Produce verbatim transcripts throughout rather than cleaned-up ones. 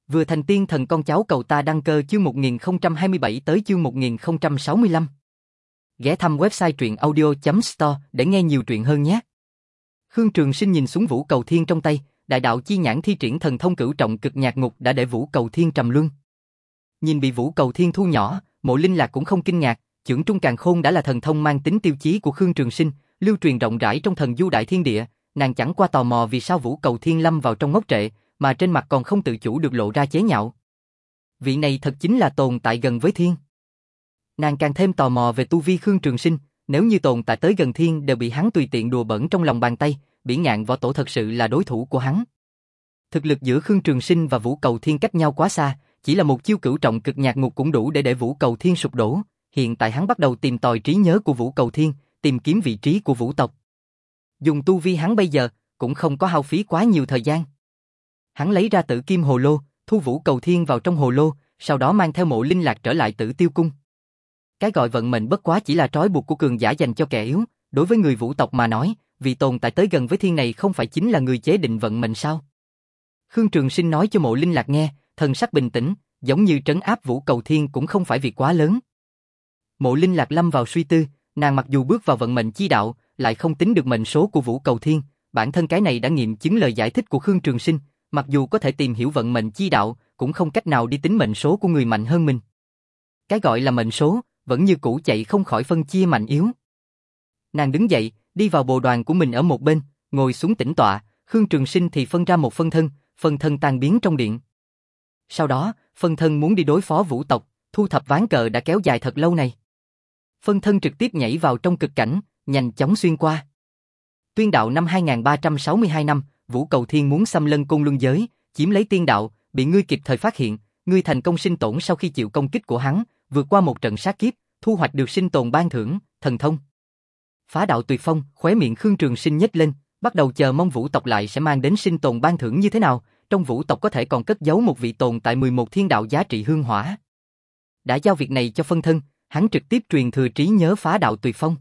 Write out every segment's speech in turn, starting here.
Vừa thành tiên thần con cháu cầu ta đăng cơ chương một nghìn không trăm hai mươi bảy tới chương một nghìn không trăm sáu mươi lăm. Ghé thăm website truyện audio chấm store để nghe nhiều truyện hơn nhé. Khương Trường Sinh nhìn xuống Vũ Cầu Thiên trong tay, đại đạo chi nhãn thi triển thần thông cửu trọng cực nhạc ngục đã để Vũ Cầu Thiên trầm luân. Nhìn bị Vũ Cầu Thiên thu nhỏ, Mộ Linh Lạc cũng không kinh ngạc, chưởng trung càn khôn đã là thần thông mang tính tiêu chí của Khương Trường Sinh, lưu truyền rộng rãi trong thần du đại thiên địa, nàng chẳng qua tò mò vì sao Vũ Cầu Thiên lâm vào trong ngốc trệ, mà trên mặt còn không tự chủ được lộ ra chế nhạo. Vị này thật chính là tồn tại gần với thiên. Nàng càng thêm tò mò về tu vi Khương Trường Sinh, nếu như tồn tại tới gần thiên đều bị hắn tùy tiện đùa bỡn trong lòng bàn tay, Bỉ Ngạn võ tổ thật sự là đối thủ của hắn. Thực lực giữa Khương Trường Sinh và Vũ Cầu Thiên cách nhau quá xa, chỉ là một chiêu cửu trọng cực nhạc ngục cũng đủ để để Vũ Cầu Thiên sụp đổ. Hiện tại hắn bắt đầu tìm tòi trí nhớ của Vũ Cầu Thiên, tìm kiếm vị trí của Vũ tộc. Dùng tu vi hắn bây giờ, cũng không có hao phí quá nhiều thời gian. Hắn lấy ra Tử Kim Hồ Lô, thu Vũ Cầu Thiên vào trong hồ lô, sau đó mang theo Mộ Linh Lạc trở lại Tử Tiêu Cung. Cái gọi vận mệnh bất quá chỉ là trói buộc của cường giả dành cho kẻ yếu, đối với người Vũ tộc mà nói, vì tồn tại tới gần với thiên này không phải chính là người chế định vận mệnh sao? Khương Trường Sinh nói cho Mộ Linh Lạc nghe, thần sắc bình tĩnh, giống như trấn áp Vũ Cầu Thiên cũng không phải việc quá lớn. Mộ Linh Lạc lâm vào suy tư, nàng mặc dù bước vào vận mệnh chi đạo, lại không tính được mệnh số của Vũ Cầu Thiên, bản thân cái này đã nghiệm chứng lời giải thích của Khương Trường Sinh, mặc dù có thể tìm hiểu vận mệnh chi đạo, cũng không cách nào đi tính mệnh số của người mạnh hơn mình. Cái gọi là mệnh số, vẫn như cũ chạy không khỏi phân chia mạnh yếu. Nàng đứng dậy, đi vào bồ đoàn của mình ở một bên, ngồi xuống tĩnh tọa, Khương Trường Sinh thì phân ra một phân thân, phân thân tan biến trong điện. Sau đó, phân thân muốn đi đối phó Vũ tộc, thu thập ván cờ đã kéo dài thật lâu này. Phân thân trực tiếp nhảy vào trong cực cảnh, nhanh chóng xuyên qua. Tuyên đạo năm hai nghìn ba trăm sáu mươi hai năm, Vũ Cầu Thiên muốn xâm lân Côn Luân giới, chiếm lấy tiên đạo, bị ngươi kịp thời phát hiện, ngươi thành công sinh tổn sau khi chịu công kích của hắn, vượt qua một trận sát kiếp, thu hoạch được sinh tồn ban thưởng, thần thông. Phá đạo tuyệt phong, khóe miệng Khương Trường Sinh nhếch lên, bắt đầu chờ mong Vũ tộc lại sẽ mang đến sinh tồn ban thưởng như thế nào, trong Vũ tộc có thể còn cất giấu một vị tồn tại mười một thiên đạo giá trị hương hỏa. Đã giao việc này cho phân thân, hắn trực tiếp truyền thừa trí nhớ phá đạo tuyệt phong.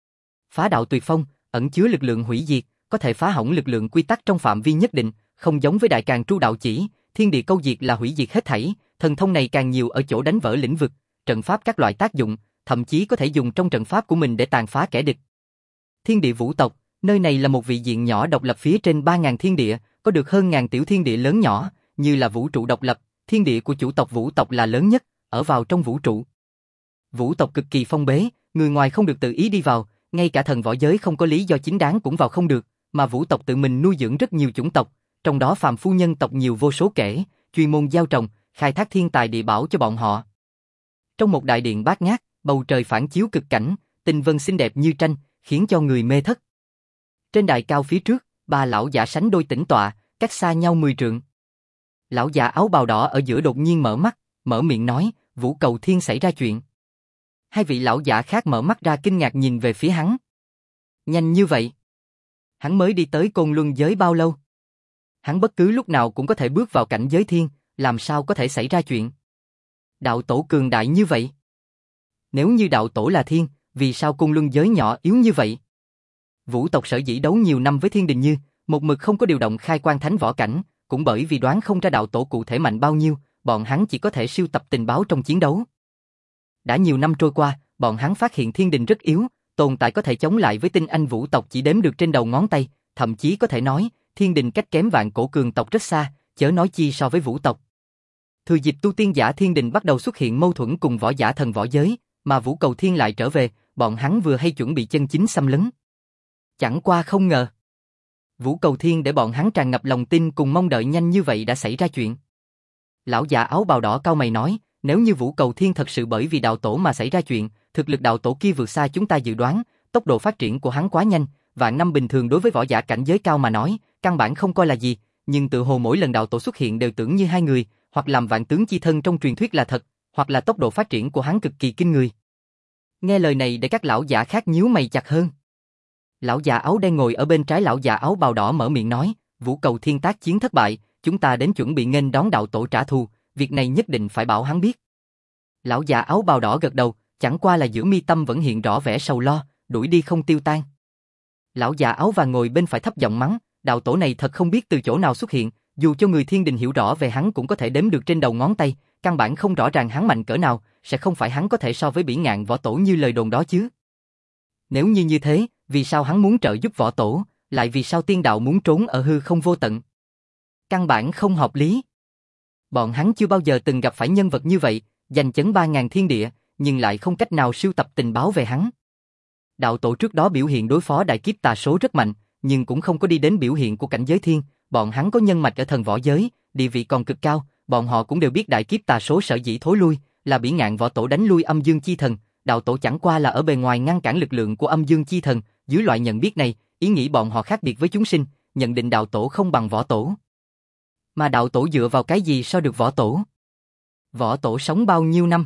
Phá đạo tuyệt phong ẩn chứa lực lượng hủy diệt, có thể phá hỏng lực lượng quy tắc trong phạm vi nhất định, không giống với đại càn tru đạo chỉ, thiên địa câu diệt là hủy diệt hết thảy, thần thông này càng nhiều ở chỗ đánh vỡ lĩnh vực, trận pháp các loại tác dụng, thậm chí có thể dùng trong trận pháp của mình để tàn phá kẻ địch. Thiên địa Vũ tộc, nơi này là một vị diện nhỏ độc lập phía trên ba nghìn thiên địa, có được hơn ngàn tiểu thiên địa lớn nhỏ, như là vũ trụ độc lập, thiên địa của chủ tộc Vũ tộc là lớn nhất, ở vào trong vũ trụ. Vũ tộc cực kỳ phong bế, người ngoài không được tự ý đi vào, ngay cả thần võ giới không có lý do chính đáng cũng vào không được, mà Vũ tộc tự mình nuôi dưỡng rất nhiều chủng tộc, trong đó phàm phu nhân tộc nhiều vô số kể, chuyên môn gieo trồng, khai thác thiên tài địa bảo cho bọn họ. Trong một đại điện bát ngát, bầu trời phản chiếu cực cảnh, tinh vân xinh đẹp như tranh, khiến cho người mê thất. Trên đài cao phía trước, ba lão giả sánh đôi tĩnh tọa, cách xa nhau mười trượng. Lão già áo bào đỏ ở giữa đột nhiên mở mắt, mở miệng nói, Vũ Cầu Thiên xảy ra chuyện. Hai vị lão giả khác mở mắt ra kinh ngạc nhìn về phía hắn. Nhanh như vậy? Hắn mới đi tới Côn Luân giới bao lâu? Hắn bất cứ lúc nào cũng có thể bước vào cảnh giới thiên, làm sao có thể xảy ra chuyện? Đạo tổ cường đại như vậy? Nếu như đạo tổ là thiên, vì sao Côn Luân giới nhỏ yếu như vậy? Vũ tộc sở dĩ đấu nhiều năm với Thiên Đình Như, một mực không có điều động khai quan thánh võ cảnh, cũng bởi vì đoán không ra đạo tổ cụ thể mạnh bao nhiêu, bọn hắn chỉ có thể sưu tập tình báo trong chiến đấu. Đã nhiều năm trôi qua, bọn hắn phát hiện Thiên Đình rất yếu, tồn tại có thể chống lại với tinh anh Vũ tộc chỉ đếm được trên đầu ngón tay, thậm chí có thể nói, Thiên Đình cách kém vạn cổ cường tộc rất xa, chớ nói chi so với Vũ tộc. Thừa dịp tu tiên giả Thiên Đình bắt đầu xuất hiện mâu thuẫn cùng võ giả thần võ giới, mà Vũ Cầu Thiên lại trở về, bọn hắn vừa hay chuẩn bị chân chính xâm lấn. Chẳng qua không ngờ, Vũ Cầu Thiên để bọn hắn tràn ngập lòng tin cùng mong đợi nhanh như vậy đã xảy ra chuyện. Lão già áo bào đỏ cau mày nói, nếu như Vũ Cầu Thiên thật sự bởi vì đạo tổ mà xảy ra chuyện, thực lực đạo tổ kia vượt xa chúng ta dự đoán, tốc độ phát triển của hắn quá nhanh, vạn năm bình thường đối với võ giả cảnh giới cao mà nói, căn bản không coi là gì, nhưng tự hồ mỗi lần đạo tổ xuất hiện đều tưởng như hai người, hoặc làm vạn tướng chi thân trong truyền thuyết là thật, hoặc là tốc độ phát triển của hắn cực kỳ kinh người. Nghe lời này để các lão giả khác nhíu mày chặt hơn. Lão già áo đen ngồi ở bên trái lão già áo bào đỏ mở miệng nói, Vũ Cầu Thiên tác chiến thất bại, chúng ta đến chuẩn bị nghênh đón đạo tổ trả thù, việc này nhất định phải bảo hắn biết. Lão già áo bào đỏ gật đầu, chẳng qua là giữa mi tâm vẫn hiện rõ vẻ sầu lo, đuổi đi không tiêu tan. Lão già áo vàng ngồi bên phải thấp giọng mắng, đạo tổ này thật không biết từ chỗ nào xuất hiện, dù cho người thiên đình hiểu rõ về hắn cũng có thể đếm được trên đầu ngón tay, căn bản không rõ ràng hắn mạnh cỡ nào, sẽ không phải hắn có thể so với Bỉ Ngạn Võ Tổ như lời đồn đó chứ. Nếu như như thế, vì sao hắn muốn trợ giúp Võ Tổ, lại vì sao tiên đạo muốn trốn ở hư không vô tận? Căn bản không hợp lý. Bọn hắn chưa bao giờ từng gặp phải nhân vật như vậy, giành chấn ba ngàn thiên địa, nhưng lại không cách nào sưu tập tình báo về hắn. Đạo tổ trước đó biểu hiện đối phó đại kiếp tà số rất mạnh, nhưng cũng không có đi đến biểu hiện của cảnh giới thiên, bọn hắn có nhân mạch ở thần võ giới, địa vị còn cực cao, bọn họ cũng đều biết đại kiếp tà số sở dĩ thối lui, là Bỉ Ngạn Võ Tổ đánh lui âm dương chi thần, đạo tổ chẳng qua là ở bề ngoài ngăn cản lực lượng của âm dương chi thần, dưới loại nhận biết này, ý nghĩ bọn họ khác biệt với chúng sinh, nhận định đạo tổ không bằng Võ Tổ. Mà đạo tổ dựa vào cái gì so được Võ Tổ? Võ Tổ sống bao nhiêu năm?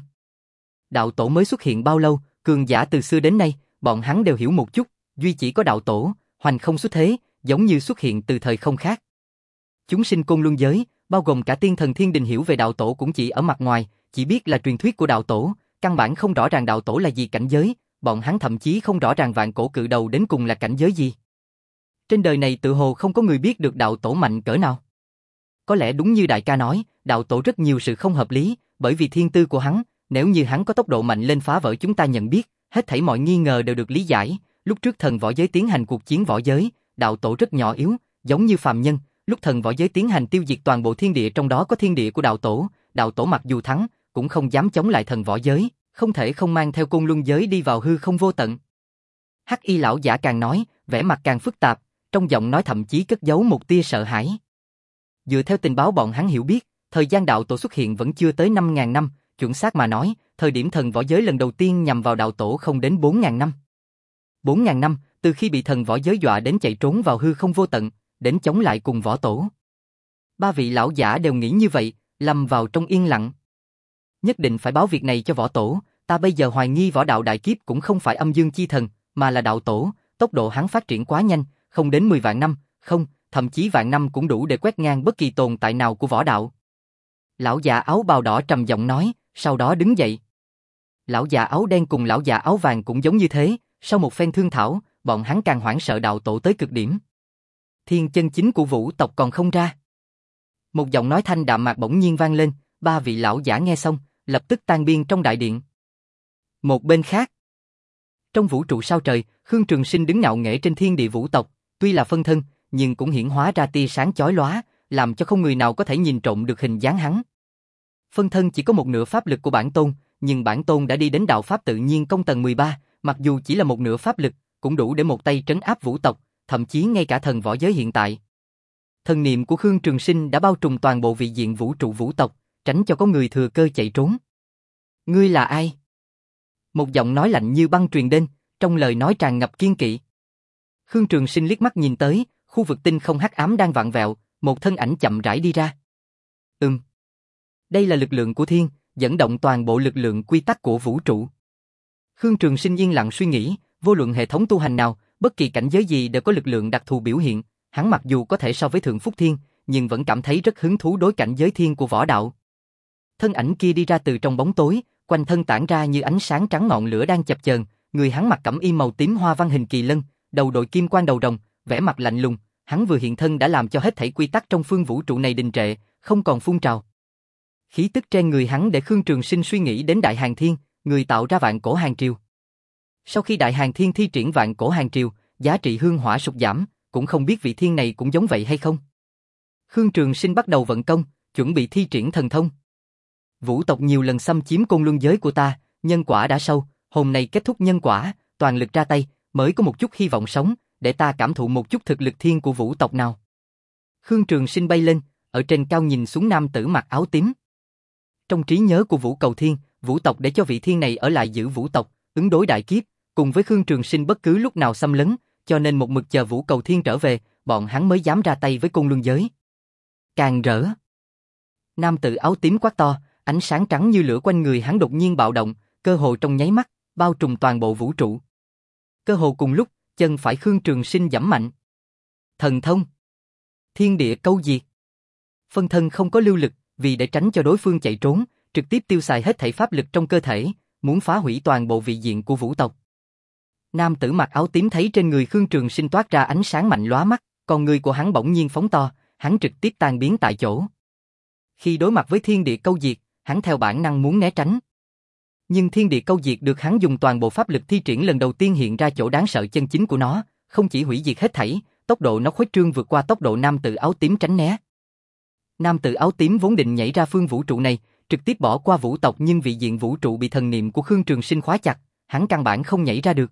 Đạo tổ mới xuất hiện bao lâu, cường giả từ xưa đến nay, bọn hắn đều hiểu một chút, duy chỉ có đạo tổ, hoành không xuất thế, giống như xuất hiện từ thời không khác. Chúng sinh côn luân giới, bao gồm cả tiên thần thiên đình hiểu về đạo tổ cũng chỉ ở mặt ngoài, chỉ biết là truyền thuyết của đạo tổ, căn bản không rõ ràng đạo tổ là gì cảnh giới, bọn hắn thậm chí không rõ ràng vạn cổ cự đầu đến cùng là cảnh giới gì. Trên đời này tự hồ không có người biết được đạo tổ mạnh cỡ nào. Có lẽ đúng như đại ca nói, đạo tổ rất nhiều sự không hợp lý, bởi vì thiên tư của hắn, nếu như hắn có tốc độ mạnh lên phá vỡ chúng ta nhận biết, hết thảy mọi nghi ngờ đều được lý giải. Lúc trước thần võ giới tiến hành cuộc chiến võ giới, đạo tổ rất nhỏ yếu, giống như phàm nhân. Lúc thần võ giới tiến hành tiêu diệt toàn bộ thiên địa, trong đó có thiên địa của đạo tổ, đạo tổ mặc dù thắng, cũng không dám chống lại thần võ giới, không thể không mang theo côn luân giới đi vào hư không vô tận. Hắc y lão giả càng nói, vẻ mặt càng phức tạp, trong giọng nói thậm chí cất giấu một tia sợ hãi. Dựa theo tình báo bọn hắn hiểu biết, thời gian đạo tổ xuất hiện vẫn chưa tới năm ngàn năm, chuẩn xác mà nói, thời điểm thần võ giới lần đầu tiên nhằm vào đạo tổ không đến bốn ngàn năm. bốn ngàn năm, từ khi bị thần võ giới dọa đến chạy trốn vào hư không vô tận, đến chống lại cùng võ tổ. Ba vị lão giả đều nghĩ như vậy, lâm vào trong yên lặng. Nhất định phải báo việc này cho võ tổ, ta bây giờ hoài nghi võ đạo đại kiếp cũng không phải âm dương chi thần, mà là đạo tổ, tốc độ hắn phát triển quá nhanh, không đến mười vạn năm, không, thậm chí vạn năm cũng đủ để quét ngang bất kỳ tồn tại nào của võ đạo. Lão già áo bào đỏ trầm giọng nói, sau đó đứng dậy. Lão già áo đen cùng lão già áo vàng cũng giống như thế, sau một phen thương thảo, bọn hắn càng hoảng sợ đạo tổ tới cực điểm. Thiên chân chính của vũ tộc còn không ra. Một giọng nói thanh đạm mạc bỗng nhiên vang lên, ba vị lão giả nghe xong, lập tức tan biên trong đại điện. Một bên khác, trong vũ trụ sao trời, Khương Trường Sinh đứng ngạo nghễ trên thiên địa vũ tộc, tuy là phân thân, nhưng cũng hiển hóa ra tia sáng chói lóa, làm cho không người nào có thể nhìn trộm được hình dáng hắn. Phân thân chỉ có một nửa pháp lực của bản tôn, nhưng bản tôn đã đi đến đạo pháp tự nhiên công tầng mười ba, mặc dù chỉ là một nửa pháp lực, cũng đủ để một tay trấn áp vũ tộc, thậm chí ngay cả thần võ giới hiện tại. Thần niệm của Khương Trường Sinh đã bao trùm toàn bộ vị diện vũ trụ vũ tộc, tránh cho có người thừa cơ chạy trốn. Ngươi là ai? Một giọng nói lạnh như băng truyền đến, trong lời nói tràn ngập kiên kỵ. Khương Trường Sinh liếc mắt nhìn tới, khu vực tinh không hắc ám đang vặn vẹo, một thân ảnh chậm rãi đi ra. Ừm. Đây là lực lượng của thiên, dẫn động toàn bộ lực lượng quy tắc của vũ trụ. Khương Trường Sinh yên lặng suy nghĩ, vô luận hệ thống tu hành nào, bất kỳ cảnh giới gì đều có lực lượng đặc thù biểu hiện, hắn mặc dù có thể so với Thượng Phúc Thiên, nhưng vẫn cảm thấy rất hứng thú đối cảnh giới thiên của võ đạo. Thân ảnh kia đi ra từ trong bóng tối, quanh thân tản ra như ánh sáng trắng ngọn lửa đang chập chờn, người hắn mặc cẩm y màu tím hoa văn hình kỳ lân, đầu đội kim quan đầu rồng, vẻ mặt lạnh lùng, hắn vừa hiện thân đã làm cho hết thảy quy tắc trong phương vũ trụ này đình trệ, không còn phun trào. Khí tức trên người hắn để Khương Trường Sinh suy nghĩ đến Đại Hàn Thiên, người tạo ra vạn cổ Hàn Triều. Sau khi Đại Hàn Thiên thi triển vạn cổ Hàn Triều, giá trị hương hỏa sụt giảm, cũng không biết vị thiên này cũng giống vậy hay không. Khương Trường Sinh bắt đầu vận công, chuẩn bị thi triển thần thông. Vũ tộc nhiều lần xâm chiếm côn luân giới của ta, nhân quả đã sâu, hôm nay kết thúc nhân quả, toàn lực ra tay, mới có một chút hy vọng sống, để ta cảm thụ một chút thực lực thiên của vũ tộc nào. Khương Trường Sinh bay lên, ở trên cao nhìn xuống nam tử mặc áo tím. Trong trí nhớ của Vũ Cầu Thiên, vũ tộc để cho vị thiên này ở lại giữ vũ tộc, ứng đối đại kiếp, cùng với Khương Trường Sinh bất cứ lúc nào xâm lấn, cho nên một mực chờ Vũ Cầu Thiên trở về, bọn hắn mới dám ra tay với côn luân giới. Càng rỡ. Nam tử áo tím quát to, ánh sáng trắng như lửa quanh người hắn đột nhiên bạo động, cơ hồ trong nháy mắt, bao trùm toàn bộ vũ trụ. Cơ hồ cùng lúc, chân phải Khương Trường Sinh giẫm mạnh. Thần thông. Thiên địa câu diệt. Phân thân không có lưu lực, vì để tránh cho đối phương chạy trốn, trực tiếp tiêu xài hết thảy pháp lực trong cơ thể, muốn phá hủy toàn bộ vị diện của vũ tộc. Nam tử mặc áo tím thấy trên người Khương Trường Sinh toát ra ánh sáng mạnh lóa mắt, con người của hắn bỗng nhiên phóng to, hắn trực tiếp tan biến tại chỗ. Khi đối mặt với thiên địa câu diệt, hắn theo bản năng muốn né tránh. Nhưng thiên địa câu diệt được hắn dùng toàn bộ pháp lực thi triển lần đầu tiên hiện ra chỗ đáng sợ chân chính của nó, không chỉ hủy diệt hết thảy, tốc độ nó khuếch trương vượt qua tốc độ nam tử áo tím tránh né. Nam tử áo tím vốn định nhảy ra phương vũ trụ này, trực tiếp bỏ qua vũ tộc nhưng vị diện vũ trụ bị thần niệm của Khương Trường Sinh khóa chặt, hắn căn bản không nhảy ra được.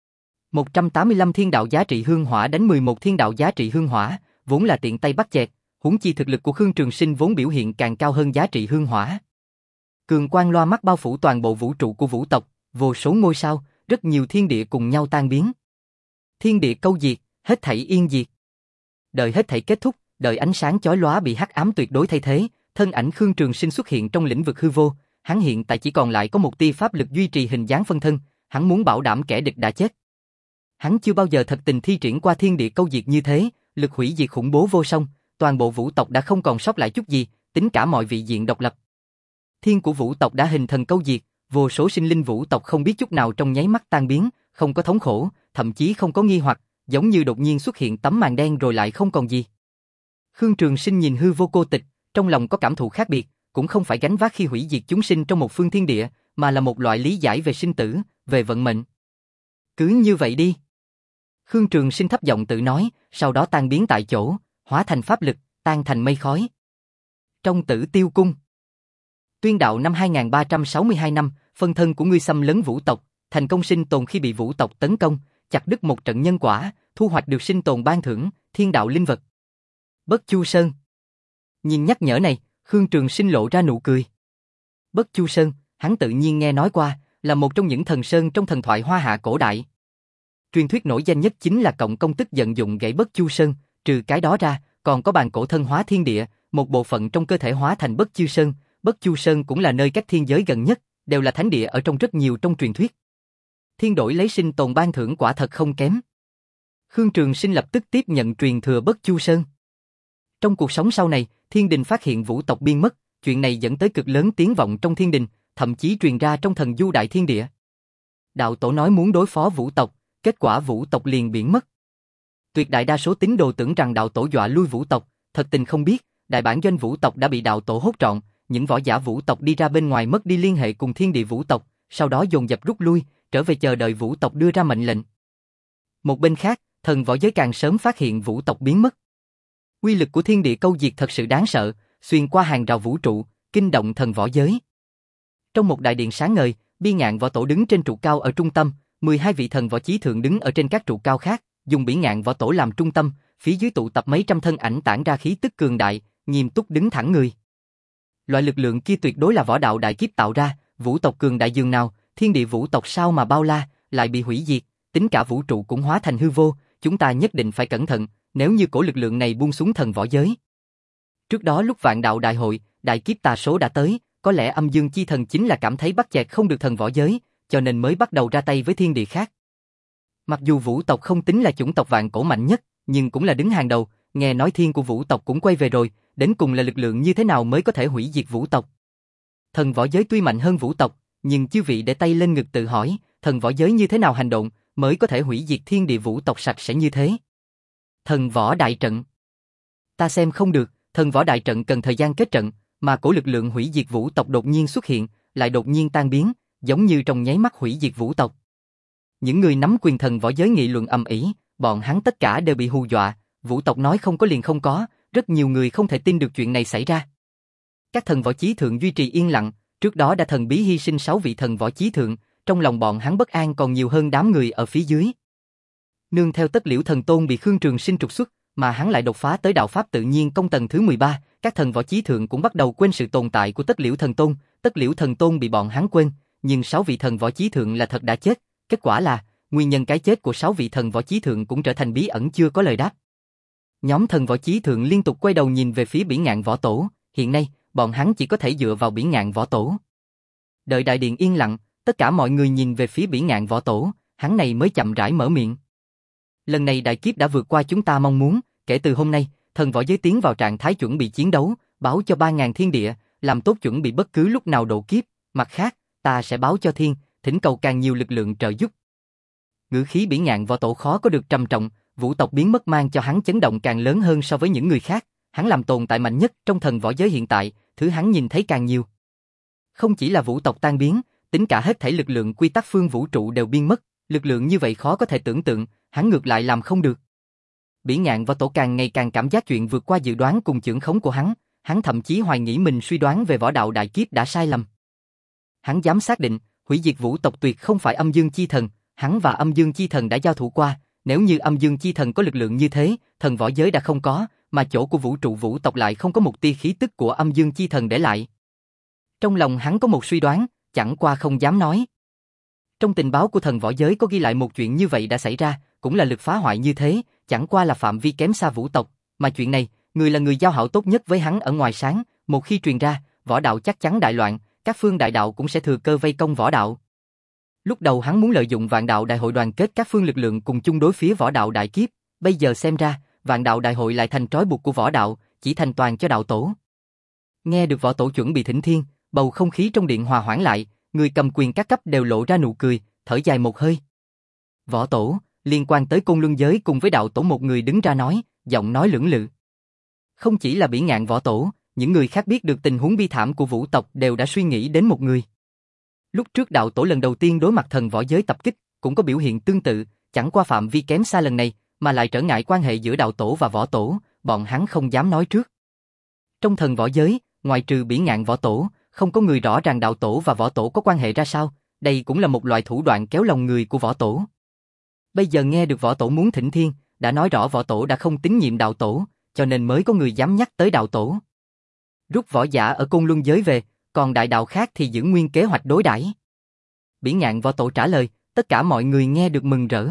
một trăm tám mươi lăm thiên đạo giá trị hương hỏa đánh mười một thiên đạo giá trị hương hỏa, vốn là tiện tay bắt chẹt, huống chi thực lực của Khương Trường Sinh vốn biểu hiện càng cao hơn giá trị hương hỏa. Cường quang loa mắt bao phủ toàn bộ vũ trụ của vũ tộc, vô số ngôi sao, rất nhiều thiên địa cùng nhau tan biến. Thiên địa câu diệt, hết thảy yên diệt. Đợi hết thảy kết thúc, đợi ánh sáng chói lóa bị hắc ám tuyệt đối thay thế, thân ảnh Khương Trường Sinh xuất hiện trong lĩnh vực hư vô, hắn hiện tại chỉ còn lại có một tia pháp lực duy trì hình dáng phân thân, hắn muốn bảo đảm kẻ địch đã chết. Hắn chưa bao giờ thật tình thi triển qua thiên địa câu diệt như thế, lực hủy diệt khủng bố vô song, toàn bộ vũ tộc đã không còn sót lại chút gì, tính cả mọi vị diện độc lập. Thiên của vũ tộc đã hình thần câu diệt, vô số sinh linh vũ tộc không biết chút nào trong nháy mắt tan biến, không có thống khổ, thậm chí không có nghi hoặc, giống như đột nhiên xuất hiện tấm màn đen rồi lại không còn gì. Khương Trường Sinh nhìn hư vô cô tịch, trong lòng có cảm thụ khác biệt, cũng không phải gánh vác khi hủy diệt chúng sinh trong một phương thiên địa, mà là một loại lý giải về sinh tử, về vận mệnh. Cứ như vậy đi. Khương Trường Sinh thấp giọng tự nói, sau đó tan biến tại chỗ, hóa thành pháp lực, tan thành mây khói. Trong Tử Tiêu Cung. Tuyên đạo năm hai nghìn ba trăm sáu mươi hai năm, phân thân của ngươi xâm lấn vũ tộc, thành công sinh tồn khi bị vũ tộc tấn công, chặt đứt một trận nhân quả, thu hoạch được sinh tồn ban thưởng, thiên đạo linh vật. Bất Chu Sơn. Nhìn nhắc nhở này, Khương Trường Sinh lộ ra nụ cười. Bất Chu Sơn, hắn tự nhiên nghe nói qua, là một trong những thần sơn trong thần thoại Hoa Hạ cổ đại. Truyền thuyết nổi danh nhất chính là cộng công tức vận dụng gãy Bất Chu Sơn, trừ cái đó ra, còn có bàn cổ thân hóa thiên địa, một bộ phận trong cơ thể hóa thành Bất Chu Sơn. Bất Chu Sơn cũng là nơi cách thiên giới gần nhất, đều là thánh địa ở trong rất nhiều trong truyền thuyết. Thiên đổi lấy sinh tồn ban thưởng quả thật không kém. Khương Trường Sinh lập tức tiếp nhận truyền thừa Bất Chu Sơn. Trong cuộc sống sau này, thiên đình phát hiện vũ tộc biến mất, chuyện này dẫn tới cực lớn tiếng vọng trong thiên đình, thậm chí truyền ra trong thần du đại thiên địa. Đạo tổ nói muốn đối phó vũ tộc, kết quả vũ tộc liền biến mất. Tuyệt đại đa số tín đồ tưởng rằng đạo tổ dọa lui vũ tộc, thật tình không biết, đại bản doanh vũ tộc đã bị đạo tổ hốt trọn, những võ giả vũ tộc đi ra bên ngoài mất đi liên hệ cùng thiên địa vũ tộc, sau đó dồn dập rút lui, trở về chờ đợi vũ tộc đưa ra mệnh lệnh. Một bên khác, thần võ giới càng sớm phát hiện vũ tộc biến mất. Uy lực của thiên địa câu diệt thật sự đáng sợ, xuyên qua hàng rào vũ trụ, kinh động thần võ giới. Trong một đại điện sáng ngời, Bi Ngạn Võ Tổ đứng trên trụ cao ở trung tâm, mười hai vị thần võ chí thượng đứng ở trên các trụ cao khác, dùng Bỉ Ngạn Võ Tổ làm trung tâm, phía dưới tụ tập mấy trăm thân ảnh tản ra khí tức cường đại, nghiêm túc đứng thẳng người. Loại lực lượng kia tuyệt đối là võ đạo đại kiếp tạo ra, vũ tộc cường đại dường nào, thiên địa vũ tộc sao mà bao la, lại bị hủy diệt, tính cả vũ trụ cũng hóa thành hư vô, chúng ta nhất định phải cẩn thận, nếu như cổ lực lượng này buông xuống thần võ giới. Trước đó lúc vạn đạo đại hội, đại kiếp tà số đã tới, có lẽ âm dương chi thần chính là cảm thấy bắt chẹt không được thần võ giới, cho nên mới bắt đầu ra tay với thiên địa khác. Mặc dù vũ tộc không tính là chủng tộc vạn cổ mạnh nhất, nhưng cũng là đứng hàng đầu, nghe nói thiên của vũ tộc cũng quay về rồi, đến cùng là lực lượng như thế nào mới có thể hủy diệt vũ tộc. Thần võ giới tuy mạnh hơn vũ tộc, nhưng chư vị để tay lên ngực tự hỏi, thần võ giới như thế nào hành động mới có thể hủy diệt thiên địa vũ tộc sạch sẽ như thế. Thần võ đại trận. Ta xem không được, thần võ đại trận cần thời gian kết trận, mà cổ lực lượng hủy diệt vũ tộc đột nhiên xuất hiện, lại đột nhiên tan biến, giống như trong nháy mắt hủy diệt vũ tộc. Những người nắm quyền thần võ giới nghị luận ầm ĩ, bọn hắn tất cả đều bị hù dọa, vũ tộc nói không có liền không có, rất nhiều người không thể tin được chuyện này xảy ra. Các thần võ chí thượng duy trì yên lặng, trước đó đã thần bí hy sinh sáu vị thần võ chí thượng, trong lòng bọn hắn bất an còn nhiều hơn đám người ở phía dưới. Nương theo Tất Liễu Thần Tôn bị Khương Trường Sinh trục xuất, mà hắn lại đột phá tới đạo pháp tự nhiên công tầng thứ mười ba, các thần võ chí thượng cũng bắt đầu quên sự tồn tại của Tất Liễu Thần Tôn, Tất Liễu Thần Tôn bị bọn hắn quên, nhưng sáu vị thần võ chí thượng là thật đã chết, kết quả là nguyên nhân cái chết của sáu vị thần võ chí thượng cũng trở thành bí ẩn chưa có lời đáp. Nhóm thần võ chí thượng liên tục quay đầu nhìn về phía Bỉ Ngạn Võ Tổ, hiện nay, bọn hắn chỉ có thể dựa vào Bỉ Ngạn Võ Tổ. Đợi đại điện yên lặng, tất cả mọi người nhìn về phía Bỉ Ngạn Võ Tổ, hắn này mới chậm rãi mở miệng. Lần này đại kiếp đã vượt qua chúng ta mong muốn, kể từ hôm nay, thần võ giới tiến vào trạng thái chuẩn bị chiến đấu, báo cho ba ngàn thiên địa, làm tốt chuẩn bị bất cứ lúc nào độ kiếp, mặt khác, ta sẽ báo cho thiên, thỉnh cầu càng nhiều lực lượng trợ giúp. Ngữ khí Bỉ Ngạn Võ Tổ khó có được trầm trọng, vũ tộc biến mất mang cho hắn chấn động càng lớn hơn so với những người khác, hắn làm tồn tại mạnh nhất trong thần võ giới hiện tại, thứ hắn nhìn thấy càng nhiều. Không chỉ là vũ tộc tan biến, tính cả hết thảy lực lượng quy tắc phương vũ trụ đều biến mất, lực lượng như vậy khó có thể tưởng tượng, hắn ngược lại làm không được. Bỉ Ngạn Võ Tổ càng ngày càng cảm giác chuyện vượt qua dự đoán cùng chưởng khống của hắn, hắn thậm chí hoài nghĩ mình suy đoán về võ đạo đại kiếp đã sai lầm. Hắn dám xác định, hủy diệt vũ tộc tuyệt không phải âm dương chi thần, hắn và âm dương chi thần đã giao thủ qua, nếu như âm dương chi thần có lực lượng như thế, thần võ giới đã không có, mà chỗ của vũ trụ vũ tộc lại không có một tia khí tức của âm dương chi thần để lại. Trong lòng hắn có một suy đoán, chẳng qua không dám nói. Trong tình báo của thần võ giới có ghi lại một chuyện như vậy đã xảy ra, cũng là lực phá hoại như thế, chẳng qua là phạm vi kém xa vũ tộc, mà chuyện này, người là người giao hảo tốt nhất với hắn ở ngoài sáng, một khi truyền ra, võ đạo chắc chắn đại loạn, các phương đại đạo cũng sẽ thừa cơ vây công võ đạo. Lúc đầu hắn muốn lợi dụng vạn đạo đại hội đoàn kết các phương lực lượng cùng chung đối phía võ đạo đại kiếp, bây giờ xem ra, vạn đạo đại hội lại thành trói buộc của võ đạo, chỉ thành toàn cho đạo tổ. Nghe được võ tổ chuẩn bị thỉnh thiên, bầu không khí trong điện hòa hoãn lại, người cầm quyền các cấp đều lộ ra nụ cười, thở dài một hơi. Võ tổ, liên quan tới Côn Luân giới cùng với đạo tổ một người đứng ra nói, giọng nói lưỡng lự. Không chỉ là Bỉ Ngạn Võ Tổ, những người khác biết được tình huống bi thảm của vũ tộc đều đã suy nghĩ đến một người. Lúc trước đạo tổ lần đầu tiên đối mặt thần võ giới tập kích, cũng có biểu hiện tương tự, chẳng qua phạm vi kém xa lần này, mà lại trở ngại quan hệ giữa đạo tổ và võ tổ, bọn hắn không dám nói trước. Trong thần võ giới, ngoài trừ Bỉ Ngạn Võ Tổ, không có người rõ ràng đạo tổ và võ tổ có quan hệ ra sao, đây cũng là một loại thủ đoạn kéo lòng người của võ tổ. Bây giờ nghe được võ tổ muốn thỉnh thiên, đã nói rõ võ tổ đã không tín nhiệm đạo tổ, cho nên mới có người dám nhắc tới đạo tổ. Rút võ giả ở Côn Luân giới về, còn đại đạo khác thì giữ nguyên kế hoạch đối đãi. Bỉ Ngạn Võ Tổ trả lời, tất cả mọi người nghe được mừng rỡ.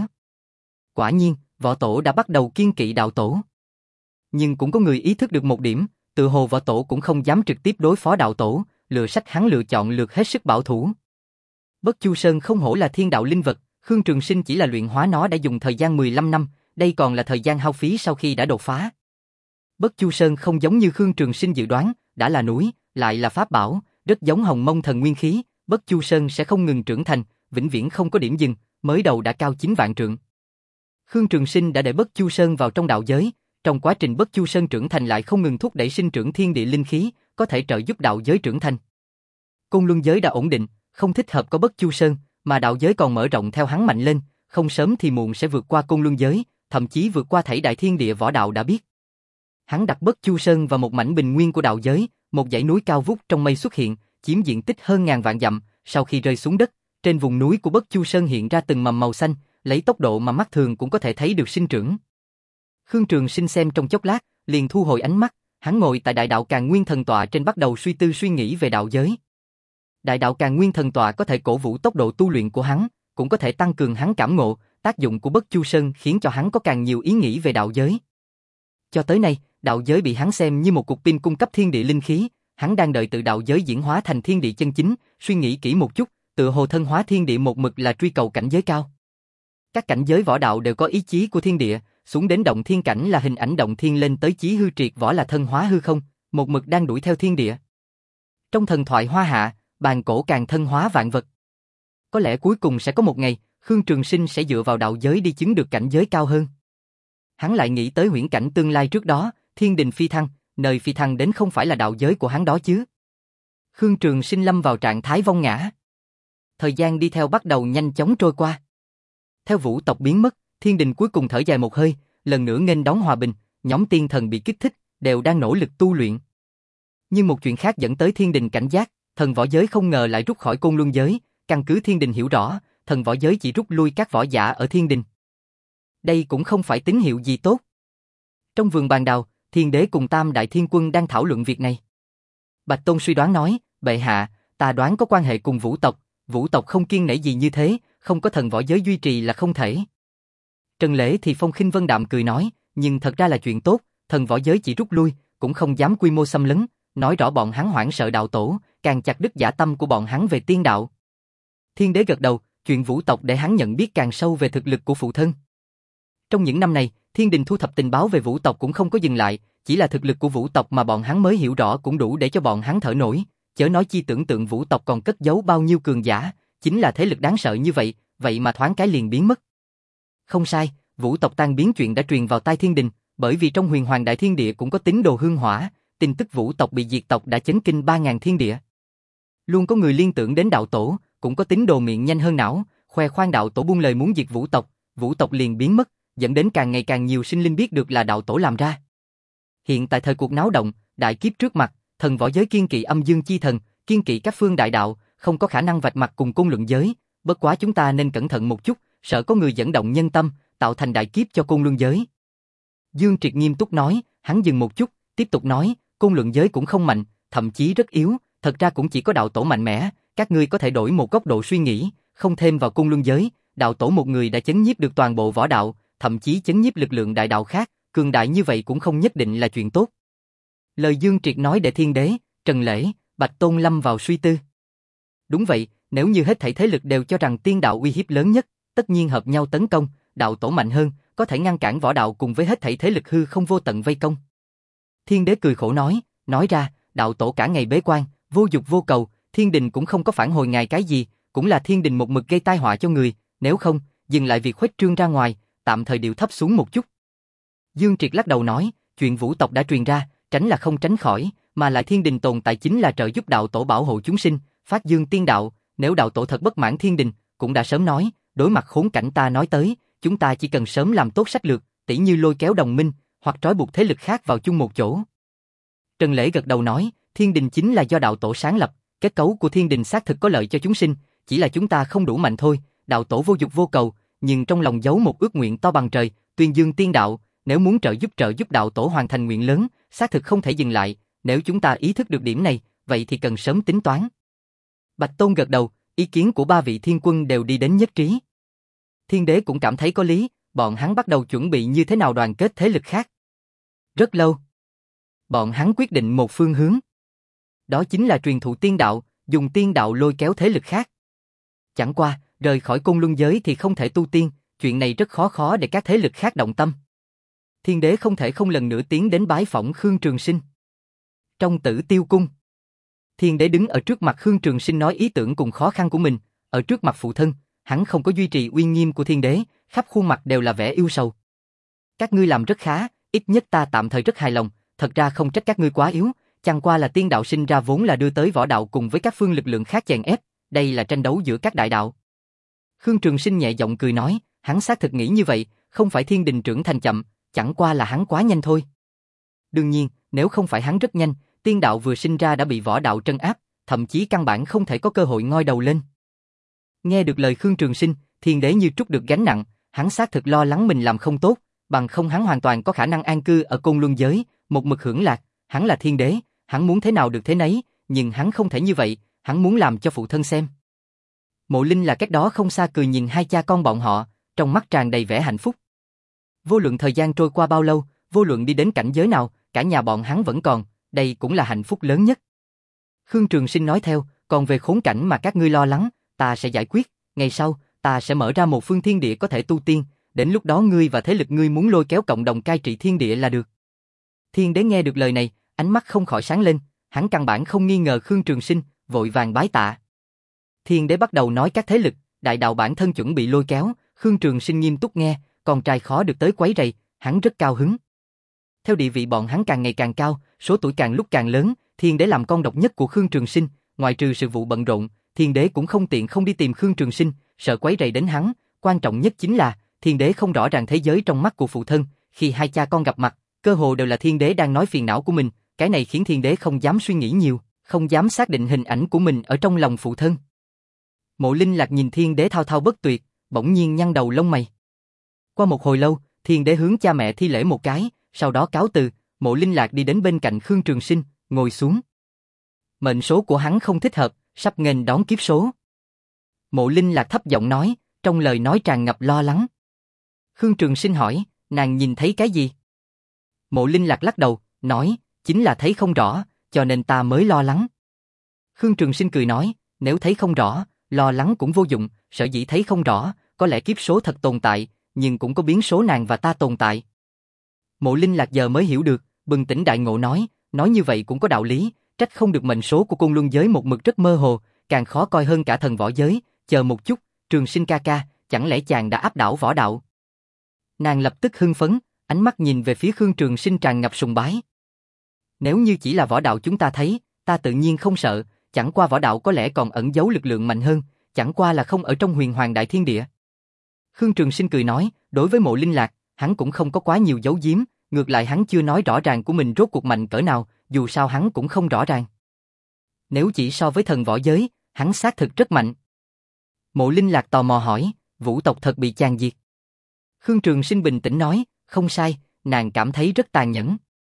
Quả nhiên, võ tổ đã bắt đầu kiêng kỵ đạo tổ. Nhưng cũng có người ý thức được một điểm, tự hồ võ tổ cũng không dám trực tiếp đối phó đạo tổ, lựa sách hắn lựa chọn lược hết sức bảo thủ. Bất Chu Sơn không hổ là thiên đạo linh vật, Khương Trường Sinh chỉ là luyện hóa nó đã dùng thời gian mười lăm năm, đây còn là thời gian hao phí sau khi đã đột phá. Bất Chu Sơn không giống như Khương Trường Sinh dự đoán, đã là núi, lại là pháp bảo, rất giống Hồng Mông Thần Nguyên Khí, Bất Chu Sơn sẽ không ngừng trưởng thành, vĩnh viễn không có điểm dừng, mới đầu đã cao chín vạn trượng. Khương Trường Sinh đã để Bất Chu Sơn vào trong đạo giới, trong quá trình Bất Chu Sơn trưởng thành lại không ngừng thúc đẩy sinh trưởng thiên địa linh khí, có thể trợ giúp đạo giới trưởng thành. Côn Luân giới đã ổn định, không thích hợp có Bất Chu Sơn, mà đạo giới còn mở rộng theo hắn mạnh lên, không sớm thì muộn sẽ vượt qua Côn Luân giới, thậm chí vượt qua thảy đại thiên địa võ đạo đã biết. Hắn đặt Bất Chu Sơn vào một mảnh bình nguyên của đạo giới, một dãy núi cao vút trong mây xuất hiện, chiếm diện tích hơn ngàn vạn dặm, sau khi rơi xuống đất, trên vùng núi của Bất Chu Sơn hiện ra từng mầm màu xanh, lấy tốc độ mà mắt thường cũng có thể thấy được sinh trưởng. Khương Trường Sinh xem trong chốc lát, liền thu hồi ánh mắt, hắn ngồi tại Đại Đạo Càn Nguyên Thần Tọa trên bắt đầu suy tư suy nghĩ về đạo giới. Đại Đạo Càn Nguyên Thần Tọa có thể cổ vũ tốc độ tu luyện của hắn, cũng có thể tăng cường hắn cảm ngộ, tác dụng của Bất Chu Sơn khiến cho hắn có càng nhiều ý nghĩ về đạo giới. Cho tới nay, đạo giới bị hắn xem như một cục pin cung cấp thiên địa linh khí, hắn đang đợi tự đạo giới diễn hóa thành thiên địa chân chính, suy nghĩ kỹ một chút, tựa hồ thân hóa thiên địa một mực là truy cầu cảnh giới cao. Các cảnh giới võ đạo đều có ý chí của thiên địa, xuống đến động thiên cảnh là hình ảnh động thiên, lên tới chí hư triệt võ là thân hóa hư không, một mực đang đuổi theo thiên địa. Trong thần thoại Hoa Hạ, bàn cổ càng thân hóa vạn vật. Có lẽ cuối cùng sẽ có một ngày, Khương Trường Sinh sẽ dựa vào đạo giới đi chứng được cảnh giới cao hơn. Hắn lại nghĩ tới huyễn cảnh tương lai trước đó, thiên đình phi thăng, nơi phi thăng đến không phải là đạo giới của hắn đó chứ. Khương Trường Sinh lâm vào trạng thái vong ngã. Thời gian đi theo bắt đầu nhanh chóng trôi qua. Theo vũ tộc biến mất, thiên đình cuối cùng thở dài một hơi, lần nữa nghênh đón hòa bình, nhóm tiên thần bị kích thích, đều đang nỗ lực tu luyện. Nhưng một chuyện khác dẫn tới thiên đình cảnh giác, thần võ giới không ngờ lại rút khỏi Côn Luân giới, căn cứ thiên đình hiểu rõ, thần võ giới chỉ rút lui các võ giả ở thiên đình. Đây cũng không phải tín hiệu gì tốt. Trong vườn bàn đào, Thiên Đế cùng Tam Đại Thiên Quân đang thảo luận việc này. Bạch Tôn suy đoán nói, bệ hạ, ta đoán có quan hệ cùng vũ tộc, vũ tộc không kiêng nể gì như thế, không có thần võ giới duy trì là không thể. Trần Lễ thì phong khinh vân đạm cười nói, nhưng thật ra là chuyện tốt, thần võ giới chỉ rút lui, cũng không dám quy mô xâm lấn, nói rõ bọn hắn hoảng sợ đạo tổ, càng chặt đứt dã tâm của bọn hắn về tiên đạo. Thiên Đế gật đầu, chuyện vũ tộc để hắn nhận biết càng sâu về thực lực của phụ thân. Trong những năm này, thiên đình thu thập tình báo về vũ tộc cũng không có dừng lại, chỉ là thực lực của vũ tộc mà bọn hắn mới hiểu rõ cũng đủ để cho bọn hắn thở nổi, chớ nói chi tưởng tượng vũ tộc còn cất giấu bao nhiêu cường giả, chính là thế lực đáng sợ như vậy, vậy mà thoáng cái liền biến mất. Không sai, vũ tộc tan biến chuyện đã truyền vào tai thiên đình, Bởi vì trong huyền hoàng đại thiên địa cũng có tín đồ hương hỏa, tin tức vũ tộc bị diệt tộc đã chấn kinh ba ngàn thiên địa. Luôn có người liên tưởng đến đạo tổ, cũng có tín đồ miệng nhanh hơn não, khoe khoang đạo tổ buông lời muốn diệt vũ tộc, vũ tộc liền biến mất, dẫn đến càng ngày càng nhiều sinh linh biết được là đạo tổ làm ra. Hiện tại thời cuộc náo động, đại kiếp trước mặt, thần võ giới kiên kỵ âm dương chi thần, kiên kỵ các phương đại đạo, không có khả năng vạch mặt cùng côn luân giới, bất quá chúng ta nên cẩn thận một chút, sợ có người dẫn động nhân tâm, tạo thành đại kiếp cho côn luân giới. Dương Triệt nghiêm túc nói, hắn dừng một chút, tiếp tục nói, côn luân giới cũng không mạnh, thậm chí rất yếu, thật ra cũng chỉ có đạo tổ mạnh mẽ, các ngươi có thể đổi một góc độ suy nghĩ, không thêm vào côn luân giới, đạo tổ một người đã chấn nhiếp được toàn bộ võ đạo, thậm chí chấn nhiếp lực lượng đại đạo khác, cường đại như vậy cũng không nhất định là chuyện tốt. Lời Dương Triệt nói để Thiên Đế, Trần Lễ, Bạch Tôn lâm vào suy tư. Đúng vậy, nếu như hết thảy thế lực đều cho rằng tiên đạo uy hiếp lớn nhất, tất nhiên hợp nhau tấn công, đạo tổ mạnh hơn, có thể ngăn cản võ đạo cùng với hết thảy thế lực hư không vô tận vây công. Thiên Đế cười khổ nói, nói ra, đạo tổ cả ngày bế quan, vô dục vô cầu, thiên đình cũng không có phản hồi ngài cái gì, cũng là thiên đình một mực gây tai họa cho người, nếu không, dừng lại việc khuếch trương ra ngoài, tạm thời điệu thấp xuống một chút. Dương Triệt lắc đầu nói, chuyện vũ tộc đã truyền ra, tránh là không tránh khỏi, mà lại thiên đình tồn tại chính là trợ giúp đạo tổ bảo hộ chúng sinh, phát dương tiên đạo, nếu đạo tổ thật bất mãn thiên đình, cũng đã sớm nói, đối mặt khốn cảnh ta nói tới, chúng ta chỉ cần sớm làm tốt sách lược, tỉ như lôi kéo đồng minh, hoặc trói buộc thế lực khác vào chung một chỗ. Trần Lễ gật đầu nói, thiên đình chính là do đạo tổ sáng lập, kết cấu của thiên đình xác thực có lợi cho chúng sinh, chỉ là chúng ta không đủ mạnh thôi, đạo tổ vô dục vô cầu, nhưng trong lòng giấu một ước nguyện to bằng trời, tuyên dương tiên đạo, nếu muốn trợ giúp trợ giúp đạo tổ hoàn thành nguyện lớn, xác thực không thể dừng lại, nếu chúng ta ý thức được điểm này, vậy thì cần sớm tính toán. Bạch Tôn gật đầu, ý kiến của ba vị thiên quân đều đi đến nhất trí. Thiên Đế cũng cảm thấy có lý, bọn hắn bắt đầu chuẩn bị như thế nào đoàn kết thế lực khác. Rất lâu, bọn hắn quyết định một phương hướng. Đó chính là truyền thụ tiên đạo, dùng tiên đạo lôi kéo thế lực khác. Chẳng qua, rời khỏi côn luân giới thì không thể tu tiên, chuyện này rất khó khó để các thế lực khác động tâm. Thiên Đế không thể không lần nữa tiến đến bái phỏng Khương Trường Sinh. Trong Tử Tiêu Cung, Thiên Đế đứng ở trước mặt Khương Trường Sinh nói ý tưởng cùng khó khăn của mình, ở trước mặt phụ thân, hắn không có duy trì uy nghiêm của Thiên Đế, khắp khuôn mặt đều là vẻ yêu sầu. Các ngươi làm rất khá, ít nhất ta tạm thời rất hài lòng, thật ra không trách các ngươi quá yếu, chẳng qua là tiên đạo sinh ra vốn là đưa tới võ đạo cùng với các phương lực lượng khác chèn ép, đây là tranh đấu giữa các đại đạo. Khương Trường Sinh nhẹ giọng cười nói, hắn xác thực nghĩ như vậy, không phải thiên đình trưởng thành chậm, chẳng qua là hắn quá nhanh thôi. Đương nhiên, nếu không phải hắn rất nhanh, tiên đạo vừa sinh ra đã bị võ đạo trấn áp, thậm chí căn bản không thể có cơ hội ngoi đầu lên. Nghe được lời Khương Trường Sinh, Thiên Đế như trút được gánh nặng, hắn xác thực lo lắng mình làm không tốt, bằng không hắn hoàn toàn có khả năng an cư ở côn luân giới, một mực hưởng lạc, hắn là Thiên Đế, hắn muốn thế nào được thế nấy, nhưng hắn không thể như vậy, hắn muốn làm cho phụ thân xem. Mộ Linh là cách đó không xa cười nhìn hai cha con bọn họ, trong mắt tràn đầy vẻ hạnh phúc. Vô luận thời gian trôi qua bao lâu, vô luận đi đến cảnh giới nào, cả nhà bọn hắn vẫn còn, đây cũng là hạnh phúc lớn nhất. Khương Trường Sinh nói theo, còn về khốn cảnh mà các ngươi lo lắng, ta sẽ giải quyết, ngày sau, ta sẽ mở ra một phương thiên địa có thể tu tiên, đến lúc đó ngươi và thế lực ngươi muốn lôi kéo cộng đồng cai trị thiên địa là được. Thiên Đế nghe được lời này, ánh mắt không khỏi sáng lên, hắn căn bản không nghi ngờ Khương Trường Sinh, vội vàng bái tạ. Thiên Đế bắt đầu nói các thế lực, đại đạo bản thân chuẩn bị lôi kéo, Khương Trường Sinh nghiêm túc nghe, con trai khó được tới quấy rầy, hắn rất cao hứng. Theo địa vị bọn hắn càng ngày càng cao, số tuổi càng lúc càng lớn, Thiên Đế làm con độc nhất của Khương Trường Sinh, ngoại trừ sự vụ bận rộn, Thiên Đế cũng không tiện không đi tìm Khương Trường Sinh, sợ quấy rầy đến hắn, quan trọng nhất chính là, Thiên Đế không rõ ràng thế giới trong mắt của phụ thân, khi hai cha con gặp mặt, cơ hồ đều là Thiên Đế đang nói phiền não của mình, cái này khiến Thiên Đế không dám suy nghĩ nhiều, không dám xác định hình ảnh của mình ở trong lòng phụ thân. Mộ Linh Lạc nhìn Thiên Đế thao thao bất tuyệt, bỗng nhiên nhăn đầu lông mày. Qua một hồi lâu, Thiên Đế hướng cha mẹ thi lễ một cái, sau đó cáo từ, Mộ Linh Lạc đi đến bên cạnh Khương Trường Sinh, ngồi xuống. Mệnh số của hắn không thích hợp, sắp nghênh đón kiếp số. Mộ Linh Lạc thấp giọng nói, trong lời nói tràn ngập lo lắng. Khương Trường Sinh hỏi, nàng nhìn thấy cái gì? Mộ Linh Lạc lắc đầu, nói, chính là thấy không rõ, cho nên ta mới lo lắng. Khương Trường Sinh cười nói, nếu thấy không rõ, lo lắng cũng vô dụng, sở dĩ thấy không rõ, có lẽ kiếp số thật tồn tại, nhưng cũng có biến số nàng và ta tồn tại. Mộ Linh Lạc giờ mới hiểu được, bừng tỉnh đại ngộ nói, nói như vậy cũng có đạo lý, trách không được mệnh số của côn luân giới một mực rất mơ hồ, càng khó coi hơn cả thần võ giới, chờ một chút, Trường Sinh ca ca, chẳng lẽ chàng đã áp đảo võ đạo? Nàng lập tức hưng phấn, ánh mắt nhìn về phía Khương Trường Sinh tràn ngập sùng bái. Nếu như chỉ là võ đạo chúng ta thấy, ta tự nhiên không sợ, chẳng qua võ đạo có lẽ còn ẩn giấu lực lượng mạnh hơn, chẳng qua là không ở trong huyền hoàng đại thiên địa. Khương Trường Sinh cười nói, đối với Mộ Linh Lạc, hắn cũng không có quá nhiều giấu giếm, ngược lại hắn chưa nói rõ ràng của mình rốt cuộc mạnh cỡ nào, dù sao hắn cũng không rõ ràng. Nếu chỉ so với thần võ giới, hắn xác thực rất mạnh. Mộ Linh Lạc tò mò hỏi, Vũ tộc thật bị chàng diệt? Khương Trường Sinh bình tĩnh nói, không sai, nàng cảm thấy rất tàn nhẫn.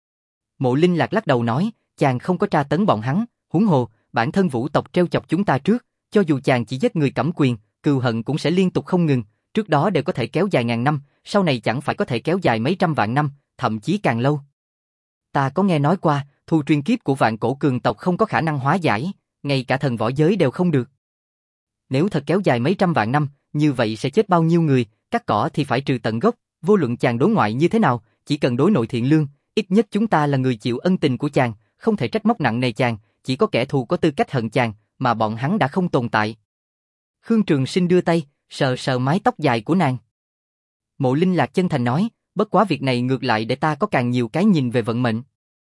Mộ Linh Lạc lắc đầu nói, chàng không có tra tấn bọn hắn, huống hồ, bản thân Vũ tộc treo chọc chúng ta trước, cho dù chàng chỉ giết người cẩm quyền, cừu hận cũng sẽ liên tục không ngừng, trước đó đều có thể kéo dài ngàn năm, sau này chẳng phải có thể kéo dài mấy trăm vạn năm, thậm chí càng lâu. Ta có nghe nói qua, thù truyền kiếp của vạn cổ cường tộc không có khả năng hóa giải, ngay cả thần võ giới đều không được. Nếu thật kéo dài mấy trăm vạn năm, như vậy sẽ chết bao nhiêu người, cắt cỏ thì phải trừ tận gốc, vô luận chàng đối ngoại như thế nào, chỉ cần đối nội thiện lương, ít nhất chúng ta là người chịu ân tình của chàng, không thể trách móc nặng nề chàng, chỉ có kẻ thù có tư cách hận chàng, mà bọn hắn đã không tồn tại. Khương Trường Sinh đưa tay, sờ sờ mái tóc dài của nàng. Mộ Linh Lạc chân thành nói, bất quá việc này ngược lại để ta có càng nhiều cái nhìn về vận mệnh.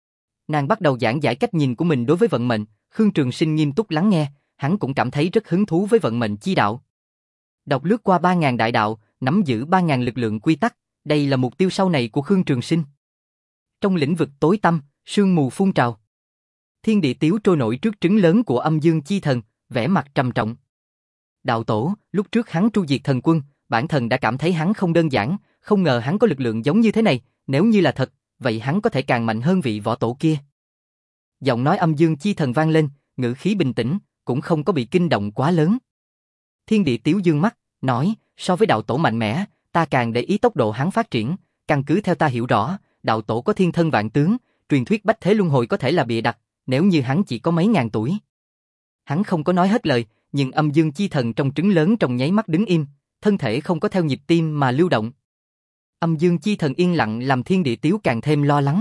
Nàng bắt đầu giảng giải cách nhìn của mình đối với vận mệnh, Khương Trường Sinh nghiêm túc lắng nghe, hắn cũng cảm thấy rất hứng thú với vận mệnh chi đạo. Đọc lướt qua ba ngàn đại đạo, nắm giữ ba ngàn lực lượng quy tắc, đây là mục tiêu sau này của Khương Trường Sinh. Trong lĩnh vực tối tăm, sương mù phun trào. Thiên địa tiếu trôi nổi trước trứng lớn của âm dương chi thần, vẻ mặt trầm trọng. Đạo tổ, lúc trước hắn tru diệt thần quân, bản thần đã cảm thấy hắn không đơn giản, không ngờ hắn có lực lượng giống như thế này, nếu như là thật, vậy hắn có thể càng mạnh hơn vị võ tổ kia. Giọng nói âm dương chi thần vang lên, ngữ khí bình tĩnh, cũng không có bị kinh động quá lớn. Thiên địa tiếu dương mắt, nói, so với đạo tổ mạnh mẽ, ta càng để ý tốc độ hắn phát triển, căn cứ theo ta hiểu rõ, đạo tổ có thiên thân vạn tướng, truyền thuyết bách thế luân hồi có thể là bịa đặt, nếu như hắn chỉ có mấy ngàn tuổi. Hắn không có nói hết lời, nhưng âm dương chi thần trong trứng lớn trong nháy mắt đứng im, thân thể không có theo nhịp tim mà lưu động. Âm dương chi thần yên lặng làm thiên địa tiếu càng thêm lo lắng.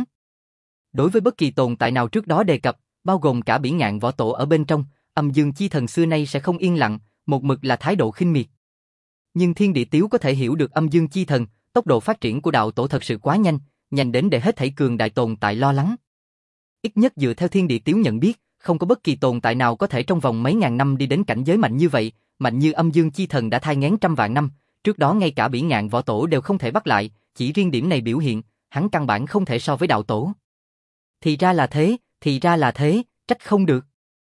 Đối với bất kỳ tồn tại nào trước đó đề cập, bao gồm cả Bỉ Ngạn võ tổ ở bên trong, âm dương chi thần xưa nay sẽ không yên lặng, một mực là thái độ khinh miệt. Nhưng thiên địa tiếu có thể hiểu được âm dương chi thần, tốc độ phát triển của đạo tổ thật sự quá nhanh, nhanh đến để hết thảy cường đại tồn tại lo lắng. Ít nhất dựa theo thiên địa tiếu nhận biết, không có bất kỳ tồn tại nào có thể trong vòng mấy ngàn năm đi đến cảnh giới mạnh như vậy, mạnh như âm dương chi thần đã thai nghén trăm vạn năm, trước đó ngay cả Bỉ Ngạn võ tổ đều không thể bắt lại, chỉ riêng điểm này biểu hiện, hắn căn bản không thể so với đạo tổ. Thì ra là thế, thì ra là thế, trách không được.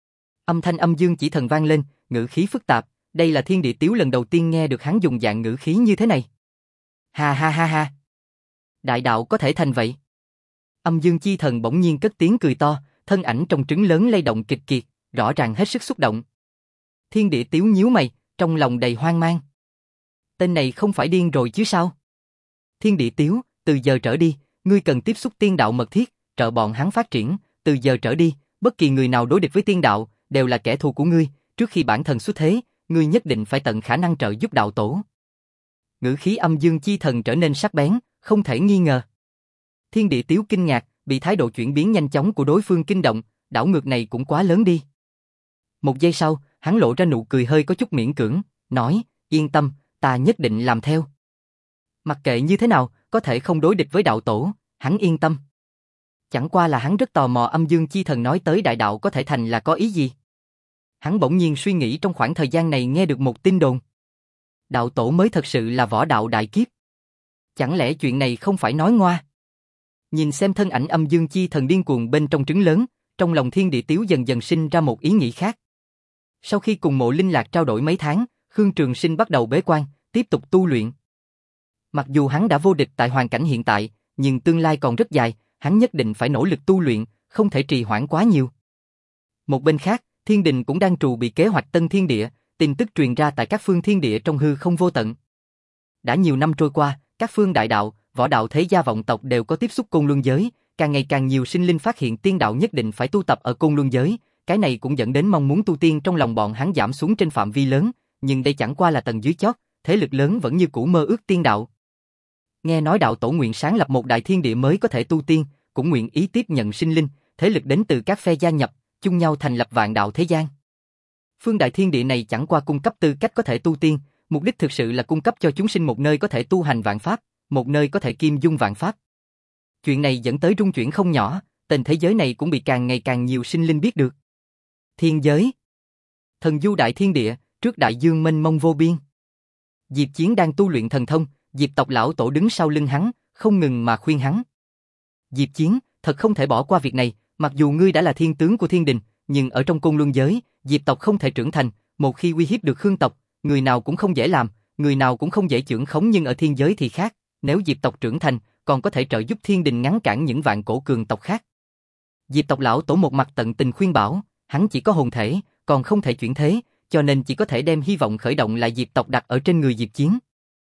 Âm thanh âm dương chỉ thần vang lên, ngữ khí phức tạp, đây là thiên địa tiếu lần đầu tiên nghe được hắn dùng dạng ngữ khí như thế này. Ha ha ha ha. Đại đạo có thể thành vậy. Âm dương chi thần bỗng nhiên cất tiếng cười to, thân ảnh trong trứng lớn lay động kịch kiệt, rõ ràng hết sức xúc động. Thiên địa tiếu nhíu mày, trong lòng đầy hoang mang. Tên này không phải điên rồi chứ sao? Thiên địa tiếu, từ giờ trở đi, ngươi cần tiếp xúc tiên đạo mật thiết, trợ bọn hắn phát triển, từ giờ trở đi, bất kỳ người nào đối địch với tiên đạo, đều là kẻ thù của ngươi, trước khi bản thần xuất thế, ngươi nhất định phải tận khả năng trợ giúp đạo tổ. Ngữ khí âm dương chi thần trở nên sắc bén, không thể nghi ngờ. Thiên địa tiếu kinh ngạc, bị thái độ chuyển biến nhanh chóng của đối phương kinh động, đảo ngược này cũng quá lớn đi. Một giây sau, hắn lộ ra nụ cười hơi có chút miễn cưỡng, nói, yên tâm, ta nhất định làm theo. Mặc kệ như thế nào, có thể không đối địch với đạo tổ, hắn yên tâm. Chẳng qua là hắn rất tò mò âm dương chi thần nói tới đại đạo có thể thành là có ý gì. Hắn bỗng nhiên suy nghĩ trong khoảng thời gian này nghe được một tin đồn. Đạo tổ mới thật sự là võ đạo đại kiếp. Chẳng lẽ chuyện này không phải nói ngoa? Nhìn xem thân ảnh âm dương chi thần điên cuồng bên trong trứng lớn, trong lòng thiên địa tiếu dần dần sinh ra một ý nghĩ khác. Sau khi cùng Mộ Linh Lạc trao đổi mấy tháng, Khương Trường Sinh bắt đầu bế quan, tiếp tục tu luyện. Mặc dù hắn đã vô địch tại hoàn cảnh hiện tại, nhưng tương lai còn rất dài, hắn nhất định phải nỗ lực tu luyện, không thể trì hoãn quá nhiều. Một bên khác, Thiên Đình cũng đang trù bị kế hoạch Tân Thiên Địa, tin tức truyền ra tại các phương thiên địa trong hư không vô tận. Đã nhiều năm trôi qua, các phương đại đạo, võ đạo thế gia vọng tộc đều có tiếp xúc Côn Luân giới, càng ngày càng nhiều sinh linh phát hiện tiên đạo nhất định phải tu tập ở Côn Luân giới, cái này cũng dẫn đến mong muốn tu tiên trong lòng bọn hắn giảm xuống trên phạm vi lớn, nhưng đây chẳng qua là tầng dưới chót, thế lực lớn vẫn như cũ mơ ước tiên đạo. Nghe nói đạo tổ nguyện sáng lập một đại thiên địa mới có thể tu tiên, cũng nguyện ý tiếp nhận sinh linh, thế lực đến từ các phe gia nhập, chung nhau thành lập vạn đạo thế gian. Phương đại thiên địa này chẳng qua cung cấp tư cách có thể tu tiên, mục đích thực sự là cung cấp cho chúng sinh một nơi có thể tu hành vạn pháp, một nơi có thể kim dung vạn pháp. Chuyện này dẫn tới rung chuyển không nhỏ, tên thế giới này cũng bị càng ngày càng nhiều sinh linh biết được. Thiên giới. Thần du đại thiên địa, trước đại dương mênh mông vô biên. Diệp Chiến đang tu luyện thần thông, Diệp tộc lão tổ đứng sau lưng hắn, không ngừng mà khuyên hắn. Diệp Chiến, thật không thể bỏ qua việc này, mặc dù ngươi đã là thiên tướng của thiên đình, nhưng ở trong côn luân giới, Diệp tộc không thể trưởng thành, một khi uy hiếp được Khương tộc, người nào cũng không dễ làm, người nào cũng không dễ chưởng khống, nhưng ở thiên giới thì khác, nếu Diệp tộc trưởng thành, còn có thể trợ giúp thiên đình ngăn cản những vạn cổ cường tộc khác. Diệp tộc lão tổ một mặt tận tình khuyên bảo, hắn chỉ có hồn thể, còn không thể chuyển thế, cho nên chỉ có thể đem hy vọng khởi động lại Diệp tộc đặt ở trên người Diệp Chiến.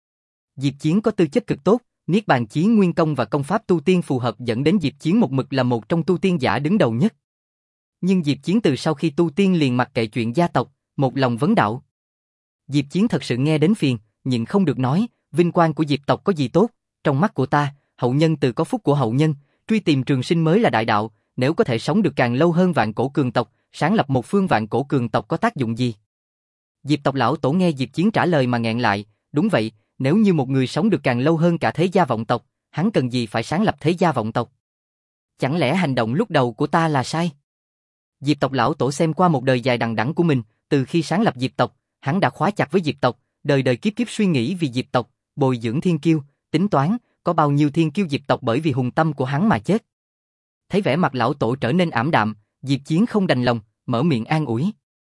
Diệp Chiến có tư chất cực tốt, Niết Bàn Chí Nguyên Công và công pháp tu tiên phù hợp dẫn đến Diệp Chiến một mực là một trong tu tiên giả đứng đầu nhất. Nhưng Diệp Chiến từ sau khi tu tiên liền mặc kệ chuyện gia tộc, một lòng vấn đạo. Diệp Chiến thật sự nghe đến phiền, nhưng không được nói, vinh quang của Diệp tộc có gì tốt, trong mắt của ta, hậu nhân tự có phúc của hậu nhân, truy tìm trường sinh mới là đại đạo, nếu có thể sống được càng lâu hơn vạn cổ cường tộc, sáng lập một phương vạn cổ cường tộc có tác dụng gì? Diệp tộc lão tổ nghe Diệp Chiến trả lời mà nghẹn lại, đúng vậy, nếu như một người sống được càng lâu hơn cả thế gia vọng tộc, hắn cần gì phải sáng lập thế gia vọng tộc? Chẳng lẽ hành động lúc đầu của ta là sai? Diệp tộc lão tổ xem qua một đời dài đằng đẵng của mình, từ khi sáng lập Diệp tộc, hắn đã khóa chặt với Diệp tộc, đời đời kiếp kiếp suy nghĩ vì Diệp tộc, bồi dưỡng thiên kiêu, tính toán, có bao nhiêu thiên kiêu Diệp tộc bởi vì hùng tâm của hắn mà chết. Thấy vẻ mặt lão tổ trở nên ảm đạm, Diệp Chiến không đành lòng, mở miệng an ủi.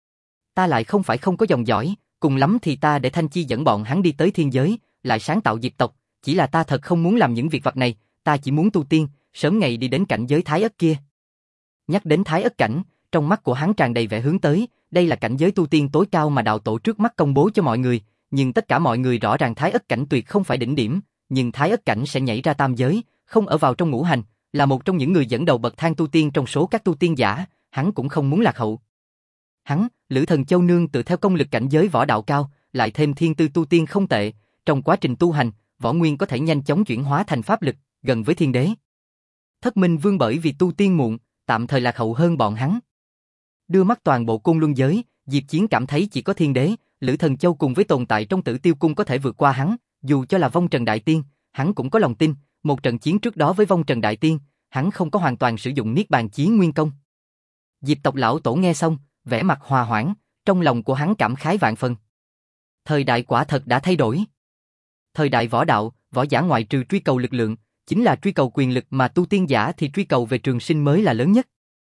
Ta lại không phải không có dòng dõi, cùng lắm thì ta để Thanh Chi dẫn bọn hắn đi tới thiên giới, lại sáng tạo Diệp tộc, chỉ là ta thật không muốn làm những việc vặt này, ta chỉ muốn tu tiên, sớm ngày đi đến cảnh giới Thái Ất kia. Nhắc đến Thái Ất cảnh, trong mắt của hắn tràn đầy vẻ hướng tới, đây là cảnh giới tu tiên tối cao mà đạo tổ trước mắt công bố cho mọi người, nhưng tất cả mọi người rõ ràng Thái Ất cảnh tuyệt không phải đỉnh điểm, nhưng Thái Ất cảnh sẽ nhảy ra tam giới, không ở vào trong ngũ hành, là một trong những người dẫn đầu bậc thang tu tiên trong số các tu tiên giả, hắn cũng không muốn lạc hậu. Hắn, Lữ Thần Châu nương tự theo công lực cảnh giới võ đạo cao, lại thêm thiên tư tu tiên không tệ, trong quá trình tu hành, võ nguyên có thể nhanh chóng chuyển hóa thành pháp lực, gần với thiên đế. Thất Minh Vương bởi vì tu tiên muộn, tạm thời lạc hậu hơn bọn hắn. Đưa mắt toàn bộ côn luân giới, Diệp Chiến cảm thấy chỉ có thiên đế, Lữ Thần Châu cùng với tồn tại trong Tử Tiêu Cung có thể vượt qua hắn, dù cho là Vong Trần Đại Tiên, hắn cũng có lòng tin, một trận chiến trước đó với Vong Trần Đại Tiên, hắn không có hoàn toàn sử dụng Niết Bàn Chí Nguyên Công. Diệp tộc lão tổ nghe xong, vẻ mặt hòa hoãn, trong lòng của hắn cảm khái vạn phần. Thời đại quả thật đã thay đổi. Thời đại võ đạo, võ giả ngoại trừ truy cầu lực lượng, chính là truy cầu quyền lực, mà tu tiên giả thì truy cầu về trường sinh mới là lớn nhất.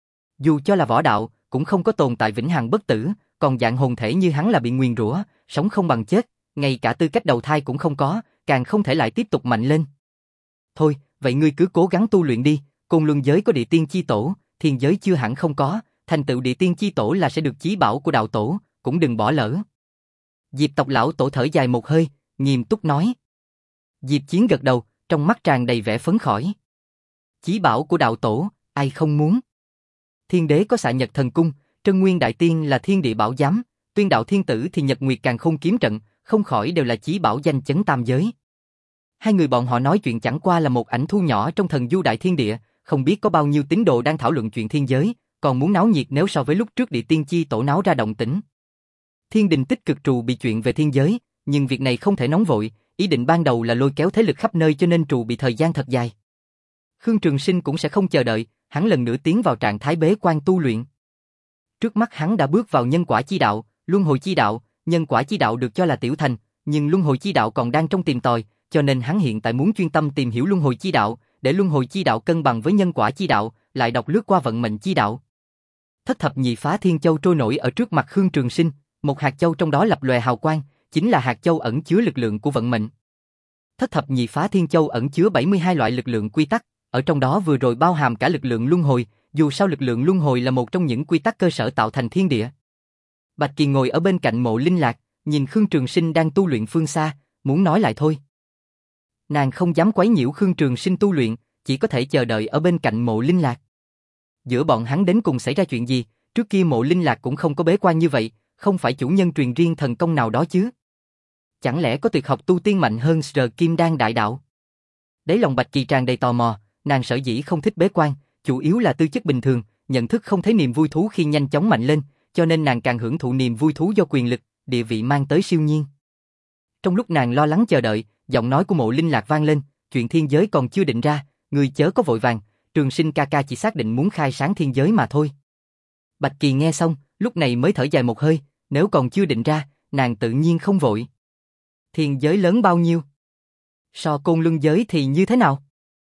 Dù cho là võ đạo, cũng không có tồn tại vĩnh hằng bất tử, còn dạng hồn thể như hắn là bị nguyền rủa, sống không bằng chết, ngay cả tư cách đầu thai cũng không có, càng không thể lại tiếp tục mạnh lên. Thôi, vậy ngươi cứ cố gắng tu luyện đi, côn luân giới có địa tiên chi tổ, thiên giới chưa hẳn không có, thành tựu địa tiên chi tổ là sẽ được chí bảo của đạo tổ, cũng đừng bỏ lỡ. Diệp tộc lão tổ thở dài một hơi, nghiêm túc nói. Diệp Chiến gật đầu, trong mắt tràn đầy vẻ phấn khởi. Chí bảo của đạo tổ, ai không muốn? Thiên đế có Xạ Nhật Thần Cung, Trân Nguyên Đại Tiên là thiên địa bảo giám, Tuyên Đạo Thiên Tử thì Nhật Nguyệt Càn Khôn kiếm trận, không khỏi đều là chí bảo danh chấn tam giới. Hai người bọn họ nói chuyện chẳng qua là một ảnh thu nhỏ trong thần du đại thiên địa, không biết có bao nhiêu tín đồ đang thảo luận chuyện thiên giới, còn muốn náo nhiệt nếu so với lúc trước địa tiên chi tổ náo ra động tĩnh. Thiên đình tích cực trù bị chuyện về thiên giới, nhưng việc này không thể nóng vội, ý định ban đầu là lôi kéo thế lực khắp nơi cho nên trù bị thời gian thật dài. Khương Trường Sinh cũng sẽ không chờ đợi, hắn lần nữa tiến vào trạng thái bế quan tu luyện. Trước mắt hắn đã bước vào nhân quả chi đạo, luân hồi chi đạo, nhân quả chi đạo được cho là tiểu thành, nhưng luân hồi chi đạo còn đang trong tìm tòi, cho nên hắn hiện tại muốn chuyên tâm tìm hiểu luân hồi chi đạo, để luân hồi chi đạo cân bằng với nhân quả chi đạo, lại đọc lướt qua vận mệnh chi đạo. Thất thập nhị phá thiên châu trôi nổi ở trước mặt Khương Trường Sinh, một hạt châu trong đó lập lòe hào quang, chính là hạt châu ẩn chứa lực lượng của vận mệnh. Thất thập nhị phá thiên châu ẩn chứa bảy mươi hai loại lực lượng quy tắc, ở trong đó vừa rồi bao hàm cả lực lượng luân hồi, dù sao lực lượng luân hồi là một trong những quy tắc cơ sở tạo thành thiên địa. Bạch Kỳ ngồi ở bên cạnh Mộ Linh Lạc, nhìn Khương Trường Sinh đang tu luyện phương xa, muốn nói lại thôi. Nàng không dám quấy nhiễu Khương Trường Sinh tu luyện, chỉ có thể chờ đợi ở bên cạnh Mộ Linh Lạc. Giữa bọn hắn đến cùng xảy ra chuyện gì, trước kia Mộ Linh Lạc cũng không có bế quan như vậy, không phải chủ nhân truyền riêng thần công nào đó chứ? Chẳng lẽ có tuyệt học tu tiên mạnh hơn Sở Kim Đan đại đạo? Đáy lòng Bạch Kỳ tràn đầy tò mò, nàng sở dĩ không thích bế quan, chủ yếu là tư chất bình thường, nhận thức không thấy niềm vui thú khi nhanh chóng mạnh lên, cho nên nàng càng hưởng thụ niềm vui thú do quyền lực, địa vị mang tới siêu nhiên. Trong lúc nàng lo lắng chờ đợi, giọng nói của Mộ Linh Lạc vang lên, chuyện thiên giới còn chưa định ra, ngươi chớ có vội vàng, Trường Sinh ca ca chỉ xác định muốn khai sáng thiên giới mà thôi. Bạch Kỳ nghe xong, lúc này mới thở dài một hơi, nếu còn chưa định ra, nàng tự nhiên không vội. Thiên giới lớn bao nhiêu? So Côn Luân giới thì như thế nào?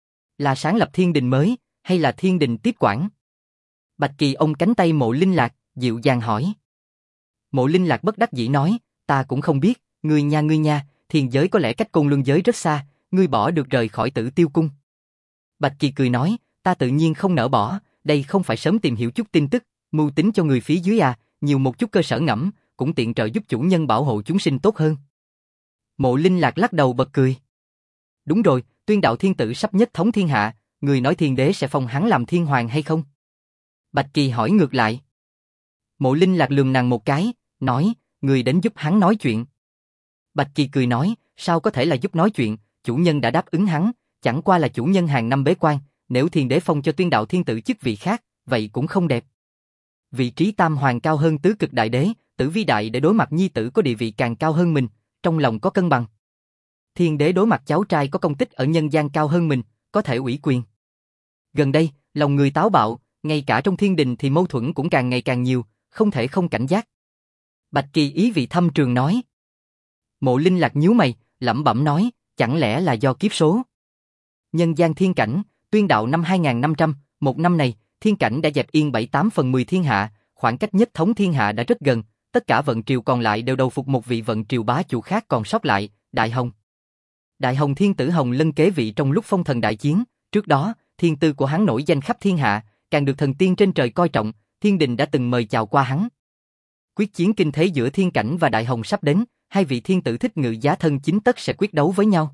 Là sáng lập thiên đình mới, hay là thiên đình tiếp quản? Bạch Kỳ ôm cánh tay Mộ Linh Lạc, dịu dàng hỏi. Mộ Linh Lạc bất đắc dĩ nói, ta cũng không biết, ngươi nha ngươi nha, thiên giới có lẽ cách Côn Luân giới rất xa, ngươi bỏ được rời khỏi Tử Tiêu cung. Bạch Kỳ cười nói, ta tự nhiên không nỡ bỏ, đây không phải sớm tìm hiểu chút tin tức, mưu tính cho người phía dưới à, nhiều một chút cơ sở ngẫm, cũng tiện trợ giúp chủ nhân bảo hộ chúng sinh tốt hơn. Mộ Linh Lạc lắc đầu bật cười. Đúng rồi, Tuyên Đạo Thiên Tử sắp nhất thống thiên hạ, người nói thiên đế sẽ phong hắn làm thiên hoàng hay không? Bạch Kỳ hỏi ngược lại. Mộ Linh Lạc lườm nàng một cái, nói, người đến giúp hắn nói chuyện. Bạch Kỳ cười nói, sao có thể là giúp nói chuyện, chủ nhân đã đáp ứng hắn, chẳng qua là chủ nhân hàng năm bế quan, nếu thiên đế phong cho Tuyên Đạo Thiên Tử chức vị khác, vậy cũng không đẹp. Vị trí tam hoàng cao hơn tứ cực đại đế, Tử Vi đại để đối mặt nhi tử có địa vị càng cao hơn mình, trong lòng có cân bằng. Thiên đế đối mặt cháu trai có công tích ở nhân gian cao hơn mình, có thể ủy quyền. Gần đây, lòng người táo bạo, ngay cả trong thiên đình thì mâu thuẫn cũng càng ngày càng nhiều, không thể không cảnh giác. Bạch Kỳ ý vị thâm trường nói. Mộ Linh Lạc nhíu mày, lẩm bẩm nói, chẳng lẽ là do kiếp số? Nhân gian thiên cảnh, Tuyên Đạo năm hai nghìn năm trăm, một năm này, thiên cảnh đã dẹp yên bảy tám phần mười thiên hạ, khoảng cách nhất thống thiên hạ đã rất gần, tất cả vận triều còn lại đều đầu phục một vị vận triều bá chủ khác còn sót lại, Đại Hồng. Đại Hồng Thiên Tử Hồng Lân kế vị trong lúc phong thần đại chiến, trước đó, thiên tư của hắn nổi danh khắp thiên hạ, càng được thần tiên trên trời coi trọng, thiên đình đã từng mời chào qua hắn. Quyết chiến kinh thế giữa thiên cảnh và Đại Hồng sắp đến, hai vị thiên tử thích ngự giá thân chính tất sẽ quyết đấu với nhau.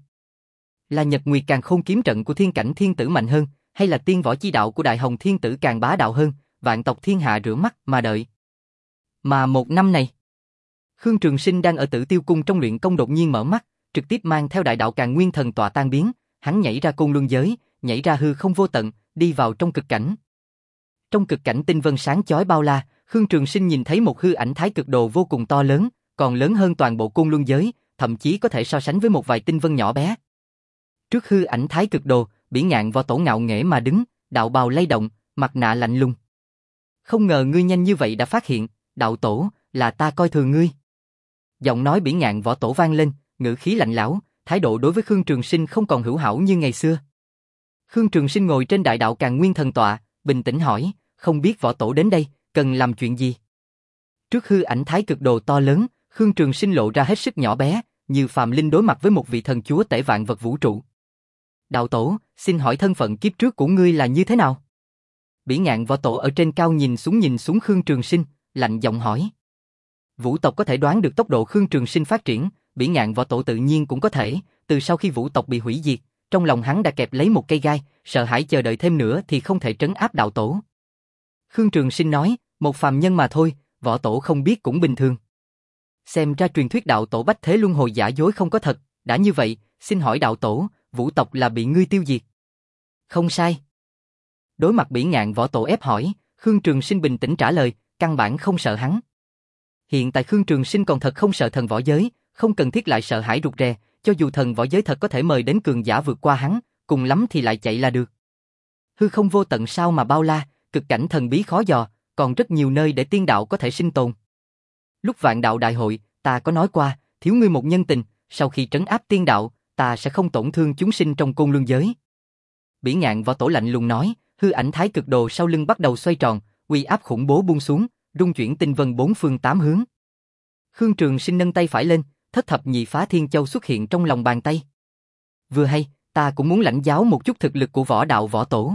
Là Nhật Nguyệt Càn Khôn kiếm trận của thiên cảnh thiên tử mạnh hơn, hay là tiên võ chi đạo của Đại Hồng thiên tử càng bá đạo hơn, vạn tộc thiên hạ rửa mắt mà đợi. Mà một năm này, Khương Trường Sinh đang ở Tử Tiêu cung trong luyện công đột nhiên mở mắt, trực tiếp mang theo đại đạo Càn Nguyên thần tọa tan biến, hắn nhảy ra Côn Luân giới, nhảy ra hư không vô tận, đi vào trong cực cảnh. Trong cực cảnh tinh vân sáng chói bao la, Khương Trường Sinh nhìn thấy một hư ảnh thái cực đồ vô cùng to lớn, còn lớn hơn toàn bộ Côn Luân giới, thậm chí có thể so sánh với một vài tinh vân nhỏ bé. Trước hư ảnh thái cực đồ, Bỉ Ngạn Võ Tổ ngạo nghễ mà đứng, đạo bào lay động, mặt nạ lạnh lùng. Không ngờ ngươi nhanh như vậy đã phát hiện, đạo tổ, là ta coi thường ngươi. Giọng nói Bỉ Ngạn Võ Tổ vang lên, ngữ khí lạnh lẽo, thái độ đối với Khương Trường Sinh không còn hữu hảo như ngày xưa. Khương Trường Sinh ngồi trên đại đạo Càn Nguyên thần tọa, bình tĩnh hỏi, không biết Võ Tổ đến đây, cần làm chuyện gì? Trước hư ảnh thái cực đồ to lớn, Khương Trường Sinh lộ ra hết sức nhỏ bé, như phàm linh đối mặt với một vị thần chúa tể vạn vật vũ trụ. Đạo tổ, xin hỏi thân phận kiếp trước của ngươi là như thế nào? Bỉ Ngạn Võ Tổ ở trên cao nhìn xuống nhìn xuống Khương Trường Sinh, lạnh giọng hỏi. Vũ tộc có thể đoán được tốc độ Khương Trường Sinh phát triển, Bỉ Ngạn Võ Tổ tự nhiên cũng có thể, từ sau khi vũ tộc bị hủy diệt, trong lòng hắn đã kẹp lấy một cây gai, sợ hãi chờ đợi thêm nữa thì không thể trấn áp đạo tổ. Khương Trường Sinh nói, một phàm nhân mà thôi, Võ Tổ không biết cũng bình thường. Xem ra truyền thuyết đạo tổ bách thế luân hồi giả dối không có thật, đã như vậy, xin hỏi đạo tổ, vũ tộc là bị ngươi tiêu diệt? Không sai. Đối mặt Bỉ Ngạn Võ Tổ ép hỏi, Khương Trường Sinh bình tĩnh trả lời, căn bản không sợ hắn. Hiện tại Khương Trường Sinh còn thật không sợ thần võ giới, không cần thiết lại sợ hãi rụt rè, cho dù thần võ giới thật có thể mời đến cường giả vượt qua hắn, cùng lắm thì lại chạy là được. Hư không vô tận sao mà bao la, cực cảnh thần bí khó dò, còn rất nhiều nơi để tiên đạo có thể sinh tồn. Lúc vạn đạo đại hội, ta có nói qua, thiếu ngươi một nhân tình, sau khi trấn áp tiên đạo, ta sẽ không tổn thương chúng sinh trong Côn Luân giới. Bỉ Ngạn Võ Tổ lạnh lùng nói, hư ảnh thái cực đồ sau lưng bắt đầu xoay tròn, uy áp khủng bố buông xuống, rung chuyển tinh vân bốn phương tám hướng. Khương Trường Sinh nâng tay phải lên, thất thập nhị phá thiên châu xuất hiện trong lòng bàn tay. Vừa hay, ta cũng muốn lãnh giáo một chút thực lực của võ đạo Võ Tổ.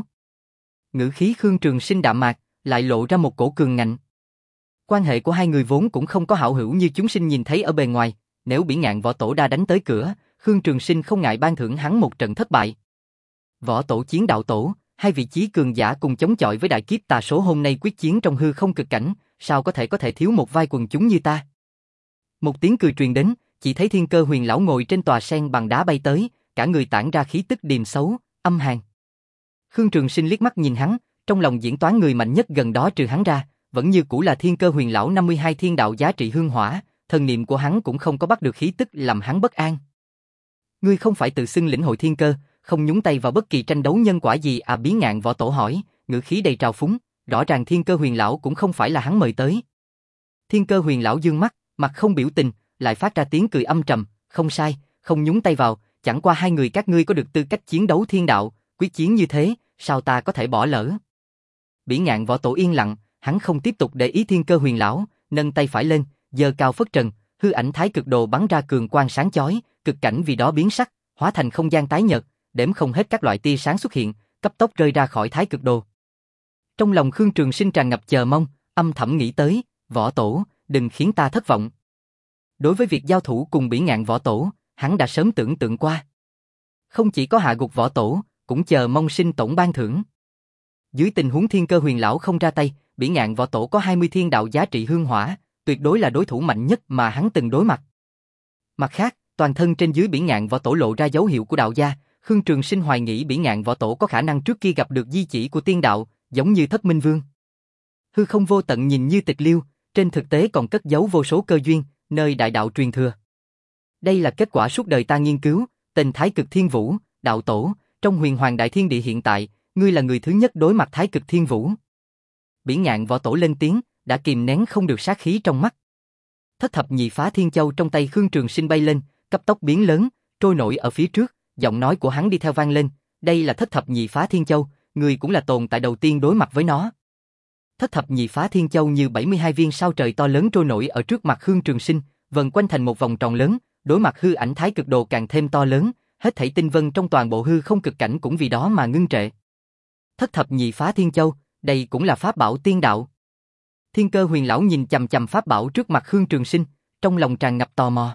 Ngữ khí Khương Trường Sinh đạm mạc, lại lộ ra một cổ cường ngạnh. Quan hệ của hai người vốn cũng không có hảo hữu như chúng sinh nhìn thấy ở bề ngoài, nếu Bỉ Ngạn Võ Tổ đa đánh tới cửa, Khương Trường Sinh không ngại ban thưởng hắn một trận thất bại. Võ Tổ chiến đạo tổ, hai vị chí cường giả cùng chống chọi với đại kiếp tà số hôm nay quyết chiến trong hư không cực cảnh, sao có thể có thể thiếu một vai quần chúng như ta? Một tiếng cười truyền đến, chỉ thấy Thiên Cơ Huyền lão ngồi trên tòa sen bằng đá bay tới, cả người tản ra khí tức điềm xấu, âm hàn. Khương Trường Sinh liếc mắt nhìn hắn, trong lòng diễn toán người mạnh nhất gần đó trừ hắn ra, vẫn như cũ là Thiên Cơ Huyền lão năm mươi hai thiên đạo giá trị hương hỏa, thần niệm của hắn cũng không có bắt được khí tức làm hắn bất an. Ngươi không phải tự xưng lĩnh hội thiên cơ, không nhúng tay vào bất kỳ tranh đấu nhân quả gì à? Bí Ngạn Võ Tổ hỏi, ngữ khí đầy trào phúng, rõ ràng Thiên Cơ Huyền lão cũng không phải là hắn mời tới. Thiên Cơ Huyền lão dương mắt, mặt không biểu tình, lại phát ra tiếng cười âm trầm, không sai, không nhúng tay vào, chẳng qua hai người các ngươi có được tư cách chiến đấu thiên đạo, quyết chiến như thế, sao ta có thể bỏ lỡ? Bỉ Ngạn Võ Tổ yên lặng, hắn không tiếp tục để ý Thiên Cơ Huyền lão, nâng tay phải lên, giơ cao phất trần, hư ảnh thái cực đồ bắn ra cường quang sáng chói, cực cảnh vì đó biến sắc, hóa thành không gian tái nhợt, đếm không hết các loại tia sáng xuất hiện, cấp tốc rơi ra khỏi thái cực đồ. Trong lòng Khương Trường Sinh tràn ngập chờ mong, âm thầm nghĩ tới, Võ Tổ, đừng khiến ta thất vọng. Đối với việc giao thủ cùng Bỉ Ngạn Võ Tổ, hắn đã sớm tưởng tượng qua. Không chỉ có hạ gục Võ Tổ, cũng chờ mong sinh tổn ban thưởng. Dưới tình huống Thiên Cơ Huyền lão không ra tay, Bỉ Ngạn Võ Tổ có hai mươi thiên đạo giá trị hương hỏa, tuyệt đối là đối thủ mạnh nhất mà hắn từng đối mặt. Mặt khác, toàn thân trên dưới Bỉ Ngạn Võ Tổ lộ ra dấu hiệu của đạo gia, Khương Trường Sinh hoài nghĩ Bỉ Ngạn Võ Tổ có khả năng trước kia gặp được di chỉ của tiên đạo, giống như Thất Minh Vương. Hư không vô tận nhìn như tịch liêu, trên thực tế còn cất giấu vô số cơ duyên, nơi đại đạo truyền thừa. Đây là kết quả suốt đời ta nghiên cứu, tên Thái Cực Thiên Vũ, đạo tổ, trong Huyền Hoàng Đại Thiên Địa hiện tại, ngươi là người thứ nhất đối mặt Thái Cực Thiên Vũ. Bỉ Ngạn Võ Tổ lên tiếng, đã kìm nén không được sát khí trong mắt. Thất thập nhị phá thiên châu trong tay Khương Trường Sinh bay lên, cấp tốc biến lớn, trôi nổi ở phía trước, giọng nói của hắn đi theo vang lên, đây là thất thập nhị phá thiên châu, người cũng là tồn tại đầu tiên đối mặt với nó. Thất thập nhị phá thiên châu như bảy mươi hai viên sao trời to lớn trôi nổi ở trước mặt Khương Trường Sinh, vần quanh thành một vòng tròn lớn, đối mặt hư ảnh thái cực đồ càng thêm to lớn, hết thảy tinh vân trong toàn bộ hư không cực cảnh cũng vì đó mà ngưng trệ. Thất thập nhị phá thiên châu, đây cũng là pháp bảo tiên đạo. Thiên Cơ Huyền lão nhìn chằm chằm pháp bảo trước mặt Khương Trường Sinh, trong lòng tràn ngập tò mò.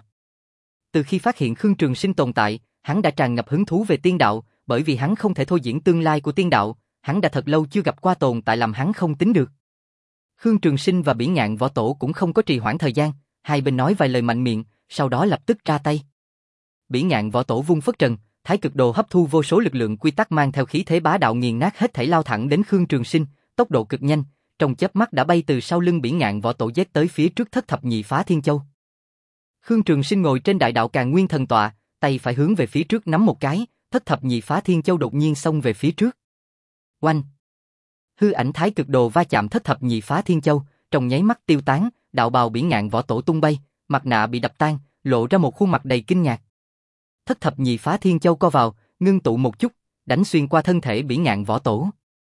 Từ khi phát hiện Khương Trường Sinh tồn tại, hắn đã tràn ngập hứng thú về tiên đạo, bởi vì hắn không thể thôi diễn tương lai của tiên đạo, hắn đã thật lâu chưa gặp qua tồn tại làm hắn không tính được. Khương Trường Sinh và Bỉ Ngạn Võ Tổ cũng không có trì hoãn thời gian, hai bên nói vài lời mạnh miệng, sau đó lập tức ra tay. Bỉ Ngạn Võ Tổ vung phất trần, thái cực đồ hấp thu vô số lực lượng quy tắc mang theo khí thế bá đạo nghiền nát hết thảy lao thẳng đến Khương Trường Sinh, tốc độ cực nhanh, trong chớp mắt đã bay từ sau lưng Bỉ Ngạn Võ Tổ giết tới phía trước thất thập nhị phá thiên châu. Khương Trường Sinh ngồi trên đại đạo Càn Nguyên thần tọa, tay phải hướng về phía trước nắm một cái, thất thập nhị phá thiên châu đột nhiên xông về phía trước. Oanh! Hư ảnh thái cực đồ va chạm thất thập nhị phá thiên châu, trong nháy mắt tiêu tán, đạo bào Bỉ Ngạn Võ Tổ tung bay, mặt nạ bị đập tan, lộ ra một khuôn mặt đầy kinh ngạc. Thất thập nhị phá thiên châu co vào, ngưng tụ một chút, đánh xuyên qua thân thể Bỉ Ngạn Võ Tổ.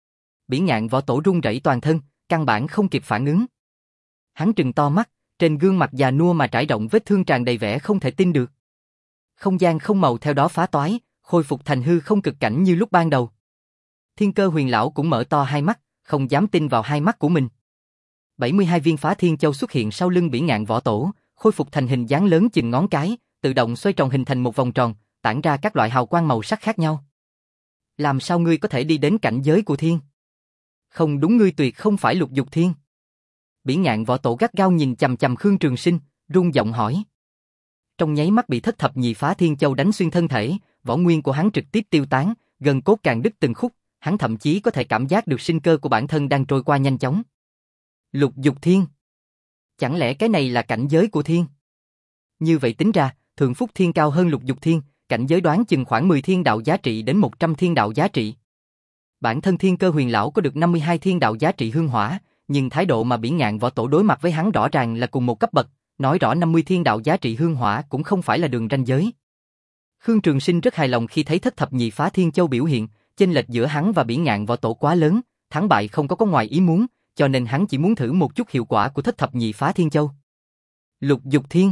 Bỉ Ngạn Võ Tổ run rẩy toàn thân, căn bản không kịp phản ứng. Hắn trừng to mắt, trên gương mặt già nua mà trải rộng vết thương tràn đầy vẻ không thể tin được. Không gian không màu theo đó phá toái, khôi phục thành hư không cực cảnh như lúc ban đầu. Thiên Cơ Huyền lão cũng mở to hai mắt, không dám tin vào hai mắt của mình. bảy mươi hai viên phá thiên châu xuất hiện sau lưng Bỉ Ngạn Võ Tổ, khôi phục thành hình dáng lớn chừng ngón cái, tự động xoay tròn hình thành một vòng tròn, tản ra các loại hào quang màu sắc khác nhau. Làm sao ngươi có thể đi đến cảnh giới của thiên? Không đúng, ngươi tuyệt không phải lục dục thiên. Bỉ Ngạn Võ Tổ gắt gao nhìn chằm chằm Khương Trường Sinh, run giọng hỏi. Trong nháy mắt bị thất thập nhị phá thiên châu đánh xuyên thân thể, võ nguyên của hắn trực tiếp tiêu tán, gần cốt càng đứt từng khúc, hắn thậm chí có thể cảm giác được sinh cơ của bản thân đang trôi qua nhanh chóng. Lục dục thiên. Chẳng lẽ cái này là cảnh giới của thiên? Như vậy tính ra, thượng phúc thiên cao hơn lục dục thiên, cảnh giới đoán chừng khoảng mười thiên đạo giá trị đến một trăm thiên đạo giá trị. Bản thân Thiên Cơ Huyền lão có được năm mươi hai thiên đạo giá trị hương hỏa, nhưng thái độ mà Bỉ Ngạn Võ Tổ đối mặt với hắn rõ ràng là cùng một cấp bậc, nói rõ năm mươi thiên đạo giá trị hương hỏa cũng không phải là đường ranh giới. Khương Trường Sinh rất hài lòng khi thấy thất thập nhị phá thiên châu biểu hiện, chênh lệch giữa hắn và Bỉ Ngạn Võ Tổ quá lớn, thắng bại không có có ngoài ý muốn, cho nên hắn chỉ muốn thử một chút hiệu quả của thất thập nhị phá thiên châu. Lục dục thiên.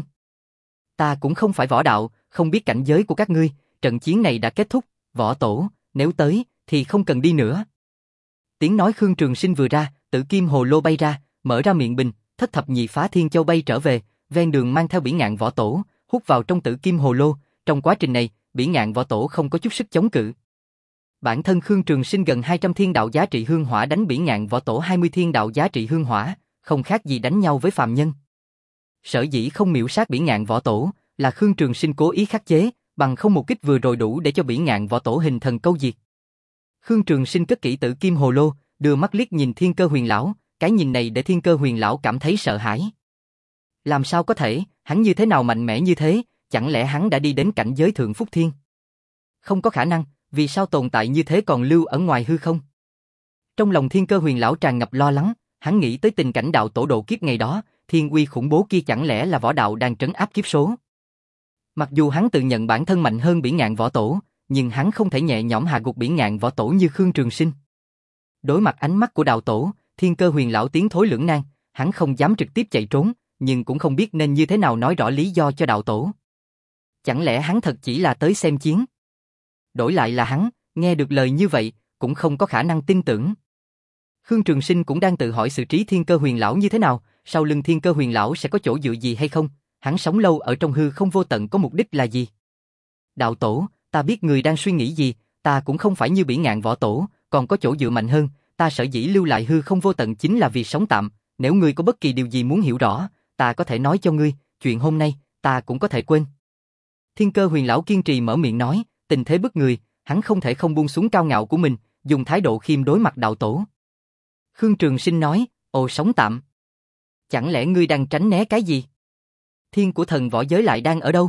Ta cũng không phải võ đạo, không biết cảnh giới của các ngươi, trận chiến này đã kết thúc, Võ Tổ, nếu tới, thì không cần đi nữa. Tiếng nói Khương Trường Sinh vừa ra, Tử Kim Hồ Lô bay ra, mở ra miệng bình, thất thập nhị phá thiên châu bay trở về, ven đường mang theo Bỉ Ngạn Võ Tổ, hút vào trong Tử Kim Hồ Lô, trong quá trình này, Bỉ Ngạn Võ Tổ không có chút sức chống cự. Bản thân Khương Trường Sinh gần hai trăm thiên đạo giá trị hương hỏa đánh Bỉ Ngạn Võ Tổ hai mươi thiên đạo giá trị hương hỏa, không khác gì đánh nhau với phàm nhân. Sở dĩ không miểu sát Bỉ Ngạn Võ Tổ, là Khương Trường Sinh cố ý khắc chế, bằng không một kích vừa rồi đủ để cho Bỉ Ngạn Võ Tổ hình thần câu diệt. Khương Trường Sinh cất kỹ Tử Kim Hồ Lô, đưa mắt liếc nhìn Thiên Cơ Huyền lão, cái nhìn này để Thiên Cơ Huyền lão cảm thấy sợ hãi. Làm sao có thể, hắn như thế nào mạnh mẽ như thế, chẳng lẽ hắn đã đi đến cảnh giới thượng phúc thiên? Không có khả năng, Vì sao tồn tại như thế còn lưu ở ngoài hư không? Trong lòng Thiên Cơ Huyền lão tràn ngập lo lắng, hắn nghĩ tới tình cảnh đạo tổ độ kiếp ngày đó, thiên uy khủng bố kia chẳng lẽ là võ đạo đang trấn áp kiếp số. Mặc dù hắn tự nhận bản thân mạnh hơn Bỉ Ngạn Võ Tổ, nhưng hắn không thể nhẹ nhõm hạ gục Bỉ Ngạn Võ Tổ như Khương Trường Sinh. Đối mặt ánh mắt của đạo tổ, Thiên Cơ Huyền lão tiến thối lưỡng nan, hắn không dám trực tiếp chạy trốn, nhưng cũng không biết nên như thế nào nói rõ lý do cho đạo tổ. Chẳng lẽ hắn thật chỉ là tới xem chiến? Đổi lại là hắn, nghe được lời như vậy, cũng không có khả năng tin tưởng. Khương Trường Sinh cũng đang tự hỏi xử trí Thiên Cơ Huyền lão như thế nào, sau lưng Thiên Cơ Huyền lão sẽ có chỗ dựa gì hay không, hắn sống lâu ở trong hư không vô tận có mục đích là gì? Đạo tổ, ta biết người đang suy nghĩ gì, ta cũng không phải như Bỉ Ngạn Võ Tổ, còn có chỗ dựa mạnh hơn, ta sở dĩ lưu lại hư không vô tận chính là vì sống tạm, nếu ngươi có bất kỳ điều gì muốn hiểu rõ, ta có thể nói cho ngươi, chuyện hôm nay, ta cũng có thể quên. Thiên Cơ Huyền lão kiên trì mở miệng nói, tình thế bức người, hắn không thể không buông xuống cao ngạo của mình, dùng thái độ khiêm đối mặt đạo tổ. Khương Trường Sinh nói, ồ sống tạm. Chẳng lẽ ngươi đang tránh né cái gì? Thiên của thần võ giới lại đang ở đâu?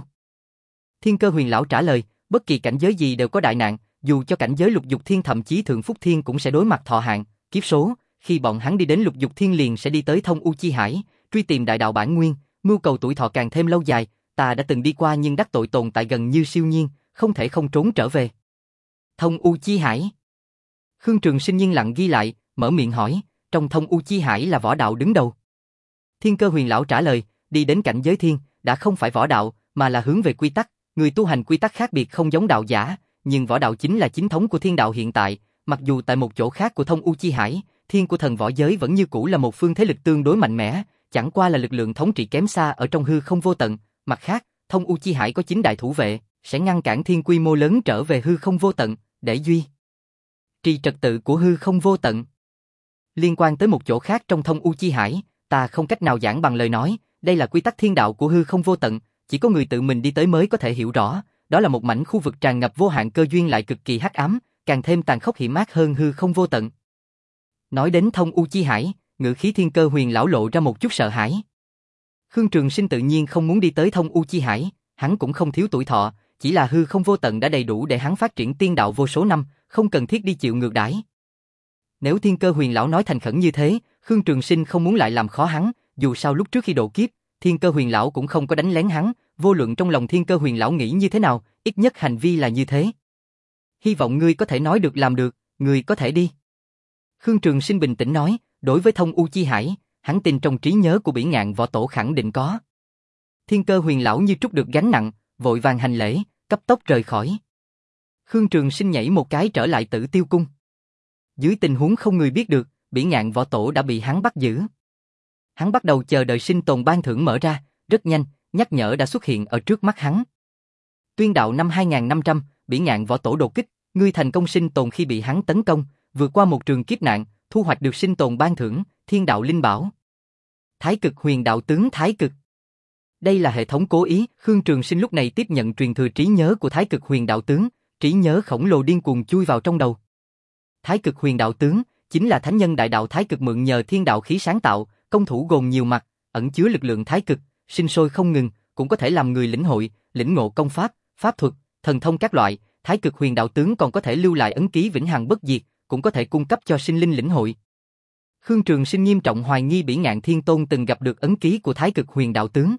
Thiên Cơ Huyền lão trả lời, bất kỳ cảnh giới gì đều có đại nạn, dù cho cảnh giới lục dục thiên thậm chí thượng phúc thiên cũng sẽ đối mặt thọ hạn, kiếp số, khi bọn hắn đi đến lục dục thiên liền sẽ đi tới Thông U Chi Hải, truy tìm đại đạo bản nguyên, mưu cầu tuổi thọ càng thêm lâu dài, ta đã từng đi qua nhưng đắc tội tồn tại gần như siêu nhiên, không thể không trốn trở về. Thông U Chi Hải. Khương Trường Sinh yên lặng ghi lại, mở miệng hỏi, trong Thông U Chi Hải là võ đạo đứng đầu. Thiên Cơ Huyền lão trả lời, đi đến cảnh giới thiên, đã không phải võ đạo, mà là hướng về quy tắc, người tu hành quy tắc khác biệt không giống đạo giả, nhưng võ đạo chính là chính thống của thiên đạo hiện tại, mặc dù tại một chỗ khác của Thông U Chi Hải, thiên của thần võ giới vẫn như cũ là một phương thế lực tương đối mạnh mẽ, chẳng qua là lực lượng thống trị kém xa ở trong hư không vô tận, mặt khác, Thông U Chi Hải có chín đại thủ vệ, sẽ ngăn cản thiên quy mô lớn trở về hư không vô tận, để duy trì trật tự của hư không vô tận. Liên quan tới một chỗ khác trong Thông U Chi Hải, ta không cách nào giảng bằng lời nói, đây là quy tắc thiên đạo của hư không vô tận, chỉ có người tự mình đi tới mới có thể hiểu rõ, đó là một mảnh khu vực tràn ngập vô hạn cơ duyên lại cực kỳ hắc ám, càng thêm tàn khốc hiểm ác hơn hư không vô tận. Nói đến Thông U Chi Hải, ngữ khí Thiên Cơ Huyền lão lộ ra một chút sợ hãi. Khương Trường Sinh tự nhiên không muốn đi tới Thông U Chi Hải, hắn cũng không thiếu tuổi thọ, chỉ là hư không vô tận đã đầy đủ để hắn phát triển tiên đạo vô số năm, không cần thiết đi chịu ngược đãi. Nếu Thiên Cơ Huyền lão nói thành khẩn như thế, Khương Trường Sinh không muốn lại làm khó hắn, dù sao lúc trước khi độ kiếp, Thiên Cơ Huyền lão cũng không có đánh lén hắn, vô luận trong lòng Thiên Cơ Huyền lão nghĩ như thế nào, ít nhất hành vi là như thế. Hy vọng ngươi có thể nói được làm được, ngươi có thể đi. Khương Trường Sinh bình tĩnh nói, đối với Thông U Chi Hải, hắn tin trong trí nhớ của Bỉ Ngạn Võ Tổ khẳng định có. Thiên Cơ Huyền lão như trút được gánh nặng, vội vàng hành lễ, cấp tốc rời khỏi. Khương Trường Sinh nhảy một cái trở lại Tử Tiêu Cung. Dưới tình huống không người biết được, Bỉ Ngạn Võ Tổ đã bị hắn bắt giữ. Hắn bắt đầu chờ đợi sinh tồn ban thưởng mở ra, rất nhanh, nhắc nhở đã xuất hiện ở trước mắt hắn. Tuyên đạo năm hai nghìn năm trăm, Bỉ Ngạn Võ Tổ đột kích, ngươi thành công sinh tồn khi bị hắn tấn công, vượt qua một trường kiếp nạn, thu hoạch được sinh tồn ban thưởng, Thiên Đạo Linh Bảo. Thái Cực Huyền Đạo Tướng Thái Cực. Đây là hệ thống cố ý, Khương Trường Sinh lúc này tiếp nhận truyền thừa trí nhớ của Thái Cực Huyền Đạo Tướng, trí nhớ khổng lồ điên cuồng chui vào trong đầu. Thái Cực Huyền Đạo Tướng chính là thánh nhân đại đạo Thái Cực mượn nhờ thiên đạo khí sáng tạo, công thủ gồm nhiều mặt, ẩn chứa lực lượng Thái Cực, sinh sôi không ngừng, cũng có thể làm người lĩnh hội, lĩnh ngộ công pháp, pháp thuật, thần thông các loại. Thái Cực Huyền Đạo Tướng còn có thể lưu lại ấn ký vĩnh hằng bất diệt, cũng có thể cung cấp cho sinh linh lĩnh hội. Khương Trường Sinh nghiêm trọng hoài nghi Bỉ Ngạn Thiên Tôn từng gặp được ấn ký của Thái Cực Huyền Đạo Tướng.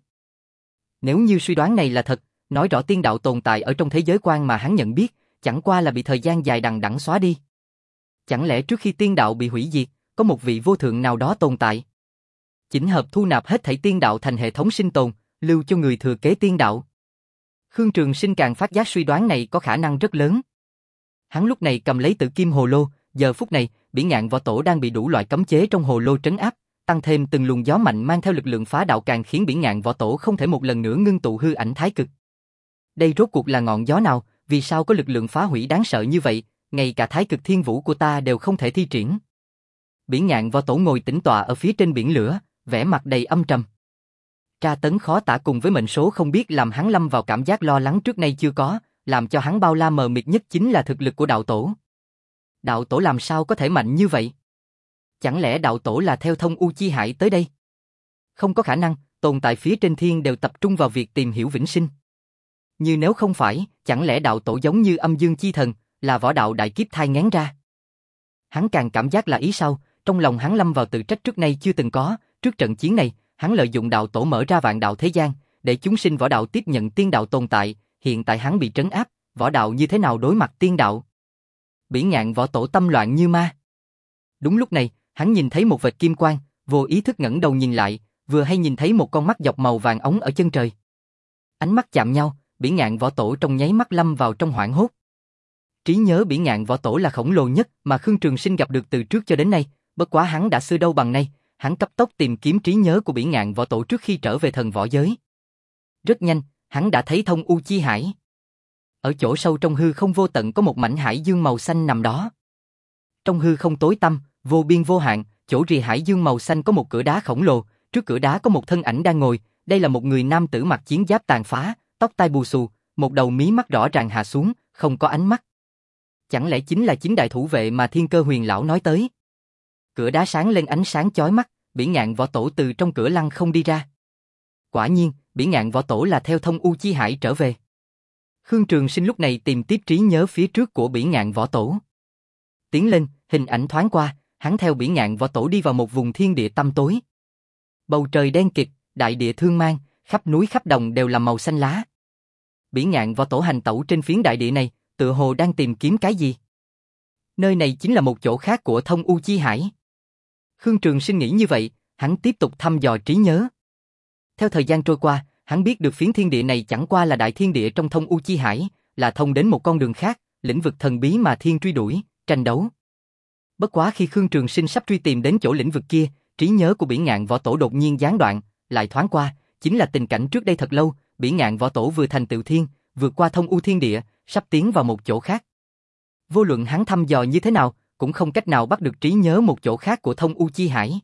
Nếu như suy đoán này là thật, nói rõ tiên đạo tồn tại ở trong thế giới quan mà hắn nhận biết, chẳng qua là bị thời gian dài đằng đẵng xóa đi. Chẳng lẽ trước khi tiên đạo bị hủy diệt, có một vị vô thượng nào đó tồn tại? Chỉnh hợp thu nạp hết thảy tiên đạo thành hệ thống sinh tồn, lưu cho người thừa kế tiên đạo. Khương Trường Sinh càng phát giác suy đoán này có khả năng rất lớn. Hắn lúc này cầm lấy Tử Kim Hồ Lô, giờ phút này, Bỉ Ngạn Võ Tổ đang bị đủ loại cấm chế trong hồ lô trấn áp, tăng thêm từng luồng gió mạnh mang theo lực lượng phá đạo càng khiến Bỉ Ngạn Võ Tổ không thể một lần nữa ngưng tụ hư ảnh Thái Cực. Đây rốt cuộc là ngọn gió nào, vì sao có lực lượng phá hủy đáng sợ như vậy, ngay cả Thái Cực Thiên Vũ của ta đều không thể thi triển. Bỉ Ngạn Võ Tổ ngồi tĩnh tọa ở phía trên biển lửa, vẻ mặt đầy âm trầm. Tra tấn khó tả cùng với mệnh số không biết làm hắn lâm vào cảm giác lo lắng trước nay chưa có, làm cho hắn bao la mờ mịt nhất chính là thực lực của đạo tổ. Đạo tổ làm sao có thể mạnh như vậy? Chẳng lẽ đạo tổ là theo Thông U Chi Hải tới đây? Không có khả năng, tồn tại phía trên thiên đều tập trung vào việc tìm hiểu vĩnh sinh. Như nếu không phải, chẳng lẽ đạo tổ giống như Âm Dương Chi Thần, là võ đạo đại kiếp thai nghén ra. Hắn càng cảm giác là ý sau, trong lòng hắn lâm vào tự trách trước nay chưa từng có, trước trận chiến này, hắn lợi dụng đạo tổ mở ra vạn đạo thế gian, để chúng sinh võ đạo tiếp nhận tiên đạo tồn tại, hiện tại hắn bị trấn áp, võ đạo như thế nào đối mặt tiên đạo? Bỉ Ngạn võ tổ tâm loạn như ma. Đúng lúc này, hắn nhìn thấy một vệt kim quang, vô ý thức ngẩng đầu nhìn lại, vừa hay nhìn thấy một con mắt dọc màu vàng óng ở chân trời. Ánh mắt chạm nhau, Bỉ Ngạn võ tổ trong nháy mắt lâm vào trong hoảng hốt. Trí nhớ Bỉ Ngạn võ tổ là khổng lồ nhất mà Khương Trường Sinh gặp được từ trước cho đến nay, bất quá hắn đã xưa đâu bằng nay, hắn cấp tốc tìm kiếm trí nhớ của Bỉ Ngạn võ tổ trước khi trở về thần võ giới. Rất nhanh, hắn đã thấy thông U Chi Hải. Ở chỗ sâu trong hư không vô tận có một mảnh hải dương màu xanh nằm đó. Trong hư không tối tăm, vô biên vô hạn, chỗ rìa hải dương màu xanh có một cửa đá khổng lồ, trước cửa đá có một thân ảnh đang ngồi, đây là một người nam tử mặc chiến giáp tàn phá, tóc tai bù xù, một đầu mí mắt rõ ràng hạ xuống, không có ánh mắt. Chẳng lẽ chính là chính đại thủ vệ mà Thiên Cơ Huyền lão nói tới? Cửa đá sáng lên ánh sáng chói mắt, Bỉ Ngạn võ tổ từ trong cửa lăng không đi ra. Quả nhiên, Bỉ Ngạn võ tổ là theo thông U Chi Hải trở về. Khương Trường Sinh lúc này tìm tiếp trí nhớ phía trước của Bỉ Ngạn võ tổ. Tiến lên, hình ảnh thoáng qua, hắn theo Bỉ Ngạn võ tổ đi vào một vùng thiên địa tăm tối. Bầu trời đen kịt, đại địa thương mang, khắp núi khắp đồng đều là màu xanh lá. Bỉ Ngạn võ tổ hành tẩu trên phiến đại địa này, tựa hồ đang tìm kiếm cái gì. Nơi này chính là một chỗ khác của thông U Chi Hải. Khương Trường Sinh nghĩ như vậy, hắn tiếp tục thăm dò trí nhớ. Theo thời gian trôi qua, hắn biết được phiến thiên địa này chẳng qua là đại thiên địa trong thông U Chi Hải, là thông đến một con đường khác, lĩnh vực thần bí mà thiên truy đuổi, tranh đấu. Bất quá khi Khương Trường Sinh sắp truy tìm đến chỗ lĩnh vực kia, trí nhớ của Bỉ Ngạn võ tổ đột nhiên gián đoạn, lại thoáng qua, chính là tình cảnh trước đây thật lâu, Bỉ Ngạn võ tổ vừa thành tựu thiên, vượt qua thông U thiên địa, sắp tiến vào một chỗ khác. Vô luận hắn thăm dò như thế nào, cũng không cách nào bắt được trí nhớ một chỗ khác của thông U Chi Hải.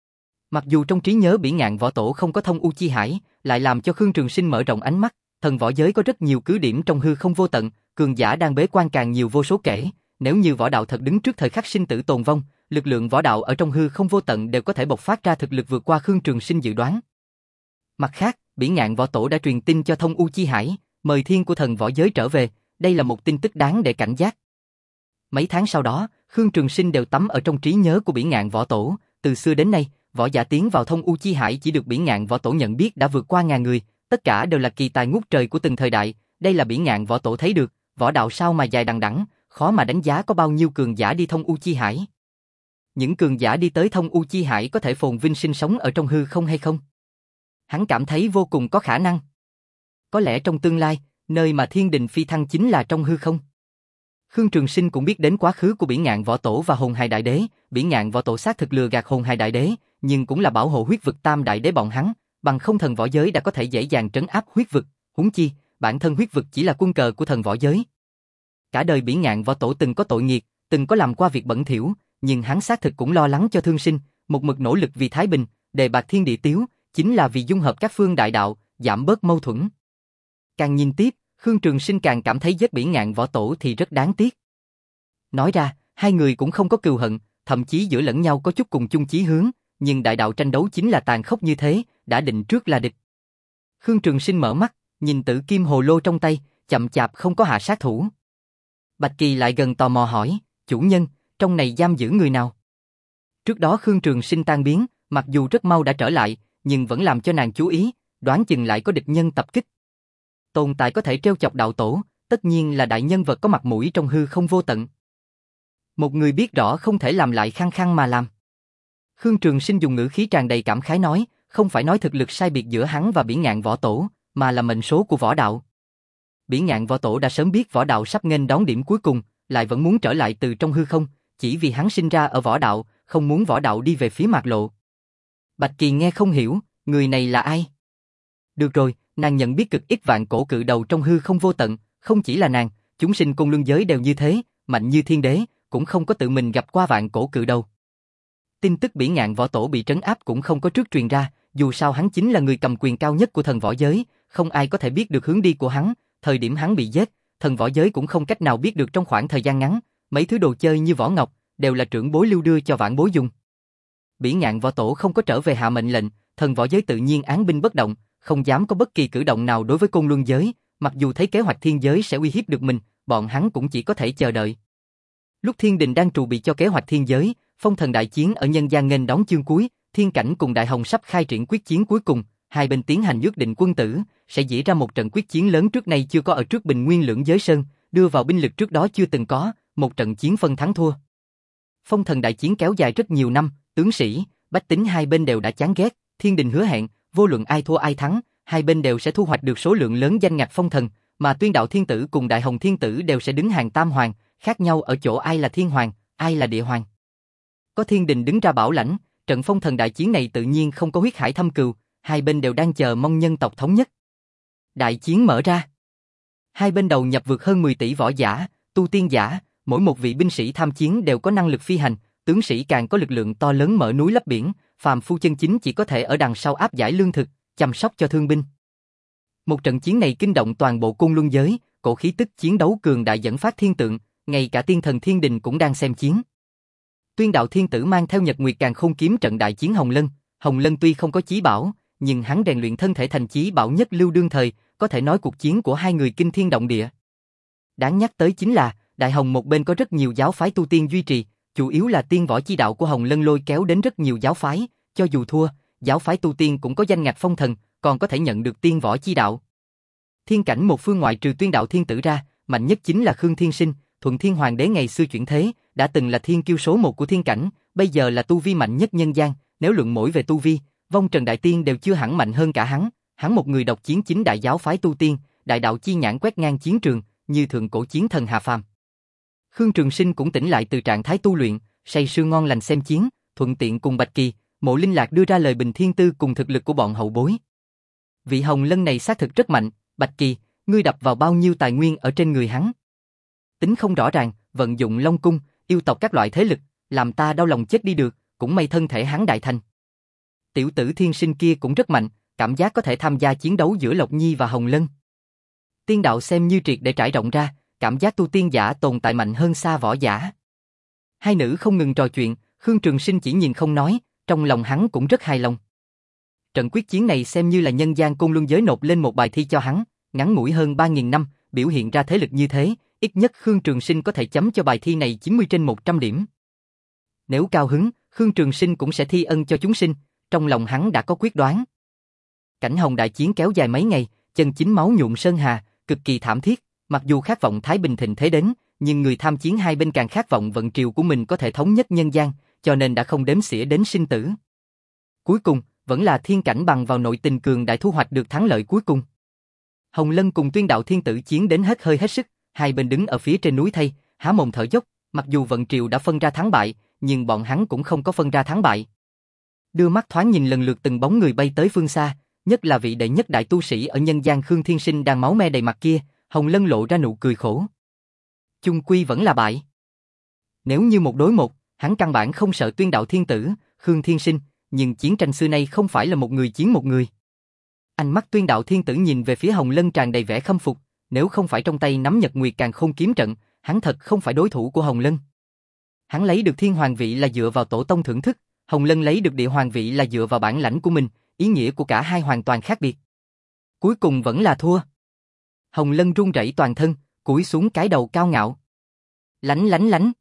Mặc dù trong trí nhớ Bỉ Ngạn võ tổ không có thông U Chi Hải, lại làm cho Khương Trường Sinh mở rộng ánh mắt, thần võ giới có rất nhiều cứ điểm trong hư không vô tận, cường giả đang bế quan càng nhiều vô số kể, nếu như võ đạo thật đứng trước thời khắc sinh tử tồn vong, lực lượng võ đạo ở trong hư không vô tận đều có thể bộc phát ra thực lực vượt qua Khương Trường Sinh dự đoán. Mặt khác, Bỉ Ngạn võ tổ đã truyền tin cho thông U Chi Hải, mời thiên của thần võ giới trở về, đây là một tin tức đáng để cảnh giác. Mấy tháng sau đó, Khương Trường Sinh đều tắm ở trong trí nhớ của Bỉ Ngạn võ tổ, từ xưa đến nay, võ giả tiến vào thông U Chi Hải chỉ được Bỉ Ngạn võ tổ nhận biết đã vượt qua ngàn người, tất cả đều là kỳ tài ngút trời của từng thời đại, đây là Bỉ Ngạn võ tổ thấy được, võ đạo sao mà dài đằng đẵng, khó mà đánh giá có bao nhiêu cường giả đi thông U Chi Hải. Những cường giả đi tới thông U Chi Hải có thể phồn vinh sinh sống ở trong hư không hay không? Hắn cảm thấy vô cùng có khả năng. Có lẽ trong tương lai, nơi mà thiên đình phi thăng chính là trong hư không. Khương Trường Sinh cũng biết đến quá khứ của Bỉ Ngạn võ tổ và Hồn Hài đại đế, Bỉ Ngạn võ tổ xác thực lừa gạt Hồn Hài đại đế, nhưng cũng là bảo hộ huyết vực tam đại đế bọn hắn, bằng không thần võ giới đã có thể dễ dàng trấn áp huyết vực, huống chi, bản thân huyết vực chỉ là quân cờ của thần võ giới. Cả đời Bỉ Ngạn võ tổ từng có tội nghiệt, từng có làm qua việc bẩn thỉu, nhưng hắn xác thực cũng lo lắng cho thương sinh, một mực nỗ lực vì thái bình, đề bạt thiên địa tiếu, chính là vì dung hợp các phương đại đạo, giảm bớt mâu thuẫn. Càng nhìn tiếp, Khương Trường Sinh càng cảm thấy giết Bỉ Ngạn võ tổ thì rất đáng tiếc. Nói ra, hai người cũng không có cừu hận, thậm chí giữa lẫn nhau có chút cùng chung chí hướng, nhưng đại đạo tranh đấu chính là tàn khốc như thế, đã định trước là địch. Khương Trường Sinh mở mắt, nhìn Tử Kim Hồ Lô trong tay, chậm chạp không có hạ sát thủ. Bạch Kỳ lại gần tò mò hỏi, chủ nhân, trong này giam giữ người nào? Trước đó Khương Trường Sinh tan biến, mặc dù rất mau đã trở lại, nhưng vẫn làm cho nàng chú ý, đoán chừng lại có địch nhân tập kích. Tồn tại có thể trêu chọc đạo tổ, tất nhiên là đại nhân vật có mặt mũi trong hư không vô tận. Một người biết rõ không thể làm lại khăng khăng mà làm. Khương Trường Sinh dùng ngữ khí tràn đầy cảm khái nói, không phải nói thực lực sai biệt giữa hắn và Bỉ Ngạn võ tổ, mà là mệnh số của võ đạo. Bỉ Ngạn võ tổ đã sớm biết võ đạo sắp nghênh đón điểm cuối cùng, lại vẫn muốn trở lại từ trong hư không, chỉ vì hắn sinh ra ở võ đạo, không muốn võ đạo đi về phía mạt lộ. Bạch Kỳ nghe không hiểu, người này là ai? Được rồi, nàng nhận biết cực ít vạn cổ cự đầu trong hư không vô tận, không chỉ là nàng, chúng sinh côn luân giới đều như thế, mạnh như thiên đế, cũng không có tự mình gặp qua vạn cổ cự đầu. Tin tức Bỉ Ngạn võ tổ bị trấn áp cũng không có trước truyền ra, dù sao hắn chính là người cầm quyền cao nhất của thần võ giới, không ai có thể biết được hướng đi của hắn, thời điểm hắn bị giết, thần võ giới cũng không cách nào biết được trong khoảng thời gian ngắn, mấy thứ đồ chơi như võ ngọc, đều là trưởng bối lưu đưa cho vãn bối dùng. Bỉ Ngạn võ tổ không có trở về hạ mệnh lệnh, thần võ giới tự nhiên án binh bất động, không dám có bất kỳ cử động nào đối với côn luân giới, mặc dù thấy kế hoạch thiên giới sẽ uy hiếp được mình, bọn hắn cũng chỉ có thể chờ đợi. Lúc thiên đình đang trù bị cho kế hoạch thiên giới, phong thần đại chiến ở nhân gian nghênh đón chương cuối, thiên cảnh cùng đại hồng sắp khai triển quyết chiến cuối cùng, hai bên tiến hành ước định quân tử, sẽ diễn ra một trận quyết chiến lớn trước nay chưa có ở trước Bình Nguyên Lưỡng Giới Sơn, đưa vào binh lực trước đó chưa từng có, một trận chiến phân thắng thua. Phong thần đại chiến kéo dài rất nhiều năm, tướng sĩ, bách tính hai bên đều đã chán ghét, thiên đình hứa hẹn, vô luận ai thua ai thắng, hai bên đều sẽ thu hoạch được số lượng lớn danh ngạch phong thần, mà Tuyên Đạo Thiên Tử cùng Đại Hồng Thiên Tử đều sẽ đứng hàng tam hoàng, khác nhau ở chỗ ai là thiên hoàng, ai là địa hoàng. Có thiên đình đứng ra bảo lãnh, trận phong thần đại chiến này tự nhiên không có huyết hải thâm cừu, hai bên đều đang chờ mong nhân tộc thống nhất. Đại chiến mở ra. Hai bên đầu nhập vượt hơn mười tỷ võ giả, tu tiên giả, mỗi một vị binh sĩ tham chiến đều có năng lực phi hành, tướng sĩ càng có lực lượng to lớn mở núi lấp biển, phàm phu chân chính chỉ có thể ở đằng sau áp giải lương thực, chăm sóc cho thương binh. Một trận chiến này kinh động toàn bộ Côn Luân giới, cổ khí tức chiến đấu cường đại dẫn phát thiên tượng, ngay cả tiên thần thiên đình cũng đang xem chiến. Tuyên Đạo Thiên Tử mang theo Nhật Nguyệt Càn Khôn kiếm trận đại chiến Hồng Lân, Hồng Lân tuy không có chí bảo, nhưng hắn rèn luyện thân thể thành chí bảo nhất lưu đương thời, có thể nói cuộc chiến của hai người kinh thiên động địa. Đáng nhắc tới chính là, Đại Hồng một bên có rất nhiều giáo phái tu tiên duy trì, chủ yếu là tiên võ chi đạo của Hồng Lân lôi kéo đến rất nhiều giáo phái, cho dù thua, giáo phái tu tiên cũng có danh ngạch phong thần, còn có thể nhận được tiên võ chi đạo. Thiên cảnh một phương ngoại trừ Tuyên Đạo Thiên Tử ra, mạnh nhất chính là Khương Thiên Sinh, Thuận Thiên Hoàng đế ngày xưa chuyển thế, đã từng là thiên kiêu số một của thiên cảnh, bây giờ là tu vi mạnh nhất nhân gian, nếu luận mỗi về tu vi, Vong Trần Đại Tiên đều chưa hẳn mạnh hơn cả hắn, hắn một người độc chiến chính đại giáo phái tu tiên, đại đạo chi nhãn quét ngang chiến trường, như thượng cổ chiến thần hạ phàm. Khương Trường Sinh cũng tỉnh lại từ trạng thái tu luyện, say sưa ngon lành xem chiến, thuận tiện cùng Bạch Kỳ, Mộ Linh Lạc đưa ra lời bình thiên tư cùng thực lực của bọn hậu bối. Vị Hồng Lân này xác thực rất mạnh, Bạch Kỳ, ngươi đập vào bao nhiêu tài nguyên ở trên người hắn? Tính không rõ ràng, vận dụng Long Cung, yêu tộc các loại thế lực, làm ta đau lòng chết đi được, cũng may thân thể hắn đại thành. Tiểu tử Thiên Sinh kia cũng rất mạnh, cảm giác có thể tham gia chiến đấu giữa Lộc Nhi và Hồng Lân. Tiên đạo xem như triệt để trải rộng ra, cảm giác tu tiên giả tồn tại mạnh hơn xa võ giả. Hai nữ không ngừng trò chuyện, Khương Trường Sinh chỉ nhìn không nói, trong lòng hắn cũng rất hài lòng. Trận quyết chiến này xem như là nhân gian Côn Luân giới nộp lên một bài thi cho hắn, ngắn ngủi hơn ba nghìn năm, biểu hiện ra thế lực như thế, ít nhất Khương Trường Sinh có thể chấm cho bài thi này chín mươi trên một trăm điểm. Nếu cao hứng, Khương Trường Sinh cũng sẽ thi ân cho chúng sinh, trong lòng hắn đã có quyết đoán. Cảnh Hồng đại chiến kéo dài mấy ngày, chân chính máu nhuộm sơn hà, cực kỳ thảm thiết, mặc dù khát vọng thái bình thịnh thế đến, nhưng người tham chiến hai bên càng khát vọng vận triều của mình có thể thống nhất nhân gian, cho nên đã không đếm xỉa đến sinh tử. Cuối cùng, vẫn là thiên cảnh bằng vào nội tình cường đại thu hoạch được thắng lợi cuối cùng. Hồng Lân cùng Tuyên Đạo Thiên Tử chiến đến hết hơi hết sức, hai bên đứng ở phía trên núi thay, há mồm thở dốc, mặc dù vận triều đã phân ra thắng bại, nhưng bọn hắn cũng không có phân ra thắng bại. Đưa mắt thoáng nhìn lần lượt từng bóng người bay tới phương xa, nhất là vị đệ nhất đại tu sĩ ở nhân gian Khương Thiên Sinh đang máu me đầy mặt kia, Hồng Lân lộ ra nụ cười khổ. Chung quy vẫn là bại. Nếu như một đối một, hắn căn bản không sợ Tuyên Đạo Thiên Tử, Khương Thiên Sinh, nhưng chiến tranh xưa nay không phải là một người chiến một người. Ánh mắt Tuyên Đạo Thiên Tử nhìn về phía Hồng Lân tràn đầy vẻ khâm phục, nếu không phải trong tay nắm Nhật Nguyệt Càn Khôn kiếm trận, hắn thật không phải đối thủ của Hồng Lân. Hắn lấy được thiên hoàng vị là dựa vào tổ tông thưởng thức, Hồng Lân lấy được địa hoàng vị là dựa vào bản lãnh của mình, ý nghĩa của cả hai hoàn toàn khác biệt. Cuối cùng vẫn là thua. Hồng Lân run rẩy toàn thân, cúi xuống cái đầu cao ngạo. Lánh lánh lánh.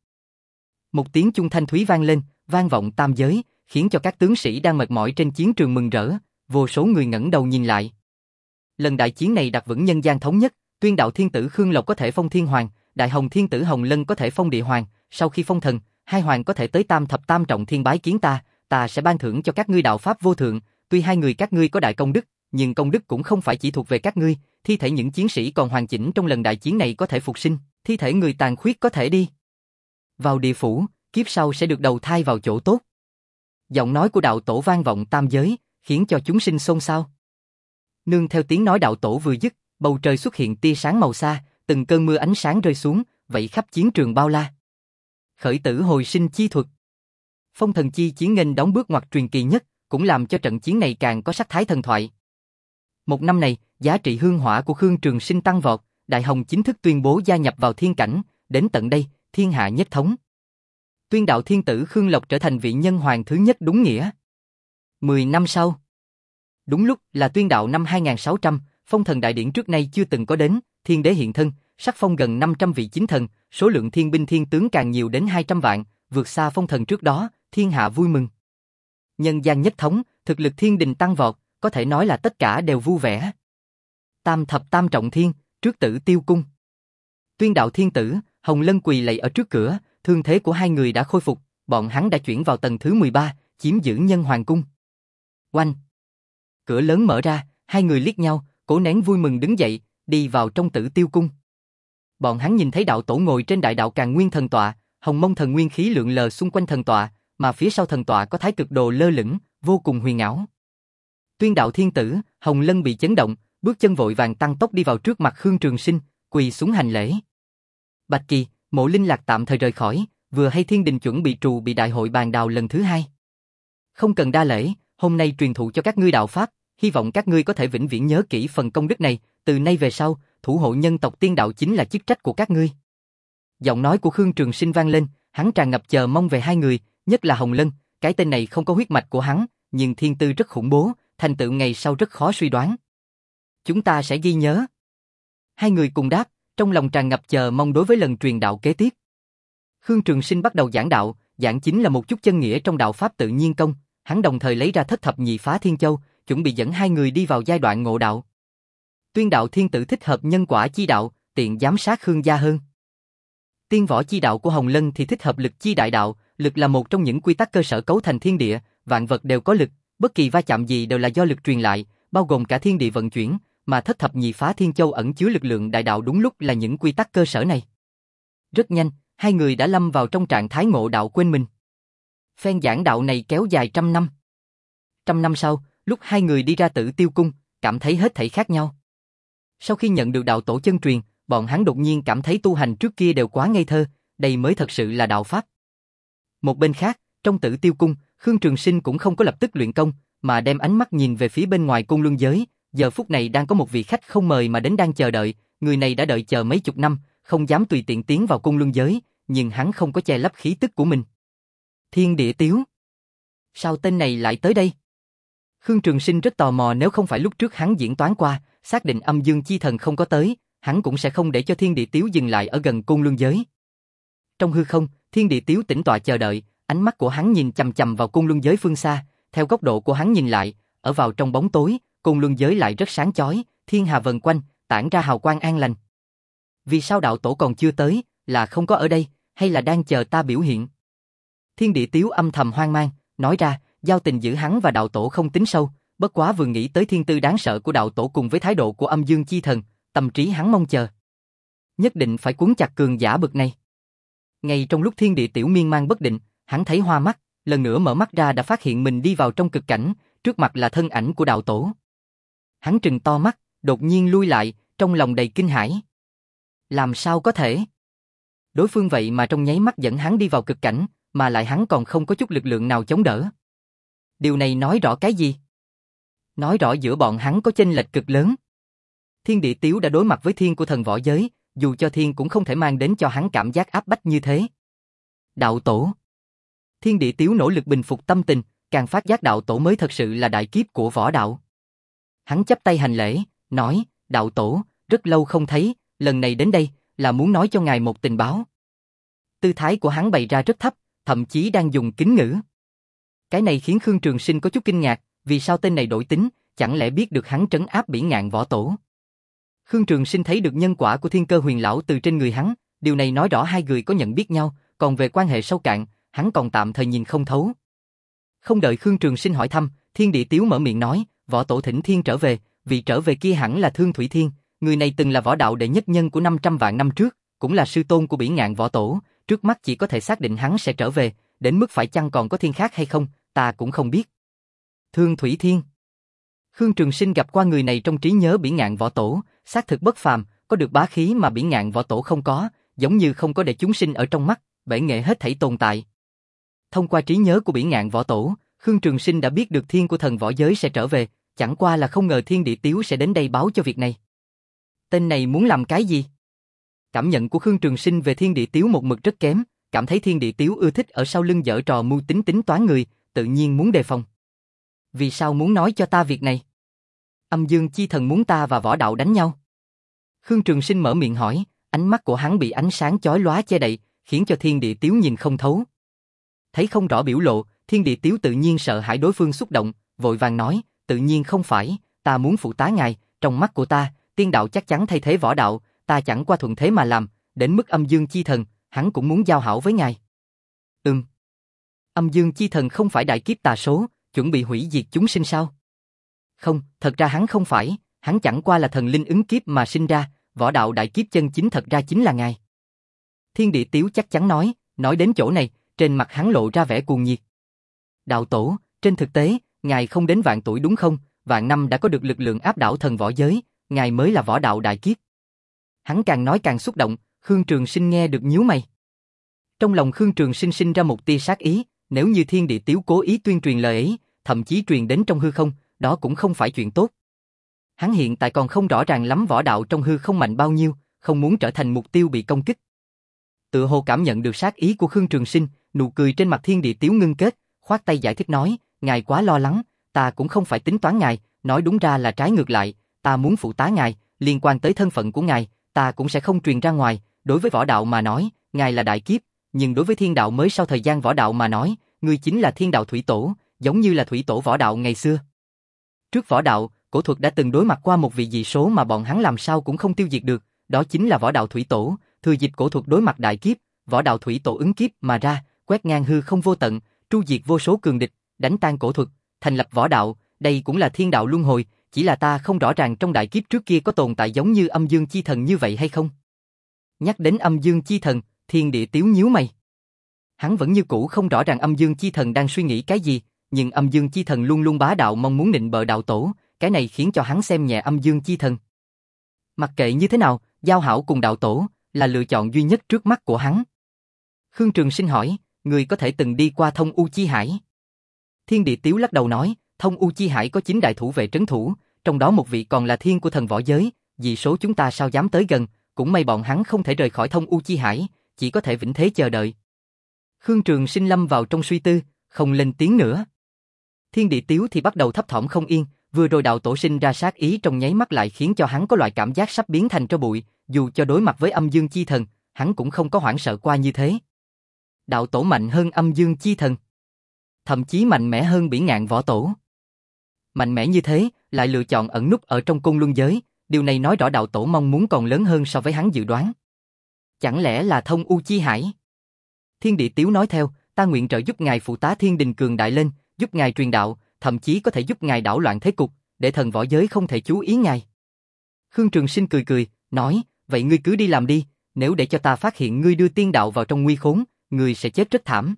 Một tiếng chung thanh thúy vang lên, vang vọng tam giới, khiến cho các tướng sĩ đang mệt mỏi trên chiến trường mừng rỡ, vô số người ngẩng đầu nhìn lại. Lần đại chiến này đặt vững nhân gian thống nhất, Tuyên Đạo Thiên Tử Khương Lộc có thể phong thiên hoàng, Đại Hồng Thiên Tử Hồng Lân có thể phong địa hoàng, sau khi phong thần, hai hoàng có thể tới tam thập tam trọng thiên bái kiến ta, ta sẽ ban thưởng cho các ngươi đạo pháp vô thượng, tuy hai người các ngươi có đại công đức, nhưng công đức cũng không phải chỉ thuộc về các ngươi, thi thể những chiến sĩ còn hoàn chỉnh trong lần đại chiến này có thể phục sinh, thi thể người tàn khuyết có thể đi vào địa phủ, kiếp sau sẽ được đầu thai vào chỗ tốt. Giọng nói của đạo tổ vang vọng tam giới, khiến cho chúng sinh xôn xao. Nương theo tiếng nói đạo tổ vừa dứt, bầu trời xuất hiện tia sáng màu xa, từng cơn mưa ánh sáng rơi xuống, vẩy khắp chiến trường bao la. Khởi tử hồi sinh chi thuật. Phong thần chi chiến nghênh đón bước ngoặt truyền kỳ nhất, cũng làm cho trận chiến này càng có sắc thái thần thoại. Một năm này, giá trị hương hỏa của Khương Trường Sinh tăng vọt, Đại Hồng chính thức tuyên bố gia nhập vào thiên cảnh, đến tận đây, thiên hạ nhất thống. Tuyên Đạo Thiên Tử Khương Lộc trở thành vị nhân hoàng thứ nhất đúng nghĩa. Mười năm sau, đúng lúc là Tuyên Đạo năm hai nghìn sáu trăm, phong thần đại điển trước nay chưa từng có đến, thiên đế hiện thân, sắc phong gần năm trăm vị chính thần, số lượng thiên binh thiên tướng càng nhiều đến hai trăm vạn, vượt xa phong thần trước đó, thiên hạ vui mừng. Nhân gian nhất thống, thực lực thiên đình tăng vọt, có thể nói là tất cả đều vui vẻ. Tam thập tam trọng thiên, trước Tử Tiêu cung. Tuyên Đạo Thiên Tử, Hồng Lân quỳ lạy ở trước cửa, thương thế của hai người đã khôi phục, bọn hắn đã chuyển vào tầng thứ mười ba, chiếm giữ Nhân Hoàng cung. Oanh! Cửa lớn mở ra, hai người liếc nhau, cố nén vui mừng đứng dậy, đi vào trong Tử Tiêu cung. Bọn hắn nhìn thấy đạo tổ ngồi trên đại đạo Càn Nguyên thần tọa, hồng mông thần nguyên khí lượn lờ xung quanh thần tọa, mà phía sau thần tọa có thái cực đồ lơ lửng, vô cùng huyền ảo. Tuyên Đạo Thiên Tử, Hồng Lân bị chấn động, bước chân vội vàng tăng tốc đi vào trước mặt Khương Trường Sinh, quỳ xuống hành lễ. Bạch Kỳ, Mộ Linh Lạc tạm thời rời khỏi, vừa hay thiên đình chuẩn bị trù bị đại hội bàn đào lần thứ hai. Không cần đa lễ, hôm nay truyền thụ cho các ngươi đạo pháp, hy vọng các ngươi có thể vĩnh viễn nhớ kỹ phần công đức này, từ nay về sau, thủ hộ nhân tộc tiên đạo chính là chức trách của các ngươi. Giọng nói của Khương Trường Sinh vang lên, hắn tràn ngập chờ mong về hai người, nhất là Hồng Lân, cái tên này không có huyết mạch của hắn, nhưng thiên tư rất khủng bố, thành tựu ngày sau rất khó suy đoán. Chúng ta sẽ ghi nhớ. Hai người cùng đáp, trong lòng tràn ngập chờ mong đối với lần truyền đạo kế tiếp. Khương Trường Sinh bắt đầu giảng đạo, giảng chính là một chút chân nghĩa trong đạo pháp tự nhiên công, hắn đồng thời lấy ra thất thập nhị phá thiên châu, chuẩn bị dẫn hai người đi vào giai đoạn ngộ đạo. Tuyên Đạo Thiên Tử thích hợp nhân quả chi đạo, tiện giám sát Khương gia hơn. Tiên võ chi đạo của Hồng Lân thì thích hợp lực chi đại đạo, lực là một trong những quy tắc cơ sở cấu thành thiên địa, vạn vật đều có lực, bất kỳ va chạm gì đều là do lực truyền lại, bao gồm cả thiên địa vận chuyển, mà thất thập nhị phá thiên châu ẩn chứa lực lượng đại đạo đúng lúc là những quy tắc cơ sở này. Rất nhanh, hai người đã lâm vào trong trạng thái ngộ đạo quên mình. Phen giảng đạo này kéo dài trăm năm. Trăm năm sau, lúc hai người đi ra Tử Tiêu cung, cảm thấy hết thảy khác nhau. Sau khi nhận được đạo tổ chân truyền, bọn hắn đột nhiên cảm thấy tu hành trước kia đều quá ngây thơ, đây mới thật sự là đạo pháp. Một bên khác, trong Tử Tiêu cung, Khương Trường Sinh cũng không có lập tức luyện công, mà đem ánh mắt nhìn về phía bên ngoài Côn Luân giới, giờ phút này đang có một vị khách không mời mà đến đang chờ đợi, người này đã đợi chờ mấy chục năm, không dám tùy tiện tiến vào Côn Luân giới, nhưng hắn không có che lấp khí tức của mình. Thiên Địa Tiếu. Sao tên này lại tới đây? Khương Trường Sinh rất tò mò, nếu không phải lúc trước hắn diễn toán qua, xác định âm dương chi thần không có tới, hắn cũng sẽ không để cho Thiên Địa Tiếu dừng lại ở gần Côn Luân giới. Trong hư không, Thiên Địa Tiếu tĩnh tọa chờ đợi, ánh mắt của hắn nhìn chằm chằm vào Côn Luân giới phương xa, theo góc độ của hắn nhìn lại, ở vào trong bóng tối, Côn Luân giới lại rất sáng chói, thiên hà vần quanh, tản ra hào quang an lành. Vì sao đạo tổ còn chưa tới, là không có ở đây, hay là đang chờ ta biểu hiện? Thiên Địa Tiếu âm thầm hoang mang, nói ra, giao tình giữa hắn và đạo tổ không tính sâu, bất quá vừa nghĩ tới thiên tư đáng sợ của đạo tổ cùng với thái độ của âm dương chi thần, tâm trí hắn mong chờ. Nhất định phải cuốn chặt cường giả bực này. Ngay trong lúc Thiên Địa Tiểu miên man bất định, hắn thấy hoa mắt, lần nữa mở mắt ra đã phát hiện mình đi vào trong cực cảnh, trước mặt là thân ảnh của đạo tổ. Hắn trừng to mắt, đột nhiên lui lại, trong lòng đầy kinh hãi. Làm sao có thể? Đối phương vậy mà trong nháy mắt dẫn hắn đi vào cực cảnh, mà lại hắn còn không có chút lực lượng nào chống đỡ. Điều này nói rõ cái gì? Nói rõ giữa bọn hắn có chênh lệch cực lớn. Thiên Địa Tiếu đã đối mặt với thiên của thần võ giới, dù cho thiên cũng không thể mang đến cho hắn cảm giác áp bách như thế. Đạo tổ. Thiên Địa Tiếu nỗ lực bình phục tâm tình, càng phát giác đạo tổ mới thật sự là đại kiếp của võ đạo. Hắn chắp tay hành lễ, nói, đạo tổ, rất lâu không thấy, lần này đến đây, là muốn nói cho ngài một tình báo. Tư thái của hắn bày ra rất thấp, thậm chí đang dùng kính ngữ. Cái này khiến Khương Trường Sinh có chút kinh ngạc, vì sao tên này đổi tính, chẳng lẽ biết được hắn trấn áp Bỉ Ngạn võ tổ. Khương Trường Sinh thấy được nhân quả của Thiên Cơ Huyền lão từ trên người hắn, điều này nói rõ hai người có nhận biết nhau, còn về quan hệ sâu cạn, hắn còn tạm thời nhìn không thấu. Không đợi Khương Trường Sinh hỏi thăm, Thiên Địa Tiếu mở miệng nói, võ tổ thỉnh thiên trở về, vị trở về kia hẳn là Thương Thủy Thiên, người này từng là võ đạo đệ nhất nhân của năm trăm vạn năm trước, cũng là sư tôn của Bỉ Ngạn võ tổ, trước mắt chỉ có thể xác định hắn sẽ trở về, đến mức phải chăng còn có thiên khác hay không, ta cũng không biết. Thương Thủy Thiên. Khương Trường Sinh gặp qua người này trong trí nhớ Bỉ Ngạn võ tổ, xác thực bất phàm, có được bá khí mà Bỉ Ngạn võ tổ không có, giống như không có để chúng sinh ở trong mắt, bể nghệ hết thảy tồn tại. Thông qua trí nhớ của Bỉ Ngạn võ tổ, Khương Trường Sinh đã biết được thiên của thần võ giới sẽ trở về, chẳng qua là không ngờ Thiên Địa Tiếu sẽ đến đây báo cho việc này. Tên này muốn làm cái gì? Cảm nhận của Khương Trường Sinh về Thiên Địa Tiếu một mực rất kém, cảm thấy Thiên Địa Tiếu ưa thích ở sau lưng giở trò mưu tính tính toán người, tự nhiên muốn đề phòng. Vì sao muốn nói cho ta việc này? Âm dương chi thần muốn ta và võ đạo đánh nhau. Khương Trường Sinh mở miệng hỏi, Ánh mắt của hắn bị ánh sáng chói lóa che đậy, khiến cho Thiên Địa Tiếu nhìn không thấu. Thấy không rõ biểu lộ, Thiên Địa Tiếu tự nhiên sợ hãi đối phương xúc động, vội vàng nói, tự nhiên không phải, ta muốn phụ tá ngài, trong mắt của ta, tiên đạo chắc chắn thay thế võ đạo, ta chẳng qua thuận thế mà làm, đến mức âm dương chi thần, hắn cũng muốn giao hảo với ngài. Ừm. Âm dương chi thần không phải đại kiếp tà số, chuẩn bị hủy diệt chúng sinh sao? Không, thật ra hắn không phải, hắn chẳng qua là thần linh ứng kiếp mà sinh ra, võ đạo đại kiếp chân chính thật ra chính là ngài. Thiên Địa Tiếu chắc chắn nói, nói đến chỗ này, trên mặt hắn lộ ra vẻ cuồng nhiệt. Đạo tổ, trên thực tế, ngài không đến vạn tuổi đúng không? Vạn năm đã có được lực lượng áp đảo thần võ giới, ngài mới là võ đạo đại kiếp. Hắn càng nói càng xúc động, Khương Trường Sinh nghe được nhíu mày. Trong lòng Khương Trường Sinh sinh ra một tia sát ý, nếu như Thiên Địa Tiếu cố ý tuyên truyền lời ấy, thậm chí truyền đến trong hư không, đó cũng không phải chuyện tốt. Hắn hiện tại còn không rõ ràng lắm võ đạo trong hư không mạnh bao nhiêu, không muốn trở thành mục tiêu bị công kích. Tựa hồ cảm nhận được sát ý của Khương Trường Sinh, nụ cười trên mặt Thiên Địa Tiếu ngưng kết, khoát tay giải thích nói, ngài quá lo lắng, ta cũng không phải tính toán ngài, nói đúng ra là trái ngược lại, ta muốn phụ tá ngài, liên quan tới thân phận của ngài, ta cũng sẽ không truyền ra ngoài, đối với võ đạo mà nói, ngài là đại kiếp, nhưng đối với thiên đạo mới sau thời gian võ đạo mà nói, ngươi chính là thiên đạo thủy tổ, giống như là thủy tổ võ đạo ngày xưa. Trước võ đạo, cổ thuật đã từng đối mặt qua một vị dị số mà bọn hắn làm sao cũng không tiêu diệt được, đó chính là võ đạo thủy tổ, thừa dịp cổ thuật đối mặt đại kiếp, võ đạo thủy tổ ứng kiếp mà ra, quét ngang hư không vô tận, tru diệt vô số cường địch, đánh tan cổ thuật, thành lập võ đạo, đây cũng là thiên đạo luân hồi, chỉ là ta không rõ ràng trong đại kiếp trước kia có tồn tại giống như âm dương chi thần như vậy hay không. Nhắc đến âm dương chi thần, Thiên Địa Tiếu nhíu mày. Hắn vẫn như cũ không rõ ràng âm dương chi thần đang suy nghĩ cái gì, nhưng âm dương chi thần luôn luôn bá đạo mong muốn nịnh bợ đạo tổ, cái này khiến cho hắn xem nhẹ âm dương chi thần. Mặc kệ như thế nào, giao hảo cùng đạo tổ là lựa chọn duy nhất trước mắt của hắn. Khương Trường Sinh hỏi, người có thể từng đi qua Thông U Chi Hải? Thiên Địa Tiếu lắc đầu nói, Thông U Chi Hải có chín đại thủ vệ trấn thủ, trong đó một vị còn là thiên của thần võ giới, vì số chúng ta sao dám tới gần, cũng may bọn hắn không thể rời khỏi Thông U Chi Hải, chỉ có thể vĩnh thế chờ đợi. Khương Trường Sinh lâm vào trong suy tư, không lên tiếng nữa. Thiên Địa Tiếu thì bắt đầu thấp thỏm không yên, vừa rồi đạo tổ sinh ra sát ý trong nháy mắt lại khiến cho hắn có loại cảm giác sắp biến thành tro bụi, dù cho đối mặt với âm dương chi thần, hắn cũng không có hoảng sợ qua như thế. Đạo tổ mạnh hơn âm dương chi thần, thậm chí mạnh mẽ hơn Bỉ Ngạn võ tổ. Mạnh mẽ như thế, lại lựa chọn ẩn núp ở trong côn luân giới, điều này nói rõ đạo tổ mong muốn còn lớn hơn so với hắn dự đoán. Chẳng lẽ là Thông U Chi Hải? Thiên Địa Tiếu nói theo, ta nguyện trợ giúp ngài phụ tá thiên đình cường đại lên, giúp ngài truyền đạo, thậm chí có thể giúp ngài đảo loạn thế cục, để thần võ giới không thể chú ý ngài. Khương Trường Sinh cười cười, nói, vậy ngươi cứ đi làm đi, nếu để cho ta phát hiện ngươi đưa tiên đạo vào trong nguy khốn, ngươi sẽ chết rất thảm.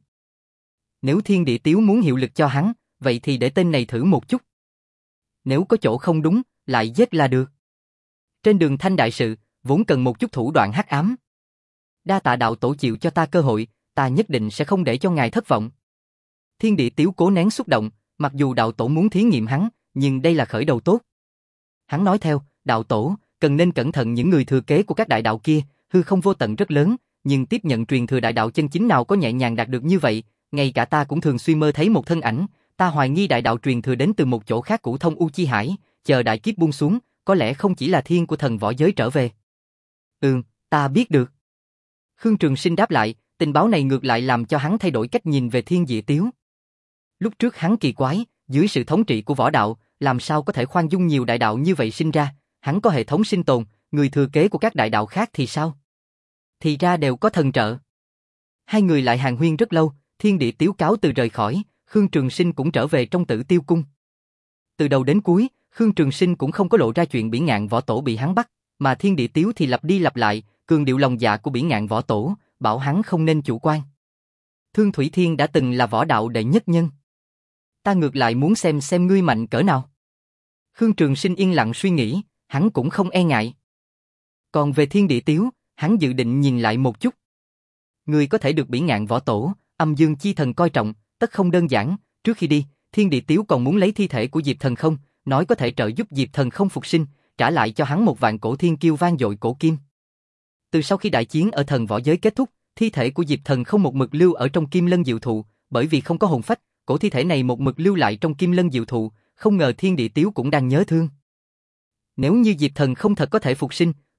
Nếu Thiên Địa Tiếu muốn hiệu lực cho hắn, vậy thì để tên này thử một chút. Nếu có chỗ không đúng, lại giết là được. Trên đường thanh đại sự, vốn cần một chút thủ đoạn hắc ám. Đa tạ đạo tổ chịu cho ta cơ hội, ta nhất định sẽ không để cho ngài thất vọng. Thiên Địa Tiếu cố nén xúc động, mặc dù đạo tổ muốn thí nghiệm hắn, nhưng đây là khởi đầu tốt. Hắn nói theo, đạo tổ, cần nên cẩn thận những người thừa kế của các đại đạo kia, hư không vô tận rất lớn, nhưng tiếp nhận truyền thừa đại đạo chân chính nào có nhẹ nhàng đạt được như vậy, ngay cả ta cũng thường xuyên mơ thấy một thân ảnh, ta hoài nghi đại đạo truyền thừa đến từ một chỗ khác của Thông U Chi Hải, chờ đại kiếp buông xuống, có lẽ không chỉ là thiên của thần võ giới trở về. Ừm, ta biết được. Khương Trường Sinh đáp lại, tình báo này ngược lại làm cho hắn thay đổi cách nhìn về Thiên Địa Tiếu. Lúc trước hắn kỳ quái, dưới sự thống trị của võ đạo, làm sao có thể khoan dung nhiều đại đạo như vậy sinh ra, hắn có hệ thống sinh tồn, người thừa kế của các đại đạo khác thì sao? Thì ra đều có thần trợ. Hai người lại hàn huyên rất lâu, Thiên Địa Tiếu cáo từ rời khỏi, Khương Trường Sinh cũng trở về trong Tử Tiêu Cung. Từ đầu đến cuối, Khương Trường Sinh cũng không có lộ ra chuyện Bỉ Ngạn võ tổ bị hắn bắt, mà Thiên Địa Tiếu thì lặp đi lặp lại, cường điệu lòng dạ của Bỉ Ngạn võ tổ, bảo hắn không nên chủ quan. Thương Thủy Thiên đã từng là võ đạo đệ nhất nhân. Ta ngược lại muốn xem xem ngươi mạnh cỡ nào. Khương Trường Sinh yên lặng suy nghĩ, hắn cũng không e ngại. Còn về Thiên Địa Tiếu, hắn dự định nhìn lại một chút. Ngươi có thể được Bỉ Ngạn võ tổ, âm dương chi thần coi trọng, tất không đơn giản. Trước khi đi, Thiên Địa Tiếu còn muốn lấy thi thể của Diệp Thần Không, nói có thể trợ giúp Diệp Thần Không phục sinh, trả lại cho hắn một vạn cổ thiên kiêu vang dội cổ kim. Từ sau khi đại chiến ở thần võ giới kết thúc, thi thể của Diệp Thần Không một mực lưu ở trong Kim Lân Diệu Thụ, bởi vì không có hồn phách, cổ thi thể này một mực lưu lại trong Kim Lân Diệu Thụ, không ngờ Thiên Địa Tiếu cũng đang nhớ thương. Nếu như Diệp Thần Không thật có thể phục sinh,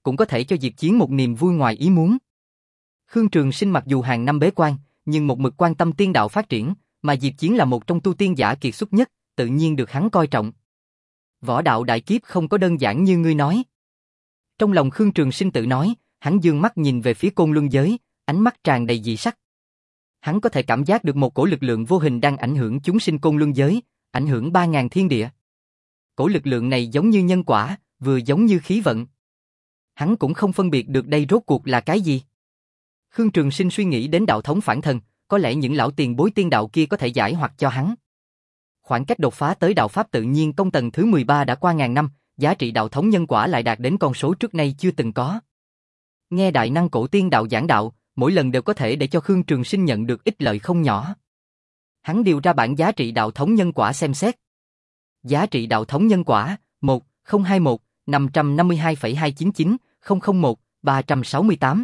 cũng có thể cho Diệp Chiến một niềm vui ngoài ý muốn. Khương Trường Sinh mặc dù hàng năm bế quan, nhưng một mực quan tâm tiên đạo phát triển, mà Diệp Chiến là một trong tu tiên giả kiệt xuất nhất, tự nhiên được hắn coi trọng. Võ đạo đại kiếp không có đơn giản như ngươi nói. Trong lòng Khương Trường Sinh tự nói, hắn dương mắt nhìn về phía Côn Luân giới, ánh mắt tràn đầy dị sắc. Hắn có thể cảm giác được một cổ lực lượng vô hình đang ảnh hưởng chúng sinh Côn Luân giới, ảnh hưởng ba ngàn thiên địa. Cổ lực lượng này giống như nhân quả, vừa giống như khí vận. Hắn cũng không phân biệt được đây rốt cuộc là cái gì. Khương Trường Sinh suy nghĩ đến đạo thống phản thần, có lẽ những lão tiền bối tiên đạo kia có thể giải hoặc cho hắn. Khoảng cách đột phá tới đạo pháp tự nhiên công tầng thứ mười ba đã qua ngàn năm, giá trị đạo thống nhân quả lại đạt đến con số trước nay chưa từng có. Nghe đại năng cổ tiên đạo giảng đạo, mỗi lần đều có thể để cho Khương Trường Sinh nhận được ích lợi không nhỏ. Hắn điều ra bảng giá trị đạo thống nhân quả xem xét. Giá trị đạo thống nhân quả một không hai mốt năm năm hai hai chín chín không không một ba sáu tám.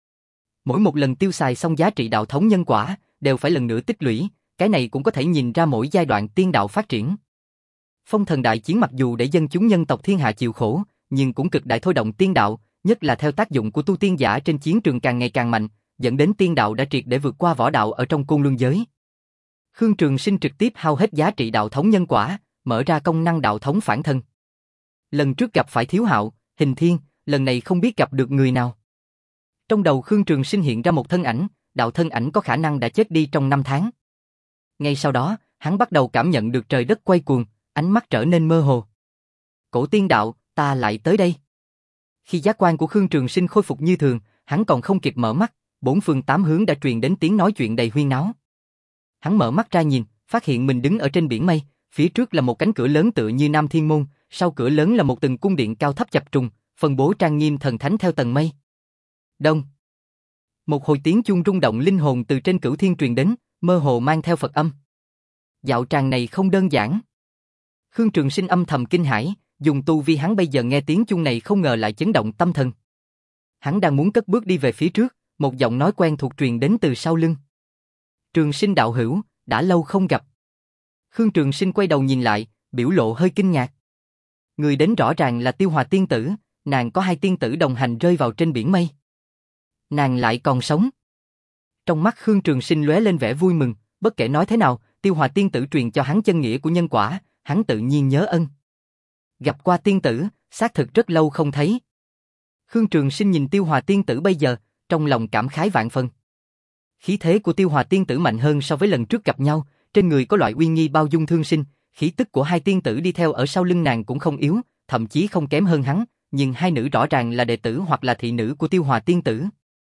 Mỗi một lần tiêu xài xong giá trị đạo thống nhân quả, đều phải lần nữa tích lũy, cái này cũng có thể nhìn ra mỗi giai đoạn tiên đạo phát triển. Phong thần đại chiến mặc dù để dân chúng nhân tộc thiên hạ chịu khổ, nhưng cũng cực đại thôi động tiên đạo, nhất là theo tác dụng của tu tiên giả trên chiến trường càng ngày càng mạnh, dẫn đến tiên đạo đã triệt để vượt qua võ đạo ở trong Côn Luân giới. Khương Trường Sinh trực tiếp hao hết giá trị đạo thống nhân quả, mở ra công năng đạo thống phản thân. Lần trước gặp phải Thiếu Hạo, Hình Thiên, lần này không biết gặp được người nào. Trong đầu Khương Trường Sinh hiện ra một thân ảnh, đạo thân ảnh có khả năng đã chết đi trong năm tháng. Ngay sau đó, hắn bắt đầu cảm nhận được trời đất quay cuồng, ánh mắt trở nên mơ hồ. Cổ tiên đạo, ta lại tới đây. Khi giác quan của Khương Trường Sinh khôi phục như thường, hắn còn không kịp mở mắt, bốn phương tám hướng đã truyền đến tiếng nói chuyện đầy huyên náo. Hắn mở mắt ra nhìn, phát hiện mình đứng ở trên biển mây, phía trước là một cánh cửa lớn tựa như Nam Thiên Môn, sau cửa lớn là một từng cung điện cao thấp chập trùng, phân bố trang nghiêm thần thánh theo tầng mây. Đông. Một hồi tiếng chuông rung động linh hồn từ trên cửu thiên truyền đến, mơ hồ mang theo Phật âm. Dạo tràng này không đơn giản. Khương Trường Sinh âm thầm kinh hãi, dùng tu vi hắn bây giờ nghe tiếng chuông này không ngờ lại chấn động tâm thần. Hắn đang muốn cất bước đi về phía trước, một giọng nói quen thuộc truyền đến từ sau lưng. Trường Sinh đạo hữu, đã lâu không gặp. Khương Trường Sinh quay đầu nhìn lại, biểu lộ hơi kinh ngạc. Người đến rõ ràng là Tiêu Hòa tiên tử, nàng có hai tiên tử đồng hành rơi vào trên biển mây. Nàng lại còn sống. Trong mắt Khương Trường Sinh lóe lên vẻ vui mừng, bất kể nói thế nào, Tiêu Hòa tiên tử truyền cho hắn chân nghĩa của nhân quả, hắn tự nhiên nhớ ân. Gặp qua tiên tử, xác thực rất lâu không thấy. Khương Trường Sinh nhìn Tiêu Hòa tiên tử bây giờ, trong lòng cảm khái vạn phần. Khí thế của Tiêu Hòa tiên tử mạnh hơn so với lần trước gặp nhau, trên người có loại uy nghi bao dung thương sinh, khí tức của hai tiên tử đi theo ở sau lưng nàng cũng không yếu, thậm chí không kém hơn hắn, nhưng hai nữ rõ ràng là đệ tử hoặc là thị nữ của Tiêu Hòa tiên tử.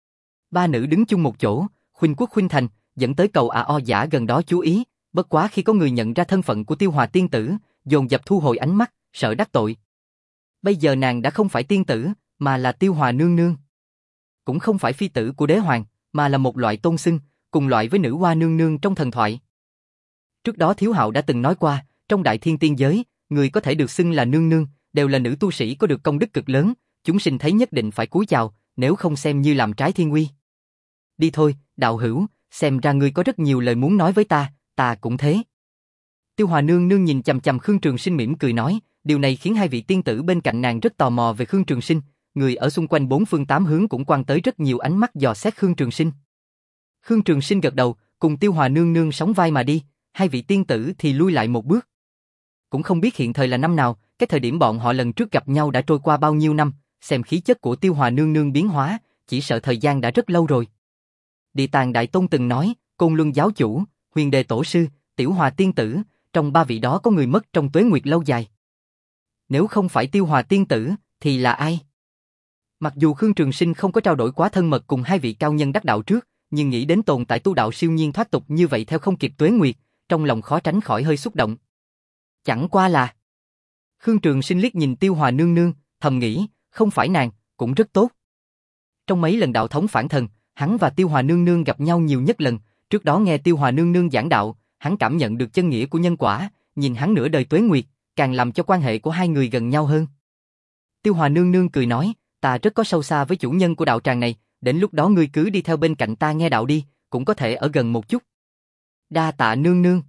Ba nữ đứng chung một chỗ, khuynh quốc khuynh thành, dẫn tới cầu A O giả gần đó chú ý, bất quá khi có người nhận ra thân phận của Tiêu Hòa tiên tử, dồn dập thu hồi ánh mắt, sợ đắc tội. Bây giờ nàng đã không phải tiên tử, mà là Tiêu Hòa nương nương. Cũng không phải phi tử của đế hoàng, mà là một loại tôn xưng, cùng loại với nữ hoa nương nương trong thần thoại. Trước đó Thiếu Hạo đã từng nói qua, trong đại thiên tiên giới, người có thể được xưng là nương nương, đều là nữ tu sĩ có được công đức cực lớn, chúng sinh thấy nhất định phải cúi chào, nếu không xem như làm trái thiên uy. Đi thôi, đạo hữu, xem ra ngươi có rất nhiều lời muốn nói với ta, ta cũng thế. Tiêu Hòa nương nương nhìn chằm chằm Khương Trường Sinh mỉm cười nói, điều này khiến hai vị tiên tử bên cạnh nàng rất tò mò về Khương Trường Sinh, người ở xung quanh bốn phương tám hướng cũng quan tới rất nhiều ánh mắt dò xét Khương Trường Sinh. Khương Trường Sinh gật đầu, cùng Tiêu Hòa nương nương sóng vai mà đi, hai vị tiên tử thì lui lại một bước. Cũng không biết hiện thời là năm nào, cái thời điểm bọn họ lần trước gặp nhau đã trôi qua bao nhiêu năm, xem khí chất của Tiêu Hòa nương nương biến hóa, chỉ sợ thời gian đã rất lâu rồi. Địa Tàng Đại Tôn từng nói, Côn Luân giáo chủ, Huyền Đề tổ sư, Tiểu Hòa tiên tử, trong ba vị đó có người mất trong tuế nguyệt lâu dài. Nếu không phải Tiêu Hòa tiên tử, thì là ai? Mặc dù Khương Trường Sinh không có trao đổi quá thân mật cùng hai vị cao nhân đắc đạo trước, nhưng nghĩ đến tồn tại tu đạo siêu nhiên thoát tục như vậy theo không kịp tuế nguyệt, trong lòng khó tránh khỏi hơi xúc động. Chẳng qua là... Khương Trường Sinh liếc nhìn Tiêu Hòa nương nương, thầm nghĩ, không phải nàng, cũng rất tốt. Trong mấy lần đạo thống phản thần, hắn và Tiêu Hòa nương nương gặp nhau nhiều nhất lần, trước đó nghe Tiêu Hòa nương nương giảng đạo, hắn cảm nhận được chân nghĩa của nhân quả, nhìn hắn nửa đời tuế nguyệt, càng làm cho quan hệ của hai người gần nhau hơn. Tiêu Hòa nương nương cười nói, ta rất có sâu xa với chủ nhân của đạo tràng này, đến lúc đó ngươi cứ đi theo bên cạnh ta nghe đạo đi, cũng có thể ở gần một chút. Đa tạ nương nương.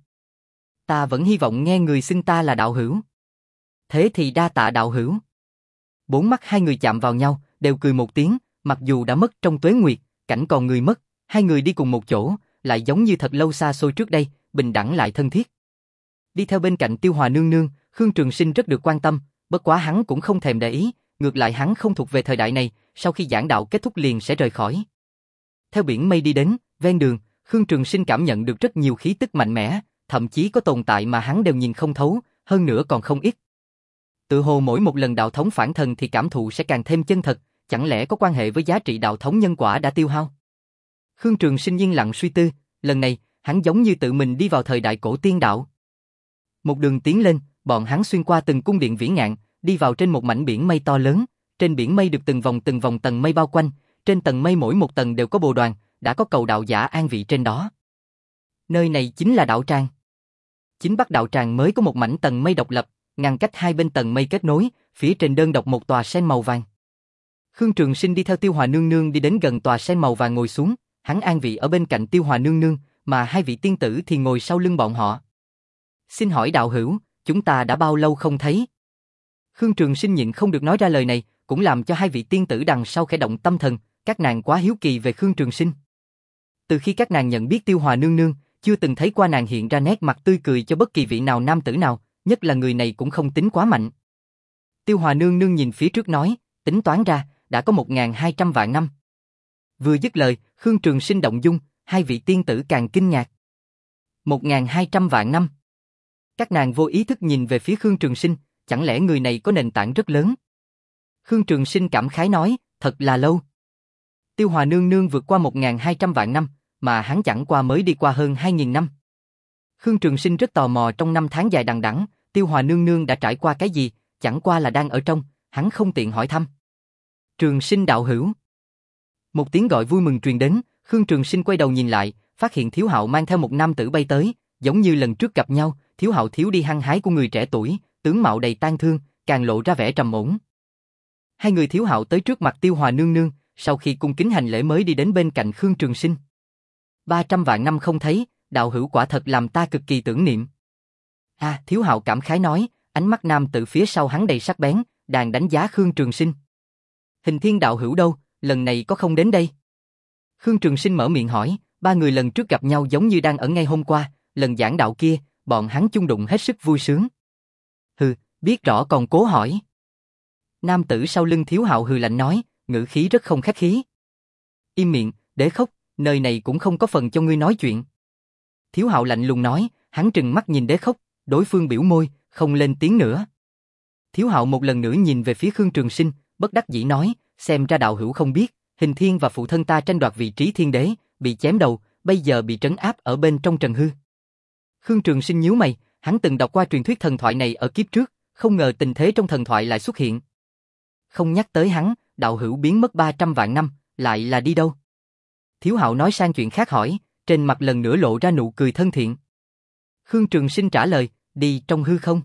Ta vẫn hy vọng nghe người xưng ta là đạo hữu. Thế thì đa tạ đạo hữu. Bốn mắt hai người chạm vào nhau, đều cười một tiếng, mặc dù đã mất trong tuế nguyệt, cảnh còn người mất, hai người đi cùng một chỗ, lại giống như thật lâu xa xôi trước đây, bình đẳng lại thân thiết. Đi theo bên cạnh Tiêu Hòa nương nương, Khương Trường Sinh rất được quan tâm, bất quá hắn cũng không thèm để ý, ngược lại hắn không thuộc về thời đại này, sau khi giảng đạo kết thúc liền sẽ rời khỏi. Theo biển mây đi đến, ven đường, Khương Trường Sinh cảm nhận được rất nhiều khí tức mạnh mẽ, thậm chí có tồn tại mà hắn đều nhìn không thấu, hơn nữa còn không ít. Tự hồ mỗi một lần đạo thống phản thần thì cảm thụ sẽ càng thêm chân thật, chẳng lẽ có quan hệ với giá trị đạo thống nhân quả đã tiêu hao? Khương Trường Sinh yên lặng suy tư, lần này, hắn giống như tự mình đi vào thời đại cổ tiên đạo. Một đường tiến lên, bọn hắn xuyên qua từng cung điện vĩ ngạn, đi vào trên một mảnh biển mây to lớn, trên biển mây được từng vòng từng vòng tầng mây bao quanh, trên tầng mây mỗi một tầng đều có bồ đoàn, đã có cầu đạo giả an vị trên đó. Nơi này chính là đạo tràng. Chính bắc đạo tràng mới có một mảnh tầng mây độc lập, ngăn cách hai bên tầng mây kết nối, phía trên đơn độc một tòa sen màu vàng. Khương Trường Sinh đi theo Tiêu Hòa nương nương đi đến gần tòa sen màu vàng ngồi xuống, hắn an vị ở bên cạnh Tiêu Hòa nương nương, mà hai vị tiên tử thì ngồi sau lưng bọn họ. Xin hỏi đạo hữu, chúng ta đã bao lâu không thấy? Khương Trường Sinh nhịn không được nói ra lời này, cũng làm cho hai vị tiên tử đằng sau khẽ động tâm thần, các nàng quá hiếu kỳ về Khương Trường Sinh. Từ khi các nàng nhận biết Tiêu Hòa nương nương, chưa từng thấy qua nàng hiện ra nét mặt tươi cười cho bất kỳ vị nào nam tử nào, nhất là người này cũng không tính quá mạnh. Tiêu Hòa nương nương nhìn phía trước nói, tính toán ra, đã có một nghìn hai trăm vạn năm. Vừa dứt lời, Khương Trường Sinh động dung, hai vị tiên tử càng kinh ngạc. một nghìn hai trăm vạn năm. Các nàng vô ý thức nhìn về phía Khương Trường Sinh, chẳng lẽ người này có nền tảng rất lớn? Khương Trường Sinh cảm khái nói, thật là lâu. Tiêu Hòa nương nương vượt qua một nghìn hai trăm vạn năm, mà hắn chẳng qua mới đi qua hơn hai nghìn năm. Khương Trường Sinh rất tò mò trong năm tháng dài đằng đẵng, Tiêu Hòa nương nương đã trải qua cái gì, chẳng qua là đang ở trong, hắn không tiện hỏi thăm. Trường Sinh đạo hữu. Một tiếng gọi vui mừng truyền đến, Khương Trường Sinh quay đầu nhìn lại, phát hiện Thiếu Hạo mang theo một nam tử bay tới, giống như lần trước gặp nhau, Thiếu Hạo thiếu đi hăng hái của người trẻ tuổi, tướng mạo đầy tang thương, càng lộ ra vẻ trầm ổn. Hai người Thiếu Hạo tới trước mặt Tiêu Hòa nương nương, sau khi cung kính hành lễ mới đi đến bên cạnh Khương Trường Sinh. ba trăm vạn năm không thấy, đạo hữu quả thật làm ta cực kỳ tưởng niệm. À, Thiếu Hạo cảm khái nói, ánh mắt nam tử phía sau hắn đầy sắc bén, đang đánh giá Khương Trường Sinh. Hình Thiên đạo hữu đâu, lần này có không đến đây? Khương Trường Sinh mở miệng hỏi, ba người lần trước gặp nhau giống như đang ở ngay hôm qua, lần giảng đạo kia, bọn hắn chung đụng hết sức vui sướng. Hừ, biết rõ còn cố hỏi. Nam tử sau lưng Thiếu Hạo hừ lạnh nói, ngữ khí rất không khách khí. Im miệng, để khóc, nơi này cũng không có phần cho ngươi nói chuyện. Thiếu Hạo lạnh lùng nói, hắn trừng mắt nhìn Đế Khốc, đối phương biểu môi, không lên tiếng nữa. Thiếu Hạo một lần nữa nhìn về phía Khương Trường Sinh, bất đắc dĩ nói, xem ra đạo hữu không biết, Hình Thiên và phụ thân ta tranh đoạt vị trí thiên đế, bị chém đầu, bây giờ bị trấn áp ở bên trong trần hư. Khương Trường Sinh nhíu mày, hắn từng đọc qua truyền thuyết thần thoại này ở kiếp trước, không ngờ tình thế trong thần thoại lại xuất hiện. Không nhắc tới hắn, đạo hữu biến mất ba trăm vạn năm, lại là đi đâu? Thiếu Hạo nói sang chuyện khác hỏi, trên mặt lần nữa lộ ra nụ cười thân thiện. Khương Trường Sinh trả lời, đi trong hư không.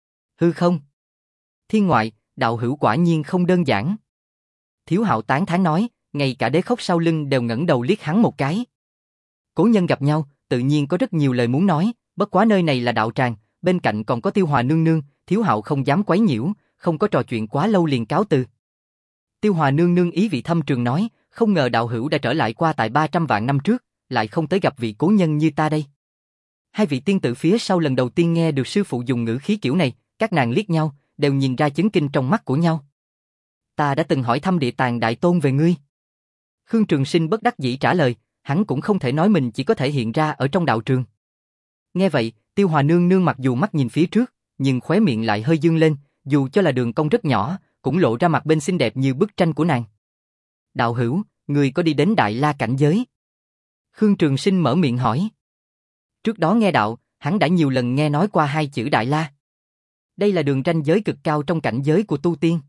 Hư không? Thiên ngoại, đạo hữu quả nhiên không đơn giản. Thiếu Hạo tán thán nói, ngay cả Đế Khốc sau lưng đều ngẩng đầu liếc hắn một cái. Cố nhân gặp nhau, tự nhiên có rất nhiều lời muốn nói, bất quá nơi này là đạo tràng, bên cạnh còn có Tiêu Hòa nương nương, Thiếu Hạo không dám quấy nhiễu, không có trò chuyện quá lâu liền cáo từ. Tiêu Hòa nương nương ý vị thâm trường nói, không ngờ đạo hữu đã trở lại qua tại ba trăm vạn năm trước, lại không tới gặp vị cố nhân như ta đây. Hai vị tiên tử phía sau lần đầu tiên nghe được sư phụ dùng ngữ khí kiểu này, các nàng liếc nhau, đều nhìn ra chấn kinh trong mắt của nhau. Ta đã từng hỏi thăm Địa Tàng Đại Tôn về ngươi. Khương Trường Sinh bất đắc dĩ trả lời, hắn cũng không thể nói mình chỉ có thể hiện ra ở trong đạo trường. Nghe vậy, Tiêu Hòa nương nương mặc dù mắt nhìn phía trước, nhưng khóe miệng lại hơi dương lên, dù cho là đường cong rất nhỏ, cũng lộ ra mặt bên xinh đẹp như bức tranh của nàng. Đạo hữu, ngươi có đi đến Đại La cảnh giới? Khương Trường Sinh mở miệng hỏi. Trước đó nghe đạo, hắn đã nhiều lần nghe nói qua hai chữ Đại La. Đây là đường ranh giới cực cao trong cảnh giới của tu tiên.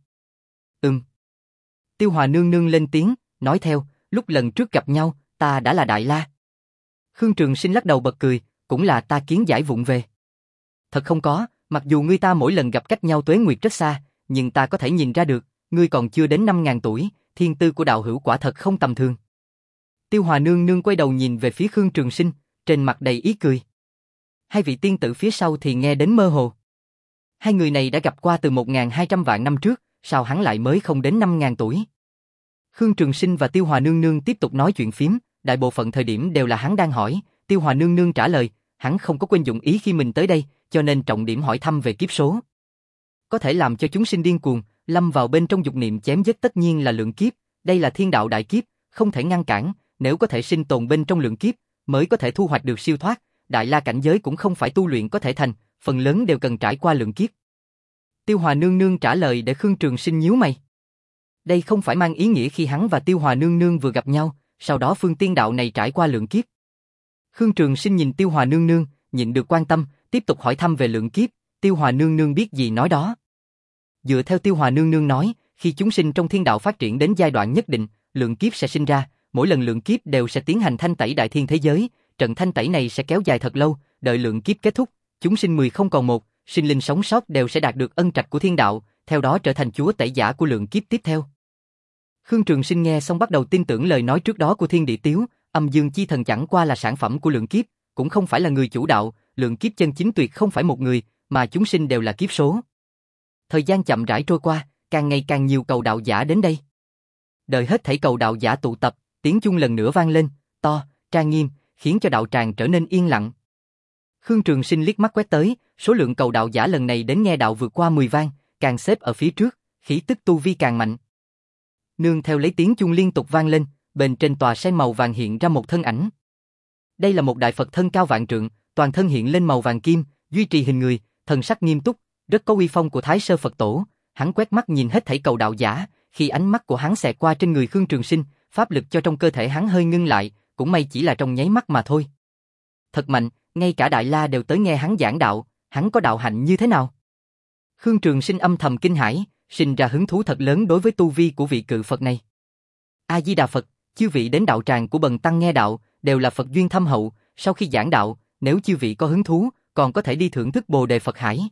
Ừm. Tiêu Hòa nương nương lên tiếng, nói theo, lúc lần trước gặp nhau, ta đã là Đại La. Khương Trường Sinh lắc đầu bật cười, cũng là ta kiến giải vụng về. Thật không có, mặc dù ngươi ta mỗi lần gặp cách nhau tuế nguyệt rất xa, nhưng ta có thể nhìn ra được, ngươi còn chưa đến năm ngàn tuổi, thiên tư của đạo hữu quả thật không tầm thường. Tiêu Hòa nương nương quay đầu nhìn về phía Khương Trường Sinh, trên mặt đầy ý cười. Hai vị tiên tử phía sau thì nghe đến mơ hồ. Hai người này đã gặp qua từ một nghìn hai trăm vạn năm trước, sao hắn lại mới không đến năm ngàn tuổi? Khương Trường Sinh và Tiêu Hòa Nương Nương tiếp tục nói chuyện phiếm, đại bộ phận thời điểm đều là hắn đang hỏi, Tiêu Hòa Nương Nương trả lời, hắn không có quên dụng ý khi mình tới đây, cho nên trọng điểm hỏi thăm về kiếp số. Có thể làm cho chúng sinh điên cuồng, lâm vào bên trong dục niệm chém giết tất nhiên là lượng kiếp, đây là thiên đạo đại kiếp, không thể ngăn cản, nếu có thể sinh tồn bên trong lượng kiếp, mới có thể thu hoạch được siêu thoát, đại la cảnh giới cũng không phải tu luyện có thể thành, phần lớn đều cần trải qua lượng kiếp. Tiêu Hòa Nương Nương trả lời để Khương Trường Sinh nhíu mày. Đây không phải mang ý nghĩa khi hắn và Tiêu Hòa Nương Nương vừa gặp nhau, sau đó phương tiên đạo này trải qua lượng kiếp. Khương Trường Sinh nhìn Tiêu Hòa Nương Nương, nhịn được quan tâm, tiếp tục hỏi thăm về lượng kiếp, Tiêu Hòa Nương Nương biết gì nói đó. Dựa theo Tiêu Hòa Nương Nương nói, khi chúng sinh trong thiên đạo phát triển đến giai đoạn nhất định, lượng kiếp sẽ sinh ra, mỗi lần lượng kiếp đều sẽ tiến hành thanh tẩy đại thiên thế giới, trận thanh tẩy này sẽ kéo dài thật lâu, đợi lượng kiếp kết thúc, chúng sinh mười không còn một, sinh linh sống sót đều sẽ đạt được ân trạch của thiên đạo, theo đó trở thành chúa tể giả của lượng kiếp tiếp theo. Khương Trường Sinh nghe xong bắt đầu tin tưởng lời nói trước đó của Thiên Địa Tiếu, âm dương chi thần chẳng qua là sản phẩm của lượng kiếp, cũng không phải là người chủ đạo, lượng kiếp chân chính tuyệt không phải một người, mà chúng sinh đều là kiếp số. Thời gian chậm rãi trôi qua, càng ngày càng nhiều cầu đạo giả đến đây. Đợi hết thảy cầu đạo giả tụ tập, tiếng chuông lần nữa vang lên, to, trang nghiêm, khiến cho đạo tràng trở nên yên lặng. Khương Trường Sinh liếc mắt quét tới, số lượng cầu đạo giả lần này đến nghe đạo vượt qua mười vang, càng xếp ở phía trước, khí tức tu vi càng mạnh. Nương theo lấy tiếng chuông liên tục vang lên, bên trên tòa sen màu vàng hiện ra một thân ảnh. Đây là một đại Phật thân cao vạn trượng, toàn thân hiện lên màu vàng kim, duy trì hình người, thần sắc nghiêm túc, rất có uy phong của Thái Sơ Phật Tổ. Hắn quét mắt nhìn hết thảy cầu đạo giả, khi ánh mắt của hắn xẹt qua trên người Khương Trường Sinh, pháp lực cho trong cơ thể hắn hơi ngưng lại, cũng may chỉ là trong nháy mắt mà thôi. Thật mạnh, ngay cả Đại La đều tới nghe hắn giảng đạo, hắn có đạo hạnh như thế nào? Khương Trường Sinh âm thầm kinh hãi, sinh ra hứng thú thật lớn đối với tu vi của vị cự Phật này. A Di Đà Phật, chư vị đến đạo tràng của Bần tăng nghe đạo, đều là Phật duyên thâm hậu, sau khi giảng đạo, nếu chư vị có hứng thú, còn có thể đi thưởng thức Bồ Đề Phật Hải.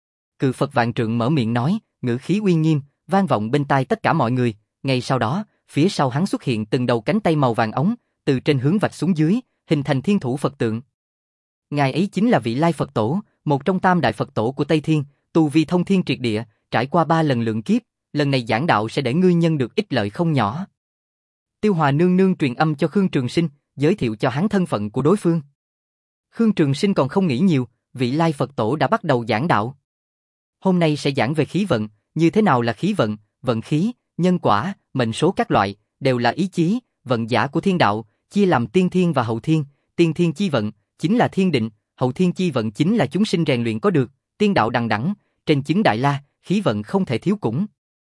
Cự Phật vạn trượng mở miệng nói, ngữ khí uy nghiêm, vang vọng bên tai tất cả mọi người. Ngay sau đó, phía sau hắn xuất hiện từng đầu cánh tay màu vàng óng, từ trên hướng vạch xuống dưới, hình thành thiên thủ Phật tượng. Ngài ấy chính là vị Lai Phật Tổ, một trong tam đại Phật Tổ của Tây Thiên, tu vi thông thiên triệt địa, trải qua ba lần lượng kiếp, lần này giảng đạo sẽ để ngươi nhân được ích lợi không nhỏ. Tiêu Hòa Nương Nương truyền âm cho Khương Trường Sinh, giới thiệu cho hắn thân phận của đối phương. Khương Trường Sinh còn không nghĩ nhiều, vị Lai Phật Tổ đã bắt đầu giảng đạo. Hôm nay sẽ giảng về khí vận, như thế nào là khí vận, vận khí, nhân quả, mệnh số các loại, đều là ý chí, vận giả của thiên đạo, chia làm tiên thiên và hậu thiên. Tiên thiên chi vận chính là thiên định, hậu thiên chi vận chính là chúng sinh rèn luyện có được, tiên đạo đằng đẵng, trên chứng Đại La, khí vận không thể thiếu cũng.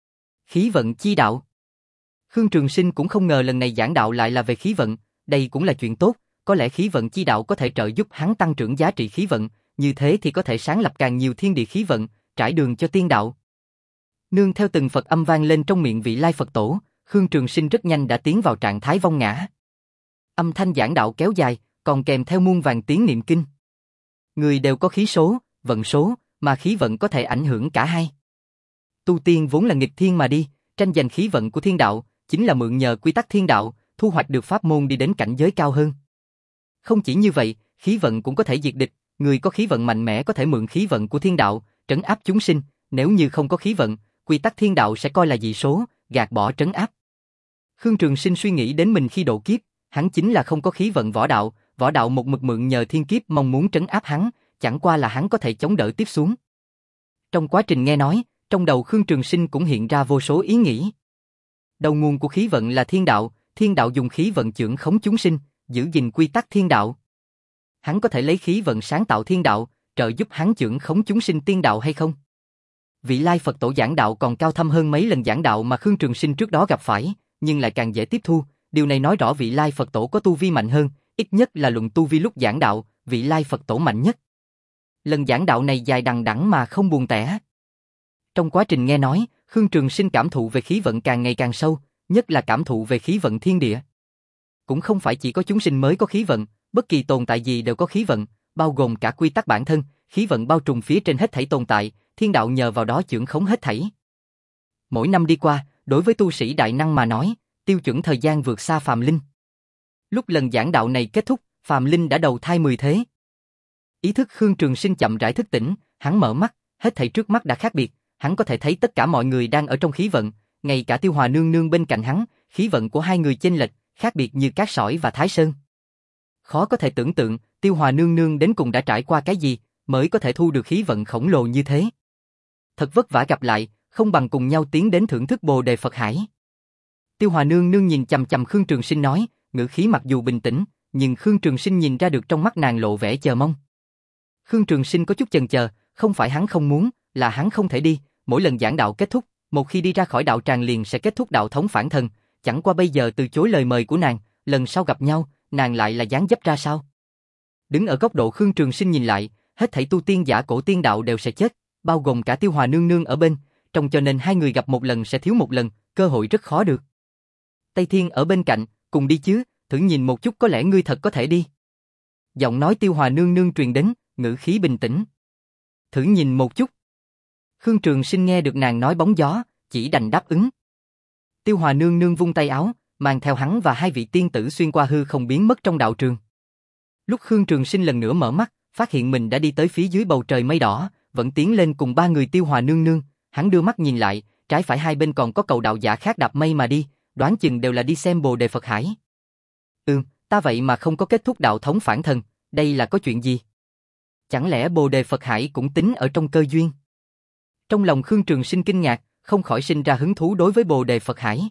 Khí vận chi đạo. Khương Trường Sinh cũng không ngờ lần này giảng đạo lại là về khí vận, đây cũng là chuyện tốt, có lẽ khí vận chi đạo có thể trợ giúp hắn tăng trưởng giá trị khí vận, như thế thì có thể sáng lập càng nhiều thiên địa khí vận, trải đường cho tiên đạo. Nương theo từng Phật âm vang lên trong miệng vị Lai Phật Tổ, Khương Trường Sinh rất nhanh đã tiến vào trạng thái vong ngã. Âm thanh giảng đạo kéo dài, còn kèm theo muôn vàng tiếng niệm kinh. Người đều có khí số, vận số, mà khí vận có thể ảnh hưởng cả hai. Tu tiên vốn là nghịch thiên mà đi, tranh giành khí vận của thiên đạo, chính là mượn nhờ quy tắc thiên đạo, thu hoạch được pháp môn đi đến cảnh giới cao hơn. Không chỉ như vậy, khí vận cũng có thể diệt địch, người có khí vận mạnh mẽ có thể mượn khí vận của thiên đạo, trấn áp chúng sinh, nếu như không có khí vận, quy tắc thiên đạo sẽ coi là dị số, gạt bỏ trấn áp. Khương Trường Sinh suy nghĩ đến mình khi độ kiếp, hắn chính là không có khí vận võ đạo, võ đạo một mực mượn nhờ thiên kiếp mong muốn trấn áp hắn, chẳng qua là hắn có thể chống đỡ tiếp xuống. Trong quá trình nghe nói, trong đầu Khương Trường Sinh cũng hiện ra vô số ý nghĩ. Đầu nguồn của khí vận là thiên đạo, thiên đạo dùng khí vận chưởng khống chúng sinh, giữ gìn quy tắc thiên đạo. Hắn có thể lấy khí vận sáng tạo thiên đạo, trợ giúp hắn chưởng khống chúng sinh tiên đạo hay không? Vị Lai Phật Tổ giảng đạo còn cao thâm hơn mấy lần giảng đạo mà Khương Trường Sinh trước đó gặp phải, nhưng lại càng dễ tiếp thu, điều này nói rõ vị Lai Phật Tổ có tu vi mạnh hơn, ít nhất là luận tu vi lúc giảng đạo, vị Lai Phật Tổ mạnh nhất. Lần giảng đạo này dài đằng đẵng mà không buồn tẻ. Trong quá trình nghe nói, Khương Trường Sinh cảm thụ về khí vận càng ngày càng sâu, nhất là cảm thụ về khí vận thiên địa. Cũng không phải chỉ có chúng sinh mới có khí vận, bất kỳ tồn tại gì đều có khí vận, bao gồm cả quy tắc bản thân, khí vận bao trùm phía trên hết thảy tồn tại, thiên đạo nhờ vào đó chưởng khống hết thảy. Mỗi năm đi qua, đối với tu sĩ đại năng mà nói, tiêu chuẩn thời gian vượt xa phàm linh. Lúc lần giảng đạo này kết thúc, phàm linh đã đầu thai mười thế. Ý thức Khương Trường Sinh chậm rãi thức tỉnh, hắn mở mắt, hết thảy trước mắt đã khác biệt, hắn có thể thấy tất cả mọi người đang ở trong khí vận, ngay cả Tiêu Hòa Nương Nương bên cạnh hắn, khí vận của hai người chênh lệch, khác biệt như cát sỏi và Thái Sơn. Khó có thể tưởng tượng, Tiêu Hòa nương nương đến cùng đã trải qua cái gì, mới có thể thu được khí vận khổng lồ như thế. Thật vất vả gặp lại, không bằng cùng nhau tiến đến thưởng thức Bồ Đề Phật Hải. Tiêu Hòa nương nương nhìn chằm chằm Khương Trường Sinh nói, ngữ khí mặc dù bình tĩnh, nhưng Khương Trường Sinh nhìn ra được trong mắt nàng lộ vẻ chờ mong. Khương Trường Sinh có chút chần chờ, không phải hắn không muốn, là hắn không thể đi, mỗi lần giảng đạo kết thúc, một khi đi ra khỏi đạo tràng liền sẽ kết thúc đạo thống phản thần, chẳng qua bây giờ từ chối lời mời của nàng, lần sau gặp nhau, nàng lại là dáng dấp ra sao? Đứng ở góc độ Khương Trường Sinh nhìn lại, hết thảy tu tiên giả cổ tiên đạo đều sẽ chết, bao gồm cả Tiêu Hòa nương nương ở bên, trông cho nên hai người gặp một lần sẽ thiếu một lần, cơ hội rất khó được. Tây Thiên ở bên cạnh, cùng đi chứ, thử nhìn một chút có lẽ ngươi thật có thể đi. Giọng nói Tiêu Hòa nương nương truyền đến, ngữ khí bình tĩnh. Thử nhìn một chút. Khương Trường Sinh nghe được nàng nói bóng gió, chỉ đành đáp ứng. Tiêu Hòa nương nương vung tay áo, mang theo hắn và hai vị tiên tử xuyên qua hư không biến mất trong đạo trường. Lúc Khương Trường Sinh lần nữa mở mắt, phát hiện mình đã đi tới phía dưới bầu trời mây đỏ, vẫn tiến lên cùng ba người Tiêu Hòa nương nương, hắn đưa mắt nhìn lại, trái phải hai bên còn có cầu đạo giả khác đạp mây mà đi, đoán chừng đều là đi xem Bồ Đề Phật Hải. Ừm, ta vậy mà không có kết thúc đạo thống phản thần, đây là có chuyện gì? Chẳng lẽ Bồ Đề Phật Hải cũng tính ở trong cơ duyên? Trong lòng Khương Trường Sinh kinh ngạc, không khỏi sinh ra hứng thú đối với Bồ Đề Phật Hải.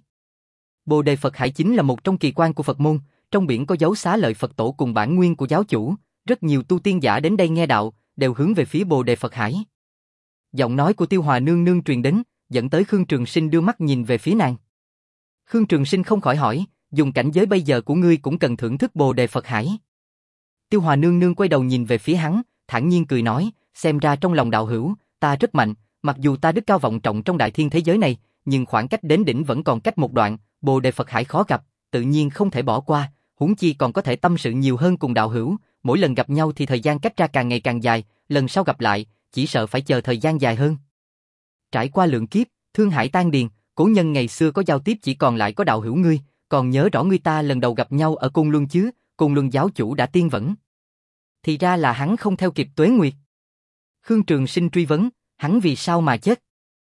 Bồ Đề Phật Hải chính là một trong kỳ quan của Phật môn, trong biển có dấu xá lợi Phật tổ cùng bản nguyên của giáo chủ, rất nhiều tu tiên giả đến đây nghe đạo, đều hướng về phía Bồ Đề Phật Hải. Giọng nói của Tiêu Hòa nương nương truyền đến, dẫn tới Khương Trường Sinh đưa mắt nhìn về phía nàng. Khương Trường Sinh không khỏi hỏi, dùng cảnh giới bây giờ của ngươi cũng cần thưởng thức Bồ Đề Phật Hải. Tiêu Hòa nương nương quay đầu nhìn về phía hắn, thản nhiên cười nói, xem ra trong lòng đạo hữu, ta rất mạnh, mặc dù ta đức cao vọng trọng trong đại thiên thế giới này, nhưng khoảng cách đến đỉnh vẫn còn cách một đoạn, Bồ Đề Phật Hải khó gặp, tự nhiên không thể bỏ qua, huống chi còn có thể tâm sự nhiều hơn cùng đạo hữu, mỗi lần gặp nhau thì thời gian cách ra càng ngày càng dài, lần sau gặp lại, chỉ sợ phải chờ thời gian dài hơn. Trải qua lượng kiếp, thương hải tan điền, cố nhân ngày xưa có giao tiếp chỉ còn lại có đạo hữu ngươi, còn nhớ rõ ngươi ta lần đầu gặp nhau ở Côn Luân chứ, Côn Luân giáo chủ đã tiên vẫn. Thì ra là hắn không theo kịp Tuế Nguyệt. Khương Trường Sinh truy vấn, hắn vì sao mà chết?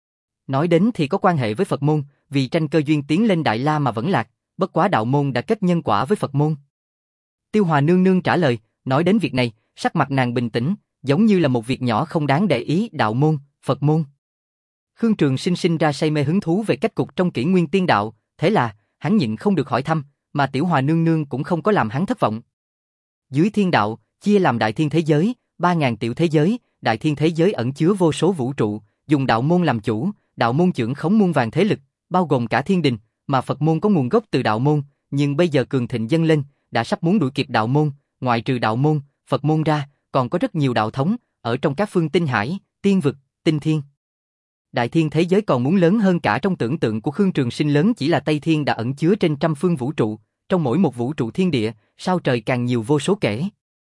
Nói đến thì có quan hệ với Phật môn, vì tranh cơ duyên tiến lên Đại La mà vẫn lạc, bất quá đạo môn đã kết nhân quả với Phật môn. Tiêu Hòa nương nương trả lời, nói đến việc này, sắc mặt nàng bình tĩnh, giống như là một việc nhỏ không đáng để ý, đạo môn, Phật môn. Khương Trường Sinh sinh ra say mê hứng thú về cách cục trong kỷ nguyên tiên đạo, thế là, hắn nhịn không được hỏi thăm, mà Tiểu Hòa nương nương cũng không có làm hắn thất vọng. Dưới thiên đạo, chia làm đại thiên thế giới, ba ngàn tiểu thế giới, đại thiên thế giới ẩn chứa vô số vũ trụ, dùng đạo môn làm chủ, đạo môn trưởng khống muôn vàng thế lực, bao gồm cả thiên đình, mà Phật môn có nguồn gốc từ đạo môn, nhưng bây giờ cường thịnh dâng lên, đã sắp muốn đuổi kịp đạo môn, ngoại trừ đạo môn, Phật môn ra, còn có rất nhiều đạo thống, ở trong các phương tinh hải, tiên vực, tinh thiên. Đại thiên thế giới còn muốn lớn hơn cả trong tưởng tượng của Khương Trường Sinh, lớn chỉ là Tây Thiên đã ẩn chứa trên trăm phương vũ trụ, trong mỗi một vũ trụ thiên địa, sao trời càng nhiều vô số kể.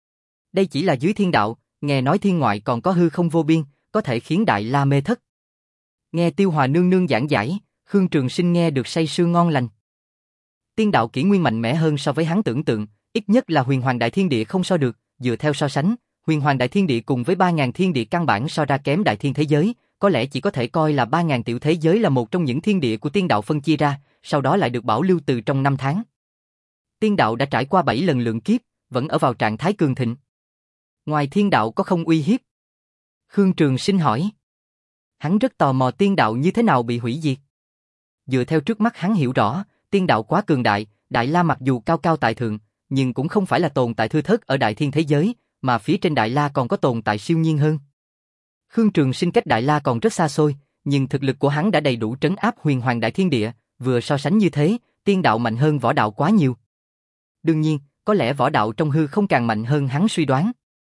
Đây chỉ là dưới thiên đạo, nghe nói thiên ngoại còn có hư không vô biên, có thể khiến Đại La mê thất. Nghe Tiêu Hòa nương nương giảng giải, Khương Trường Sinh nghe được say sưa ngon lành. Tiên đạo kỷ nguyên mạnh mẽ hơn so với hắn tưởng tượng, ít nhất là Huyền Hoàng Đại Thiên Địa không so được, dựa theo so sánh, Huyền Hoàng Đại Thiên Địa cùng với ba ngàn thiên địa căn bản so ra kém đại thiên thế giới, có lẽ chỉ có thể coi là ba ngàn tiểu thế giới là một trong những thiên địa của tiên đạo phân chia ra, sau đó lại được bảo lưu từ trong năm tháng. Tiên đạo đã trải qua bảy lần lượng kiếp, vẫn ở vào trạng thái cường thịnh. Ngoài thiên đạo có không uy hiếp? Khương Trường Sinh hỏi. Hắn rất tò mò tiên đạo như thế nào bị hủy diệt. Dựa theo trước mắt hắn hiểu rõ, tiên đạo quá cường đại, Đại La mặc dù cao cao tại thượng, nhưng cũng không phải là tồn tại thưa thớt ở đại thiên thế giới, mà phía trên Đại La còn có tồn tại siêu nhiên hơn. Khương Trường Sinh cách Đại La còn rất xa xôi, nhưng thực lực của hắn đã đầy đủ trấn áp Huyền Hoàng Đại Thiên Địa, vừa so sánh như thế, tiên đạo mạnh hơn võ đạo quá nhiều. Đương nhiên, có lẽ võ đạo trong hư không càng mạnh hơn hắn suy đoán.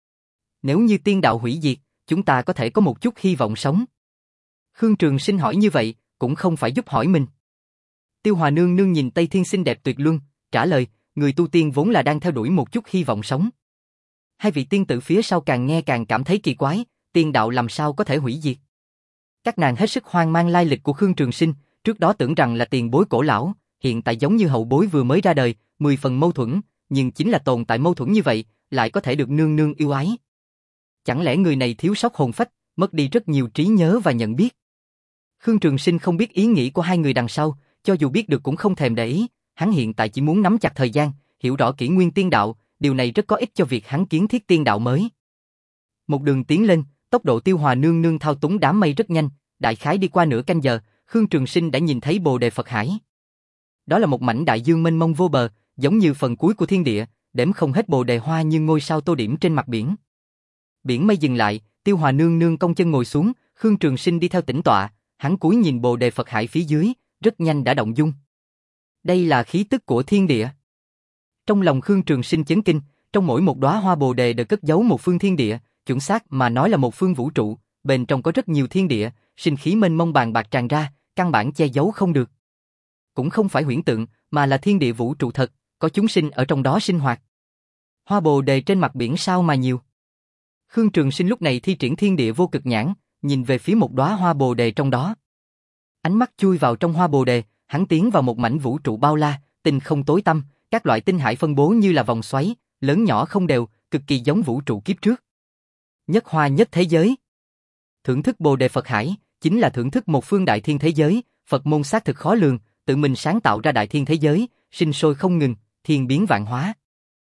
Nếu như tiên đạo hủy diệt, chúng ta có thể có một chút hy vọng sống. Khương Trường Sinh hỏi như vậy, cũng không phải giúp hỏi mình. Tiêu Hòa nương nương nhìn Tây Thiên xinh đẹp tuyệt luân, trả lời, người tu tiên vốn là đang theo đuổi một chút hy vọng sống. Hai vị tiên tử phía sau càng nghe càng cảm thấy kỳ quái, tiên đạo làm sao có thể hủy diệt. Các nàng hết sức hoang mang lai lịch của Khương Trường Sinh, trước đó tưởng rằng là tiền bối cổ lão, hiện tại giống như hậu bối vừa mới ra đời, mười phần mâu thuẫn, nhưng chính là tồn tại mâu thuẫn như vậy, lại có thể được nương nương yêu ái. Chẳng lẽ người này thiếu sót hồn phách, mất đi rất nhiều trí nhớ và nhận biết? Khương Trường Sinh không biết ý nghĩ của hai người đằng sau, cho dù biết được cũng không thèm để ý, hắn hiện tại chỉ muốn nắm chặt thời gian, hiểu rõ kỷ nguyên tiên đạo, điều này rất có ích cho việc hắn kiến thiết tiên đạo mới. Một đường tiến lên, tốc độ Tiêu Hòa nương nương thao túng đám mây rất nhanh, đại khái đi qua nửa canh giờ, Khương Trường Sinh đã nhìn thấy Bồ Đề Phật Hải. Đó là một mảnh đại dương mênh mông vô bờ, giống như phần cuối của thiên địa, đếm không hết bồ đề hoa như ngôi sao tô điểm trên mặt biển. Biển mây dừng lại, Tiêu Hòa nương nương cong chân ngồi xuống, Khương Trường Sinh đi theo tĩnh tọa, hắn cúi nhìn Bồ Đề Phật Hải phía dưới, rất nhanh đã động dung. Đây là khí tức của thiên địa. Trong lòng Khương Trường Sinh chấn kinh, trong mỗi một đóa hoa bồ đề đều cất giấu một phương thiên địa, chuẩn xác mà nói là một phương vũ trụ, bên trong có rất nhiều thiên địa, sinh khí mênh mông bàn bạc tràn ra, căn bản che giấu không được. Cũng không phải huyễn tượng, mà là thiên địa vũ trụ thật, có chúng sinh ở trong đó sinh hoạt. Hoa bồ đề trên mặt biển sao mà nhiều. Khương Trường Sinh lúc này thi triển thiên địa vô cực nhãn, nhìn về phía một đóa hoa bồ đề trong đó. Ánh mắt chui vào trong hoa bồ đề, hắn tiến vào một mảnh vũ trụ bao la, tinh không tối tăm, các loại tinh hải phân bố như là vòng xoáy, lớn nhỏ không đều, cực kỳ giống vũ trụ kiếp trước. Nhất hoa nhất thế giới. Thưởng thức Bồ Đề Phật Hải, chính là thưởng thức một phương đại thiên thế giới, Phật môn xác thực khó lường, tự mình sáng tạo ra đại thiên thế giới, sinh sôi không ngừng, thiên biến vạn hóa.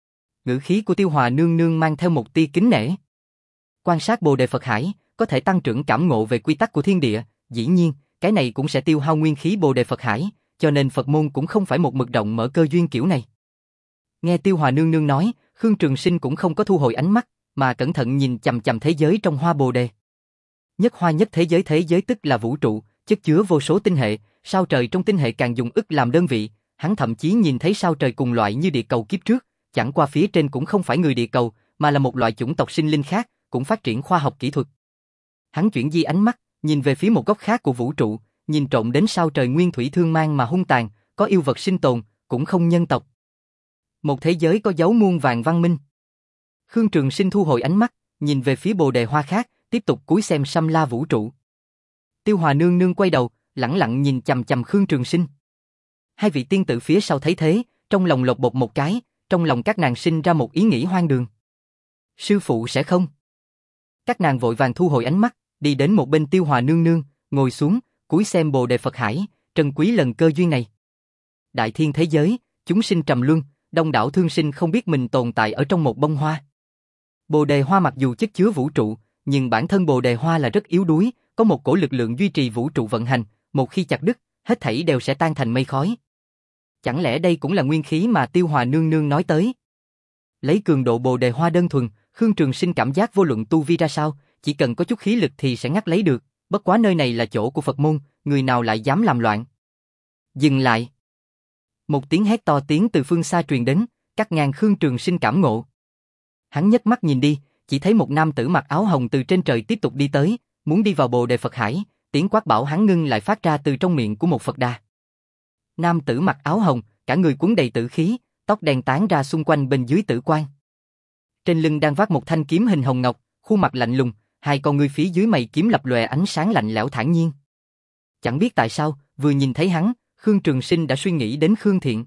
Ngữ khí của Tiêu Hòa nương nương mang theo một tia kính nể. Quan sát Bồ Đề Phật Hải, có thể tăng trưởng cảm ngộ về quy tắc của thiên địa, dĩ nhiên, cái này cũng sẽ tiêu hao nguyên khí Bồ Đề Phật Hải, cho nên Phật môn cũng không phải một mực rộng mở cơ duyên kiểu này. Nghe Tiêu Hòa nương nương nói, Khương Trường Sinh cũng không có thu hồi ánh mắt, mà cẩn thận nhìn chằm chằm thế giới trong hoa bồ đề. Nhất hoa nhất thế giới, thế giới tức là vũ trụ, chất chứa vô số tinh hệ, sao trời trong tinh hệ càng dùng ức làm đơn vị, hắn thậm chí nhìn thấy sao trời cùng loại như địa cầu kiếp trước, chẳng qua phía trên cũng không phải người địa cầu, mà là một loại chủng tộc sinh linh khác, cũng phát triển khoa học kỹ thuật. Hắn chuyển di ánh mắt, nhìn về phía một góc khác của vũ trụ, nhìn trộm đến sao trời nguyên thủy thương mang mà hung tàn, có yêu vật sinh tồn, cũng không nhân tộc. Một thế giới có dấu muôn vàng văn minh. Khương Trường Sinh thu hồi ánh mắt, nhìn về phía bồ đề hoa khác, tiếp tục cúi xem xâm la vũ trụ. Tiêu Hòa nương nương quay đầu, lẳng lặng nhìn chằm chằm Khương Trường Sinh. Hai vị tiên tử phía sau thấy thế, trong lòng lột bột một cái, trong lòng các nàng sinh ra một ý nghĩ hoang đường. Sư phụ sẽ không? Các nàng vội vàng thu hồi ánh mắt, đi đến một bên Tiêu Hòa nương nương, ngồi xuống, cúi xem bồ đề Phật Hải, trân quý lần cơ duyên này. Đại thiên thế giới, chúng sinh trầm luân, đông đảo thương sinh không biết mình tồn tại ở trong một bông hoa. Bồ đề hoa mặc dù chất chứa vũ trụ, nhưng bản thân bồ đề hoa là rất yếu đuối, có một cổ lực lượng duy trì vũ trụ vận hành, một khi chặt đứt, hết thảy đều sẽ tan thành mây khói. Chẳng lẽ đây cũng là nguyên khí mà Tiêu Hòa nương nương nói tới? Lấy cường độ bồ đề hoa đơn thuần, Khương Trường Sinh cảm giác vô luận tu vi ra sao, chỉ cần có chút khí lực thì sẽ ngắt lấy được, bất quá nơi này là chỗ của Phật môn, người nào lại dám làm loạn. Dừng lại. Một tiếng hét to tiếng từ phương xa truyền đến, cắt ngang Khương Trường Sinh cảm ngộ. Hắn nhấc mắt nhìn đi, chỉ thấy một nam tử mặc áo hồng từ trên trời tiếp tục đi tới, muốn đi vào bồ đề Phật Hải, tiếng quát bảo hắn ngưng lại phát ra từ trong miệng của một Phật Đà. Nam tử mặc áo hồng, cả người quấn đầy tử khí, tóc đen tán ra xung quanh bên dưới tử quan. Trên lưng đang vác một thanh kiếm hình hồng ngọc, khuôn mặt lạnh lùng, hai con ngươi phía dưới mày kiếm lập lòe ánh sáng lạnh lẽo thản nhiên. Chẳng biết tại sao, vừa nhìn thấy hắn, Khương Trường Sinh đã suy nghĩ đến Khương Thiện.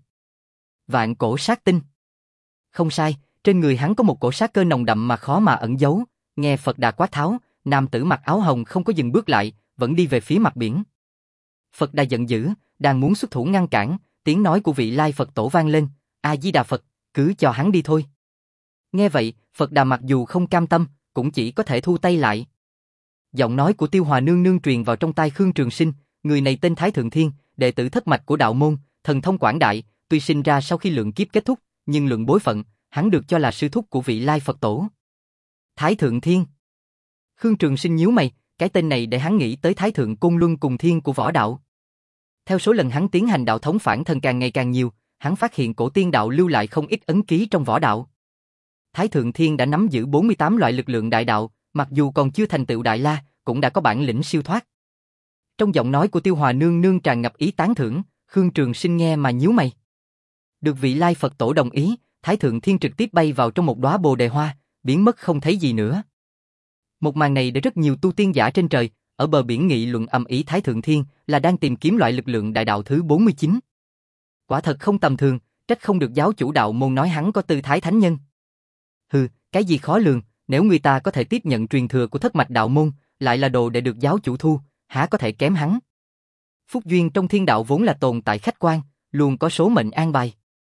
Vạn cổ sát tinh. Không sai, trên người hắn có một cổ sát cơ nồng đậm mà khó mà ẩn giấu. Nghe Phật Đà quát tháo, nam tử mặc áo hồng không có dừng bước lại, vẫn đi về phía mặt biển. Phật Đà giận dữ, đang muốn xuất thủ ngăn cản, tiếng nói của vị Lai Phật Tổ vang lên, A Di Đà Phật, cứ cho hắn đi thôi. Nghe vậy, Phật Đà mặc dù không cam tâm, cũng chỉ có thể thu tay lại. Giọng nói của Tiêu Hòa nương nương truyền vào trong tai Khương Trường Sinh, người này tên Thái Thượng Thiên, đệ tử thất mạch của đạo môn, thần thông quảng đại, tuy sinh ra sau khi lượng kiếp kết thúc, nhưng luận bối phận, hắn được cho là sư thúc của vị Lai Phật Tổ. Thái Thượng Thiên. Khương Trường Sinh nhíu mày, cái tên này để hắn nghĩ tới Thái Thượng Côn Luân cùng Thiên của võ đạo. Theo số lần hắn tiến hành đạo thống phản thần càng ngày càng nhiều, hắn phát hiện cổ tiên đạo lưu lại không ít ấn ký trong võ đạo. Thái Thượng Thiên đã nắm giữ bốn mươi tám loại lực lượng đại đạo, mặc dù còn chưa thành tựu đại la, cũng đã có bản lĩnh siêu thoát. Trong giọng nói của Tiêu Hòa nương nương tràn ngập ý tán thưởng, Khương Trường Sinh nghe mà nhíu mày. Được vị Lai Phật Tổ đồng ý, Thái Thượng Thiên trực tiếp bay vào trong một đóa bồ đề hoa, biến mất không thấy gì nữa. Một màn này để rất nhiều tu tiên giả trên trời, ở bờ biển nghị luận ầm ĩ Thái Thượng Thiên là đang tìm kiếm loại lực lượng đại đạo thứ bốn mươi chín. Quả thật không tầm thường, trách không được giáo chủ đạo môn nói hắn có tư thái thánh nhân. Hừ, cái gì khó lường, nếu người ta có thể tiếp nhận truyền thừa của thất mạch đạo môn, lại là đồ để được giáo chủ thu, há có thể kém hắn. Phúc duyên trong thiên đạo vốn là tồn tại khách quan, luôn có số mệnh an bài.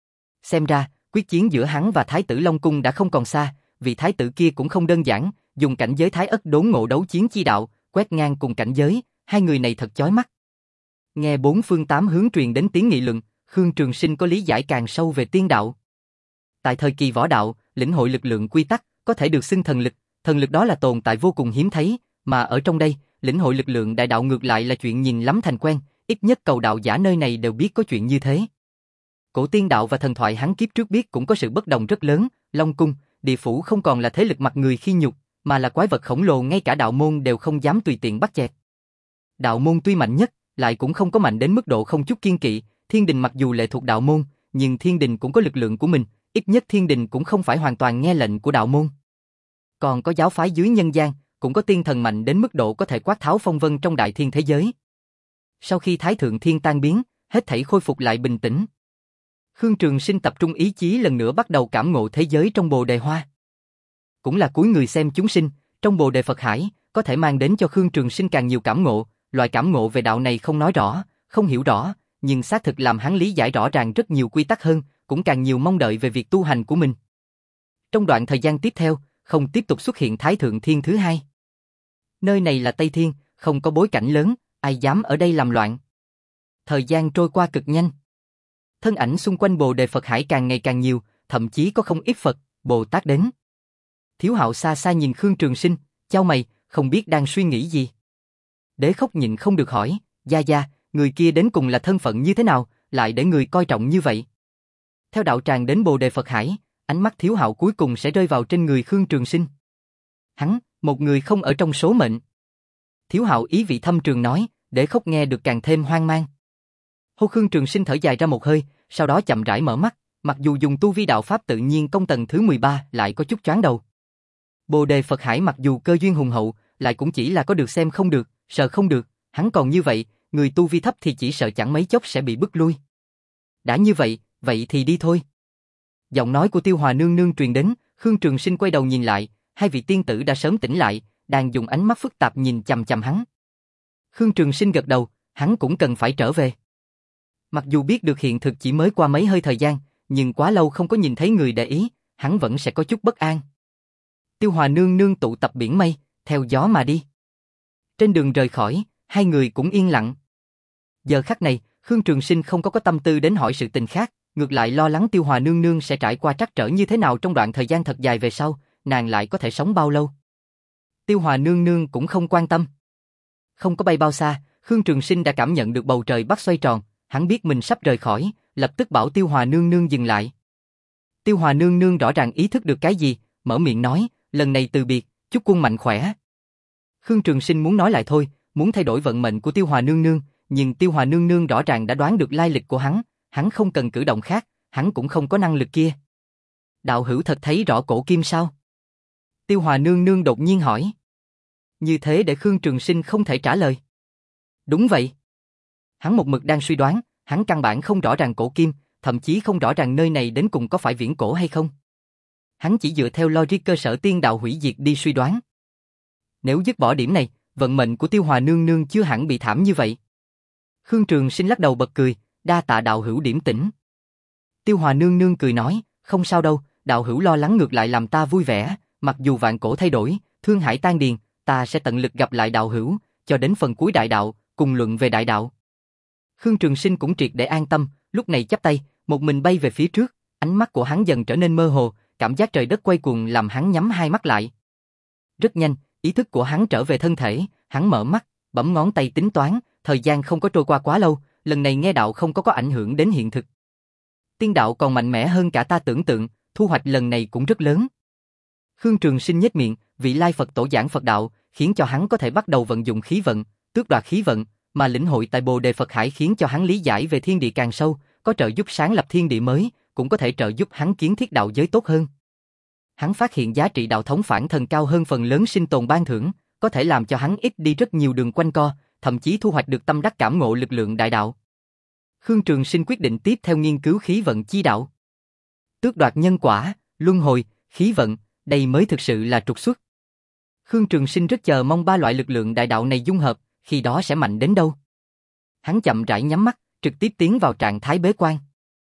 Xem ra, quyết chiến giữa hắn và Thái tử Long Cung đã không còn xa, vì Thái tử kia cũng không đơn giản, dùng cảnh giới Thái Ất đốn ngộ đấu chiến chi đạo, quét ngang cùng cảnh giới, hai người này thật chói mắt. Nghe bốn phương tám hướng truyền đến tiếng nghị luận, Khương Trường Sinh có lý giải càng sâu về tiên đạo. Tại thời kỳ võ đạo, lĩnh hội lực lượng quy tắc, có thể được xưng thần lực, thần lực đó là tồn tại vô cùng hiếm thấy, mà ở trong đây, lĩnh hội lực lượng đại đạo ngược lại là chuyện nhìn lắm thành quen, ít nhất cầu đạo giả nơi này đều biết có chuyện như thế. Cổ tiên đạo và thần thoại hắn kiếp trước biết cũng có sự bất đồng rất lớn, Long Cung, địa phủ không còn là thế lực mặt người khi nhục, mà là quái vật khổng lồ ngay cả đạo môn đều không dám tùy tiện bắt chẹt. Đạo môn tuy mạnh nhất, lại cũng không có mạnh đến mức độ không chút kiên kỵ, thiên đình mặc dù lệ thuộc đạo môn, nhưng thiên đình cũng có lực lượng của mình, ít nhất thiên đình cũng không phải hoàn toàn nghe lệnh của đạo môn. Còn có giáo phái dưới nhân gian, cũng có tiên thần mạnh đến mức độ có thể quát tháo phong vân trong đại thiên thế giới. Sau khi Thái Thượng Thiên tan biến, hết thảy khôi phục lại bình tĩnh. Khương Trường Sinh tập trung ý chí lần nữa bắt đầu cảm ngộ thế giới trong Bồ Đề Hoa. Cũng là cuối người xem chúng sinh, trong Bồ Đề Phật Hải, có thể mang đến cho Khương Trường Sinh càng nhiều cảm ngộ, loại cảm ngộ về đạo này không nói rõ, không hiểu rõ, nhưng xác thực làm hắn lý giải rõ ràng rất nhiều quy tắc hơn, cũng càng nhiều mong đợi về việc tu hành của mình. Trong đoạn thời gian tiếp theo, không tiếp tục xuất hiện Thái Thượng Thiên thứ hai. Nơi này là Tây Thiên, không có bối cảnh lớn, ai dám ở đây làm loạn. Thời gian trôi qua cực nhanh. Thân ảnh xung quanh Bồ Đề Phật Hải càng ngày càng nhiều, thậm chí có không ít Phật, Bồ Tát đến. Thiếu Hạo xa xa nhìn Khương Trường Sinh, chau mày, không biết đang suy nghĩ gì. Đế Khốc nhịn không được hỏi, gia gia, người kia đến cùng là thân phận như thế nào, lại để người coi trọng như vậy. Theo đạo tràng đến Bồ Đề Phật Hải, ánh mắt Thiếu Hạo cuối cùng sẽ rơi vào trên người Khương Trường Sinh. Hắn, một người không ở trong số mệnh. Thiếu Hạo ý vị thâm trường nói, Đế Khốc nghe được càng thêm hoang mang. Hô Khương Trường Sinh thở dài ra một hơi, sau đó chậm rãi mở mắt, mặc dù dùng tu vi đạo pháp tự nhiên công tầng thứ mười ba lại có chút choáng đầu. Bồ Đề Phật Hải mặc dù cơ duyên hùng hậu, lại cũng chỉ là có được xem không được, sợ không được, hắn còn như vậy, người tu vi thấp thì chỉ sợ chẳng mấy chốc sẽ bị bức lui. Đã như vậy, vậy thì đi thôi. Giọng nói của Tiêu Hòa nương nương truyền đến, Khương Trường Sinh quay đầu nhìn lại, hai vị tiên tử đã sớm tỉnh lại, đang dùng ánh mắt phức tạp nhìn chằm chằm hắn. Khương Trường Sinh gật đầu, hắn cũng cần phải trở về. Mặc dù biết được hiện thực chỉ mới qua mấy hơi thời gian, nhưng quá lâu không có nhìn thấy người để ý, hắn vẫn sẽ có chút bất an. Tiêu Hòa nương nương tụ tập biển mây, theo gió mà đi. Trên đường rời khỏi, hai người cũng yên lặng. Giờ khắc này, Khương Trường Sinh không có có tâm tư đến hỏi sự tình khác, ngược lại lo lắng Tiêu Hòa nương nương sẽ trải qua trắc trở như thế nào trong đoạn thời gian thật dài về sau, nàng lại có thể sống bao lâu. Tiêu Hòa nương nương cũng không quan tâm. Không có bay bao xa, Khương Trường Sinh đã cảm nhận được bầu trời bắt xoay tròn, hắn biết mình sắp rời khỏi, lập tức bảo Tiêu Hòa nương nương dừng lại. Tiêu Hòa nương nương rõ ràng ý thức được cái gì, mở miệng nói, lần này từ biệt, chúc quân mạnh khỏe. Khương Trường Sinh muốn nói lại thôi, muốn thay đổi vận mệnh của Tiêu Hòa nương nương, nhưng Tiêu Hòa nương nương rõ ràng đã đoán được lai lịch của hắn, hắn không cần cử động khác, hắn cũng không có năng lực kia. Đạo hữu thật thấy rõ cổ kim sao? Tiêu Hòa nương nương đột nhiên hỏi. Như thế để Khương Trường Sinh không thể trả lời. Đúng vậy. Hắn một mực đang suy đoán, hắn căn bản không rõ ràng cổ kim, thậm chí không rõ ràng nơi này đến cùng có phải viễn cổ hay không. Hắn chỉ dựa theo logic cơ sở tiên đạo hủy diệt đi suy đoán. Nếu dứt bỏ điểm này, vận mệnh của Tiêu Hòa nương nương chưa hẳn bị thảm như vậy. Khương Trường Sinh lắc đầu bật cười, đa tạ đạo hữu điểm tỉnh. Tiêu Hòa nương nương cười nói, không sao đâu, đạo hữu lo lắng ngược lại làm ta vui vẻ, mặc dù vạn cổ thay đổi, thương hải tan điền, ta sẽ tận lực gặp lại đạo hữu, cho đến phần cuối đại đạo, cùng luận về đại đạo. Khương Trường Sinh cũng triệt để an tâm, lúc này chắp tay, một mình bay về phía trước, ánh mắt của hắn dần trở nên mơ hồ, cảm giác trời đất quay cuồng làm hắn nhắm hai mắt lại. Rất nhanh, ý thức của hắn trở về thân thể, hắn mở mắt, bấm ngón tay tính toán, thời gian không có trôi qua quá lâu, lần này nghe đạo không có có ảnh hưởng đến hiện thực. Tiên đạo còn mạnh mẽ hơn cả ta tưởng tượng, thu hoạch lần này cũng rất lớn. Khương Trường Sinh nhếch miệng, vị lai Phật tổ giảng Phật đạo, khiến cho hắn có thể bắt đầu vận dụng khí vận, tước đoạt khí vận, mà lĩnh hội tại Bồ Đề Phật Hải khiến cho hắn lý giải về thiên địa càng sâu, có trợ giúp sáng lập thiên địa mới, cũng có thể trợ giúp hắn kiến thiết đạo giới tốt hơn. Hắn phát hiện giá trị đạo thống phản thần cao hơn phần lớn sinh tồn ban thưởng, có thể làm cho hắn ít đi rất nhiều đường quanh co, thậm chí thu hoạch được tâm đắc cảm ngộ lực lượng đại đạo. Khương Trường Sinh quyết định tiếp theo nghiên cứu khí vận chi đạo. Tước đoạt nhân quả, luân hồi, khí vận, đây mới thực sự là trục xuất. Khương Trường Sinh rất chờ mong ba loại lực lượng đại đạo này dung hợp, khi đó sẽ mạnh đến đâu. Hắn chậm rãi nhắm mắt, trực tiếp tiến vào trạng thái bế quan.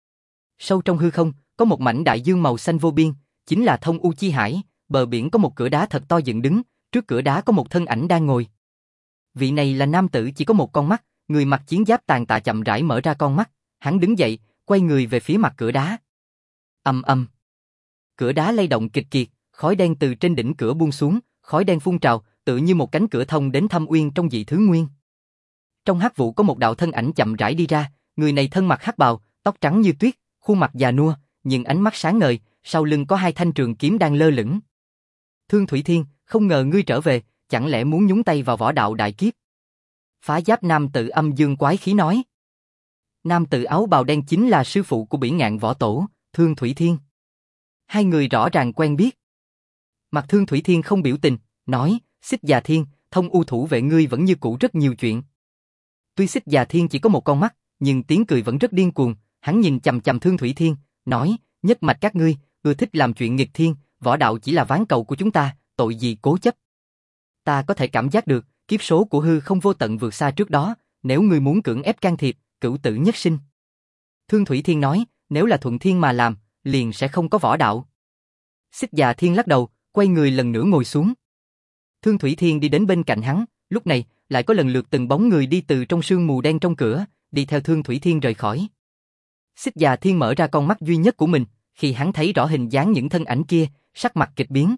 Sâu trong hư không, có một mảnh đại dương màu xanh vô biên, chính là Thông U Chi Hải, bờ biển có một cửa đá thật to dựng đứng, trước cửa đá có một thân ảnh đang ngồi. Vị này là nam tử chỉ có một con mắt, người mặc chiến giáp tàn tạ chậm rãi mở ra con mắt, hắn đứng dậy, quay người về phía mặt cửa đá. Ầm ầm. Cửa đá lay động kịch kiệt, khói đen từ trên đỉnh cửa buông xuống, khói đen phun trào, tựa như một cánh cửa thông đến thâm uyên trong dị thứ nguyên. Trong hắc vụ có một đạo thân ảnh chậm rãi đi ra, người này thân mặc hắc bào, tóc trắng như tuyết, khuôn mặt già nua, nhưng ánh mắt sáng ngời, sau lưng có hai thanh trường kiếm đang lơ lửng. Thương Thủy Thiên, không ngờ ngươi trở về, chẳng lẽ muốn nhúng tay vào võ đạo đại kiếp? Phá giáp nam tử âm dương quái khí nói. Nam tử áo bào đen chính là sư phụ của Bỉ Ngạn võ tổ, Thương Thủy Thiên. Hai người rõ ràng quen biết. Mặt Thương Thủy Thiên không biểu tình, nói, Xích Già Thiên, Thông U thủ vệ ngươi vẫn như cũ rất nhiều chuyện. Tuy Xích Già Thiên chỉ có một con mắt, nhưng tiếng cười vẫn rất điên cuồng, hắn nhìn chằm chằm Thương Thủy Thiên, nói, nhất mạch các ngươi, ưa thích làm chuyện nghịch thiên, võ đạo chỉ là ván cầu của chúng ta, tội gì cố chấp. Ta có thể cảm giác được, kiếp số của hư không vô tận vượt xa trước đó, nếu ngươi muốn cưỡng ép can thiệp, cửu tử nhất sinh. Thương Thủy Thiên nói, nếu là thuận thiên mà làm, liền sẽ không có võ đạo. Xích Già Thiên lắc đầu, quay người lần nữa ngồi xuống. Thương Thủy Thiên đi đến bên cạnh hắn, lúc này, lại có lần lượt từng bóng người đi từ trong sương mù đen trong cửa, đi theo Thương Thủy Thiên rời khỏi. Xích Già Thiên mở ra con mắt duy nhất của mình, khi hắn thấy rõ hình dáng những thân ảnh kia, sắc mặt kịch biến.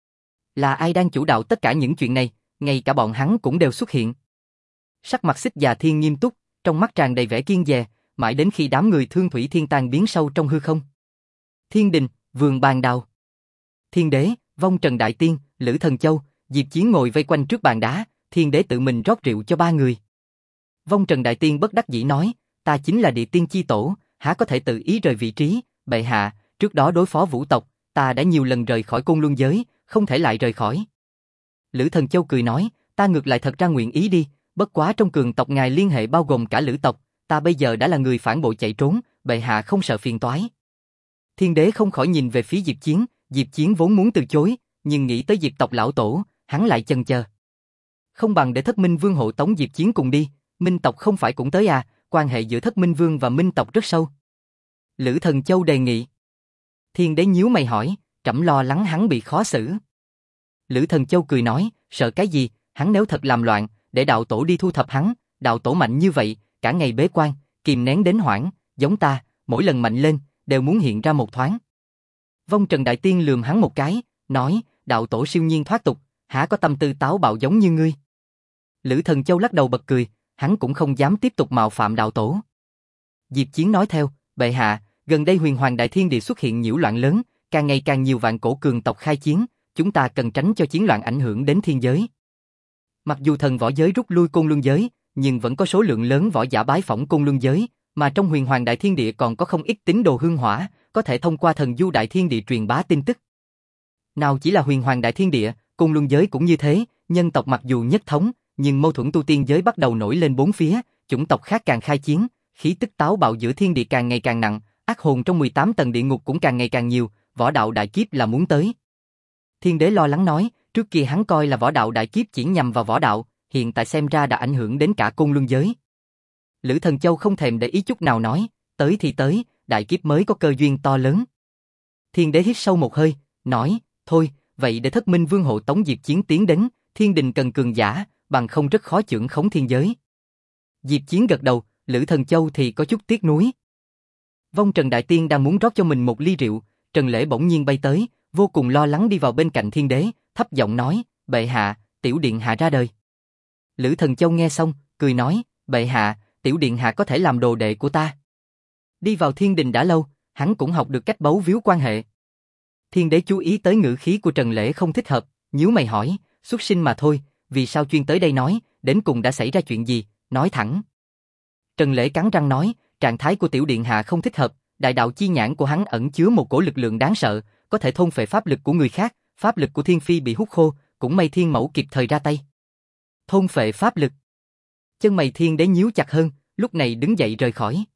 Là ai đang chủ đạo tất cả những chuyện này, ngay cả bọn hắn cũng đều xuất hiện. Sắc mặt Xích Già Thiên nghiêm túc, trong mắt tràn đầy vẻ kiên dè, mãi đến khi đám người Thương Thủy Thiên tan biến sâu trong hư không. Thiên Đình, vườn bàn đào. Thiên Đế, Vong Trần Đại Tiên, Lữ Thần Châu, Diệp Chiến ngồi vây quanh trước bàn đá, Thiên Đế tự mình rót rượu cho ba người. Vong Trần Đại Tiên bất đắc dĩ nói, ta chính là địa tiên chi tổ, há có thể tự ý rời vị trí, bệ hạ, trước đó đối phó vũ tộc, ta đã nhiều lần rời khỏi Côn Luân giới, không thể lại rời khỏi. Lữ Thần Châu cười nói, ta ngược lại thật ra nguyện ý đi, bất quá trong cường tộc ngài liên hệ bao gồm cả Lữ tộc, ta bây giờ đã là người phản bội chạy trốn, bệ hạ không sợ phiền toái. Thiên Đế không khỏi nhìn về phía Diệp Chiến, Diệp Chiến vốn muốn từ chối, nhưng nghĩ tới Diệp tộc lão tổ, hắn lại chần chờ. Không bằng để Thất Minh Vương hộ tống Diệp Chiến cùng đi, Minh tộc không phải cũng tới à, quan hệ giữa Thất Minh Vương và Minh tộc rất sâu. Lữ Thần Châu đề nghị. Thiên Đế nhíu mày hỏi, trẫm lo lắng hắn bị khó xử. Lữ Thần Châu cười nói, sợ cái gì, hắn nếu thật làm loạn, để đạo tổ đi thu thập hắn, đạo tổ mạnh như vậy, cả ngày bế quan, kìm nén đến hoảng, giống ta, mỗi lần mạnh lên, đều muốn hiện ra một thoáng. Vong Trần Đại Tiên lườm hắn một cái, nói, đạo tổ siêu nhiên thoát tục, hả có tâm tư táo bạo giống như ngươi. Lữ Thần Châu lắc đầu bật cười, hắn cũng không dám tiếp tục mạo phạm đạo tổ. Diệp Chiến nói theo, bệ hạ, gần đây huyền hoàng đại thiên địa xuất hiện nhiễu loạn lớn, càng ngày càng nhiều vạn cổ cường tộc khai chiến, chúng ta cần tránh cho chiến loạn ảnh hưởng đến thiên giới. Mặc dù thần võ giới rút lui Côn Luân giới, nhưng vẫn có số lượng lớn võ giả bái phỏng Côn Luân giới, mà trong huyền hoàng đại thiên địa còn có không ít tín đồ hương hỏa, có thể thông qua thần du đại thiên địa truyền bá tin tức. Nào chỉ là huyền hoàng đại thiên địa, Côn Luân giới cũng như thế, nhân tộc mặc dù nhất thống, nhưng mâu thuẫn tu tiên giới bắt đầu nổi lên bốn phía, chủng tộc khác càng khai chiến, khí tức táo bạo giữa thiên địa càng ngày càng nặng, ác hồn trong mười tám tầng địa ngục cũng càng ngày càng nhiều, võ đạo đại kiếp là muốn tới. Thiên Đế lo lắng nói, trước kia hắn coi là võ đạo đại kiếp chỉ nhằm vào võ đạo, hiện tại xem ra đã ảnh hưởng đến cả Côn Luân giới. Lữ Thần Châu không thèm để ý chút nào nói, tới thì tới, đại kiếp mới có cơ duyên to lớn. Thiên Đế hít sâu một hơi, nói, thôi, vậy để Thất Minh Vương hộ tống Diệp Chiến tiến đến, thiên đình cần cường giả, bằng không rất khó chưởng khống thiên giới. Diệp Chiến gật đầu, Lữ Thần Châu thì có chút tiếc nuối. Vong Trần Đại Tiên đang muốn rót cho mình một ly rượu, Trần Lễ bỗng nhiên bay tới, vô cùng lo lắng đi vào bên cạnh Thiên Đế, thấp giọng nói, bệ hạ, tiểu điện hạ ra đời. Lữ Thần Châu nghe xong, cười nói, bệ hạ, tiểu điện hạ có thể làm đồ đệ của ta. Đi vào thiên đình đã lâu, hắn cũng học được cách bấu víu quan hệ. Thiên Đế chú ý tới ngữ khí của Trần Lễ không thích hợp, nhíu mày hỏi, xuất sinh mà thôi, vì sao chuyên tới đây nói, đến cùng đã xảy ra chuyện gì, nói thẳng. Trần Lễ cắn răng nói, trạng thái của tiểu điện hạ không thích hợp, đại đạo chi nhãn của hắn ẩn chứa một cổ lực lượng đáng sợ, có thể thôn phệ pháp lực của người khác, pháp lực của Thiên Phi bị hút khô, cũng may Thiên Mẫu kịp thời ra tay. Thôn phệ pháp lực. Chân mày Thiên Đế nhíu chặt hơn, lúc này đứng dậy rời khỏi.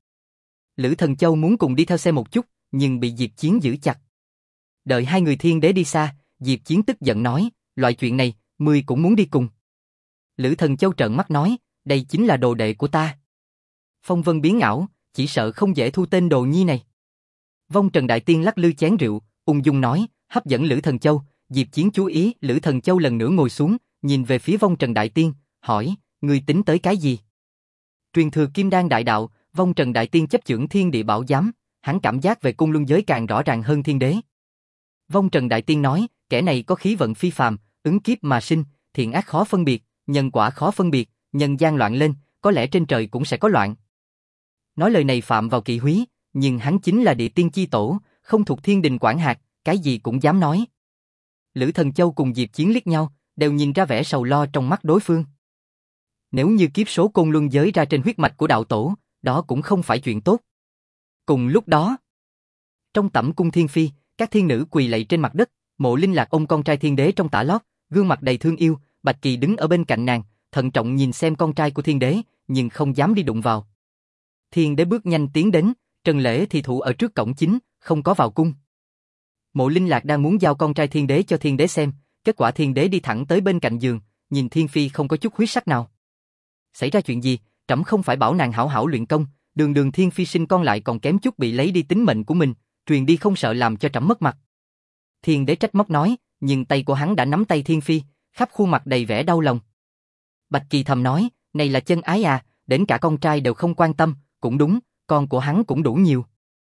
Lữ Thần Châu muốn cùng đi theo xe một chút, nhưng bị Diệp Chiến giữ chặt. Đợi hai người Thiên Đế đi xa, Diệp Chiến tức giận nói, loại chuyện này, ngươi cũng muốn đi cùng. Lữ Thần Châu trợn mắt nói, đây chính là đồ đệ của ta. Phong vân biến ảo, chỉ sợ không dễ thu tên đồ nhi này. Vong Trần Đại Tiên lắc lư chén rượu, ung dung nói, hấp dẫn Lữ Thần Châu. Diệp Chiến chú ý, Lữ Thần Châu lần nữa ngồi xuống, nhìn về phía Vong Trần Đại Tiên, hỏi, ngươi tính tới cái gì? Truyền thừa Kim Đan đại đạo, Vong Trần Đại Tiên chấp chưởng thiên địa bảo giám, hắn cảm giác về cung luân giới càng rõ ràng hơn thiên đế. Vong Trần Đại Tiên nói, kẻ này có khí vận phi phàm, ứng kiếp mà sinh, thiện ác khó phân biệt, nhân quả khó phân biệt, nhân gian loạn lên, có lẽ trên trời cũng sẽ có loạn. Nói lời này phạm vào kỵ húy, nhưng hắn chính là địa tiên chi tổ, không thuộc thiên đình quản hạt, cái gì cũng dám nói. Lữ Thần Châu cùng Diệp Chiến liếc nhau, đều nhìn ra vẻ sầu lo trong mắt đối phương. Nếu như kiếp số côn luân giới ra trên huyết mạch của đạo tổ, đó cũng không phải chuyện tốt. Cùng lúc đó, trong tẩm cung thiên phi, các thiên nữ quỳ lạy trên mặt đất, Mộ Linh Lạc ôm con trai thiên đế trong tã lót, gương mặt đầy thương yêu, Bạch Kỳ đứng ở bên cạnh nàng, thận trọng nhìn xem con trai của thiên đế, nhưng không dám đi đụng vào. Thiên đế bước nhanh tiến đến, Trần Lễ thì thụ ở trước cổng chính, không có vào cung. Mộ Linh Lạc đang muốn giao con trai thiên đế cho thiên đế xem, kết quả thiên đế đi thẳng tới bên cạnh giường, nhìn thiên phi không có chút huyết sắc nào. Xảy ra chuyện gì? Trẫm không phải bảo nàng hảo hảo luyện công, đường đường thiên phi sinh con lại còn kém chút bị lấy đi tính mệnh của mình, truyền đi không sợ làm cho trẫm mất mặt. Thiên đế trách móc nói, nhưng tay của hắn đã nắm tay thiên phi, khắp khuôn mặt đầy vẻ đau lòng. Bạch Kỳ thầm nói, này là chân ái à, đến cả con trai đều không quan tâm, cũng đúng, con của hắn cũng đủ nhiều.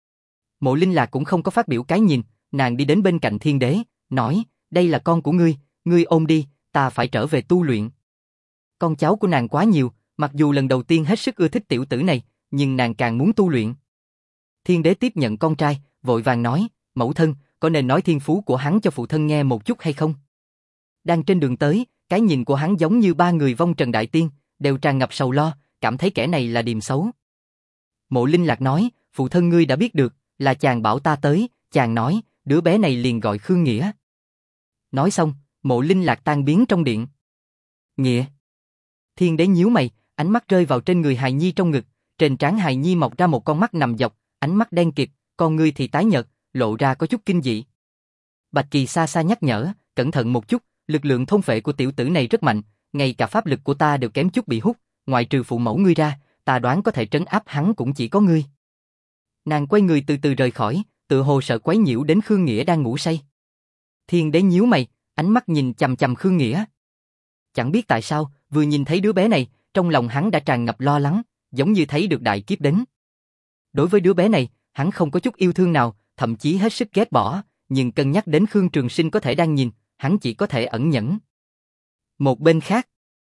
Mộ Linh Lạc cũng không có phát biểu cái nhìn, nàng đi đến bên cạnh thiên đế, nói, đây là con của ngươi, ngươi ôm đi, ta phải trở về tu luyện. Con cháu của nàng quá nhiều, mặc dù lần đầu tiên hết sức ưa thích tiểu tử này, nhưng nàng càng muốn tu luyện. Thiên đế tiếp nhận con trai, vội vàng nói, mẫu thân, có nên nói thiên phú của hắn cho phụ thân nghe một chút hay không? Đang trên đường tới, cái nhìn của hắn giống như ba người Vong Trần Đại Tiên, đều tràn ngập sầu lo, cảm thấy kẻ này là điềm xấu. Mộ Linh Lạc nói, phụ thân ngươi đã biết được, là chàng bảo ta tới, chàng nói, đứa bé này liền gọi Khương Nghĩa. Nói xong, Mộ Linh Lạc tan biến trong điện. Nghĩa. Thiên đế nhíu mày, ánh mắt rơi vào trên người hài nhi trong ngực, trên trán hài nhi mọc ra một con mắt nằm dọc, ánh mắt đen kịt, con ngươi thì tái nhợt, lộ ra có chút kinh dị. Bạch Kỳ xa xa nhắc nhở, cẩn thận một chút, lực lượng thôn phệ của tiểu tử này rất mạnh, ngay cả pháp lực của ta đều kém chút bị hút, ngoại trừ phụ mẫu ngươi ra, ta đoán có thể trấn áp hắn cũng chỉ có ngươi. Nàng quay người từ từ rời khỏi, tự hồ sợ quấy nhiễu đến Khương Nghĩa đang ngủ say. Thiên đế nhíu mày, ánh mắt nhìn chằm chằm Khương Nghĩa. Chẳng biết tại sao, vừa nhìn thấy đứa bé này, trong lòng hắn đã tràn ngập lo lắng, giống như thấy được đại kiếp đến. Đối với đứa bé này, hắn không có chút yêu thương nào, thậm chí hết sức ghét bỏ, nhưng cân nhắc đến Khương Trường Sinh có thể đang nhìn, hắn chỉ có thể ẩn nhẫn. Một bên khác,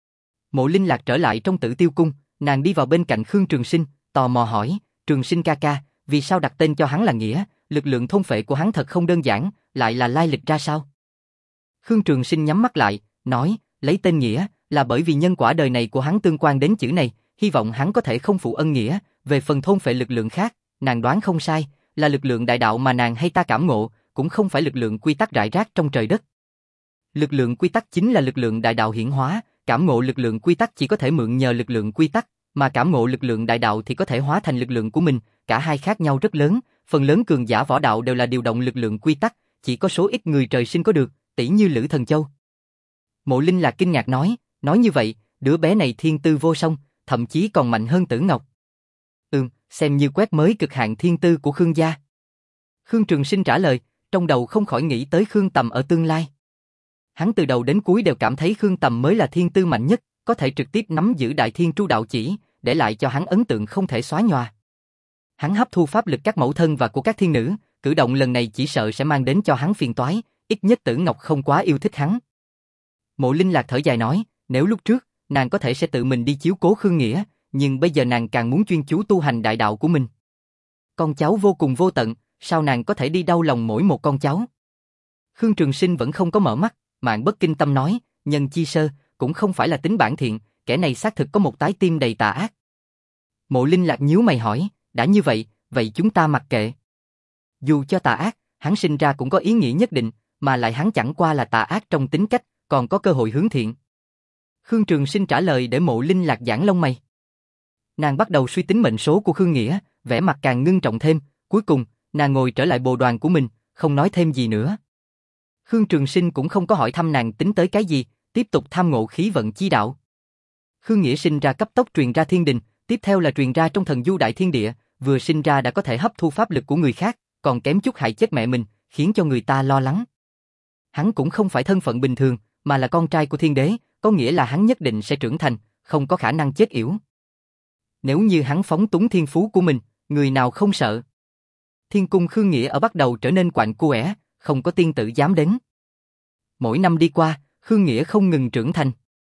Mộ Linh Lạc trở lại trong Tử Tiêu cung, nàng đi vào bên cạnh Khương Trường Sinh, tò mò hỏi, Trường Sinh ca ca, vì sao đặt tên cho hắn là Nghĩa, lực lượng thôn phệ của hắn thật không đơn giản, lại là lai lịch ra sao? Khương Trường Sinh nhắm mắt lại, nói, lấy tên Nghĩa, là bởi vì nhân quả đời này của hắn tương quan đến chữ này, hy vọng hắn có thể không phụ ân nghĩa, về phần thôn phệ lực lượng khác, nàng đoán không sai, là lực lượng đại đạo mà nàng hay ta cảm ngộ, cũng không phải lực lượng quy tắc rải rác trong trời đất. Lực lượng quy tắc chính là lực lượng đại đạo hiển hóa, cảm ngộ lực lượng quy tắc chỉ có thể mượn nhờ lực lượng quy tắc, mà cảm ngộ lực lượng đại đạo thì có thể hóa thành lực lượng của mình, cả hai khác nhau rất lớn, phần lớn cường giả võ đạo đều là điều động lực lượng quy tắc, chỉ có số ít người trời sinh có được, tỷ như Lữ Thần Châu. Mộ Linh là kinh ngạc nói, nói như vậy, đứa bé này thiên tư vô song, thậm chí còn mạnh hơn Tử Ngọc. Ừm, xem như quét mới cực hạn thiên tư của Khương gia. Khương Trường Sinh trả lời, trong đầu không khỏi nghĩ tới Khương Tầm ở tương lai. Hắn từ đầu đến cuối đều cảm thấy Khương Tầm mới là thiên tư mạnh nhất, có thể trực tiếp nắm giữ Đại Thiên Tru Đạo Chỉ, để lại cho hắn ấn tượng không thể xóa nhòa. Hắn hấp thu pháp lực các mẫu thân và của các thiên nữ, cử động lần này chỉ sợ sẽ mang đến cho hắn phiền toái, ít nhất Tử Ngọc không quá yêu thích hắn. Mộ Linh Lạc thở dài nói, nếu lúc trước, nàng có thể sẽ tự mình đi chiếu cố Khương Nghĩa, nhưng bây giờ nàng càng muốn chuyên chú tu hành đại đạo của mình. Con cháu vô cùng vô tận, sao nàng có thể đi đau lòng mỗi một con cháu? Khương Trường Sinh vẫn không có mở mắt, Mạn Bất Kinh Tâm nói, nhân chi sơ, cũng không phải là tính bản thiện, kẻ này xác thực có một trái tim đầy tà ác. Mộ Linh Lạc nhíu mày hỏi, đã như vậy, vậy chúng ta mặc kệ. Dù cho tà ác, hắn sinh ra cũng có ý nghĩa nhất định, mà lại hắn chẳng qua là tà ác trong tính cách, còn có cơ hội hướng thiện. Khương Trường Sinh trả lời để Mộ Linh Lạc giãn lông mày. Nàng bắt đầu suy tính mệnh số của Khương Nghĩa, vẻ mặt càng ngưng trọng thêm, cuối cùng, nàng ngồi trở lại bồ đoàn của mình, không nói thêm gì nữa. Khương Trường Sinh cũng không có hỏi thăm nàng tính tới cái gì, tiếp tục tham ngộ khí vận chi đạo. Khương Nghĩa sinh ra cấp tốc truyền ra thiên đình, Tiếp theo là truyền ra trong thần du đại thiên địa, vừa sinh ra đã có thể hấp thu pháp lực của người khác, còn kém chút hại chết mẹ mình, khiến cho người ta lo lắng. Hắn cũng không phải thân phận bình thường, mà là con trai của thiên đế, có nghĩa là hắn nhất định sẽ trưởng thành, không có khả năng chết yểu. Nếu như hắn phóng túng thiên phú của mình, người nào không sợ. Thiên cung Khương Nghĩa ở bắt đầu trở nên quạnh quẽ, không có tiên tử dám đến. Mỗi năm đi qua, Khương Nghĩa không ngừng trưởng thành.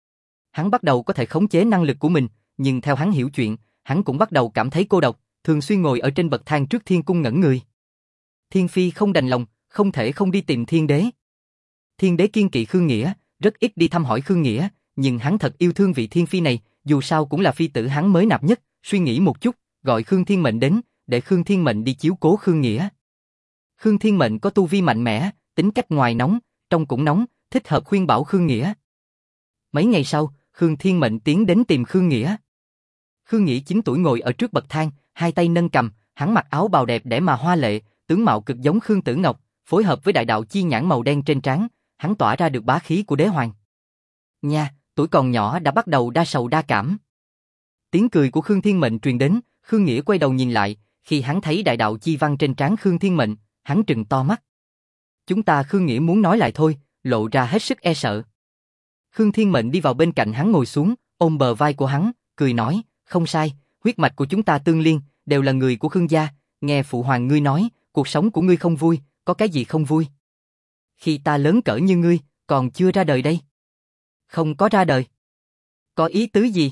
Hắn bắt đầu có thể khống chế năng lực của mình, nhưng theo hắn hiểu chuyện, hắn cũng bắt đầu cảm thấy cô độc, thường xuyên ngồi ở trên bậc thang trước thiên cung ngẩn người. Thiên Phi không đành lòng, không thể không đi tìm thiên đế. Thiên đế kiên kỵ Khương Nghĩa, rất ít đi thăm hỏi Khương Nghĩa, nhưng hắn thật yêu thương vị Thiên Phi này, dù sao cũng là phi tử hắn mới nạp nhất, suy nghĩ một chút, gọi Khương Thiên Mệnh đến, để Khương Thiên Mệnh đi chiếu cố Khương Nghĩa. Khương Thiên Mệnh có tu vi mạnh mẽ, tính cách ngoài nóng, trong cũng nóng, thích hợp khuyên bảo Khương Nghĩa. Mấy ngày sau, Khương Thiên Mệnh tiến đến tìm Khương Nghĩa. Khương Nghĩa chín tuổi ngồi ở trước bậc thang, hai tay nâng cầm, hắn mặc áo bào đẹp đẽ mà hoa lệ, tướng mạo cực giống Khương Tử Ngọc, phối hợp với đại đạo chi nhãn màu đen trên trán, hắn tỏa ra được bá khí của đế hoàng. Nha, tuổi còn nhỏ đã bắt đầu đa sầu đa cảm. Tiếng cười của Khương Thiên Mệnh truyền đến, Khương Nghĩa quay đầu nhìn lại, khi hắn thấy đại đạo chi văn trên trán Khương Thiên Mệnh, hắn trừng to mắt. Chúng ta Khương Nghĩa muốn nói lại thôi, lộ ra hết sức e sợ. Khương Thiên Mệnh đi vào bên cạnh hắn ngồi xuống, ôm bờ vai của hắn, cười nói, không sai, huyết mạch của chúng ta tương liên, đều là người của Khương gia, nghe phụ hoàng ngươi nói, cuộc sống của ngươi không vui, có cái gì không vui? Khi ta lớn cỡ như ngươi, còn chưa ra đời đây. Không có ra đời. Có ý tứ gì?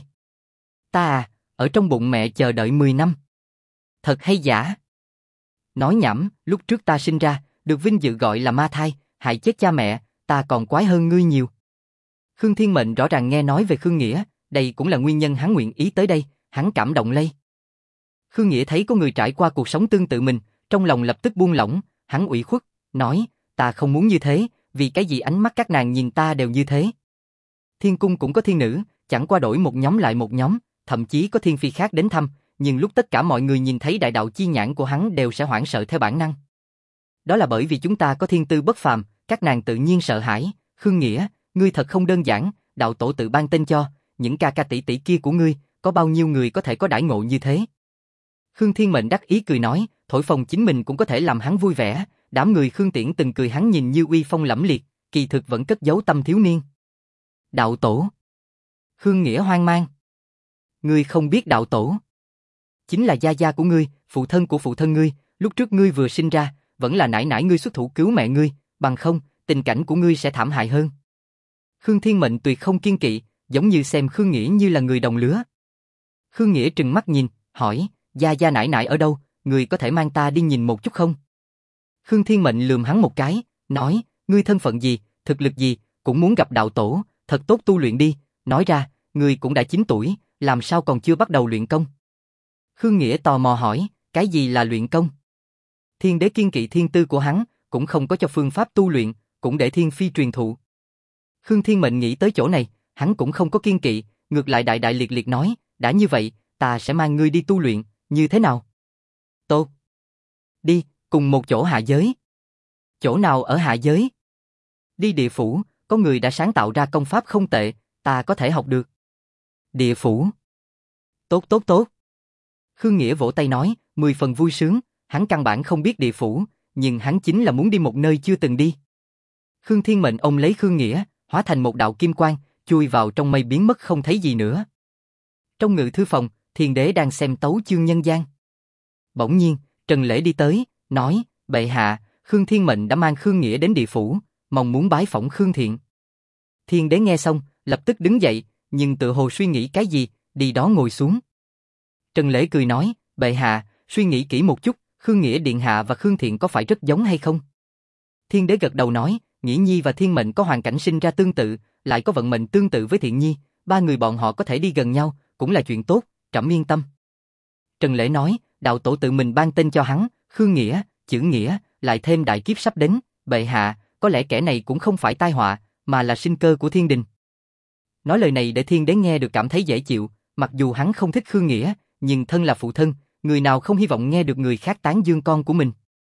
Ta à, ở trong bụng mẹ chờ đợi mười năm. Thật hay giả? Nói nhảm, lúc trước ta sinh ra, được vinh dự gọi là ma thai, hại chết cha mẹ, ta còn quái hơn ngươi nhiều. Khương Thiên Mệnh rõ ràng nghe nói về Khương Nghĩa, đây cũng là nguyên nhân hắn nguyện ý tới đây, hắn cảm động lây. Khương Nghĩa thấy có người trải qua cuộc sống tương tự mình, trong lòng lập tức buông lỏng, hắn ủy khuất, nói, ta không muốn như thế, vì cái gì ánh mắt các nàng nhìn ta đều như thế. Thiên cung cũng có thiên nữ, chẳng qua đổi một nhóm lại một nhóm, thậm chí có thiên phi khác đến thăm, nhưng lúc tất cả mọi người nhìn thấy đại đạo chi nhãn của hắn đều sẽ hoảng sợ theo bản năng. Đó là bởi vì chúng ta có thiên tư bất phàm, các nàng tự nhiên sợ hãi. Khương Nghĩa, ngươi thật không đơn giản, đạo tổ tự ban tên cho, những ca ca tỷ tỷ kia của ngươi, có bao nhiêu người có thể có đãi ngộ như thế? Khương Thiên Mệnh đắc ý cười nói, thổi phồng chính mình cũng có thể làm hắn vui vẻ, đám người Khương Tiễn từng cười hắn nhìn như uy phong lẫm liệt, kỳ thực vẫn cất giấu tâm thiếu niên. Đạo tổ. Khương Nghĩa hoang mang. Ngươi không biết đạo tổ. Chính là gia gia của ngươi, phụ thân của phụ thân ngươi, lúc trước ngươi vừa sinh ra, vẫn là nải nải ngươi xuất thủ cứu mẹ ngươi, bằng không, tình cảnh của ngươi sẽ thảm hại hơn. Khương Thiên Mệnh tuyệt không kiên kỵ, giống như xem Khương Nghĩa như là người đồng lứa. Khương Nghĩa trừng mắt nhìn, hỏi, gia gia nải nải ở đâu, ngươi có thể mang ta đi nhìn một chút không? Khương Thiên Mệnh lườm hắn một cái, nói, ngươi thân phận gì, thực lực gì, cũng muốn gặp đạo tổ, thật tốt tu luyện đi, nói ra, ngươi cũng đã chín tuổi, làm sao còn chưa bắt đầu luyện công? Khương Nghĩa tò mò hỏi, cái gì là luyện công? Thiên đế kiên kỵ thiên tư của hắn, cũng không có cho phương pháp tu luyện, cũng để thiên phi truyền thụ. Khương Thiên Mệnh nghĩ tới chỗ này, hắn cũng không có kiên kỵ, ngược lại đại đại liệt liệt nói, đã như vậy, ta sẽ mang ngươi đi tu luyện, như thế nào? Tốt. Đi, cùng một chỗ hạ giới. Chỗ nào ở hạ giới? Đi địa phủ, có người đã sáng tạo ra công pháp không tệ, ta có thể học được. Địa phủ. Tốt tốt tốt. Khương Nghĩa vỗ tay nói, mười phần vui sướng, hắn căn bản không biết địa phủ, nhưng hắn chính là muốn đi một nơi chưa từng đi. Khương Thiên Mệnh ôm lấy Khương Nghĩa, hóa thành một đạo kim quang, chui vào trong mây biến mất không thấy gì nữa. Trong ngự thư phòng, Thiên Đế đang xem tấu chương nhân gian. Bỗng nhiên, Trần Lễ đi tới, nói, bệ hạ, Khương Thiên Mệnh đã mang Khương Nghĩa đến địa phủ, mong muốn bái phỏng Khương Thiện. Thiên Đế nghe xong, lập tức đứng dậy, nhưng tự hồ suy nghĩ cái gì, đi đó ngồi xuống. Trần Lễ cười nói, bệ hạ, suy nghĩ kỹ một chút, Khương Nghĩa điện hạ và Khương Thiện có phải rất giống hay không? Thiên Đế gật đầu nói, Nghĩa Nhi và Thiên Mệnh có hoàn cảnh sinh ra tương tự, lại có vận mệnh tương tự với Thiện Nhi, ba người bọn họ có thể đi gần nhau, cũng là chuyện tốt, trẫm yên tâm. Trần Lễ nói, đạo tổ tự mình ban tên cho hắn, Khương Nghĩa, chữ Nghĩa, lại thêm đại kiếp sắp đến, bệ hạ, có lẽ kẻ này cũng không phải tai họa, mà là sinh cơ của thiên đình. Nói lời này để Thiên Đế nghe được cảm thấy dễ chịu, mặc dù hắn không thích Khương Nghĩa, nhưng thân là phụ thân, người nào không hy vọng nghe được người khác tán dương con của mình.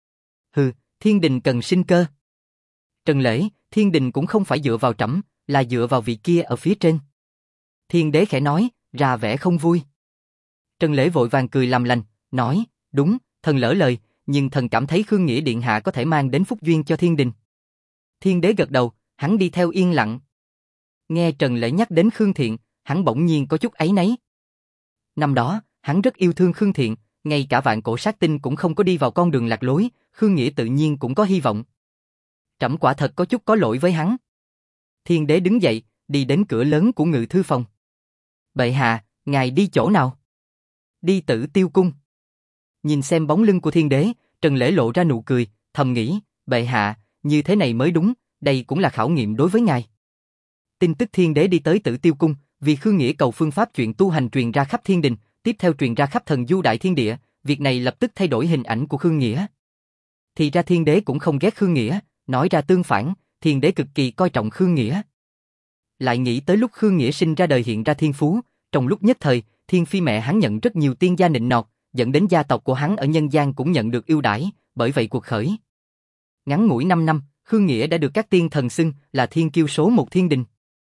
Hừ, thiên đình cần sinh cơ. Trần Lễ, thiên đình cũng không phải dựa vào trẫm, là dựa vào vị kia ở phía trên. Thiên Đế khẽ nói, ra vẻ không vui. Trần Lễ vội vàng cười làm lành, nói, đúng, thần lỡ lời, nhưng thần cảm thấy Khương Nghĩa điện hạ có thể mang đến phúc duyên cho thiên đình. Thiên đế gật đầu, hắn đi theo yên lặng. Nghe Trần Lễ nhắc đến Khương Thiện, hắn bỗng nhiên có chút áy náy. Năm đó, hắn rất yêu thương Khương Thiện, ngay cả vạn cổ sát tinh cũng không có đi vào con đường lạc lối, Khương Nghĩa tự nhiên cũng có hy vọng. Trẫm quả thật có chút có lỗi với hắn. Thiên đế đứng dậy, đi đến cửa lớn của ngự thư phòng. Bệ hạ, ngài đi chỗ nào? Đi Tử Tiêu cung. Nhìn xem bóng lưng của thiên đế, Trần Lễ lộ ra nụ cười, thầm nghĩ, bệ hạ, như thế này mới đúng, đây cũng là khảo nghiệm đối với ngài. Tin tức thiên đế đi tới Tử Tiêu cung, vì Khương Nghĩa cầu phương pháp chuyện tu hành truyền ra khắp thiên đình, tiếp theo truyền ra khắp thần du đại thiên địa, việc này lập tức thay đổi hình ảnh của Khương Nghĩa. Thì ra thiên đế cũng không ghét Khương Nghĩa, nói ra tương phản, thiên đế cực kỳ coi trọng Khương Nghĩa. Lại nghĩ tới lúc Khương Nghĩa sinh ra đời hiện ra thiên phú, trong lúc nhất thời, thiên phi mẹ hắn nhận rất nhiều tiên gia nịnh nọt, dẫn đến gia tộc của hắn ở nhân gian cũng nhận được ưu đãi, bởi vậy cuộc khởi. Ngắn ngủi năm năm, Khương Nghĩa đã được các tiên thần xưng là thiên kiêu số một thiên đình.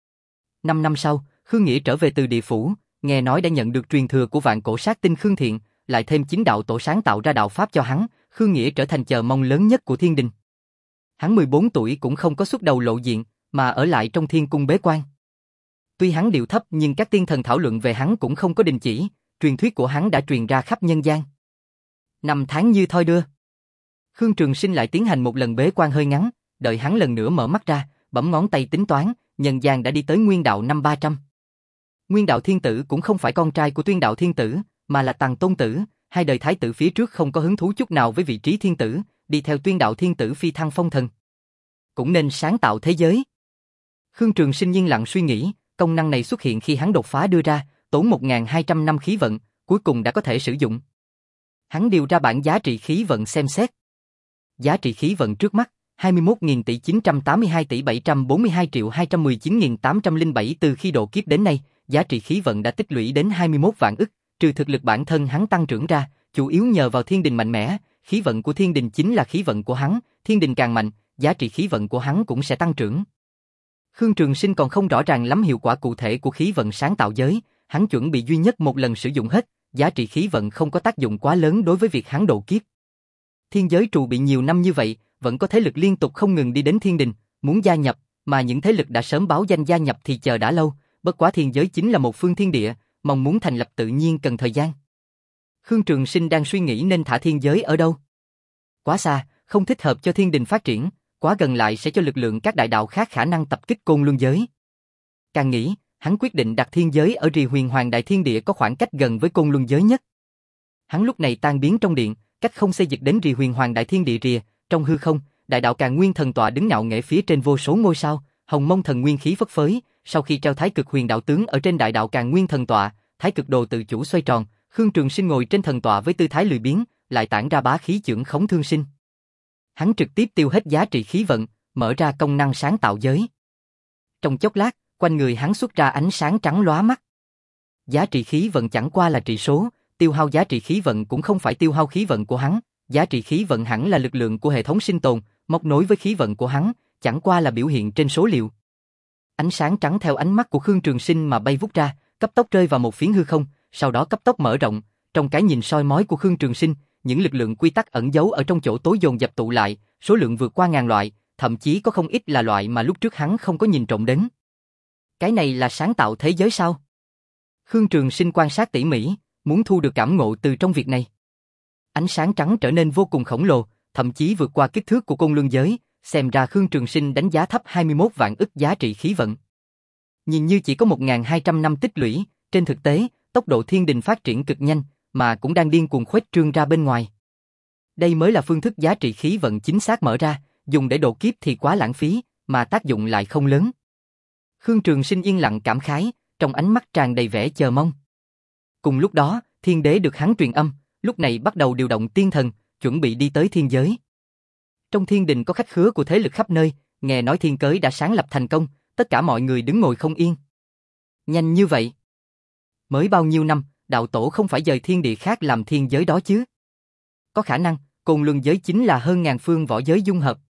Năm năm sau, Khương Nghĩa trở về từ địa phủ, nghe nói đã nhận được truyền thừa của vạn cổ sát tinh Khương Thiện, lại thêm chính đạo tổ sáng tạo ra đạo pháp cho hắn, Khương Nghĩa trở thành chờ mong lớn nhất của thiên đình. Hắn mười bốn tuổi cũng không có xuất đầu lộ diện, mà ở lại trong thiên cung bế quan. Tuy hắn điệu thấp nhưng các tiên thần thảo luận về hắn cũng không có đình chỉ, truyền thuyết của hắn đã truyền ra khắp nhân gian. Năm tháng như thoi đưa. Khương Trường Sinh lại tiến hành một lần bế quan hơi ngắn, đợi hắn lần nữa mở mắt ra, bấm ngón tay tính toán, nhân gian đã đi tới nguyên đạo năm ba trăm. Nguyên đạo thiên tử cũng không phải con trai của tuyên đạo thiên tử, mà là Tằng Tôn Tử, hai đời thái tử phía trước không có hứng thú chút nào với vị trí thiên tử, đi theo tuyên đạo thiên tử phi thăng phong thần. Cũng nên sáng tạo thế giới. Khương Trường Sinh yên lặng suy nghĩ, công năng này xuất hiện khi hắn đột phá đưa ra, tốn một nghìn hai trăm năm khí vận, cuối cùng đã có thể sử dụng. Hắn điều ra bảng giá trị khí vận xem xét. Giá trị khí vận trước mắt, hai mươi mốt nghìn tỷ chín trăm tám mươi hai tỷ bảy trăm bốn mươi hai triệu hai trăm mười chín nghìn tám trăm lẻ bảy. Từ khi độ kiếp đến nay, giá trị khí vận đã tích lũy đến hai mươi mốt vạn ức, trừ thực lực bản thân hắn tăng trưởng ra, chủ yếu nhờ vào thiên đình mạnh mẽ, khí vận của thiên đình chính là khí vận của hắn, thiên đình càng mạnh, giá trị khí vận của hắn cũng sẽ tăng trưởng. Khương Trường Sinh còn không rõ ràng lắm hiệu quả cụ thể của khí vận sáng tạo giới, hắn chuẩn bị duy nhất một lần sử dụng hết, giá trị khí vận không có tác dụng quá lớn đối với việc hắn độ kiếp. Thiên giới trù bị nhiều năm như vậy, vẫn có thế lực liên tục không ngừng đi đến thiên đình, muốn gia nhập, mà những thế lực đã sớm báo danh gia nhập thì chờ đã lâu, bất quá thiên giới chính là một phương thiên địa, mong muốn thành lập tự nhiên cần thời gian. Khương Trường Sinh đang suy nghĩ nên thả thiên giới ở đâu. Quá xa, không thích hợp cho thiên đình phát triển, quá gần lại sẽ cho lực lượng các đại đạo khác khả năng tập kích Côn Luân giới. Càng nghĩ, hắn quyết định đặt thiên giới ở rìa huyền hoàng đại thiên địa có khoảng cách gần với Côn Luân giới nhất. Hắn lúc này tan biến trong điện, cách không xây dịch đến rìa huyền hoàng đại thiên địa rìa, trong hư không, đại đạo Càn Nguyên thần tọa đứng ngạo nghễ phía trên vô số ngôi sao, hồng mông thần nguyên khí phất phới, sau khi treo thái cực huyền đạo tướng ở trên đại đạo Càn Nguyên thần tọa, thái cực đồ tự chủ xoay tròn, Khương Trường Sinh ngồi trên thần tọa với tư thái lười biếng, lại tản ra bá khí chưởng khống thương sinh. Hắn trực tiếp tiêu hết giá trị khí vận, mở ra công năng sáng tạo giới. Trong chốc lát, quanh người hắn xuất ra ánh sáng trắng lóa mắt. Giá trị khí vận chẳng qua là trị số, tiêu hao giá trị khí vận cũng không phải tiêu hao khí vận của hắn, giá trị khí vận hẳn là lực lượng của hệ thống sinh tồn, móc nối với khí vận của hắn, chẳng qua là biểu hiện trên số liệu. Ánh sáng trắng theo ánh mắt của Khương Trường Sinh mà bay vút ra, cấp tốc rơi vào một phiến hư không, sau đó cấp tốc mở rộng, trong cái nhìn soi mói của Khương Trường Sinh, những lực lượng quy tắc ẩn giấu ở trong chỗ tối dồn dập tụ lại, số lượng vượt qua ngàn loại, thậm chí có không ít là loại mà lúc trước hắn không có nhìn trộm đến. Cái này là sáng tạo thế giới sao? Khương Trường Sinh quan sát tỉ mỉ, muốn thu được cảm ngộ từ trong việc này. Ánh sáng trắng trở nên vô cùng khổng lồ, thậm chí vượt qua kích thước của Côn Luân giới, xem ra Khương Trường Sinh đánh giá thấp hai mươi mốt vạn ức giá trị khí vận. Nhìn như chỉ có một nghìn hai trăm năm tích lũy, trên thực tế, tốc độ thiên đình phát triển cực nhanh, mà cũng đang điên cuồng khuếch trương ra bên ngoài. Đây mới là phương thức giá trị khí vận chính xác mở ra, dùng để độ kiếp thì quá lãng phí, mà tác dụng lại không lớn. Khương Trường Sinh yên lặng cảm khái, trong ánh mắt tràn đầy vẻ chờ mong. Cùng lúc đó, thiên đế được hắn truyền âm, lúc này bắt đầu điều động tiên thần, chuẩn bị đi tới thiên giới. Trong thiên đình có khách khứa của thế lực khắp nơi, nghe nói thiên cới đã sáng lập thành công, tất cả mọi người đứng ngồi không yên. Nhanh như vậy? Mới bao nhiêu năm, đạo tổ không phải dời thiên địa khác làm thiên giới đó chứ? Có khả năng, Côn Luân giới chính là hơn ngàn phương võ giới dung hợp.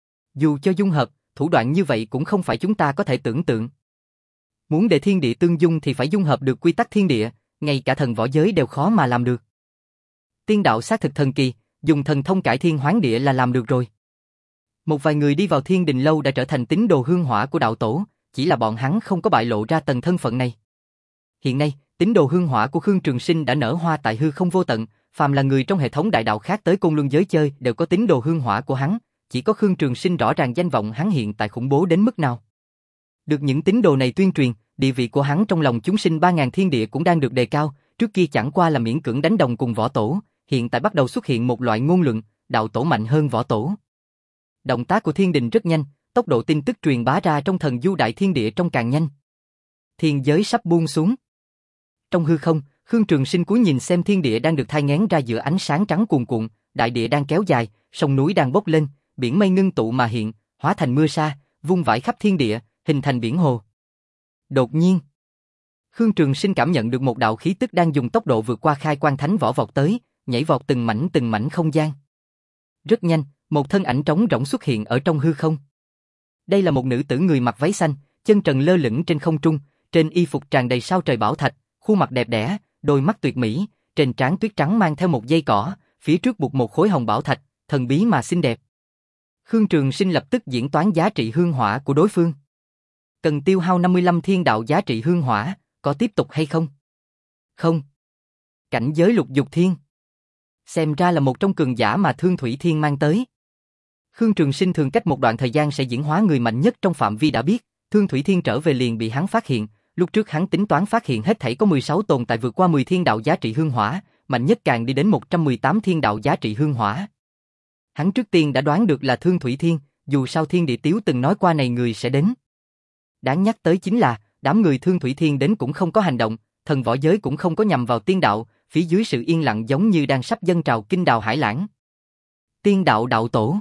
Dù cho dung hợp, thủ đoạn như vậy cũng không phải chúng ta có thể tưởng tượng. Muốn để thiên địa tương dung thì phải dung hợp được quy tắc thiên địa, ngay cả thần võ giới đều khó mà làm được. Tiên đạo xác thực thần kỳ, dùng thần thông cải thiên hoán địa là làm được rồi. Một vài người đi vào Thiên Đình lâu đã trở thành tín đồ hương hỏa của đạo tổ, chỉ là bọn hắn không có bại lộ ra tầng thân phận này. Hiện nay, tín đồ hương hỏa của Khương Trường Sinh đã nở hoa tại hư không vô tận, phàm là người trong hệ thống đại đạo khác tới Côn Luân giới chơi đều có tín đồ hương hỏa của hắn, chỉ có Khương Trường Sinh rõ ràng danh vọng hắn hiện tại khủng bố đến mức nào. Được những tín đồ này tuyên truyền, địa vị của hắn trong lòng chúng sinh ba ngàn thiên địa cũng đang được đề cao, trước kia chẳng qua là miễn cưỡng đánh đồng cùng võ tổ, hiện tại bắt đầu xuất hiện một loại ngôn luận, đạo tổ mạnh hơn võ tổ. Động tác của Thiên Đình rất nhanh, tốc độ tin tức truyền bá ra trong thần du đại thiên địa trong càng nhanh. Thiên giới sắp buông xuống. Trong hư không, Khương Trường Sinh cúi nhìn xem thiên địa đang được thai nghén ra giữa ánh sáng trắng cuồn cuộn, đại địa đang kéo dài, sông núi đang bốc lên, biển mây ngưng tụ mà hiện, hóa thành mưa sa, vung vãi khắp thiên địa, hình thành biển hồ. Đột nhiên, Khương Trường Sinh cảm nhận được một đạo khí tức đang dùng tốc độ vượt qua khai quan thánh võ vọt tới, nhảy vọt từng mảnh từng mảnh không gian. Rất nhanh, một thân ảnh trống rỗng xuất hiện ở trong hư không. Đây là một nữ tử người mặc váy xanh, chân trần lơ lửng trên không trung, trên y phục tràn đầy sao trời bảo thạch, khuôn mặt đẹp đẽ, đôi mắt tuyệt mỹ, trên trán tuyết trắng mang theo một dây cỏ, phía trước buộc một khối hồng bảo thạch, thần bí mà xinh đẹp. Khương Trường Sinh lập tức diễn toán giá trị hương hỏa của đối phương. Cần tiêu hao năm mươi lăm thiên đạo giá trị hương hỏa, có tiếp tục hay không? Không. Cảnh giới lục dục thiên. Xem ra là một trong cường giả mà Thương Thủy Thiên mang tới. Khương Trường Sinh thường cách một đoạn thời gian sẽ diễn hóa người mạnh nhất trong phạm vi đã biết, Thương Thủy Thiên trở về liền bị hắn phát hiện, lúc trước hắn tính toán phát hiện hết thảy có mười sáu tồn tại vượt qua mười thiên đạo giá trị hương hỏa, mạnh nhất càng đi đến một trăm mười tám thiên đạo giá trị hương hỏa. Hắn trước tiên đã đoán được là Thương Thủy Thiên, dù sao Thiên Địa Tiếu từng nói qua này người sẽ đến. Đáng nhắc tới chính là, đám người Thương Thủy Thiên đến cũng không có hành động, thần võ giới cũng không có nhằm vào tiên đạo, phía dưới sự yên lặng giống như đang sắp dâng trào kinh đào hải lãng. Tiên đạo đạo tổ.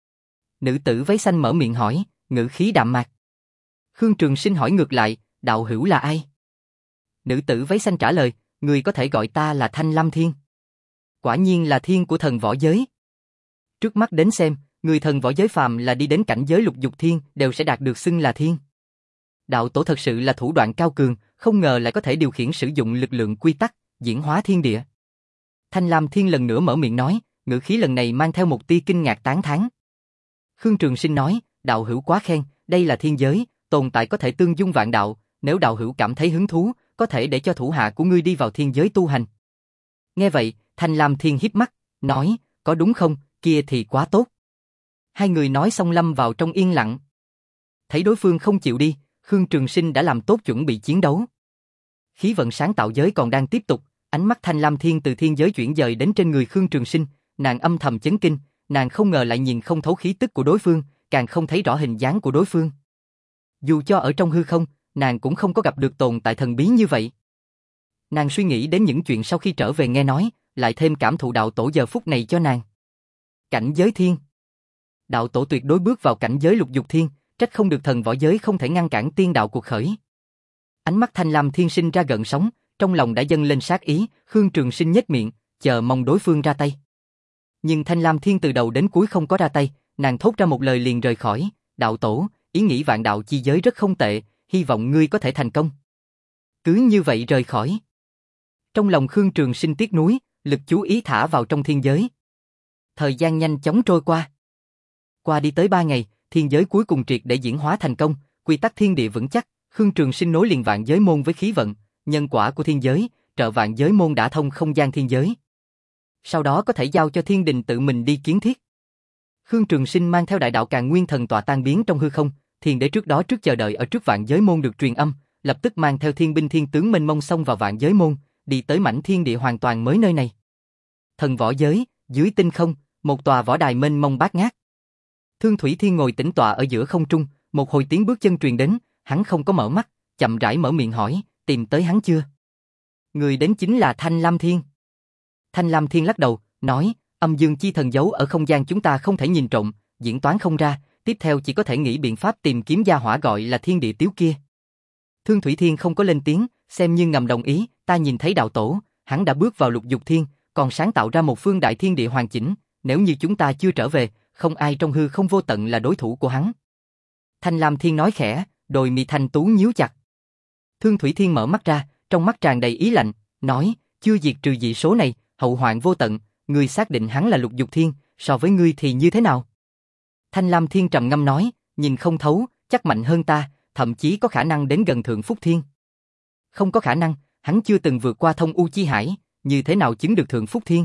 Nữ tử váy xanh mở miệng hỏi, ngữ khí đạm mạc. Khương Trường Sinh hỏi ngược lại, đạo hữu là ai? Nữ tử váy xanh trả lời, người có thể gọi ta là Thanh Lam Thiên. Quả nhiên là thiên của thần võ giới. Trước mắt đến xem, người thần võ giới phàm là đi đến cảnh giới lục dục thiên đều sẽ đạt được xưng là thiên. Đạo tổ thật sự là thủ đoạn cao cường, không ngờ lại có thể điều khiển sử dụng lực lượng quy tắc, diễn hóa thiên địa. Thanh Lam Thiên lần nữa mở miệng nói, ngữ khí lần này mang theo một tia kinh ngạc tán thán. Khương Trường Sinh nói, đạo hữu quá khen, đây là thiên giới, tồn tại có thể tương dung vạn đạo, nếu đạo hữu cảm thấy hứng thú, có thể để cho thủ hạ của ngươi đi vào thiên giới tu hành. Nghe vậy, Thanh Lam Thiên híp mắt, nói, có đúng không, kia thì quá tốt. Hai người nói xong lâm vào trong yên lặng. Thấy đối phương không chịu đi, Khương Trường Sinh đã làm tốt chuẩn bị chiến đấu. Khí vận sáng tạo giới còn đang tiếp tục, ánh mắt Thanh Lam Thiên từ thiên giới chuyển dời đến trên người Khương Trường Sinh, nàng âm thầm chấn kinh, nàng không ngờ lại nhìn không thấu khí tức của đối phương, càng không thấy rõ hình dáng của đối phương. Dù cho ở trong hư không, nàng cũng không có gặp được tồn tại thần bí như vậy. Nàng suy nghĩ đến những chuyện sau khi trở về nghe nói, lại thêm cảm thụ đạo tổ giờ phút này cho nàng. Cảnh giới thiên. Đạo tổ tuyệt đối bước vào cảnh giới lục dục thiên, trách không được thần võ giới không thể ngăn cản tiên đạo cuộc khởi. Ánh mắt Thanh Lam Thiên sinh ra gợn sóng, trong lòng đã dâng lên sát ý, Khương Trường Sinh nhếch miệng, chờ mong đối phương ra tay. Nhưng Thanh Lam Thiên từ đầu đến cuối không có ra tay, nàng thốt ra một lời liền rời khỏi, đạo tổ, ý nghĩ vạn đạo chi giới rất không tệ, hy vọng ngươi có thể thành công. Cứ như vậy rời khỏi. Trong lòng Khương Trường Sinh tiếc nuối, lực chú ý thả vào trong thiên giới. Thời gian nhanh chóng trôi qua. Qua đi tới ba ngày, thiên giới cuối cùng triệt để diễn hóa thành công, quy tắc thiên địa vững chắc, Khương Trường Sinh nối liền vạn giới môn với khí vận, nhân quả của thiên giới, trợ vạn giới môn đã thông không gian thiên giới. Sau đó có thể giao cho thiên đình tự mình đi kiến thiết. Khương Trường Sinh mang theo đại đạo Càn Nguyên thần tọa tan biến trong hư không, thiên đế trước đó trước chờ đợi ở trước vạn giới môn được truyền âm, lập tức mang theo thiên binh thiên tướng mênh mông xông vào vạn giới môn, đi tới mảnh thiên địa hoàn toàn mới nơi này. Thần võ giới, dưới tinh không, một tòa võ đài mênh mông bát ngát. Thương Thủy Thiên ngồi tĩnh tọa ở giữa không trung, một hồi tiếng bước chân truyền đến, hắn không có mở mắt, chậm rãi mở miệng hỏi, tìm tới hắn chưa? Người đến chính là Thanh Lam Thiên. Thanh Lam Thiên lắc đầu, nói, âm dương chi thần giấu ở không gian chúng ta không thể nhìn trộm, diễn toán không ra, tiếp theo chỉ có thể nghĩ biện pháp tìm kiếm gia hỏa gọi là thiên địa tiếu kia. Thương Thủy Thiên không có lên tiếng, xem như ngầm đồng ý, ta nhìn thấy đạo tổ, hắn đã bước vào lục dục thiên, còn sáng tạo ra một phương đại thiên địa hoàn chỉnh, nếu như chúng ta chưa trở về, không ai trong hư không vô tận là đối thủ của hắn. Thanh Lam Thiên nói khẽ, đôi mi thanh tú nhíu chặt. Thương Thủy Thiên mở mắt ra, trong mắt tràn đầy ý lạnh, nói, chưa diệt trừ dị số này, hậu hoạn vô tận, ngươi xác định hắn là Lục Dục Thiên, so với ngươi thì như thế nào? Thanh Lam Thiên trầm ngâm nói, nhìn không thấu, chắc mạnh hơn ta, thậm chí có khả năng đến gần Thượng Phúc Thiên. Không có khả năng, hắn chưa từng vượt qua Thông U Chi Hải, như thế nào chứng được Thượng Phúc Thiên?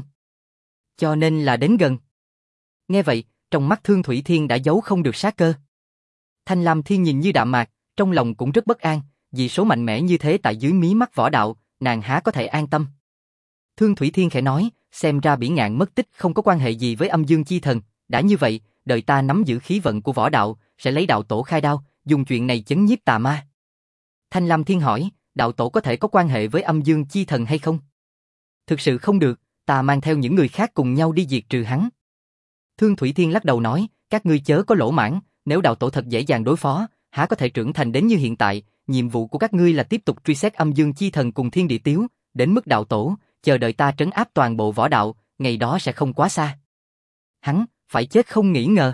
Cho nên là đến gần. Nghe vậy, trong mắt Thương Thủy Thiên đã giấu không được sát cơ. Thanh Lam Thiên nhìn như đạm mạc, trong lòng cũng rất bất an, vì số mạnh mẽ như thế tại dưới mí mắt võ đạo, nàng há có thể an tâm. Thương Thủy Thiên khẽ nói, xem ra Bỉ Ngạn mất tích không có quan hệ gì với Âm Dương Chi Thần, đã như vậy, đợi ta nắm giữ khí vận của võ đạo, sẽ lấy đạo tổ khai đao, dùng chuyện này chấn nhiếp tà ma. Thanh Lam Thiên hỏi, đạo tổ có thể có quan hệ với Âm Dương Chi Thần hay không? Thực sự không được, ta mang theo những người khác cùng nhau đi diệt trừ hắn. Thương Thủy Thiên lắc đầu nói, các ngươi chớ có lỗ mãng, nếu đạo tổ thật dễ dàng đối phó, há có thể trưởng thành đến như hiện tại, nhiệm vụ của các ngươi là tiếp tục truy xét Âm Dương Chi Thần cùng Thiên Địa Tiếu, đến mức đạo tổ, chờ đợi ta trấn áp toàn bộ võ đạo, ngày đó sẽ không quá xa. Hắn, phải chết không nghi ngờ.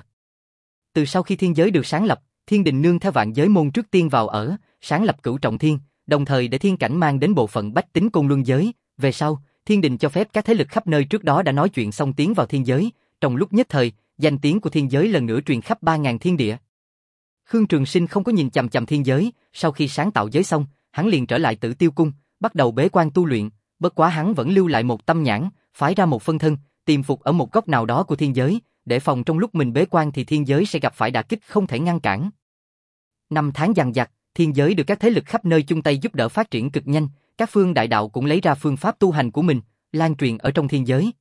Từ sau khi thiên giới được sáng lập, Thiên Đình nương theo Vạn Giới môn trước tiên vào ở, sáng lập Cửu Trọng Thiên, đồng thời để thiên cảnh mang đến bộ phận bách tính Côn Luân giới, về sau, Thiên Đình cho phép các thế lực khắp nơi trước đó đã nói chuyện xong tiến vào thiên giới, trong lúc nhất thời, danh tiếng của thiên giới lần nữa truyền khắp ba ngàn thiên địa. Khương Trường Sinh không có nhìn chằm chằm thiên giới, sau khi sáng tạo giới xong, hắn liền trở lại Tử Tiêu cung, bắt đầu bế quan tu luyện, bất quá hắn vẫn lưu lại một tâm nhãn, phái ra một phân thân, tiềm phục ở một góc nào đó của thiên giới, để phòng trong lúc mình bế quan thì thiên giới sẽ gặp phải đả kích không thể ngăn cản. Năm tháng dằng dặc, thiên giới được các thế lực khắp nơi chung tay giúp đỡ phát triển cực nhanh, các phương đại đạo cũng lấy ra phương pháp tu hành của mình, lan truyền ở trong thiên giới.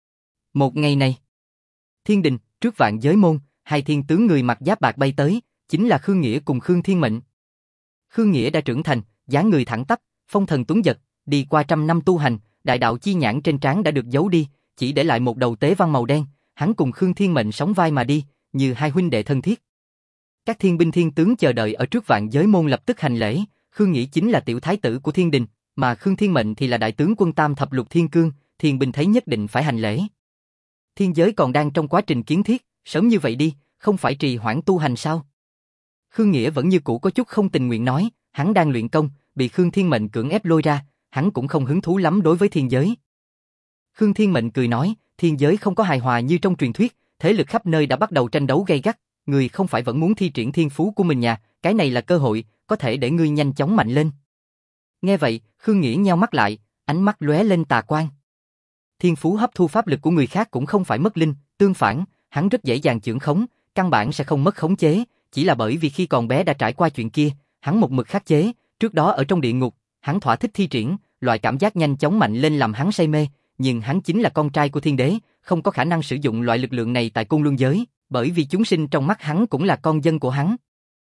Một ngày này, Thiên Đình, trước Vạn Giới môn, hai thiên tướng người mặc giáp bạc bay tới, chính là Khương Nghĩa cùng Khương Thiên Mệnh. Khương Nghĩa đã trưởng thành, dáng người thẳng tắp, phong thần tuấn giật, đi qua trăm năm tu hành, đại đạo chi nhãn trên trán đã được giấu đi, chỉ để lại một đầu tế văn màu đen, hắn cùng Khương Thiên Mệnh sóng vai mà đi, như hai huynh đệ thân thiết. Các thiên binh thiên tướng chờ đợi ở trước Vạn Giới môn lập tức hành lễ, Khương Nghĩa chính là tiểu thái tử của Thiên Đình, mà Khương Thiên Mệnh thì là đại tướng quân tam thập lục thiên cương, thiên binh thấy nhất định phải hành lễ. Thiên giới còn đang trong quá trình kiến thiết, sớm như vậy đi, không phải trì hoãn tu hành sao? Khương Nghĩa vẫn như cũ có chút không tình nguyện nói, hắn đang luyện công, bị Khương Thiên Mệnh cưỡng ép lôi ra, hắn cũng không hứng thú lắm đối với thiên giới. Khương Thiên Mệnh cười nói, thiên giới không có hài hòa như trong truyền thuyết, thế lực khắp nơi đã bắt đầu tranh đấu gay gắt, người không phải vẫn muốn thi triển thiên phú của mình nhà, cái này là cơ hội, có thể để ngươi nhanh chóng mạnh lên. Nghe vậy, Khương Nghĩa nheo mắt lại, ánh mắt lóe lên tà quang. Thiên phú hấp thu pháp lực của người khác cũng không phải mất linh, tương phản, hắn rất dễ dàng chưởng khống, căn bản sẽ không mất khống chế, chỉ là bởi vì khi còn bé đã trải qua chuyện kia, hắn một mực khắc chế, trước đó ở trong địa ngục, hắn thỏa thích thi triển, loại cảm giác nhanh chóng mạnh lên làm hắn say mê, nhưng hắn chính là con trai của thiên đế, không có khả năng sử dụng loại lực lượng này tại Côn Luân giới, bởi vì chúng sinh trong mắt hắn cũng là con dân của hắn.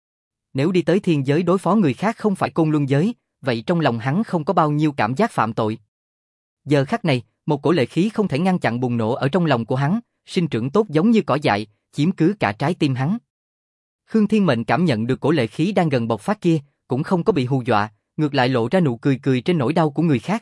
Nếu đi tới thiên giới đối phó người khác không phải Côn Luân giới, vậy trong lòng hắn không có bao nhiêu cảm giác phạm tội. Giờ khắc này, một cổ lệ khí không thể ngăn chặn bùng nổ ở trong lòng của hắn, sinh trưởng tốt giống như cỏ dại, chiếm cứ cả trái tim hắn. Khương Thiên Mệnh cảm nhận được cổ lệ khí đang gần bộc phát kia, cũng không có bị hù dọa, ngược lại lộ ra nụ cười cười trên nỗi đau của người khác.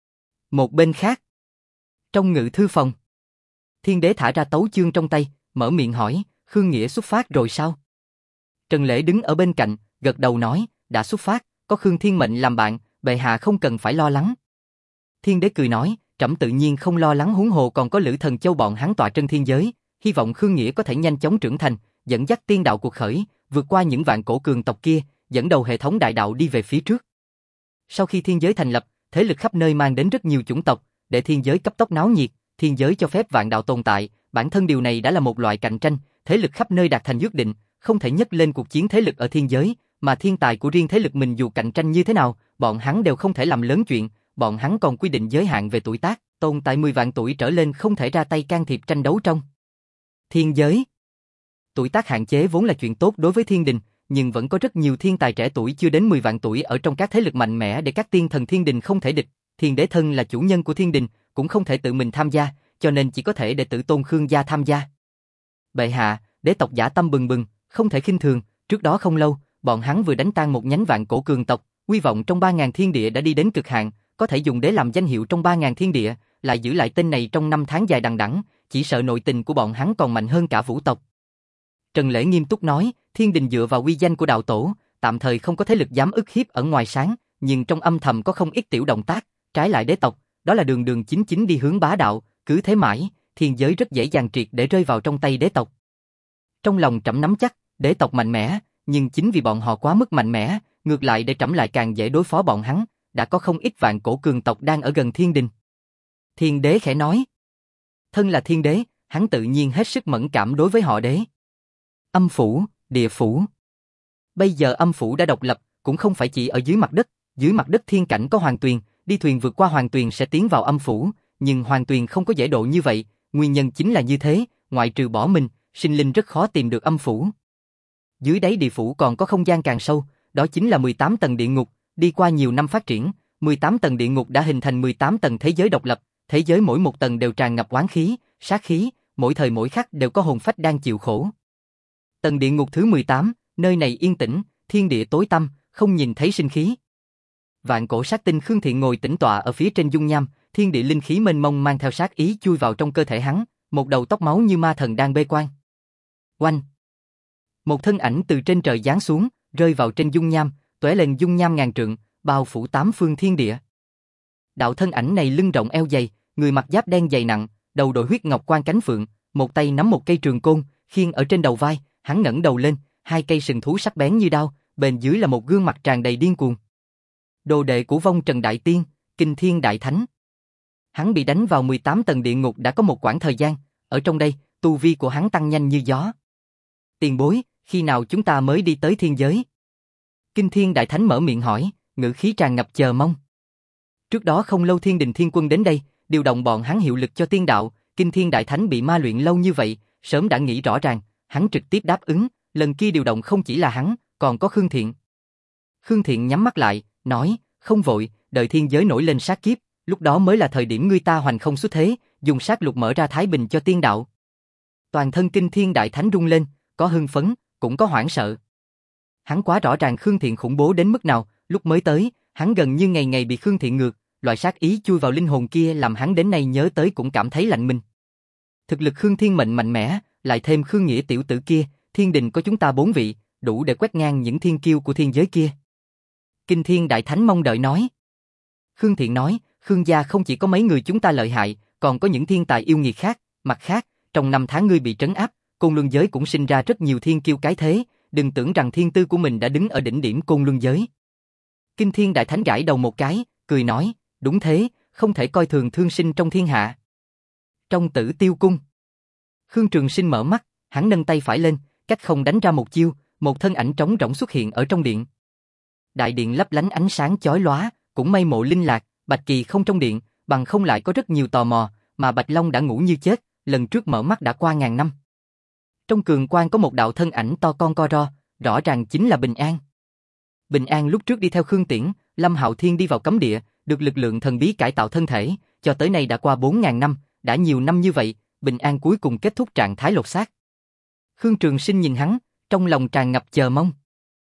Một bên khác, trong ngự thư phòng, Thiên Đế thả ra tấu chương trong tay, mở miệng hỏi, Khương Nghĩa xuất phát rồi sao? Trần Lễ đứng ở bên cạnh, gật đầu nói, đã xuất phát, có Khương Thiên Mệnh làm bạn, bệ hạ không cần phải lo lắng. Thiên Đế cười nói, trẫm tự nhiên không lo lắng, huống hồ còn có Lữ Thần Châu bọn hắn tọa chân thiên giới, hy vọng Khương Nghĩa có thể nhanh chóng trưởng thành, dẫn dắt tiên đạo cuộc khởi, vượt qua những vạn cổ cường tộc kia, dẫn đầu hệ thống đại đạo đi về phía trước. Sau khi thiên giới thành lập, thế lực khắp nơi mang đến rất nhiều chủng tộc, để thiên giới cấp tốc náo nhiệt, thiên giới cho phép vạn đạo tồn tại, bản thân điều này đã là một loại cạnh tranh, thế lực khắp nơi đạt thành ước định, không thể nhấc lên cuộc chiến thế lực ở thiên giới, mà thiên tài của riêng thế lực mình dù cạnh tranh như thế nào, bọn hắn đều không thể làm lớn chuyện, bọn hắn còn quy định giới hạn về tuổi tác, tồn tại mười vạn tuổi trở lên không thể ra tay can thiệp tranh đấu trong thiên giới. Tuổi tác hạn chế vốn là chuyện tốt đối với thiên đình, nhưng vẫn có rất nhiều thiên tài trẻ tuổi chưa đến mười vạn tuổi ở trong các thế lực mạnh mẽ để các tiên thần thiên đình không thể địch. Thiên đế thân là chủ nhân của thiên đình, cũng không thể tự mình tham gia, cho nên chỉ có thể để tử tôn Khương gia tham gia. Bệ hạ, đế tộc dã tâm bừng bừng, không thể khinh thường, trước đó không lâu, bọn hắn vừa đánh tan một nhánh vạn cổ cường tộc, uy vọng trong ba ngàn thiên địa đã đi đến cực hạn, có thể dùng đế làm danh hiệu trong ba ngàn thiên địa, lại giữ lại tên này trong năm tháng dài đằng đẵng, chỉ sợ nội tình của bọn hắn còn mạnh hơn cả vũ tộc. Trần Lễ nghiêm túc nói, thiên đình dựa vào uy danh của đạo tổ, tạm thời không có thế lực dám ức hiếp ở ngoài sáng, nhưng trong âm thầm có không ít tiểu động tác, Trái lại đế tộc, đó là đường đường chính chính đi hướng bá đạo, cứ thế mãi, thiên giới rất dễ dàng triệt để rơi vào trong tay đế tộc. Trong lòng trẫm nắm chắc, đế tộc mạnh mẽ, nhưng chính vì bọn họ quá mức mạnh mẽ, ngược lại để trẫm lại càng dễ đối phó bọn hắn, đã có không ít vạn cổ cường tộc đang ở gần thiên đình. Thiên đế khẽ nói. Thân là thiên đế, hắn tự nhiên hết sức mẫn cảm đối với họ đế. Âm phủ, địa phủ. Bây giờ âm phủ đã độc lập, cũng không phải chỉ ở dưới mặt đất, dưới mặt đất thiên cảnh có hoàng tuyền, đi thuyền vượt qua hoàng tuyền sẽ tiến vào âm phủ, nhưng hoàng tuyền không có dễ độ như vậy, nguyên nhân chính là như thế, ngoại trừ bỏ mình, sinh linh rất khó tìm được âm phủ. Dưới đáy địa phủ còn có không gian càng sâu, đó chính là mười tám tầng địa ngục, đi qua nhiều năm phát triển, mười tám tầng địa ngục đã hình thành mười tám tầng thế giới độc lập, thế giới mỗi một tầng đều tràn ngập oán khí, sát khí, mỗi thời mỗi khắc đều có hồn phách đang chịu khổ. Tầng địa ngục thứ mười tám, nơi này yên tĩnh, thiên địa tối tăm, không nhìn thấy sinh khí. Vạn cổ sát tinh Khương Thiện ngồi tĩnh tọa ở phía trên dung nham, thiên địa linh khí mênh mông mang theo sát ý chui vào trong cơ thể hắn, một đầu tóc máu như ma thần đang bê quan. Oanh! Một thân ảnh từ trên trời giáng xuống, rơi vào trên dung nham, tóe lên dung nham ngàn trượng, bao phủ tám phương thiên địa. Đạo thân ảnh này lưng rộng eo dày, người mặc giáp đen dày nặng, đầu đội huyết ngọc quan cánh phượng, một tay nắm một cây trường côn, khiêng ở trên đầu vai, hắn ngẩng đầu lên, hai cây sừng thú sắc bén như đao, bên dưới là một gương mặt tràn đầy điên cuồng. Đồ đệ của Vong Trần Đại Tiên, Kinh Thiên Đại Thánh. Hắn bị đánh vào mười tám tầng địa ngục đã có một quãng thời gian, ở trong đây, tu vi của hắn tăng nhanh như gió. Tiền bối, khi nào chúng ta mới đi tới thiên giới? Kinh Thiên Đại Thánh mở miệng hỏi, ngữ khí tràn ngập chờ mong. Trước đó không lâu Thiên Đình Thiên Quân đến đây, điều động bọn hắn hiệu lực cho tiên đạo, Kinh Thiên Đại Thánh bị ma luyện lâu như vậy, sớm đã nghĩ rõ ràng, hắn trực tiếp đáp ứng, lần kia điều động không chỉ là hắn, còn có Khương Thiện. Khương Thiện nhắm mắt lại, nói, không vội, đợi thiên giới nổi lên sát kiếp, lúc đó mới là thời điểm ngươi ta hoành không xuất thế, dùng sát lục mở ra thái bình cho tiên đạo. Toàn thân Kinh Thiên Đại Thánh rung lên, có hưng phấn, cũng có hoảng sợ. Hắn quá rõ ràng Khương Thiện khủng bố đến mức nào, lúc mới tới, hắn gần như ngày ngày bị Khương Thiện ngược, loại sát ý chui vào linh hồn kia làm hắn đến nay nhớ tới cũng cảm thấy lạnh mình. Thực lực Khương Thiên Mệnh mạnh mẽ, lại thêm Khương Nghĩa tiểu tử kia, thiên đình có chúng ta bốn vị, đủ để quét ngang những thiên kiêu của thiên giới kia. Kinh Thiên Đại Thánh mong đợi nói. Khương Thiện nói, Khương gia không chỉ có mấy người chúng ta lợi hại, còn có những thiên tài yêu nghiệt khác, mặt khác, trong năm tháng ngươi bị trấn áp, Côn Luân giới cũng sinh ra rất nhiều thiên kiêu cái thế, đừng tưởng rằng thiên tư của mình đã đứng ở đỉnh điểm Côn Luân giới. Kinh Thiên Đại Thánh gãi đầu một cái, cười nói, đúng thế, không thể coi thường thương sinh trong thiên hạ. Trong Tử Tiêu Cung, Khương Trường Sinh mở mắt, hắn nâng tay phải lên, cách không đánh ra một chiêu, một thân ảnh trống rỗng xuất hiện ở trong điện. Đại điện lấp lánh ánh sáng chói lóa, cũng may mộ linh lạc, Bạch Kỳ không trong điện, bằng không lại có rất nhiều tò mò, mà Bạch Long đã ngủ như chết, lần trước mở mắt đã qua ngàn năm. Trong cường quan có một đạo thân ảnh to con co ro, rõ ràng chính là Bình An. Bình An lúc trước đi theo Khương Tiễn, Lâm Hạo Thiên đi vào cấm địa, được lực lượng thần bí cải tạo thân thể, cho tới nay đã qua bốn ngàn năm, đã nhiều năm như vậy, Bình An cuối cùng kết thúc trạng thái lột xác. Khương Trường Sinh nhìn hắn, trong lòng tràn ngập chờ mong.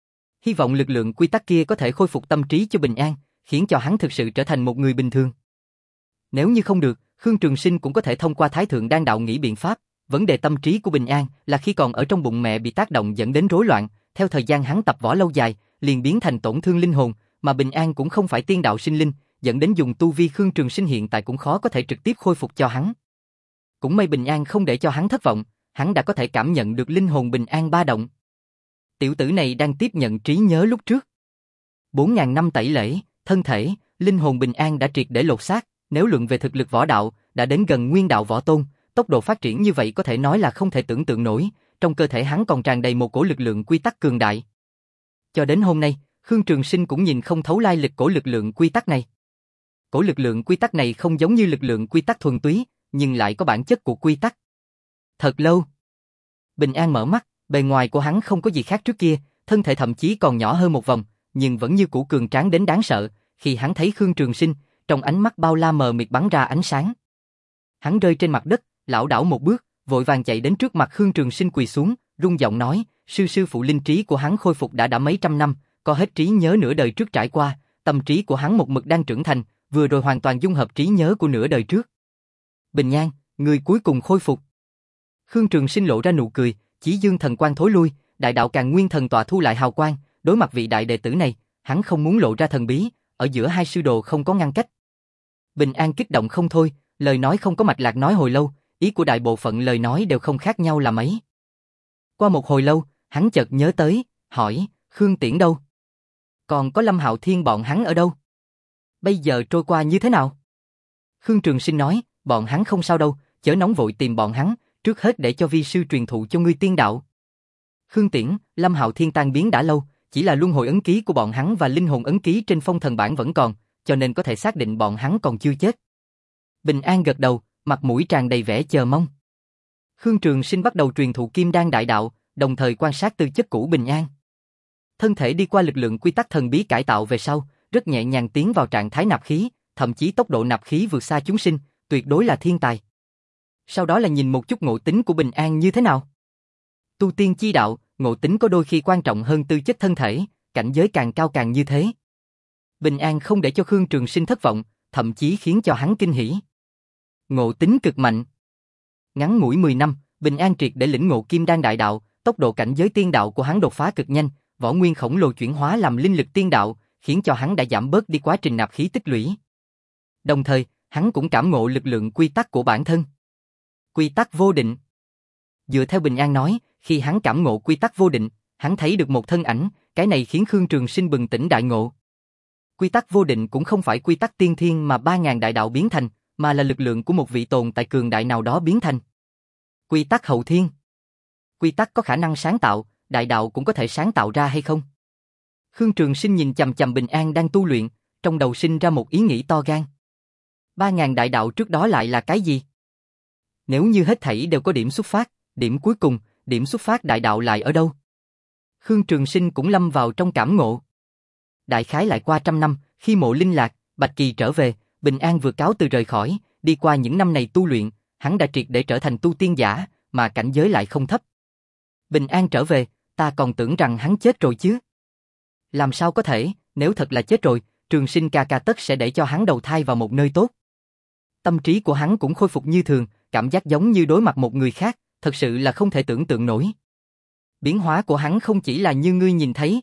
Hy vọng lực lượng quy tắc kia có thể khôi phục tâm trí cho Bình An, khiến cho hắn thực sự trở thành một người bình thường. Nếu như không được, Khương Trường Sinh cũng có thể thông qua Thái Thượng Đan Đạo nghĩ biện pháp. Vấn đề tâm trí của Bình An là khi còn ở trong bụng mẹ bị tác động dẫn đến rối loạn, theo thời gian hắn tập võ lâu dài, liền biến thành tổn thương linh hồn, mà Bình An cũng không phải tiên đạo sinh linh, dẫn đến dùng tu vi Khương Trường Sinh hiện tại cũng khó có thể trực tiếp khôi phục cho hắn. Cũng may Bình An không để cho hắn thất vọng, hắn đã có thể cảm nhận được linh hồn Bình An ba động. Tiểu tử này đang tiếp nhận trí nhớ lúc trước. Bốn ngàn năm tẩy lễ, thân thể, linh hồn Bình An đã triệt để lột xác, nếu luận về thực lực võ đạo, đã đến gần nguyên đạo võ tôn, tốc độ phát triển như vậy có thể nói là không thể tưởng tượng nổi, trong cơ thể hắn còn tràn đầy một cổ lực lượng quy tắc cường đại. Cho đến hôm nay, Khương Trường Sinh cũng nhìn không thấu lai lịch cổ lực lượng quy tắc này. Cổ lực lượng quy tắc này không giống như lực lượng quy tắc thuần túy, nhưng lại có bản chất của quy tắc. Thật lâu, Bình An mở mắt, bề ngoài của hắn không có gì khác trước kia, thân thể thậm chí còn nhỏ hơn một vòng, nhưng vẫn như cũ cường tráng đến đáng sợ, khi hắn thấy Khương Trường Sinh, trong ánh mắt bao la mờ mịt bắn ra ánh sáng. Hắn rơi trên mặt đất, lảo đảo một bước, vội vàng chạy đến trước mặt Khương Trường Sinh quỳ xuống, rung giọng nói, sư sư phụ linh trí của hắn khôi phục đã đã mấy trăm năm, có hết trí nhớ nửa đời trước trải qua, tâm trí của hắn một mực đang trưởng thành, vừa rồi hoàn toàn dung hợp trí nhớ của nửa đời trước. Bình An, người cuối cùng khôi phục. Khương Trường Sinh lộ ra nụ cười, Chí Dương thần quang thối lui, đại đạo Càn Nguyên thần tọa thu lại hào quang, đối mặt vị đại đệ tử này, hắn không muốn lộ ra thần bí, ở giữa hai sư đồ không có ngăn cách. Bình An kích động không thôi, lời nói không có mạch lạc nói hồi lâu, ý của đại bộ phận lời nói đều không khác nhau là mấy. Qua một hồi lâu, hắn chợt nhớ tới, hỏi, Khương Tiễn đâu? Còn có Lâm Hạo Thiên bọn hắn ở đâu? Bây giờ trôi qua như thế nào? Khương Trường Sinh nói, bọn hắn không sao đâu, chớ nóng vội tìm bọn hắn, trước hết để cho vi sư truyền thụ cho ngươi tiên đạo. Khương Tiễn, Lâm Hạo Thiên tan biến đã lâu, chỉ là luân hồi ấn ký của bọn hắn và linh hồn ấn ký trên phong thần bản vẫn còn, cho nên có thể xác định bọn hắn còn chưa chết. Bình An gật đầu, mặt mũi tràn đầy vẻ chờ mong. Khương Trường Sinh bắt đầu truyền thụ Kim Đan đại đạo, đồng thời quan sát tư chất cũ Bình An. Thân thể đi qua lực lượng quy tắc thần bí cải tạo về sau, rất nhẹ nhàng tiến vào trạng thái nạp khí, thậm chí tốc độ nạp khí vượt xa chúng sinh, tuyệt đối là thiên tài. Sau đó là nhìn một chút ngộ tính của Bình An như thế nào. Tu tiên chi đạo, ngộ tính có đôi khi quan trọng hơn tư chất thân thể, cảnh giới càng cao càng như thế. Bình An không để cho Khương Trường Sinh thất vọng, thậm chí khiến cho hắn kinh hỉ. Ngộ tính cực mạnh. Ngắn ngủi mười năm, Bình An triệt để lĩnh ngộ Kim Đan đại đạo, tốc độ cảnh giới tiên đạo của hắn đột phá cực nhanh, võ nguyên khổng lồ chuyển hóa làm linh lực tiên đạo, khiến cho hắn đã giảm bớt đi quá trình nạp khí tích lũy. Đồng thời, hắn cũng cảm ngộ lực lượng quy tắc của bản thân. Quy tắc vô định. Dựa theo Bình An nói, khi hắn cảm ngộ quy tắc vô định, hắn thấy được một thân ảnh, cái này khiến Khương Trường Sinh bừng tỉnh đại ngộ. Quy tắc vô định cũng không phải quy tắc tiên thiên mà ba ngàn đại đạo biến thành, mà là lực lượng của một vị tồn tại cường đại nào đó biến thành. Quy tắc hậu thiên. Quy tắc có khả năng sáng tạo, đại đạo cũng có thể sáng tạo ra hay không? Khương Trường Sinh nhìn chằm chằm Bình An đang tu luyện, trong đầu sinh ra một ý nghĩ to gan. Ba ngàn đại đạo trước đó lại là cái gì? Nếu như hết thảy đều có điểm xuất phát, điểm cuối cùng, điểm xuất phát đại đạo lại ở đâu? Khương Trường Sinh cũng lâm vào trong cảm ngộ. Đại khái lại qua trăm năm, khi Mộ Linh lạc, Bạch Kỳ trở về, Bình An vừa cáo từ rời khỏi, đi qua những năm này tu luyện, hắn đã triệt để trở thành tu tiên giả, mà cảnh giới lại không thấp. Bình An trở về, ta còn tưởng rằng hắn chết rồi chứ. Làm sao có thể, nếu thật là chết rồi, Trường Sinh ca ca tất sẽ để cho hắn đầu thai vào một nơi tốt. Tâm trí của hắn cũng khôi phục như thường, cảm giác giống như đối mặt một người khác, thật sự là không thể tưởng tượng nổi. Biến hóa của hắn không chỉ là như ngươi nhìn thấy.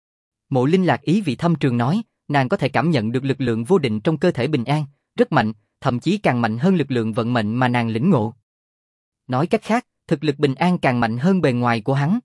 Mộ Linh lạc ý vị thâm trường nói, nàng có thể cảm nhận được lực lượng vô định trong cơ thể Bình An, rất mạnh, thậm chí càng mạnh hơn lực lượng vận mệnh mà nàng lĩnh ngộ. Nói cách khác, thực lực Bình An càng mạnh hơn bề ngoài của hắn.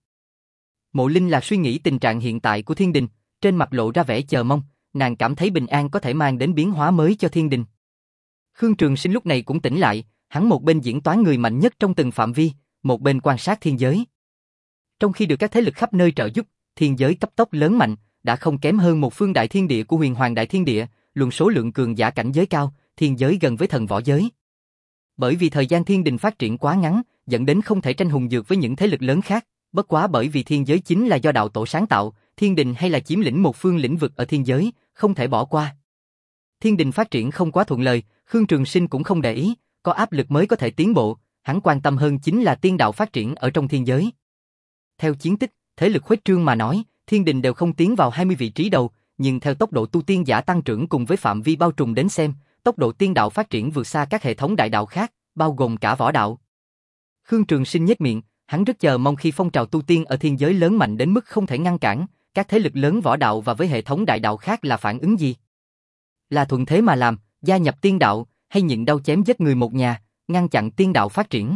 Mộ Linh lạc suy nghĩ tình trạng hiện tại của thiên đình, trên mặt lộ ra vẻ chờ mong, nàng cảm thấy Bình An có thể mang đến biến hóa mới cho thiên đình. Khương Trường Sinh lúc này cũng tỉnh lại, hắn một bên diễn toán người mạnh nhất trong từng phạm vi, một bên quan sát thiên giới. Trong khi được các thế lực khắp nơi trợ giúp, thiên giới cấp tốc lớn mạnh, đã không kém hơn một phương đại thiên địa của Huyền Hoàng đại thiên địa, luận số lượng cường giả cảnh giới cao, thiên giới gần với thần võ giới. Bởi vì thời gian thiên đình phát triển quá ngắn, dẫn đến không thể tranh hùng dược với những thế lực lớn khác, bất quá bởi vì thiên giới chính là do đạo tổ sáng tạo, thiên đình hay là chiếm lĩnh một phương lĩnh vực ở thiên giới, không thể bỏ qua. Thiên đình phát triển không quá thuận lợi, Khương Trường Sinh cũng không để ý, có áp lực mới có thể tiến bộ, hắn quan tâm hơn chính là tiên đạo phát triển ở trong thiên giới. Theo chiến tích, thế lực khuếch trương mà nói, thiên đình đều không tiến vào hai mươi vị trí đầu, nhưng theo tốc độ tu tiên giả tăng trưởng cùng với phạm vi bao trùm đến xem, tốc độ tiên đạo phát triển vượt xa các hệ thống đại đạo khác, bao gồm cả võ đạo. Khương Trường Sinh nhếch miệng, hắn rất chờ mong khi phong trào tu tiên ở thiên giới lớn mạnh đến mức không thể ngăn cản, các thế lực lớn võ đạo và với hệ thống đại đạo khác là phản ứng gì? Là thuận thế mà làm, gia nhập tiên đạo, hay nhịn đau chém giết người một nhà, ngăn chặn tiên đạo phát triển?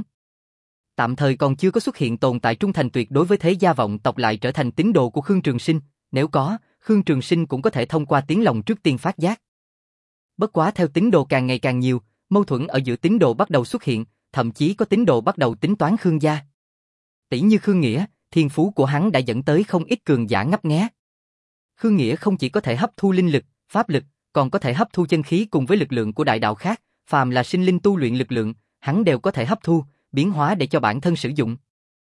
Tạm thời còn chưa có xuất hiện tồn tại trung thành tuyệt đối với thế gia vọng tộc lại trở thành tín đồ của Khương Trường Sinh, nếu có, Khương Trường Sinh cũng có thể thông qua tiếng lòng trước tiên phát giác. Bất quá theo tín đồ càng ngày càng nhiều, mâu thuẫn ở giữa tín đồ bắt đầu xuất hiện, thậm chí có tín đồ bắt đầu tính toán Khương gia. Tỷ như Khương Nghĩa, thiên phú của hắn đã dẫn tới không ít cường giả ngấp nghé. Khương Nghĩa không chỉ có thể hấp thu linh lực, pháp lực, còn có thể hấp thu chân khí cùng với lực lượng của đại đạo khác, phàm là sinh linh tu luyện lực lượng, hắn đều có thể hấp thu, biến hóa để cho bản thân sử dụng.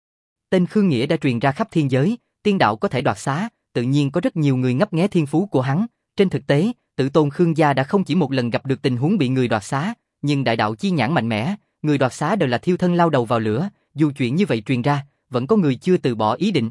Tên Khương Nghĩa đã truyền ra khắp thiên giới, tiên đạo có thể đoạt xá, tự nhiên có rất nhiều người ngấp nghé thiên phú của hắn. Trên thực tế, Tử Tôn Khương gia đã không chỉ một lần gặp được tình huống bị người đoạt xá, nhưng đại đạo chi nhãn mạnh mẽ, người đoạt xá đều là thiêu thân lao đầu vào lửa, dù chuyện như vậy truyền ra, vẫn có người chưa từ bỏ ý định.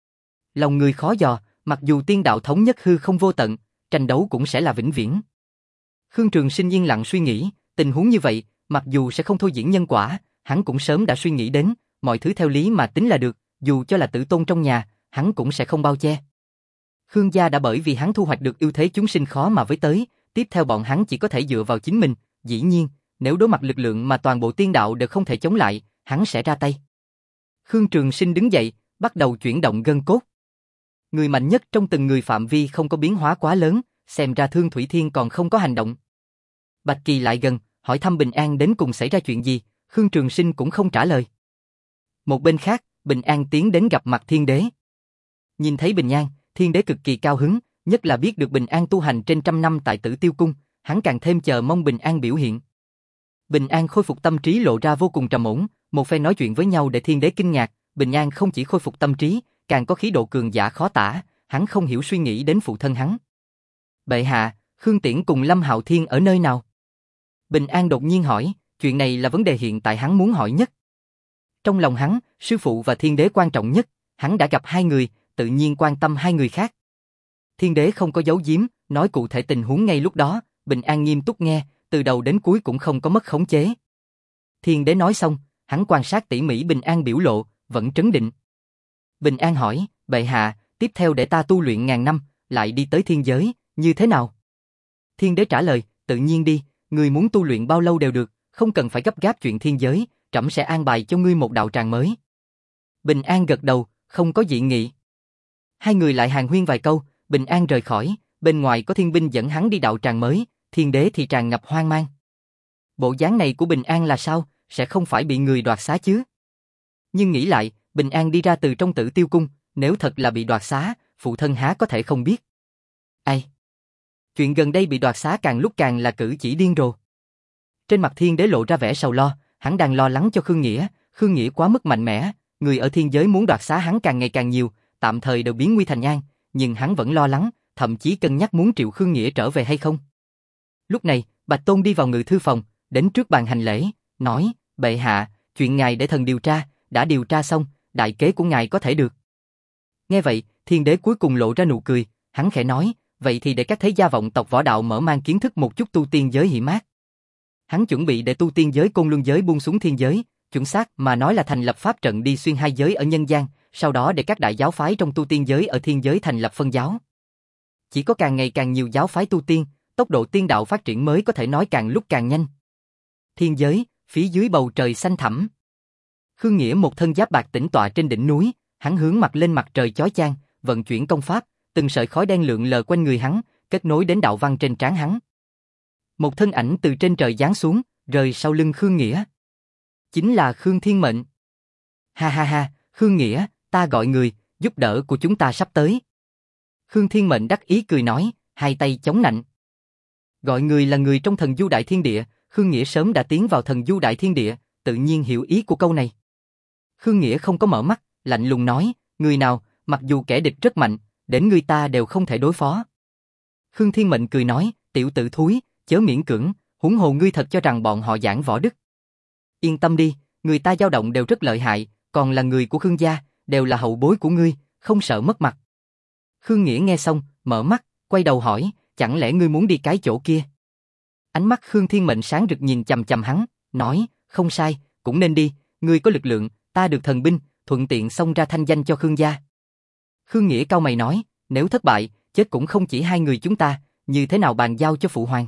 Lòng người khó dò, mặc dù tiên đạo thống nhất hư không vô tận, tranh đấu cũng sẽ là vĩnh viễn. Khương Trường Sinh yên lặng suy nghĩ, tình huống như vậy, mặc dù sẽ không thôi diễn nhân quả, hắn cũng sớm đã suy nghĩ đến, mọi thứ theo lý mà tính là được, dù cho là Tử Tôn trong nhà, hắn cũng sẽ không bao che. Khương gia đã bởi vì hắn thu hoạch được ưu thế chúng sinh khó mà với tới, tiếp theo bọn hắn chỉ có thể dựa vào chính mình, dĩ nhiên, nếu đối mặt lực lượng mà toàn bộ tiên đạo đều không thể chống lại, hắn sẽ ra tay. Khương Trường Sinh đứng dậy, bắt đầu chuyển động gân cốt. Người mạnh nhất trong từng người phạm vi không có biến hóa quá lớn, xem ra Thương Thủy Thiên còn không có hành động. Bạch Kỳ lại gần, hỏi thăm Bình An đến cùng xảy ra chuyện gì, Khương Trường Sinh cũng không trả lời. Một bên khác, Bình An tiến đến gặp mặt Thiên Đế. Nhìn thấy Bình An, Thiên Đế cực kỳ cao hứng, nhất là biết được Bình An tu hành trên trăm năm tại Tử Tiêu Cung, hắn càng thêm chờ mong Bình An biểu hiện. Bình An khôi phục tâm trí lộ ra vô cùng trầm ổn, một phen nói chuyện với nhau để Thiên Đế kinh ngạc, Bình An không chỉ khôi phục tâm trí, càng có khí độ cường giả khó tả, hắn không hiểu suy nghĩ đến phụ thân hắn. Bệ hạ, Khương Tiễn cùng Lâm Hạo Thiên ở nơi nào? Bình An đột nhiên hỏi, chuyện này là vấn đề hiện tại hắn muốn hỏi nhất. Trong lòng hắn, sư phụ và Thiên Đế quan trọng nhất, hắn đã gặp hai người, tự nhiên quan tâm hai người khác. Thiên Đế không có giấu giếm, nói cụ thể tình huống ngay lúc đó, Bình An nghiêm túc nghe, từ đầu đến cuối cũng không có mất khống chế. Thiên Đế nói xong, hắn quan sát tỉ mỉ Bình An biểu lộ, vẫn trấn định. Bình An hỏi, bệ hạ, tiếp theo để ta tu luyện ngàn năm, lại đi tới thiên giới, như thế nào? Thiên Đế trả lời, tự nhiên đi, người muốn tu luyện bao lâu đều được, không cần phải gấp gáp chuyện thiên giới, trẫm sẽ an bài cho ngươi một đạo tràng mới. Bình An gật đầu, không có dị nghị. Hai người lại hàn huyên vài câu, Bình An rời khỏi, bên ngoài có thiên binh dẫn hắn đi đạo tràng mới, Thiên Đế thì tràn ngập hoang mang. Bộ dáng này của Bình An là sao, sẽ không phải bị người đoạt xá chứ? Nhưng nghĩ lại, Bình An đi ra từ trong Tử Tiêu Cung, nếu thật là bị đoạt xá, phụ thân há có thể không biết. Ai? Chuyện gần đây bị đoạt xá càng lúc càng là cử chỉ điên rồ. Trên mặt Thiên Đế lộ ra vẻ sầu lo, hắn đang lo lắng cho Khương Nghĩa, Khương Nghĩa quá mức mạnh mẽ, người ở thiên giới muốn đoạt xá hắn càng ngày càng nhiều, tạm thời đều biến nguy thành an, nhưng hắn vẫn lo lắng, thậm chí cân nhắc muốn triệu Khương Nghĩa trở về hay không. Lúc này, Bạch Tôn đi vào ngự thư phòng, đến trước bàn hành lễ, nói, bệ hạ, chuyện ngài để thần điều tra, đã điều tra xong, đại kế của ngài có thể được. Nghe vậy, Thiên Đế cuối cùng lộ ra nụ cười, hắn khẽ nói, vậy thì để các thế gia vọng tộc võ đạo mở mang kiến thức một chút tu tiên giới hiểm ác. Hắn chuẩn bị để tu tiên giới Côn Luân giới buông xuống thiên giới, chuẩn xác mà nói là thành lập pháp trận đi xuyên hai giới ở nhân gian, sau đó để các đại giáo phái trong tu tiên giới ở thiên giới thành lập phân giáo. Chỉ có càng ngày càng nhiều giáo phái tu tiên, tốc độ tiên đạo phát triển mới có thể nói càng lúc càng nhanh. Thiên giới, phía dưới bầu trời xanh thẳm. Khương Nghĩa một thân giáp bạc tĩnh tọa trên đỉnh núi, hắn hướng mặt lên mặt trời chói chang, vận chuyển công pháp, từng sợi khói đen lượn lờ quanh người hắn, kết nối đến đạo văn trên trán hắn. Một thân ảnh từ trên trời giáng xuống, rơi sau lưng Khương Nghĩa. Chính là Khương Thiên Mệnh. Ha ha ha, Khương Nghĩa, ta gọi người, giúp đỡ của chúng ta sắp tới. Khương Thiên Mệnh đắc ý cười nói, hai tay chống nạnh. Gọi người là người trong thần du đại thiên địa, Khương Nghĩa sớm đã tiến vào thần du đại thiên địa, tự nhiên hiểu ý của câu này. Khương Nghĩa không có mở mắt, lạnh lùng nói, người nào, mặc dù kẻ địch rất mạnh, đến người ta đều không thể đối phó. Khương Thiên Mệnh cười nói, tiểu tử thúi, chớ miễn cưỡng, huống hồ ngươi thật cho rằng bọn họ giảng võ đức. Yên tâm đi, người ta dao động đều rất lợi hại, còn là người của Khương gia, đều là hậu bối của ngươi, không sợ mất mặt. Khương Nghĩa nghe xong, mở mắt, quay đầu hỏi, chẳng lẽ ngươi muốn đi cái chỗ kia? Ánh mắt Khương Thiên Mệnh sáng rực nhìn chằm chằm hắn, nói, không sai, cũng nên đi, ngươi có lực lượng, ta được thần binh, thuận tiện xông ra thanh danh cho Khương gia. Khương Nghĩa cau mày nói, nếu thất bại, chết cũng không chỉ hai người chúng ta, như thế nào bàn giao cho phụ hoàng?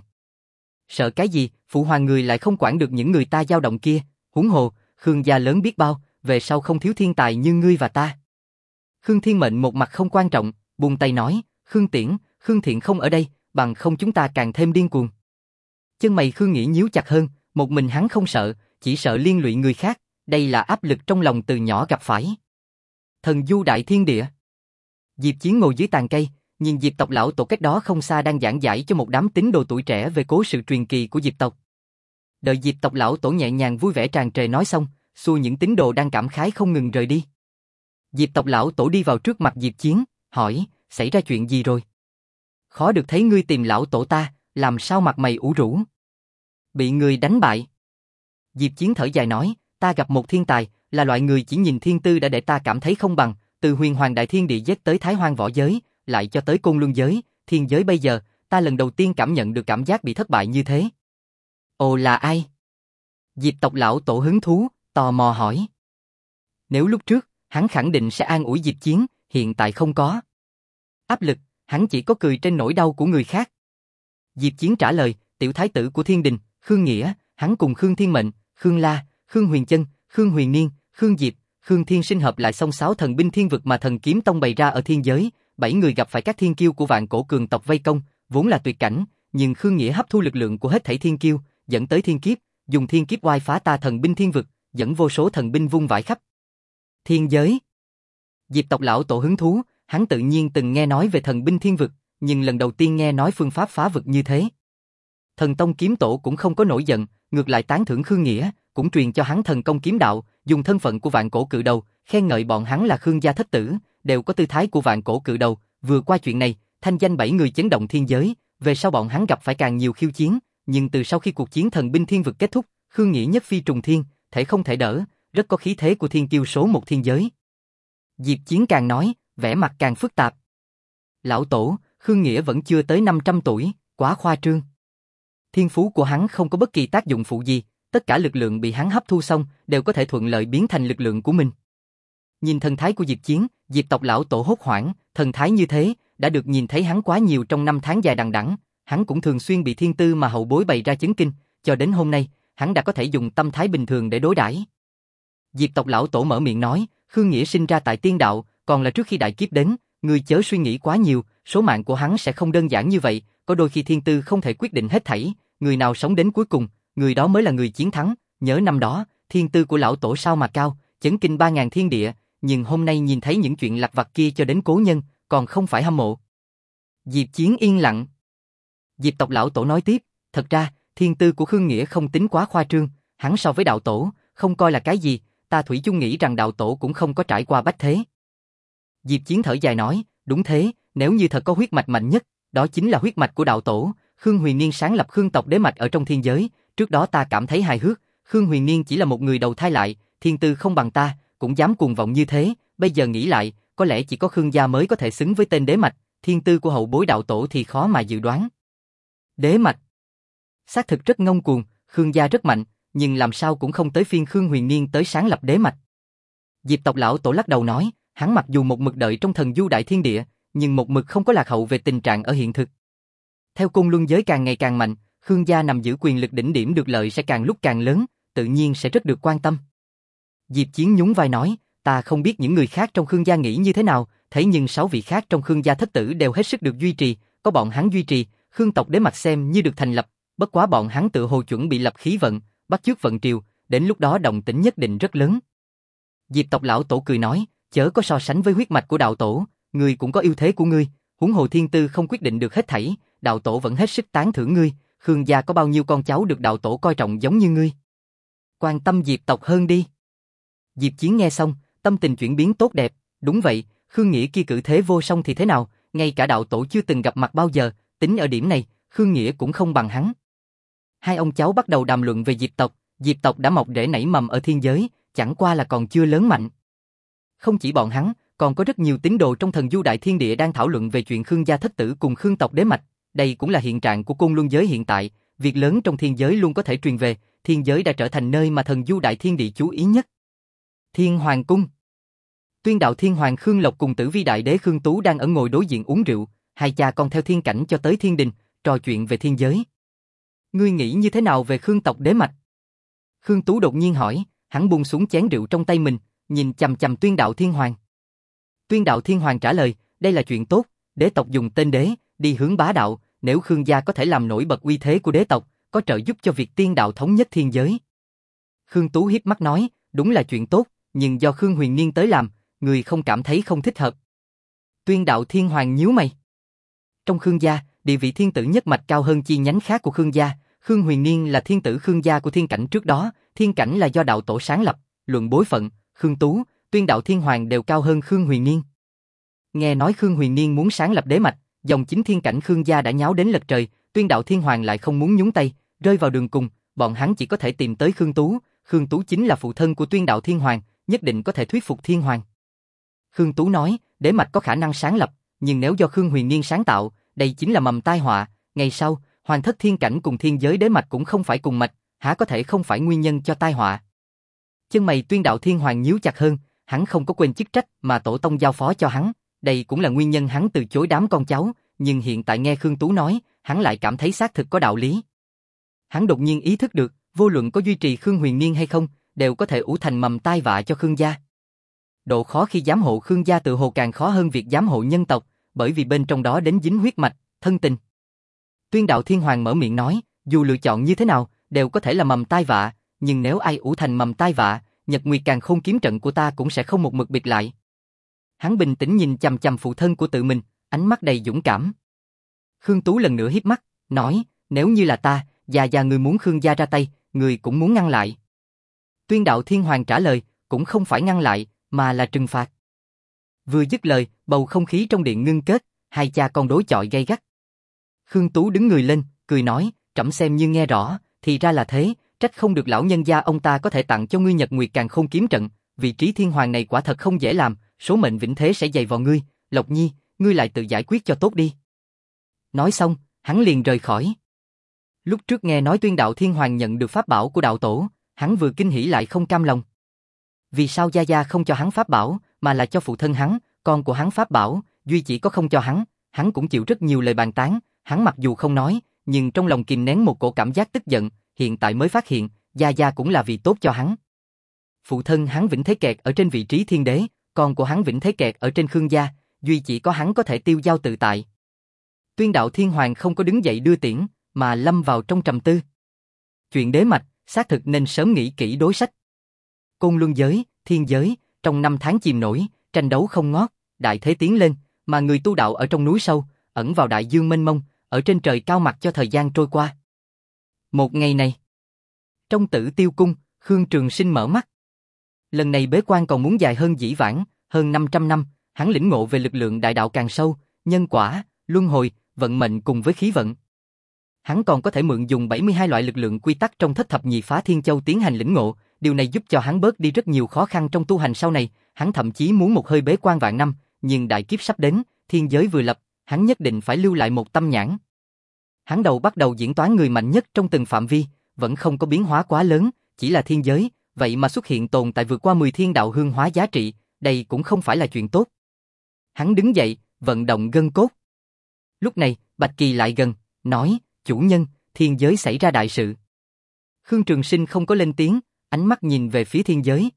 Sợ cái gì, phụ hoàng người lại không quản được những người ta dao động kia, huống hồ, Khương gia lớn biết bao, về sau không thiếu thiên tài như ngươi và ta. Khương Thiên Mệnh một mặt không quan trọng, buông tay nói, Khương Tiễn, Khương Thiện không ở đây, bằng không chúng ta càng thêm điên cuồng. Chân mày Khương Nghĩa nhíu chặt hơn, một mình hắn không sợ, chỉ sợ liên lụy người khác, đây là áp lực trong lòng từ nhỏ gặp phải. Thần du đại thiên địa. Diệp Chiến ngồi dưới tàn cây, nhìn Diệp tộc lão tổ cách đó không xa đang giảng giải cho một đám tín đồ tuổi trẻ về cố sự truyền kỳ của Diệp tộc. Đợi Diệp tộc lão tổ nhẹ nhàng vui vẻ tràn trề nói xong, xua những tín đồ đang cảm khái không ngừng rời đi. Diệp tộc lão tổ đi vào trước mặt Diệp Chiến, hỏi, xảy ra chuyện gì rồi? Khó được thấy ngươi tìm lão tổ ta, làm sao mặt mày ủ rũ? Bị người đánh bại. Diệp Chiến thở dài nói, ta gặp một thiên tài, là loại người chỉ nhìn thiên tư đã để ta cảm thấy không bằng, từ huyền hoàng đại thiên địa giết tới thái hoang võ giới, lại cho tới côn luân giới, thiên giới bây giờ, ta lần đầu tiên cảm nhận được cảm giác bị thất bại như thế. Ồ là ai? Diệp tộc lão tổ hứng thú, tò mò hỏi. Nếu lúc trước, hắn khẳng định sẽ an ủi Diệp Chiến, hiện tại không có. Áp lực, hắn chỉ có cười trên nỗi đau của người khác. Diệp Chiến trả lời, tiểu thái tử của Thiên Đình, Khương Nghĩa, hắn cùng Khương Thiên Mệnh, Khương La, Khương Huyền Chân, Khương Huyền Niên, Khương Diệp, Khương Thiên Sinh hợp lại xong sáu thần binh thiên vực mà thần kiếm tông bày ra ở thiên giới, bảy người gặp phải các thiên kiêu của vạn cổ cường tộc vây công, vốn là tuyệt cảnh, nhưng Khương Nghĩa hấp thu lực lượng của hết thảy thiên kiêu, dẫn tới thiên kiếp, dùng thiên kiếp oai phá ta thần binh thiên vực, dẫn vô số thần binh vung vãi khắp thiên giới. Diệp tộc lão tổ hứng thú, hắn tự nhiên từng nghe nói về thần binh thiên vực, nhưng lần đầu tiên nghe nói phương pháp phá vực như thế. Thần Tông kiếm tổ cũng không có nổi giận, ngược lại tán thưởng Khương Nghĩa, cũng truyền cho hắn thần công kiếm đạo, dùng thân phận của vạn cổ cự đầu, khen ngợi bọn hắn là Khương gia thất tử, đều có tư thái của vạn cổ cự đầu. Vừa qua chuyện này, thanh danh bảy người chấn động thiên giới, về sau bọn hắn gặp phải càng nhiều khiêu chiến, nhưng từ sau khi cuộc chiến thần binh thiên vực kết thúc, Khương Nghĩa nhất phi trùng thiên, thể không thể đỡ, rất có khí thế của thiên kiêu số một thiên giới. Diệp Chiến càng nói, vẻ mặt càng phức tạp. Lão tổ, Khương Nghĩa vẫn chưa tới năm trăm tuổi, quá khoa trương. Thiên phú của hắn không có bất kỳ tác dụng phụ gì, tất cả lực lượng bị hắn hấp thu xong đều có thể thuận lợi biến thành lực lượng của mình. Nhìn thần thái của Diệp Chiến, Diệp tộc lão tổ hốt hoảng, thần thái như thế, đã được nhìn thấy hắn quá nhiều trong năm tháng dài đằng đẵng, hắn cũng thường xuyên bị thiên tư mà hậu bối bày ra chấn kinh, cho đến hôm nay, hắn đã có thể dùng tâm thái bình thường để đối đãi. Diệp tộc lão tổ mở miệng nói, Khương Nghĩa sinh ra tại tiên đạo, còn là trước khi đại kiếp đến, người chớ suy nghĩ quá nhiều, số mạng của hắn sẽ không đơn giản như vậy, có đôi khi thiên tư không thể quyết định hết thảy, người nào sống đến cuối cùng, người đó mới là người chiến thắng. Nhớ năm đó, thiên tư của lão tổ sao mà cao, chấn kinh ba ngàn thiên địa, nhưng hôm nay nhìn thấy những chuyện lặt vặt kia cho đến cố nhân, còn không phải hâm mộ. Diệp Chiến yên lặng. Diệp tộc lão tổ nói tiếp, thật ra, thiên tư của Khương Nghĩa không tính quá khoa trương, hắn so với đạo tổ, không coi là cái gì, ta thủy chung nghĩ rằng đạo tổ cũng không có trải qua bách thế. Diệp Chiến thở dài nói, đúng thế, nếu như thật có huyết mạch mạnh nhất, đó chính là huyết mạch của đạo tổ. Khương Huyền Niên sáng lập Khương tộc đế mạch ở trong thiên giới, trước đó ta cảm thấy hài hước, Khương Huyền Niên chỉ là một người đầu thai lại, thiên tư không bằng ta, cũng dám cuồng vọng như thế, bây giờ nghĩ lại, có lẽ chỉ có Khương gia mới có thể xứng với tên đế mạch, thiên tư của hậu bối đạo tổ thì khó mà dự đoán. Đế mạch xác thực rất ngông cuồng, Khương gia rất mạnh, nhưng làm sao cũng không tới phiên Khương Huyền Niên tới sáng lập đế mạch. Diệp tộc lão tổ lắc đầu nói, hắn mặc dù một mực đợi trong thần du đại thiên địa, nhưng một mực không có lạc hậu về tình trạng ở hiện thực. Theo côn luân giới càng ngày càng mạnh, Khương gia nằm giữ quyền lực đỉnh điểm được lợi sẽ càng lúc càng lớn, tự nhiên sẽ rất được quan tâm. Diệp Chiến nhún vai nói, ta không biết những người khác trong Khương gia nghĩ như thế nào, thế nhưng sáu vị khác trong Khương gia thất tử đều hết sức được duy trì, có bọn hắn duy trì, Khương tộc đế mạch xem như được thành lập, bất quá bọn hắn tự hồ chuẩn bị lập khí vận, bắt chước vận triều, đến lúc đó động tĩnh nhất định rất lớn. Diệp tộc lão tổ cười nói, chớ có so sánh với huyết mạch của đạo tổ, ngươi cũng có ưu thế của ngươi, huống hồ thiên tư không quyết định được hết thảy, đạo tổ vẫn hết sức tán thưởng ngươi, Khương gia có bao nhiêu con cháu được đạo tổ coi trọng giống như ngươi. Quan tâm Diệp tộc hơn đi. Diệp Chiến nghe xong, tâm tình chuyển biến tốt đẹp, đúng vậy, Khương Nghĩa kia cử thế vô song thì thế nào, ngay cả đạo tổ chưa từng gặp mặt bao giờ, tính ở điểm này, Khương Nghĩa cũng không bằng hắn. Hai ông cháu bắt đầu đàm luận về Diệp tộc, Diệp tộc đã mọc rễ nảy mầm ở thiên giới, chẳng qua là còn chưa lớn mạnh. Không chỉ bọn hắn, còn có rất nhiều tín đồ trong thần du đại thiên địa đang thảo luận về chuyện Khương gia thất tử cùng Khương tộc đế mạch, đây cũng là hiện trạng của côn luân giới hiện tại, việc lớn trong thiên giới luôn có thể truyền về, thiên giới đã trở thành nơi mà thần du đại thiên địa chú ý nhất. Thiên Hoàng cung. Tuyên đạo Thiên Hoàng Khương Lộc cùng Tử Vi đại đế Khương Tú đang ở ngồi đối diện uống rượu, hai cha con theo thiên cảnh cho tới thiên đình, trò chuyện về thiên giới. Ngươi nghĩ như thế nào về Khương tộc đế mạch? Khương Tú đột nhiên hỏi, hắn buông xuống chén rượu trong tay mình, nhìn chằm chằm Tuyên đạo Thiên Hoàng. Tuyên đạo Thiên Hoàng trả lời, đây là chuyện tốt, đế tộc dùng tên đế, đi hướng bá đạo, nếu Khương gia có thể làm nổi bật uy thế của đế tộc, có trợ giúp cho việc tiên đạo thống nhất thiên giới. Khương Tú hiếp mắt nói, đúng là chuyện tốt, nhưng do Khương Huyền Niên tới làm, người không cảm thấy không thích hợp. Tuyên đạo Thiên Hoàng nhíu mày. Trong Khương gia, địa vị thiên tử nhất mạch cao hơn chi nhánh khác của Khương gia, Khương Huyền Niên là thiên tử Khương gia của thiên cảnh trước đó, thiên cảnh là do đạo tổ sáng lập, luận bối phận, Khương Tú, Tuyên đạo Thiên Hoàng đều cao hơn Khương Huyền Niên. Nghe nói Khương Huyền Niên muốn sáng lập đế mạch, dòng chính thiên cảnh Khương gia đã nháo đến lật trời, Tuyên đạo Thiên Hoàng lại không muốn nhúng tay, rơi vào đường cùng, bọn hắn chỉ có thể tìm tới Khương Tú, Khương Tú chính là phụ thân của Tuyên đạo Thiên Hoàng, nhất định có thể thuyết phục Thiên Hoàng. Khương Tú nói, đế mạch có khả năng sáng lập, nhưng nếu do Khương Huyền Niên sáng tạo, đây chính là mầm tai họa, ngày sau, Hoàng thất thiên cảnh cùng thiên giới đế mạch cũng không phải cùng mạch, há có thể không phải nguyên nhân cho tai họa. Chân mày Tuyên đạo Thiên Hoàng nhíu chặt hơn, hắn không có quên chức trách mà tổ tông giao phó cho hắn, đây cũng là nguyên nhân hắn từ chối đám con cháu, nhưng hiện tại nghe Khương Tú nói, hắn lại cảm thấy xác thực có đạo lý. Hắn đột nhiên ý thức được, vô luận có duy trì Khương Huyền Niên hay không, đều có thể ủ thành mầm tai vạ cho Khương gia. Độ khó khi giám hộ Khương gia tự hồ càng khó hơn việc giám hộ nhân tộc, bởi vì bên trong đó đến dính huyết mạch, thân tình. Tuyên Đạo Thiên Hoàng mở miệng nói, dù lựa chọn như thế nào, đều có thể là mầm tai vạ, nhưng nếu ai ủ thành mầm tai vạ, Nhật Nguyệt Càn Khôn kiếm trận của ta cũng sẽ không một mực bịt lại. Hắn bình tĩnh nhìn chằm chằm phụ thân của tự mình, ánh mắt đầy dũng cảm. Khương Tú lần nữa híp mắt, nói, nếu như là ta, già già người muốn Khương gia ra tay, người cũng muốn ngăn lại. Tuyên Đạo Thiên Hoàng trả lời, cũng không phải ngăn lại, mà là trừng phạt. Vừa dứt lời, bầu không khí trong điện ngưng kết, hai cha con đối chọi gay gắt. Khương Tú đứng người lên, cười nói, trẫm xem như nghe rõ, thì ra là thế, trách không được lão nhân gia ông ta có thể tặng cho ngươi Nhật Nguyệt Càn Khôn kiếm trận, vị trí thiên hoàng này quả thật không dễ làm, số mệnh vĩnh thế sẽ dày vào ngươi, Lộc Nhi, ngươi lại tự giải quyết cho tốt đi. Nói xong, hắn liền rời khỏi. Lúc trước nghe nói Tuyên Đạo Thiên Hoàng nhận được pháp bảo của đạo tổ, hắn vừa kinh hỉ lại không cam lòng. Vì sao gia gia không cho hắn pháp bảo, mà là cho phụ thân hắn, con của hắn pháp bảo, duy chỉ có không cho hắn, hắn cũng chịu rất nhiều lời bàn tán, hắn mặc dù không nói, nhưng trong lòng kìm nén một cổ cảm giác tức giận, hiện tại mới phát hiện, gia gia cũng là vì tốt cho hắn. Phụ thân hắn vĩnh thế kẹt ở trên vị trí thiên đế, con của hắn vĩnh thế kẹt ở trên Khương gia, duy chỉ có hắn có thể tiêu dao tự tại. Tuyên Đạo Thiên Hoàng không có đứng dậy đưa tiễn, mà lâm vào trong trầm tư. Chuyện đế mạch, xác thực nên sớm nghĩ kỹ đối sách. Côn Luân giới, thiên giới, trong năm tháng chìm nổi, tranh đấu không ngót, đại thế tiến lên, mà người tu đạo ở trong núi sâu, ẩn vào đại dương mênh mông, ở trên trời cao mặc cho thời gian trôi qua. Một ngày này, trong Tử Tiêu cung, Khương Trường Sinh mở mắt. Lần này bế quan còn muốn dài hơn dĩ vãng, hơn năm trăm năm, hắn lĩnh ngộ về lực lượng đại đạo càng sâu, nhân quả, luân hồi, vận mệnh cùng với khí vận. Hắn còn có thể mượn dùng bảy mươi hai loại lực lượng quy tắc trong Thất Thập Nhị Phá Thiên Châu tiến hành lĩnh ngộ, điều này giúp cho hắn bớt đi rất nhiều khó khăn trong tu hành sau này, hắn thậm chí muốn một hơi bế quan vạn năm, nhưng đại kiếp sắp đến, thiên giới vừa lập, hắn nhất định phải lưu lại một tâm nhãn. Hắn đầu bắt đầu diễn toán người mạnh nhất trong từng phạm vi, vẫn không có biến hóa quá lớn, chỉ là thiên giới, vậy mà xuất hiện tồn tại vượt qua mười thiên đạo hương hóa giá trị, đây cũng không phải là chuyện tốt. Hắn đứng dậy, vận động gân cốt. Lúc này, Bạch Kỳ lại gần, nói, chủ nhân, thiên giới xảy ra đại sự. Khương Trường Sinh không có lên tiếng, ánh mắt nhìn về phía thiên giới.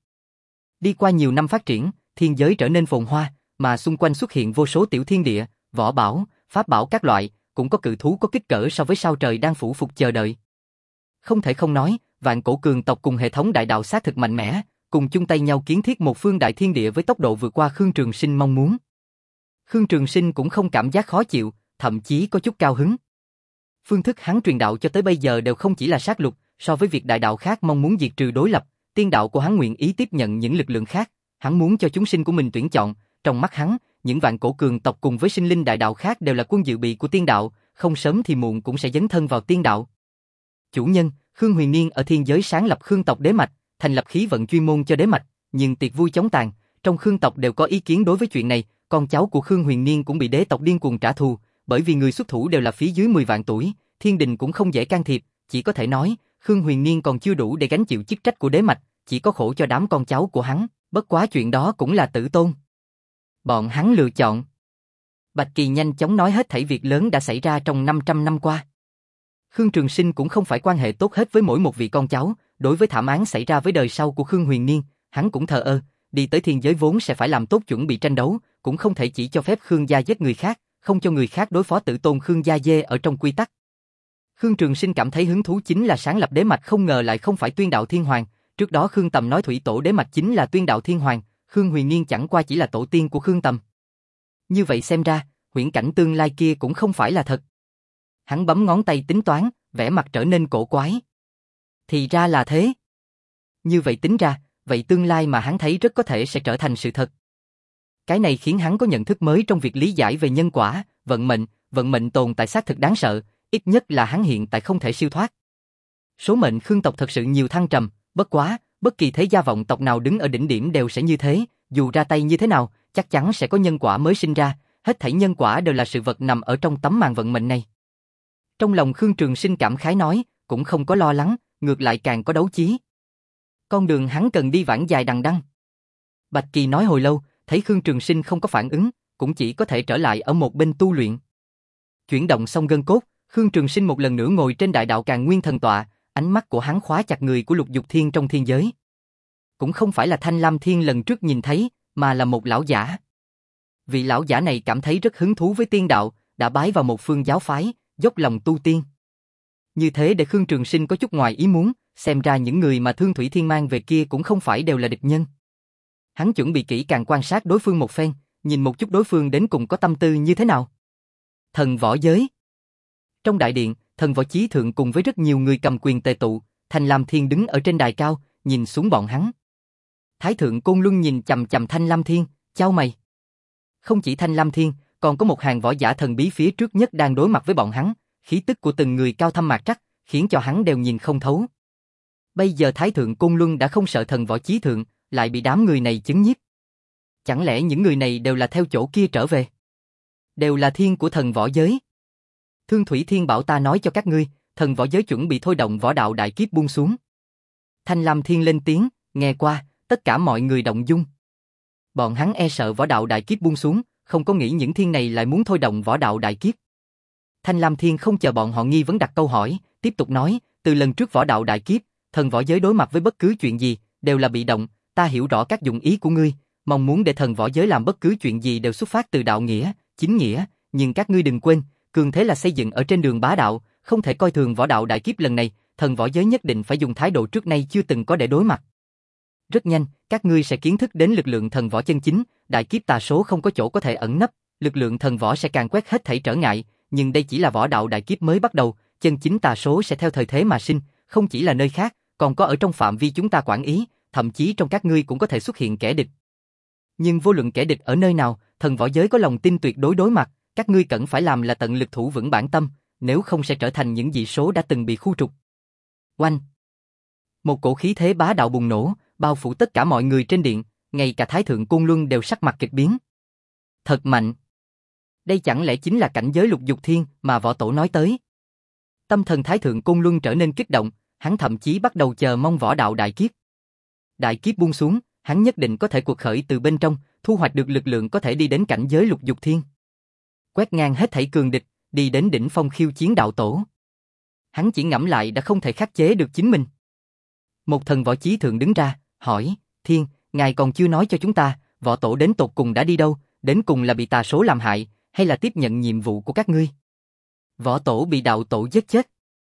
Đi qua nhiều năm phát triển, thiên giới trở nên phồn hoa, mà xung quanh xuất hiện vô số tiểu thiên địa, võ bảo, pháp bảo các loại, cũng có cự thú có kích cỡ so với sao trời đang phủ phục chờ đợi. Không thể không nói, vạn cổ cường tộc cùng hệ thống đại đạo xác thực mạnh mẽ, cùng chung tay nhau kiến thiết một phương đại thiên địa với tốc độ vượt qua Khương Trường Sinh mong muốn. Khương Trường Sinh cũng không cảm giác khó chịu, thậm chí có chút cao hứng. Phương thức hắn truyền đạo cho tới bây giờ đều không chỉ là sát lục, so với việc đại đạo khác mong muốn diệt trừ đối lập, tiên đạo của hắn nguyện ý tiếp nhận những lực lượng khác, hắn muốn cho chúng sinh của mình tuyển chọn, trong mắt hắn, những vạn cổ cường tộc cùng với sinh linh đại đạo khác đều là quân dự bị của tiên đạo, không sớm thì muộn cũng sẽ dấn thân vào tiên đạo. Chủ nhân, Khương Huyền Niên ở thiên giới sáng lập Khương tộc đế mạch, thành lập khí vận chuyên môn cho đế mạch, nhưng tiệc vui chóng tàn, trong Khương tộc đều có ý kiến đối với chuyện này, con cháu của Khương Huyền Niên cũng bị đế tộc điên cuồng trả thù, bởi vì người xuất thủ đều là phía dưới mười vạn tuổi, thiên đình cũng không dễ can thiệp, chỉ có thể nói, Khương Huyền Niên còn chưa đủ để gánh chịu chức trách của đế mạch, chỉ có khổ cho đám con cháu của hắn, bất quá chuyện đó cũng là tử tôn. Bọn hắn lựa chọn. Bạch Kỳ nhanh chóng nói hết thảy việc lớn đã xảy ra trong năm trăm năm qua. Khương Trường Sinh cũng không phải quan hệ tốt hết với mỗi một vị con cháu, đối với thảm án xảy ra với đời sau của Khương Huyền Niên, hắn cũng thờ ơ, đi tới thiên giới vốn sẽ phải làm tốt chuẩn bị tranh đấu, cũng không thể chỉ cho phép Khương gia giết người khác, không cho người khác đối phó tử tôn Khương gia dê ở trong quy tắc. Khương Trường Sinh cảm thấy hứng thú chính là sáng lập đế mạch, không ngờ lại không phải Tuyên Đạo Thiên Hoàng, trước đó Khương Tầm nói thủy tổ đế mạch chính là Tuyên Đạo Thiên Hoàng, Khương Huyền Niên chẳng qua chỉ là tổ tiên của Khương Tầm. Như vậy xem ra, huyễn cảnh tương lai kia cũng không phải là thật. Hắn bấm ngón tay tính toán, vẻ mặt trở nên cổ quái. Thì ra là thế. Như vậy tính ra, vậy tương lai mà hắn thấy rất có thể sẽ trở thành sự thật. Cái này khiến hắn có nhận thức mới trong việc lý giải về nhân quả, vận mệnh, vận mệnh tồn tại xác thực đáng sợ, ít nhất là hắn hiện tại không thể siêu thoát. Số mệnh Khương tộc thật sự nhiều thăng trầm, bất quá, bất kỳ thế gia vọng tộc nào đứng ở đỉnh điểm đều sẽ như thế, dù ra tay như thế nào, chắc chắn sẽ có nhân quả mới sinh ra, hết thảy nhân quả đều là sự vật nằm ở trong tấm màn vận mệnh này. Trong lòng Khương Trường Sinh cảm khái nói, cũng không có lo lắng, ngược lại càng có đấu chí. Con đường hắn cần đi vãng dài đằng đẵng. Bạch Kỳ nói hồi lâu, thấy Khương Trường Sinh không có phản ứng, cũng chỉ có thể trở lại ở một bên tu luyện. Chuyển động xong gân cốt, Khương Trường Sinh một lần nữa ngồi trên đại đạo Càn Nguyên thần tọa, ánh mắt của hắn khóa chặt người của Lục Dục Thiên trong thiên giới. Cũng không phải là Thanh Lam Thiên lần trước nhìn thấy, mà là một lão giả. Vị lão giả này cảm thấy rất hứng thú với tiên đạo, đã bái vào một phương giáo phái, dốc lòng tu tiên. Như thế để Khương Trường Sinh có chút ngoài ý muốn, xem ra những người mà Thương Thủy Thiên mang về kia cũng không phải đều là địch nhân. Hắn chuẩn bị kỹ càng quan sát đối phương một phen, nhìn một chút đối phương đến cùng có tâm tư như thế nào. Thần võ giới. Trong đại điện, Thần Võ Chí Thượng cùng với rất nhiều người cầm quyền tề tụ, Thanh Lam Thiên đứng ở trên đài cao, nhìn xuống bọn hắn. Thái thượng Côn Luân nhìn chằm chằm Thanh Lam Thiên, chau mày. Không chỉ Thanh Lam Thiên, còn có một hàng võ giả thần bí phía trước nhất đang đối mặt với bọn hắn, khí tức của từng người cao thâm mạc trắc, khiến cho hắn đều nhìn không thấu. Bây giờ Thái thượng Côn Luân đã không sợ Thần Võ Chí Thượng, lại bị đám người này chấn nhiếp. Chẳng lẽ những người này đều là theo chỗ kia trở về? Đều là thiên của thần võ giới. Thương Thủy Thiên bảo ta nói cho các ngươi, thần võ giới chuẩn bị thôi động võ đạo đại kiếp buông xuống. Thanh Lam Thiên lên tiếng, nghe qua, tất cả mọi người động dung. Bọn hắn e sợ võ đạo đại kiếp buông xuống, không có nghĩ những thiên này lại muốn thôi động võ đạo đại kiếp. Thanh Lam Thiên không chờ bọn họ nghi vấn đặt câu hỏi, tiếp tục nói, từ lần trước võ đạo đại kiếp, thần võ giới đối mặt với bất cứ chuyện gì, đều là bị động, ta hiểu rõ các dụng ý của ngươi, mong muốn để thần võ giới làm bất cứ chuyện gì đều xuất phát từ đạo nghĩa, chính nghĩa, nhưng các ngươi đừng quên, cường thế là xây dựng ở trên đường bá đạo, không thể coi thường võ đạo đại kiếp lần này, thần võ giới nhất định phải dùng thái độ trước nay chưa từng có để đối mặt. Rất nhanh, các ngươi sẽ kiến thức đến lực lượng thần võ chân chính, đại kiếp tà số không có chỗ có thể ẩn nấp, lực lượng thần võ sẽ càng quét hết thảy trở ngại, nhưng đây chỉ là võ đạo đại kiếp mới bắt đầu, chân chính tà số sẽ theo thời thế mà sinh, không chỉ là nơi khác, còn có ở trong phạm vi chúng ta quản ý, thậm chí trong các ngươi cũng có thể xuất hiện kẻ địch. Nhưng vô luận kẻ địch ở nơi nào, thần võ giới có lòng tin tuyệt đối đối mặt, các ngươi cần phải làm là tận lực thủ vững bản tâm, nếu không sẽ trở thành những dị số đã từng bị khu trục. Oanh! Một cổ khí thế bá đạo bùng nổ, bao phủ tất cả mọi người trên điện, ngay cả Thái thượng Côn Luân đều sắc mặt kịch biến. Thật mạnh! Đây chẳng lẽ chính là cảnh giới Lục Dục Thiên mà võ tổ nói tới? Tâm thần Thái thượng Côn Luân trở nên kích động, hắn thậm chí bắt đầu chờ mong võ đạo đại kiếp. Đại kiếp buông xuống, hắn nhất định có thể cuộc khởi từ bên trong, thu hoạch được lực lượng có thể đi đến cảnh giới Lục Dục Thiên. Quét ngang hết thảy cường địch, đi đến đỉnh phong khiêu chiến đạo tổ. Hắn chỉ ngẫm lại đã không thể khắc chế được chính mình. Một thần võ chí thượng đứng ra, hỏi, Thiên, ngài còn chưa nói cho chúng ta, võ tổ đến tột cùng đã đi đâu, đến cùng là bị tà số làm hại, hay là tiếp nhận nhiệm vụ của các ngươi? Võ tổ bị đạo tổ giết chết.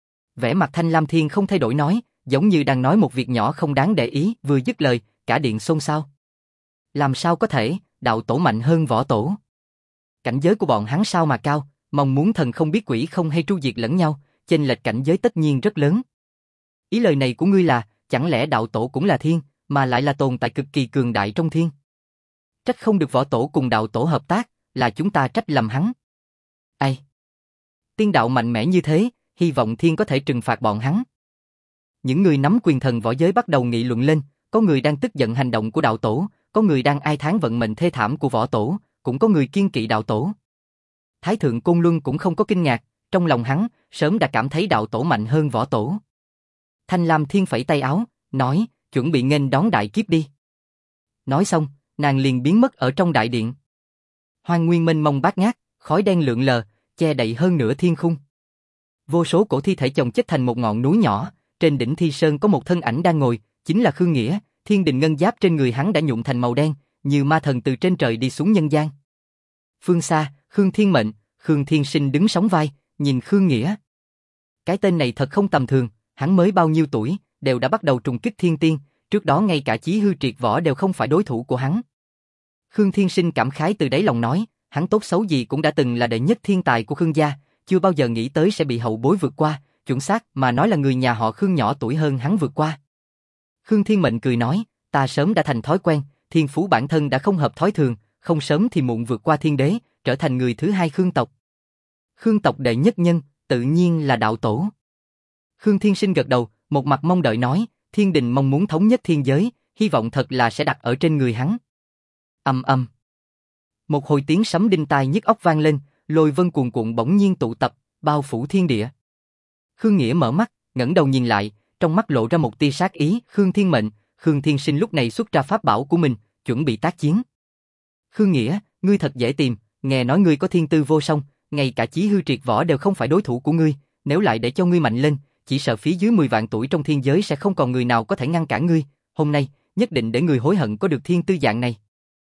Vẻ mặt Thanh Lam Thiên không thay đổi nói, giống như đang nói một việc nhỏ không đáng để ý, vừa dứt lời, cả điện xôn xao. Làm sao có thể, đạo tổ mạnh hơn võ tổ? Cảnh giới của bọn hắn sao mà cao, mong muốn thần không biết quỷ không hay tru diệt lẫn nhau, chênh lệch cảnh giới tất nhiên rất lớn. Ý lời này của ngươi là, chẳng lẽ đạo tổ cũng là thiên, mà lại là tồn tại cực kỳ cường đại trong thiên? Trách không được võ tổ cùng đạo tổ hợp tác, là chúng ta trách lầm hắn. Ai? Tiên đạo mạnh mẽ như thế, hy vọng thiên có thể trừng phạt bọn hắn. Những người nắm quyền thần võ giới bắt đầu nghị luận lên, có người đang tức giận hành động của đạo tổ, có người đang ai thán vận mệnh thê thảm của võ tổ, cũng có người kiên kỵ đạo tổ. Thái thượng Côn Luân cũng không có kinh ngạc, trong lòng hắn sớm đã cảm thấy đạo tổ mạnh hơn võ tổ. Thanh Lam Thiên phẩy tay áo, nói, chuẩn bị nghênh đón đại kiếp đi. Nói xong, nàng liền biến mất ở trong đại điện. Hoang nguyên mênh mông bát ngát, khói đen lượn lờ, che đậy hơn nửa thiên khung. Vô số cổ thi thể chồng chất thành một ngọn núi nhỏ, trên đỉnh thi sơn có một thân ảnh đang ngồi, chính là Khương Nghĩa, thiên đình ngân giáp trên người hắn đã nhuộm thành màu đen, như ma thần từ trên trời đi xuống nhân gian. Phương xa, Khương Thiên Mệnh, Khương Thiên Sinh đứng sóng vai, nhìn Khương Nghĩa. Cái tên này thật không tầm thường, hắn mới bao nhiêu tuổi, đều đã bắt đầu trùng kích thiên tiên, trước đó ngay cả chí hư triệt võ đều không phải đối thủ của hắn. Khương Thiên Sinh cảm khái từ đáy lòng nói, hắn tốt xấu gì cũng đã từng là đệ nhất thiên tài của Khương gia, chưa bao giờ nghĩ tới sẽ bị hậu bối vượt qua, chuẩn xác mà nói là người nhà họ Khương nhỏ tuổi hơn hắn vượt qua. Khương Thiên Mệnh cười nói, ta sớm đã thành thói quen, thiên phú bản thân đã không hợp thói thường, không sớm thì muộn vượt qua thiên đế, trở thành người thứ hai Khương tộc. Khương tộc đệ nhất nhân, tự nhiên là đạo tổ. Khương Thiên Sinh gật đầu, một mặt mong đợi nói, thiên đình mong muốn thống nhất thiên giới, hy vọng thật là sẽ đặt ở trên người hắn. Ầm ầm. Một hồi tiếng sấm đinh tai nhức óc vang lên, lôi vân cuồn cuộn bỗng nhiên tụ tập, bao phủ thiên địa. Khương Nghĩa mở mắt, ngẩng đầu nhìn lại, trong mắt lộ ra một tia sát ý. Khương Thiên Mệnh, Khương Thiên Sinh lúc này xuất ra pháp bảo của mình, chuẩn bị tác chiến. Khương Nghĩa, ngươi thật dễ tìm, nghe nói ngươi có thiên tư vô song, ngay cả chí hư triệt võ đều không phải đối thủ của ngươi, nếu lại để cho ngươi mạnh lên, chỉ sợ phía dưới mười vạn tuổi trong thiên giới sẽ không còn người nào có thể ngăn cản ngươi, hôm nay, nhất định để người hối hận có được thiên tư dạng này.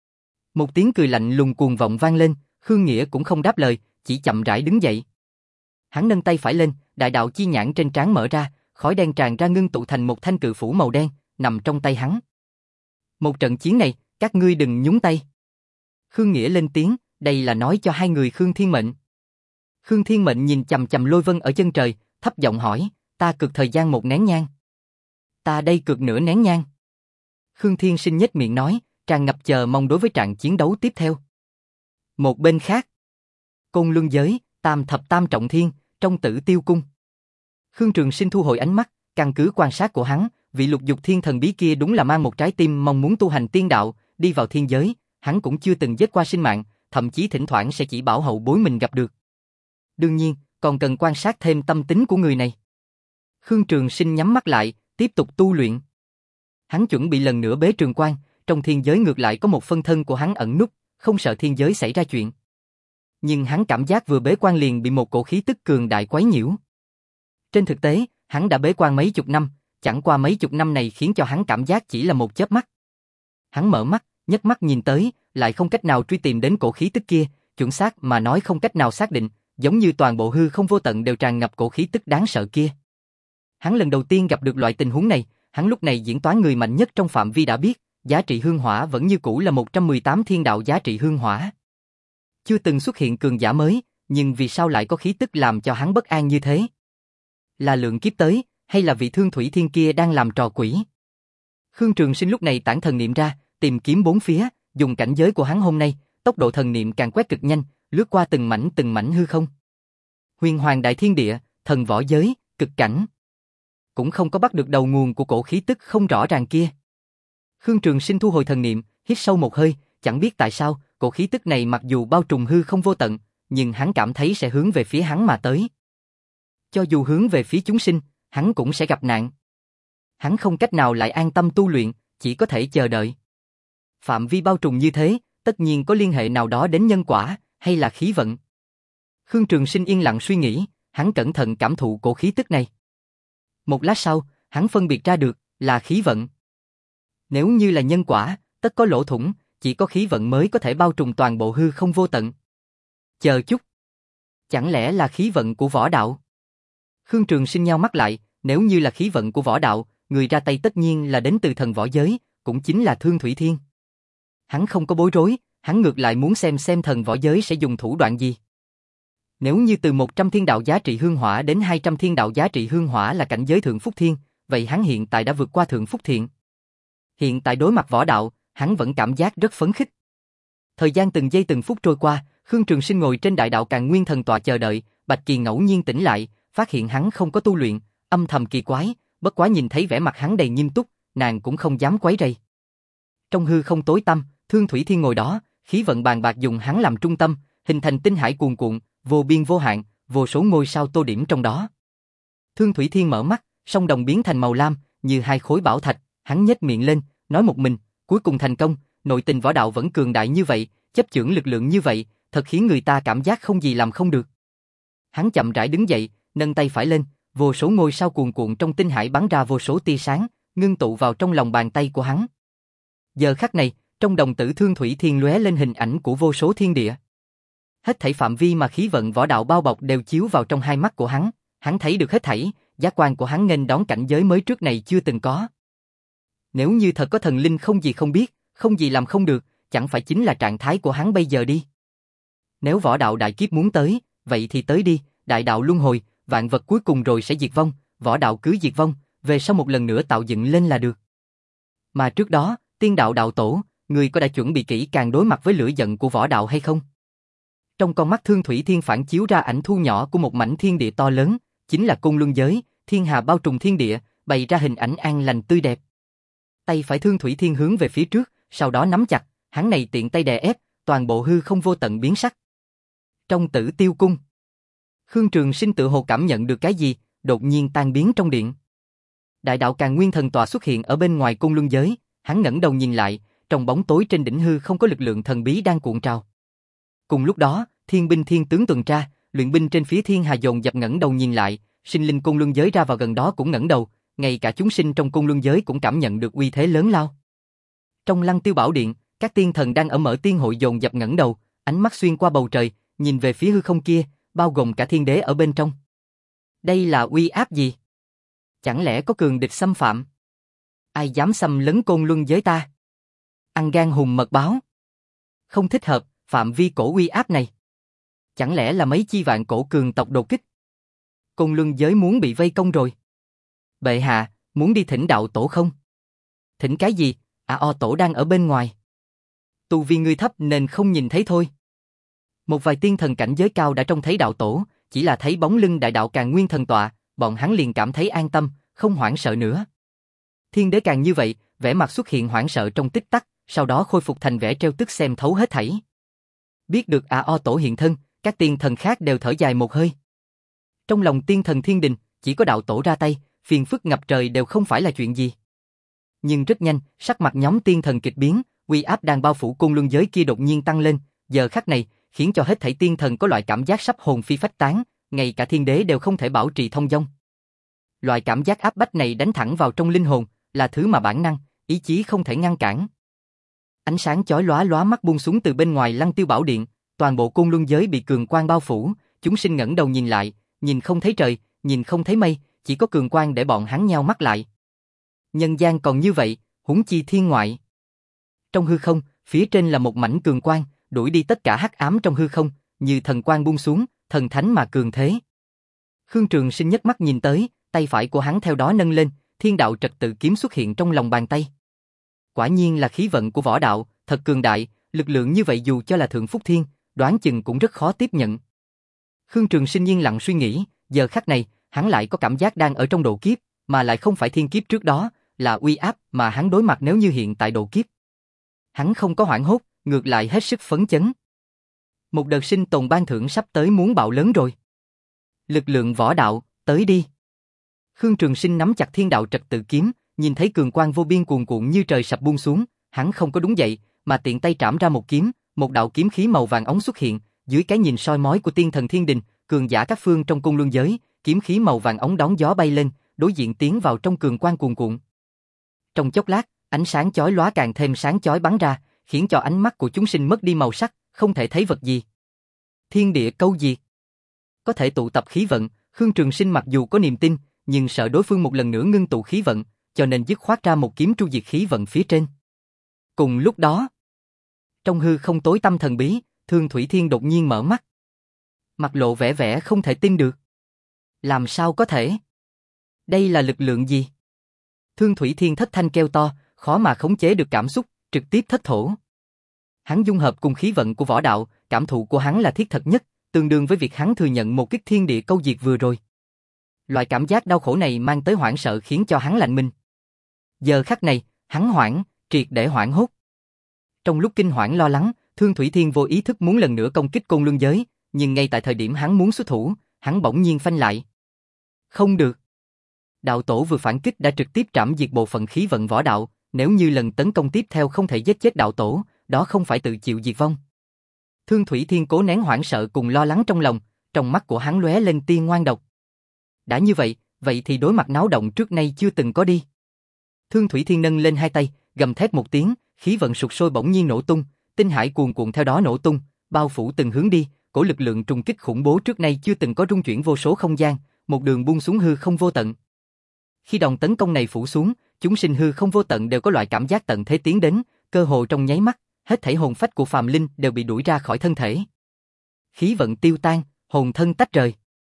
Một tiếng cười lạnh lùng cuồng vọng vang lên, Khương Nghĩa cũng không đáp lời, chỉ chậm rãi đứng dậy. Hắn nâng tay phải lên, đại đạo chi nhãn trên trán mở ra, khói đen tràn ra ngưng tụ thành một thanh cự phủ màu đen, nằm trong tay hắn. Một trận chiến này, các ngươi đừng nhúng tay. Khương Nghĩa lên tiếng, đây là nói cho hai người Khương Thiên Mệnh. Khương Thiên Mệnh nhìn chằm chằm Lôi Vân ở chân trời, thấp giọng hỏi, ta cực thời gian một nén nhang. Ta đây cực nửa nén nhang. Khương Thiên Sinh nhếch miệng nói, tràn ngập chờ mong đối với trận chiến đấu tiếp theo. Một bên khác, Côn Luân giới, tam thập tam trọng thiên, trong Tử Tiêu cung. Khương Trường Sinh thu hồi ánh mắt, căn cứ quan sát của hắn, vị lục dục thiên thần bí kia đúng là mang một trái tim mong muốn tu hành tiên đạo, đi vào thiên giới, hắn cũng chưa từng giết qua sinh mạng, thậm chí thỉnh thoảng sẽ chỉ bảo hậu bối mình gặp được. Đương nhiên, còn cần quan sát thêm tâm tính của người này. Khương Trường Sinh nhắm mắt lại, tiếp tục tu luyện. Hắn chuẩn bị lần nữa bế trường quan, trong thiên giới ngược lại có một phân thân của hắn ẩn núp, không sợ thiên giới xảy ra chuyện. Nhưng hắn cảm giác vừa bế quan liền bị một cổ khí tức cường đại quấy nhiễu. Trên thực tế, hắn đã bế quan mấy chục năm, chẳng qua mấy chục năm này khiến cho hắn cảm giác chỉ là một chớp mắt. Hắn mở mắt, nhấc mắt nhìn tới, lại không cách nào truy tìm đến cổ khí tức kia, chuẩn xác mà nói không cách nào xác định, giống như toàn bộ hư không vô tận đều tràn ngập cổ khí tức đáng sợ kia. Hắn lần đầu tiên gặp được loại tình huống này, hắn lúc này diễn toán người mạnh nhất trong phạm vi đã biết, giá trị hương hỏa vẫn như cũ là một trăm mười tám thiên đạo giá trị hương hỏa. Chưa từng xuất hiện cường giả mới, nhưng vì sao lại có khí tức làm cho hắn bất an như thế? Là lượng kiếp tới, hay là vị Thương Thủy Thiên kia đang làm trò quỷ? Khương Trường Sinh lúc này tản thần niệm ra, tìm kiếm bốn phía, dùng cảnh giới của hắn hôm nay, tốc độ thần niệm càng quét cực nhanh, lướt qua từng mảnh từng mảnh hư không. Huyền Hoàng Đại Thiên Địa, thần võ giới, cực cảnh. Cũng không có bắt được đầu nguồn của cổ khí tức không rõ ràng kia. Khương Trường Sinh thu hồi thần niệm, hít sâu một hơi, chẳng biết tại sao, cổ khí tức này mặc dù bao trùm hư không vô tận, nhưng hắn cảm thấy sẽ hướng về phía hắn mà tới. Cho dù hướng về phía chúng sinh, hắn cũng sẽ gặp nạn. Hắn không cách nào lại an tâm tu luyện, chỉ có thể chờ đợi. Phạm vi bao trùm như thế, tất nhiên có liên hệ nào đó đến nhân quả, hay là khí vận. Khương Trường Sinh yên lặng suy nghĩ, hắn cẩn thận cảm thụ cổ khí tức này. Một lát sau, hắn phân biệt ra được, là khí vận. Nếu như là nhân quả, tất có lỗ thủng, chỉ có khí vận mới có thể bao trùm toàn bộ hư không vô tận. Chờ chút. Chẳng lẽ là khí vận của võ đạo? Khương Trường Sinh nheo mắt lại, nếu như là khí vận của võ đạo, người ra tay tất nhiên là đến từ thần võ giới, cũng chính là Thương Thủy Thiên. Hắn không có bối rối, hắn ngược lại muốn xem xem thần võ giới sẽ dùng thủ đoạn gì. Nếu như từ một trăm thiên đạo giá trị hương hỏa đến hai trăm thiên đạo giá trị hương hỏa là cảnh giới thượng phúc thiên, vậy hắn hiện tại đã vượt qua thượng phúc thiện. Hiện tại đối mặt võ đạo, hắn vẫn cảm giác rất phấn khích. Thời gian từng giây từng phút trôi qua, Khương Trường Sinh ngồi trên đại đạo Càn Nguyên thần tọa chờ đợi, Bạch Kỳ ngẫu nhiên tỉnh lại, phát hiện hắn không có tu luyện, âm thầm kỳ quái, bất quá nhìn thấy vẻ mặt hắn đầy nghiêm túc, nàng cũng không dám quấy rầy. Trong hư không tối tăm, Thương Thủy Thiên ngồi đó, khí vận bàn bạc dùng hắn làm trung tâm, hình thành tinh hải cuồn cuộn, vô biên vô hạn, vô số ngôi sao tô điểm trong đó. Thương Thủy Thiên mở mắt, song đồng biến thành màu lam, như hai khối bảo thạch, hắn nhếch miệng lên, nói một mình, cuối cùng thành công, nội tình võ đạo vẫn cường đại như vậy, chấp chưởng lực lượng như vậy, thật khiến người ta cảm giác không gì làm không được. Hắn chậm rãi đứng dậy, nâng tay phải lên, vô số ngôi sao cuồn cuộn trong tinh hải bắn ra vô số tia sáng, ngưng tụ vào trong lòng bàn tay của hắn. Giờ khắc này, trong đồng tử Thương Thủy Thiên lóe lên hình ảnh của vô số thiên địa. Hết thảy phạm vi mà khí vận võ đạo bao bọc đều chiếu vào trong hai mắt của hắn, hắn thấy được hết thảy, giác quan của hắn nghênh đón cảnh giới mới trước này chưa từng có. Nếu như thật có thần linh không gì không biết, không gì làm không được, chẳng phải chính là trạng thái của hắn bây giờ đi. Nếu võ đạo đại kiếp muốn tới, vậy thì tới đi, đại đạo luân hồi, vạn vật cuối cùng rồi sẽ diệt vong, võ đạo cứ diệt vong, về sau một lần nữa tạo dựng lên là được. Mà trước đó, tiên đạo đạo tổ, người có đã chuẩn bị kỹ càng đối mặt với lửa giận của võ đạo hay không? Trong con mắt Thương Thủy Thiên phản chiếu ra ảnh thu nhỏ của một mảnh thiên địa to lớn, chính là Côn Luân giới, thiên hà bao trùm thiên địa, bày ra hình ảnh an lành tươi đẹp. Tay phải Thương Thủy Thiên hướng về phía trước, sau đó nắm chặt, hắn này tiện tay đè ép, toàn bộ hư không vô tận biến sắc. Trong Tử Tiêu cung, Khương Trường Sinh tự hồ cảm nhận được cái gì, đột nhiên tan biến trong điện. Đại đạo Càn Nguyên thần tọa xuất hiện ở bên ngoài Côn Luân giới, hắn ngẩng đầu nhìn lại, trong bóng tối trên đỉnh hư không có lực lượng thần bí đang cuộn trào. Cùng lúc đó, thiên binh thiên tướng tuần tra, Luyện binh trên phía thiên hà dồn dập ngẩng đầu nhìn lại, sinh linh côn luân giới ra vào gần đó cũng ngẩng đầu, ngay cả chúng sinh trong côn luân giới cũng cảm nhận được uy thế lớn lao. Trong Lăng Tiêu Bảo Điện, các tiên thần đang ở mở tiên hội dồn dập ngẩng đầu, ánh mắt xuyên qua bầu trời, nhìn về phía hư không kia, bao gồm cả thiên đế ở bên trong. Đây là uy áp gì? Chẳng lẽ có cường địch xâm phạm? Ai dám xâm lấn côn luân giới ta? Ăn gan hùm mật báo. Không thích hợp, phạm vi cổ uy áp này. Chẳng lẽ là mấy chi vạn cổ cường tộc đột kích? Côn luân giới muốn bị vây công rồi. Bệ hạ, muốn đi thỉnh đạo tổ không? Thỉnh cái gì? À o tổ đang ở bên ngoài. Tu vi ngươi thấp nên không nhìn thấy thôi. Một vài tiên thần cảnh giới cao đã trông thấy đạo tổ, chỉ là thấy bóng lưng đại đạo Càn Nguyên thần tọa, bọn hắn liền cảm thấy an tâm, không hoảng sợ nữa. Thiên đế càng như vậy, vẻ mặt xuất hiện hoảng sợ trong tích tắc, sau đó khôi phục thành vẻ trêu tức xem thấu hết thảy. Biết được A O tổ hiện thân, các tiên thần khác đều thở dài một hơi. Trong lòng tiên thần thiên đình, chỉ có đạo tổ ra tay, phiền phức ngập trời đều không phải là chuyện gì. Nhưng rất nhanh, sắc mặt nhóm tiên thần kịch biến, uy áp đang bao phủ côn luân giới kia đột nhiên tăng lên, giờ khắc này, khiến cho hết thảy tiên thần có loại cảm giác sắp hồn phi phách tán, ngay cả thiên đế đều không thể bảo trì thông dong. Loại cảm giác áp bách này đánh thẳng vào trong linh hồn, là thứ mà bản năng, ý chí không thể ngăn cản. Ánh sáng chói lóa lóa mắt buông xuống từ bên ngoài Lăng Tiêu Bảo Điện, toàn bộ côn luân giới bị cường quang bao phủ, chúng sinh ngẩng đầu nhìn lại, nhìn không thấy trời, nhìn không thấy mây, chỉ có cường quang để bọn hắn nheo mắt lại. Nhân gian còn như vậy, huống chi thiên ngoại. Trong hư không, phía trên là một mảnh cường quang, đuổi đi tất cả hắc ám trong hư không, như thần quang buông xuống, thần thánh mà cường thế. Khương Trường Sinh nhấc mắt nhìn tới, tay phải của hắn theo đó nâng lên, thiên đạo trật tự kiếm xuất hiện trong lòng bàn tay. Quả nhiên là khí vận của võ đạo, thật cường đại, lực lượng như vậy dù cho là thượng phúc thiên, đoán chừng cũng rất khó tiếp nhận. Khương Trường Sinh yên lặng suy nghĩ, giờ khắc này, hắn lại có cảm giác đang ở trong độ kiếp, mà lại không phải thiên kiếp trước đó, là uy áp mà hắn đối mặt nếu như hiện tại độ kiếp. Hắn không có hoảng hốt, ngược lại hết sức phấn chấn. Một đợt sinh tồn ban thưởng sắp tới muốn bạo lớn rồi. Lực lượng võ đạo, tới đi. Khương Trường Sinh nắm chặt thiên đạo trật tự kiếm, nhìn thấy cường quang vô biên cuồn cuộn như trời sập buông xuống, hắn không có đứng dậy, mà tiện tay trảm ra một kiếm, một đạo kiếm khí màu vàng óng xuất hiện, dưới cái nhìn soi mói của tiên thần thiên đình, cường giả các phương trong côn luân giới, kiếm khí màu vàng óng đón gió bay lên, đối diện tiến vào trong cường quang cuồn cuộn. Trong chốc lát, ánh sáng chói lóa càng thêm sáng chói bắn ra, khiến cho ánh mắt của chúng sinh mất đi màu sắc, không thể thấy vật gì. Thiên địa câu diệt. Có thể tụ tập khí vận, Khương Trường Sinh mặc dù có niềm tin, nhưng sợ đối phương một lần nữa ngưng tụ khí vận, cho nên dứt khoát ra một kiếm tru diệt khí vận phía trên. Cùng lúc đó, trong hư không tối tăm thần bí, Thương Thủy Thiên đột nhiên mở mắt. Mặt lộ vẻ vẻ không thể tin được. Làm sao có thể? Đây là lực lượng gì? Thương Thủy Thiên thất thanh kêu to, khó mà khống chế được cảm xúc, trực tiếp thất thổ. Hắn dung hợp cùng khí vận của võ đạo, cảm thụ của hắn là thiết thật nhất, tương đương với việc hắn thừa nhận một kích thiên địa câu diệt vừa rồi. Loại cảm giác đau khổ này mang tới hoảng sợ khiến cho hắn lạnh mình. Giờ khắc này, hắn hoảng, triệt để hoảng hốt. Trong lúc kinh hoảng lo lắng, Thương Thủy Thiên vô ý thức muốn lần nữa công kích côn luân giới, nhưng ngay tại thời điểm hắn muốn xuất thủ, hắn bỗng nhiên phanh lại. Không được. Đạo tổ vừa phản kích đã trực tiếp trảm diệt bộ phận khí vận võ đạo, nếu như lần tấn công tiếp theo không thể giết chết đạo tổ, đó không phải tự chịu diệt vong. Thương Thủy Thiên cố nén hoảng sợ cùng lo lắng trong lòng, trong mắt của hắn lóe lên tia ngoan độc. Đã như vậy, vậy thì đối mặt náo động trước nay chưa từng có đi. Thương Thủy Thiên nâng lên hai tay, gầm thét một tiếng, khí vận sụt sôi bỗng nhiên nổ tung, tinh hải cuồn cuộn theo đó nổ tung, bao phủ từng hướng đi, cổ lực lượng trùng kích khủng bố trước nay chưa từng có rung chuyển vô số không gian, một đường buông xuống hư không vô tận. Khi đòn tấn công này phủ xuống, chúng sinh hư không vô tận đều có loại cảm giác tận thế tiến đến, cơ hồ trong nháy mắt, hết thảy hồn phách của phàm linh đều bị đuổi ra khỏi thân thể. Khí vận tiêu tan, hồn thân tách rời.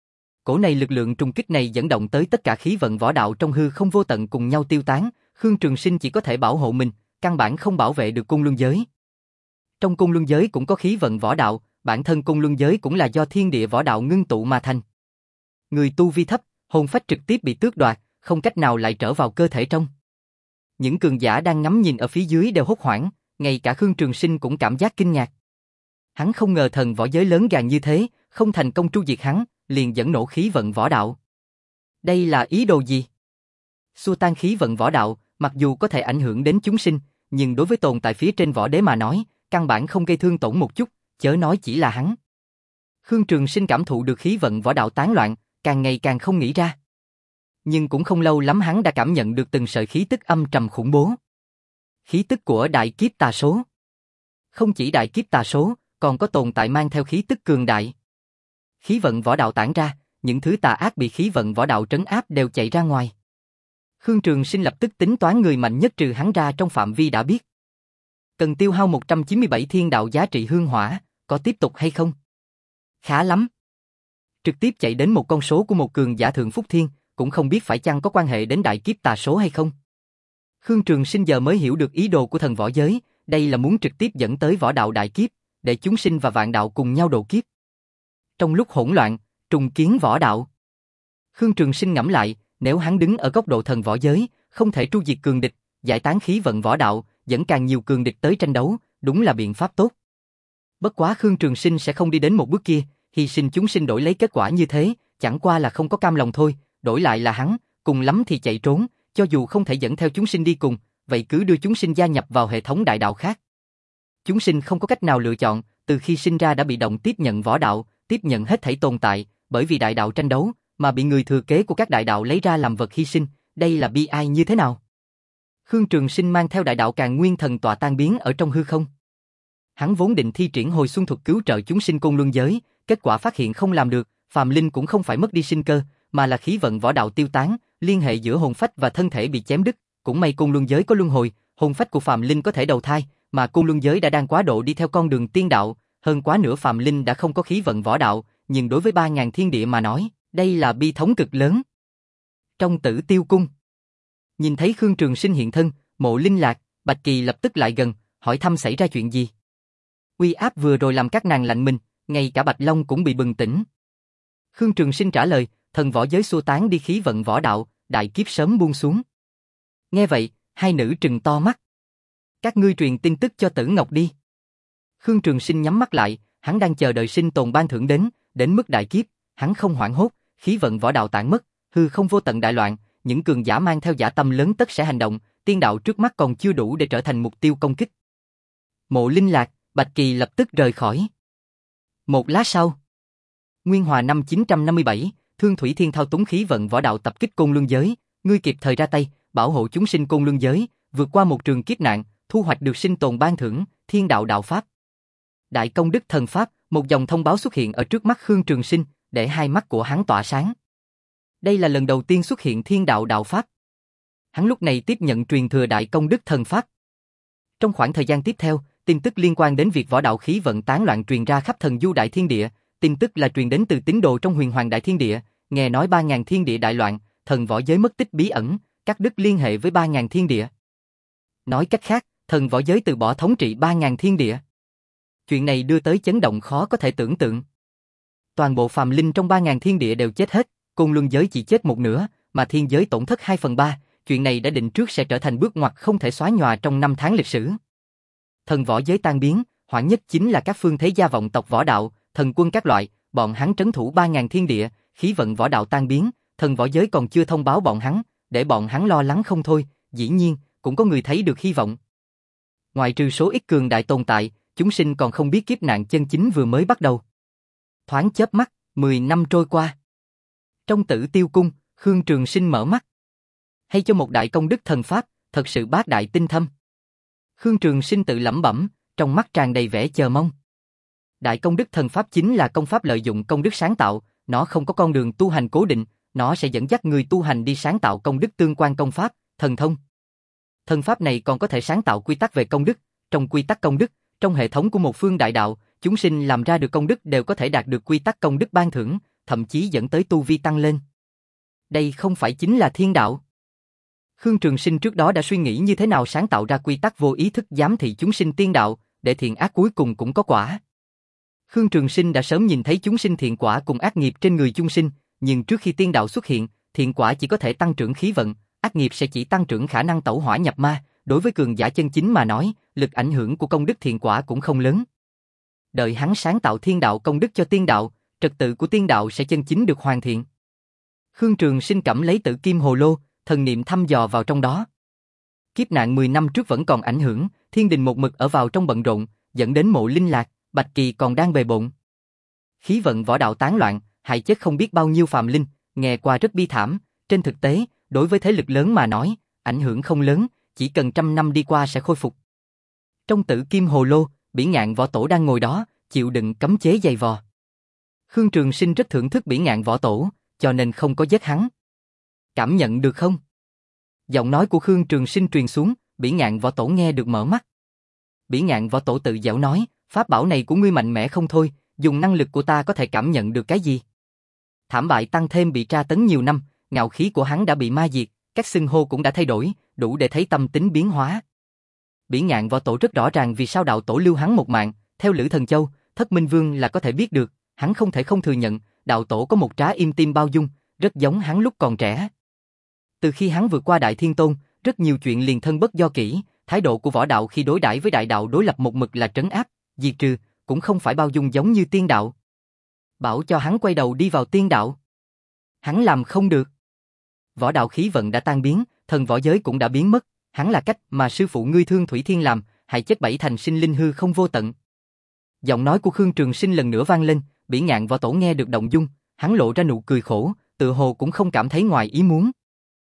Cổ này lực lượng trùng kích này dẫn động tới tất cả khí vận võ đạo trong hư không vô tận cùng nhau tiêu tán, Khương Trường Sinh chỉ có thể bảo hộ mình, căn bản không bảo vệ được côn luân giới. Trong côn luân giới cũng có khí vận võ đạo, bản thân côn luân giới cũng là do thiên địa võ đạo ngưng tụ mà thành. Người tu vi thấp, hồn phách trực tiếp bị tước đoạt, không cách nào lại trở vào cơ thể trong. Những cường giả đang ngắm nhìn ở phía dưới đều hốt hoảng, ngay cả Khương Trường Sinh cũng cảm giác kinh ngạc. Hắn không ngờ thần võ giới lớn gàn như thế, không thành công tru diệt hắn, liền dẫn nổ khí vận võ đạo. Đây là ý đồ gì? Xua tan khí vận võ đạo, mặc dù có thể ảnh hưởng đến chúng sinh, nhưng đối với tồn tại phía trên võ đế mà nói, căn bản không gây thương tổn một chút, chớ nói chỉ là hắn. Khương Trường Sinh cảm thụ được khí vận võ đạo tán loạn, càng ngày càng không nghĩ ra. Nhưng cũng không lâu lắm hắn đã cảm nhận được từng sợi khí tức âm trầm khủng bố. Khí tức của đại kiếp tà số. Không chỉ đại kiếp tà số, còn có tồn tại mang theo khí tức cường đại. Khí vận võ đạo tản ra, những thứ tà ác bị khí vận võ đạo trấn áp đều chạy ra ngoài. Khương Trường Sinh lập tức tính toán người mạnh nhất trừ hắn ra trong phạm vi đã biết. Cần tiêu hao một trăm chín mươi bảy thiên đạo giá trị hương hỏa, có tiếp tục hay không? Khá lắm. Trực tiếp chạy đến một con số của một cường giả thượng phúc thiên, cũng không biết phải chăng có quan hệ đến đại kiếp tà số hay không. Khương Trường Sinh giờ mới hiểu được ý đồ của thần võ giới, đây là muốn trực tiếp dẫn tới võ đạo đại kiếp, để chúng sinh và vạn đạo cùng nhau độ kiếp. Trong lúc hỗn loạn, trùng kiến võ đạo. Khương Trường Sinh ngẫm lại, nếu hắn đứng ở góc độ thần võ giới, không thể tru diệt cường địch, giải tán khí vận võ đạo, dẫn càng nhiều cường địch tới tranh đấu, đúng là biện pháp tốt. Bất quá Khương Trường Sinh sẽ không đi đến một bước kia, hy sinh chúng sinh đổi lấy kết quả như thế, chẳng qua là không có cam lòng thôi, đổi lại là hắn, cùng lắm thì chạy trốn, cho dù không thể dẫn theo chúng sinh đi cùng, vậy cứ đưa chúng sinh gia nhập vào hệ thống đại đạo khác. Chúng sinh không có cách nào lựa chọn, từ khi sinh ra đã bị động tiếp nhận võ đạo, tiếp nhận hết thảy tồn tại, bởi vì đại đạo tranh đấu, mà bị người thừa kế của các đại đạo lấy ra làm vật hy sinh, đây là bi ai như thế nào? Khương Trường Sinh mang theo đại đạo Càn Nguyên Thần tọa tan biến ở trong hư không. Hắn vốn định thi triển hồi xuân thuật cứu trợ chúng sinh côn luân giới, kết quả phát hiện không làm được, phàm linh cũng không phải mất đi sinh cơ, mà là khí vận võ đạo tiêu tán, liên hệ giữa hồn phách và thân thể bị chém đứt, cũng may côn luân giới có luân hồi, hồn phách của phàm linh có thể đầu thai, mà côn luân giới đã đang quá độ đi theo con đường tiên đạo, hơn quá nửa phàm linh đã không có khí vận võ đạo, nhưng đối với ba ngàn thiên địa mà nói, đây là bi thống cực lớn. Trong Tử Tiêu cung, nhìn thấy Khương Trường Sinh hiện thân, Mộ Linh Lạc, Bạch Kỳ lập tức lại gần, hỏi thăm xảy ra chuyện gì. Uy áp vừa rồi làm các nàng lạnh mình, ngay cả Bạch Long cũng bị bừng tỉnh. Khương Trường Sinh trả lời, thần võ giới xua tán đi khí vận võ đạo, đại kiếp sớm buông xuống. Nghe vậy, hai nữ trừng to mắt. Các ngươi truyền tin tức cho Tử Ngọc đi. Khương Trường Sinh nhắm mắt lại, hắn đang chờ đợi sinh tồn ban thưởng đến, đến mức đại kiếp, hắn không hoảng hốt, khí vận võ đạo tản mất, hư không vô tận đại loạn, những cường giả mang theo dã tâm lớn tất sẽ hành động, tiên đạo trước mắt còn chưa đủ để trở thành mục tiêu công kích. Mộ Linh Lạc, Bạch Kỳ lập tức rời khỏi. Một lát sau, Nguyên Hòa năm chín trăm năm mươi bảy, Thương Thủy Thiên thao túng khí vận võ đạo tập kích côn luân giới, ngươi kịp thời ra tay, bảo hộ chúng sinh côn luân giới, vượt qua một trường kiếp nạn, thu hoạch được sinh tồn ban thưởng, thiên đạo đạo pháp. Đại công đức thần pháp, một dòng thông báo xuất hiện ở trước mắt Khương Trường Sinh, để hai mắt của hắn tỏa sáng. Đây là lần đầu tiên xuất hiện thiên đạo đạo pháp. Hắn lúc này tiếp nhận truyền thừa đại công đức thần pháp. Trong khoảng thời gian tiếp theo, tin tức liên quan đến việc võ đạo khí vận tán loạn truyền ra khắp thần du đại thiên địa, tin tức là truyền đến từ tín đồ trong huyền hoàng đại thiên địa, nghe nói ba ngàn thiên địa đại loạn, thần võ giới mất tích bí ẩn, cắt đứt liên hệ với ba ngàn thiên địa. Nói cách khác, thần võ giới từ bỏ thống trị ba ngàn thiên địa. Chuyện này đưa tới chấn động khó có thể tưởng tượng. Toàn bộ phàm linh trong ba ngàn thiên địa đều chết hết, côn luân giới chỉ chết một nửa, mà thiên giới tổn thất hai phần ba, chuyện này đã định trước sẽ trở thành bước ngoặt không thể xóa nhòa trong năm tháng lịch sử. Thần võ giới tan biến, hoảng nhất chính là các phương thế gia vọng tộc võ đạo, thần quân các loại, bọn hắn trấn thủ ba ngàn thiên địa, khí vận võ đạo tan biến, thần võ giới còn chưa thông báo bọn hắn, để bọn hắn lo lắng không thôi, dĩ nhiên, cũng có người thấy được hy vọng. Ngoại trừ số ít cường đại tồn tại, chúng sinh còn không biết kiếp nạn chân chính vừa mới bắt đầu. Thoáng chớp mắt, mười năm trôi qua. Trong Tử Tiêu cung, Khương Trường Sinh mở mắt. Hay cho một đại công đức thần pháp, thật sự bác đại tinh thâm. Khương Trường Sinh tự lẩm bẩm, trong mắt tràn đầy vẻ chờ mong. Đại công đức thần pháp chính là công pháp lợi dụng công đức sáng tạo, nó không có con đường tu hành cố định, nó sẽ dẫn dắt người tu hành đi sáng tạo công đức tương quan công pháp, thần thông. Thần pháp này còn có thể sáng tạo quy tắc về công đức, trong quy tắc công đức, trong hệ thống của một phương đại đạo, chúng sinh làm ra được công đức đều có thể đạt được quy tắc công đức ban thưởng, thậm chí dẫn tới tu vi tăng lên. Đây không phải chính là thiên đạo. Khương Trường Sinh trước đó đã suy nghĩ như thế nào sáng tạo ra quy tắc vô ý thức giám thị chúng sinh tiên đạo, để thiện ác cuối cùng cũng có quả. Khương Trường Sinh đã sớm nhìn thấy chúng sinh thiện quả cùng ác nghiệp trên người chúng sinh, nhưng trước khi tiên đạo xuất hiện, thiện quả chỉ có thể tăng trưởng khí vận, ác nghiệp sẽ chỉ tăng trưởng khả năng tẩu hỏa nhập ma, đối với cường giả chân chính mà nói, lực ảnh hưởng của công đức thiện quả cũng không lớn. Đợi hắn sáng tạo thiên đạo công đức cho tiên đạo, trật tự của tiên đạo sẽ chân chính được hoàn thiện. Khương Trường Sinh cầm lấy Tử Kim Hồ Lô, thần niệm thăm dò vào trong đó. Kiếp nạn mười năm trước vẫn còn ảnh hưởng, thiên đình một mực ở vào trong bận rộn, dẫn đến Mộ Linh Lạc, Bạch Kỳ còn đang bề bộn. Khí vận võ đạo tán loạn, hại chết không biết bao nhiêu phàm linh, nghe qua rất bi thảm, trên thực tế, đối với thế lực lớn mà nói, ảnh hưởng không lớn, chỉ cần trăm năm đi qua sẽ khôi phục. Trong Tử Kim Hồ Lô, Bỉ Ngạn Võ Tổ đang ngồi đó, chịu đựng cấm chế dày vò. Khương Trường Sinh rất thưởng thức Bỉ Ngạn Võ Tổ, cho nên không có giết hắn. Cảm nhận được không? Giọng nói của Khương Trường Sinh truyền xuống, Bỉ Ngạn Võ Tổ nghe được mở mắt. Bỉ Ngạn Võ Tổ tự giễu nói, pháp bảo này của ngươi mạnh mẽ không thôi, dùng năng lực của ta có thể cảm nhận được cái gì? Thảm bại tăng thêm bị tra tấn nhiều năm, ngạo khí của hắn đã bị ma diệt, các xưng hô cũng đã thay đổi, đủ để thấy tâm tính biến hóa. Bỉ Ngạn Võ Tổ rất rõ ràng vì sao đạo tổ lưu hắn một mạng, theo Lữ Thần Châu, Thất Minh Vương là có thể biết được, hắn không thể không thừa nhận, đạo tổ có một trái im tim bao dung, rất giống hắn lúc còn trẻ. Từ khi hắn vượt qua Đại Thiên Tôn, rất nhiều chuyện liền thân bất do kỷ, thái độ của võ đạo khi đối đãi với đại đạo đối lập một mực là trấn áp, diệt trừ, cũng không phải bao dung giống như tiên đạo. Bảo cho hắn quay đầu đi vào tiên đạo. Hắn làm không được. Võ đạo khí vận đã tan biến, thần võ giới cũng đã biến mất, hắn là cách mà sư phụ ngươi Thương Thủy Thiên làm, hại chết bảy thành sinh linh hư không vô tận. Giọng nói của Khương Trường Sinh lần nữa vang lên, Bỉ Ngạn Võ Tổ nghe được động dung, hắn lộ ra nụ cười khổ, tự hồ cũng không cảm thấy ngoài ý muốn.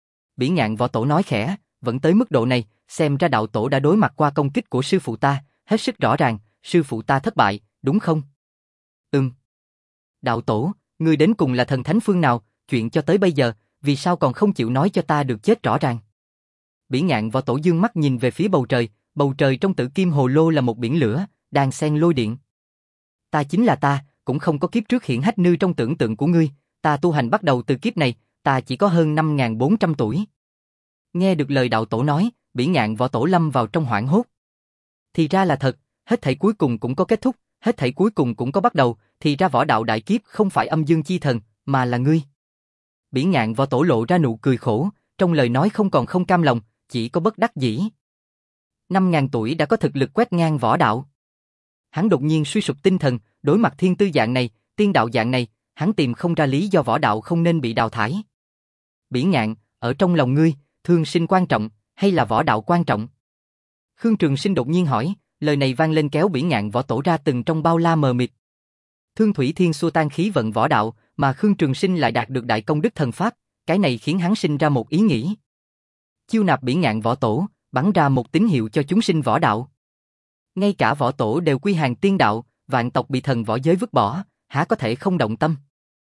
Bỉ Ngạn Võ Tổ nói khẽ, vẫn tới mức độ này, xem ra đạo tổ đã đối mặt qua công kích của sư phụ ta, hết sức rõ ràng, sư phụ ta thất bại, đúng không? Ừm. Đạo tổ, ngươi đến cùng là thần thánh phương nào, chuyện cho tới bây giờ, vì sao còn không chịu nói cho ta được chết rõ ràng? Bỉ Ngạn Võ Tổ dương mắt nhìn về phía bầu trời, bầu trời trong Tử Kim Hồ Lô là một biển lửa, đang xen lôi điện. Ta chính là ta, cũng không có kiếp trước hiển hách như trong tưởng tượng của ngươi, ta tu hành bắt đầu từ kiếp này, ta chỉ có hơn năm nghìn bốn trăm tuổi. Nghe được lời đạo tổ nói, Bỉ Ngạn Võ Tổ lâm vào trong hoảng hốt. Thì ra là thật, hết thảy cuối cùng cũng có kết thúc, hết thảy cuối cùng cũng có bắt đầu, thì ra võ đạo đại kiếp không phải âm dương chi thần, mà là ngươi. Bỉ Ngạn Võ Tổ lộ ra nụ cười khổ, trong lời nói không còn không cam lòng, chỉ có bất đắc dĩ. Năm ngàn tuổi đã có thực lực quét ngang võ đạo. Hắn đột nhiên suy sụp tinh thần, đối mặt thiên tư dạng này, tiên đạo dạng này, hắn tìm không ra lý do võ đạo không nên bị đào thải. Bỉ Ngạn, ở trong lòng ngươi, thương sinh quan trọng, hay là võ đạo quan trọng? Khương Trường Sinh đột nhiên hỏi, lời này vang lên kéo Bỉ Ngạn Võ Tổ ra từng trong bao la mờ mịt. Thương Thủy Thiên xua tan khí vận võ đạo, mà Khương Trường Sinh lại đạt được đại công đức thần pháp, cái này khiến hắn sinh ra một ý nghĩ. Chiêu nạp Bỉ Ngạn Võ Tổ, bắn ra một tín hiệu cho chúng sinh võ đạo. Ngay cả võ tổ đều quy hàng tiên đạo, vạn tộc bị thần võ giới vứt bỏ, há có thể không động tâm?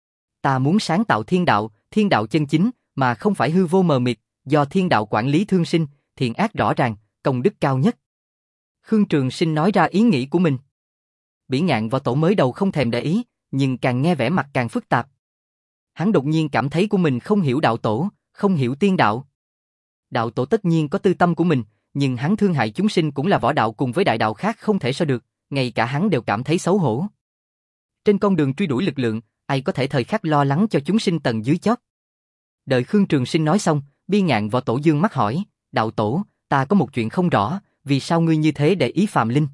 Ta muốn sáng tạo thiên đạo, thiên đạo chân chính, mà không phải hư vô mờ mịt, do thiên đạo quản lý thương sinh, thiện ác rõ ràng, công đức cao nhất. Khương Trường Sinh nói ra ý nghĩ của mình. Bỉ Ngạn Võ Tổ mới đầu không thèm để ý, nhưng càng nghe vẻ mặt càng phức tạp. Hắn đột nhiên cảm thấy của mình không hiểu đạo tổ, không hiểu tiên đạo. Đạo tổ tất nhiên có tư tâm của mình, nhưng hắn thương hại chúng sinh cũng là võ đạo cùng với đại đạo khác không thể so được, ngay cả hắn đều cảm thấy xấu hổ. Trên con đường truy đuổi lực lượng, ai có thể thời khắc lo lắng cho chúng sinh tầng dưới chót. Đợi Khương Trường Sinh nói xong, Bỉ Ngạn Võ Tổ dương mắt hỏi, đạo tổ, ta có một chuyện không rõ, vì sao ngươi như thế để ý phàm linh?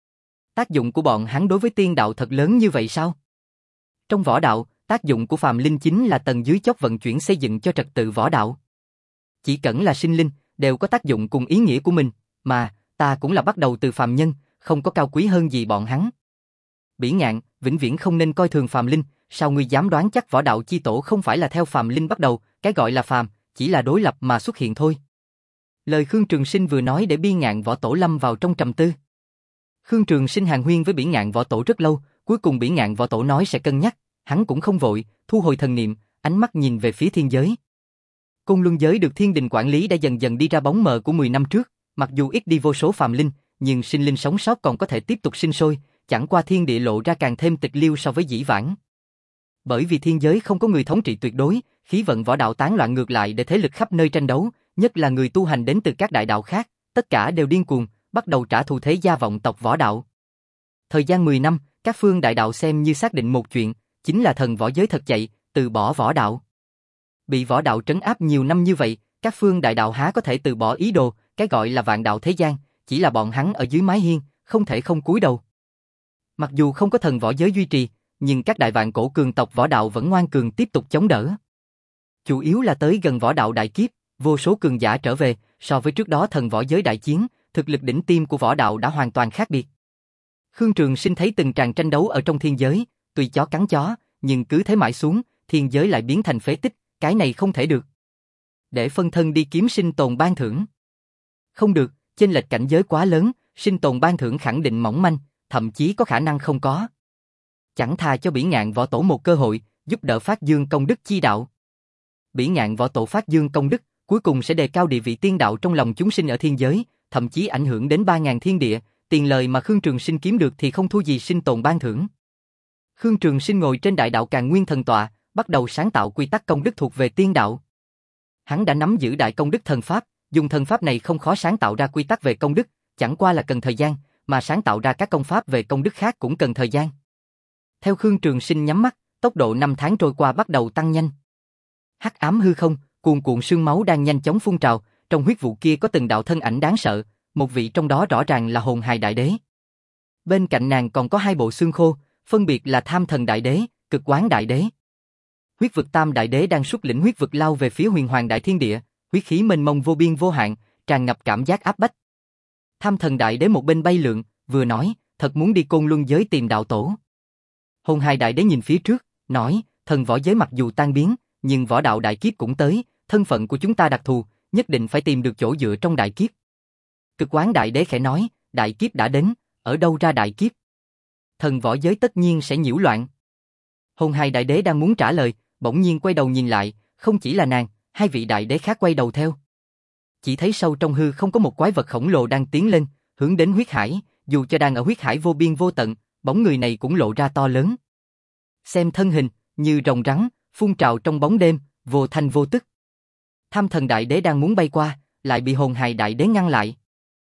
Tác dụng của bọn hắn đối với tiên đạo thật lớn như vậy sao? Trong võ đạo, tác dụng của phàm linh chính là tầng dưới chót vận chuyển xây dựng cho trật tự võ đạo. Chỉ cần là sinh linh, đều có tác dụng cùng ý nghĩa của mình, mà, ta cũng là bắt đầu từ phàm nhân, không có cao quý hơn gì bọn hắn. Bỉ Ngạn, vĩnh viễn không nên coi thường phàm linh, sao ngươi dám đoán chắc võ đạo chi tổ không phải là theo phàm linh bắt đầu, cái gọi là phàm, chỉ là đối lập mà xuất hiện thôi. Lời Khương Trường Sinh vừa nói để Bỉ Ngạn Võ Tổ lâm vào trong trầm tư. Khương Trường Sinh hàn huyên với Bỉ Ngạn Võ Tổ rất lâu, cuối cùng Bỉ Ngạn Võ Tổ nói sẽ cân nhắc, hắn cũng không vội, thu hồi thần niệm, ánh mắt nhìn về phía thiên giới. Côn Luân giới được thiên đình quản lý đã dần dần đi ra bóng mờ của mười năm trước, mặc dù ít đi vô số phàm linh, nhưng sinh linh sống sót còn có thể tiếp tục sinh sôi, chẳng qua thiên địa lộ ra càng thêm tịch liêu so với dĩ vãng. Bởi vì thiên giới không có người thống trị tuyệt đối, khí vận võ đạo tán loạn ngược lại để thế lực khắp nơi tranh đấu, nhất là người tu hành đến từ các đại đạo khác, tất cả đều điên cuồng, bắt đầu trả thù thế gia vọng tộc võ đạo. Thời gian mười năm, các phương đại đạo xem như xác định một chuyện, chính là thần võ giới thật chạy, từ bỏ võ đạo. Bị võ đạo trấn áp nhiều năm như vậy, các phương đại đạo há có thể từ bỏ ý đồ, cái gọi là vạn đạo thế gian, chỉ là bọn hắn ở dưới mái hiên, không thể không cúi đầu. Mặc dù không có thần võ giới duy trì, nhưng các đại vạn cổ cường tộc võ đạo vẫn ngoan cường tiếp tục chống đỡ. Chủ yếu là tới gần võ đạo đại kiếp, vô số cường giả trở về, so với trước đó thần võ giới đại chiến, thực lực đỉnh tiêm của võ đạo đã hoàn toàn khác biệt. Khương Trường Sinh thấy từng tràng tranh đấu ở trong thiên giới, tuy chó cắn chó, nhưng cứ thế mãi xuống, thiên giới lại biến thành phế tích, cái này không thể được. Để phân thân đi kiếm sinh tồn ban thưởng. Không được, chênh lệch cảnh giới quá lớn, sinh tồn ban thưởng khẳng định mỏng manh, thậm chí có khả năng không có. Chẳng thà cho Bỉ Ngạn Võ Tổ một cơ hội, giúp đỡ phát dương công đức chi đạo. Bỉ Ngạn Võ Tổ phát dương công đức, cuối cùng sẽ đề cao địa vị tiên đạo trong lòng chúng sinh ở thiên giới, thậm chí ảnh hưởng đến ba ngàn thiên địa, tiền lời mà Khương Trường Sinh kiếm được thì không thua gì sinh tồn ban thưởng. Khương Trường Sinh ngồi trên đại đạo Càn Nguyên Thần Tọa, bắt đầu sáng tạo quy tắc công đức thuộc về tiên đạo. Hắn đã nắm giữ đại công đức thần pháp, dùng thần pháp này không khó sáng tạo ra quy tắc về công đức, chẳng qua là cần thời gian, mà sáng tạo ra các công pháp về công đức khác cũng cần thời gian. Theo Khương Trường Sinh nhắm mắt, tốc độ năm tháng trôi qua bắt đầu tăng nhanh. Hắc ám hư không, cuồn cuộn sương máu đang nhanh chóng phun trào, trong huyết vụ kia có từng đạo thân ảnh đáng sợ, một vị trong đó rõ ràng là Hồn Hài Đại Đế. Bên cạnh nàng còn có hai bộ xương khô, phân biệt là Tham Thần Đại Đế, Cực Quán Đại Đế. Huyết vực Tam Đại Đế đang xuất lĩnh huyết vực lao về phía Huyền Hoàng Đại Thiên Địa, huyết khí mênh mông vô biên vô hạn, tràn ngập cảm giác áp bách. Tham Thần Đại Đế một bên bay lượn, vừa nói, thật muốn đi Côn Luân giới tìm đạo tổ. Hồn Hài Đại Đế nhìn phía trước, nói, thần võ giới mặc dù tan biến, nhưng võ đạo đại kiếp cũng tới, thân phận của chúng ta đặc thù, nhất định phải tìm được chỗ dựa trong đại kiếp. Cực Quán Đại Đế khẽ nói, đại kiếp đã đến, ở đâu ra đại kiếp? Thần võ giới tất nhiên sẽ nhiễu loạn. Hồn Hài Đại Đế đang muốn trả lời, bỗng nhiên quay đầu nhìn lại, không chỉ là nàng, hai vị đại đế khác quay đầu theo. Chỉ thấy sâu trong hư không có một quái vật khổng lồ đang tiến lên, hướng đến huyết hải, dù cho đang ở huyết hải vô biên vô tận, bóng người này cũng lộ ra to lớn. Xem thân hình, như rồng rắn, phun trào trong bóng đêm, vô thanh vô tức. Tham Thần Đại Đế đang muốn bay qua, lại bị Hồn Hài Đại Đế ngăn lại.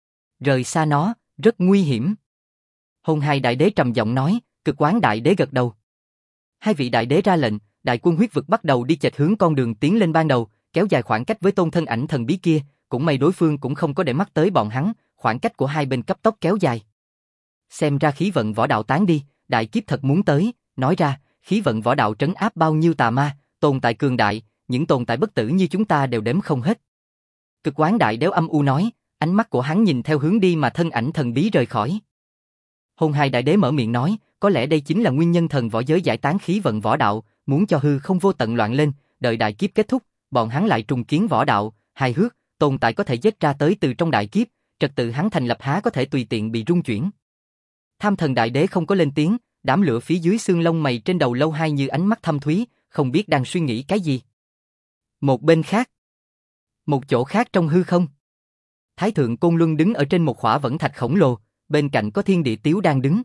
Rời xa nó, rất nguy hiểm. Hồn Hài Đại Đế trầm giọng nói, Cực Quán Đại Đế gật đầu. Hai vị đại đế ra lệnh, đại quân huyết vực bắt đầu đi chệch hướng con đường tiến lên ban đầu, kéo dài khoảng cách với tôn thân ảnh thần bí kia, cũng may đối phương cũng không có để mắt tới bọn hắn, khoảng cách của hai bên cấp tốc kéo dài. Xem ra khí vận võ đạo tán đi, đại kiếp thật muốn tới, nói ra, khí vận võ đạo trấn áp bao nhiêu tà ma, tồn tại cường đại, những tồn tại bất tử như chúng ta đều đếm không hết. Cực Quán Đại Đế âm u nói, ánh mắt của hắn nhìn theo hướng đi mà thân ảnh thần bí rời khỏi. Hồn Hài Đại Đế mở miệng nói, có lẽ đây chính là nguyên nhân thần võ giới giải tán khí vận võ đạo, muốn cho hư không vô tận loạn lên, đợi đại kiếp kết thúc, bọn hắn lại trùng kiến võ đạo, hài hước, tồn tại có thể giết ra tới từ trong đại kiếp, trật tự hắn thành lập há có thể tùy tiện bị rung chuyển. Tham Thần Đại Đế không có lên tiếng, đám lửa phía dưới xương lông mày trên đầu lâu hai như ánh mắt thâm thúy, không biết đang suy nghĩ cái gì. Một bên khác, một chỗ khác trong hư không, Thái Thượng Côn Luân đứng ở trên một khỏa vẫn thạch khổng lồ, bên cạnh có Thiên Địa Tiếu đang đứng.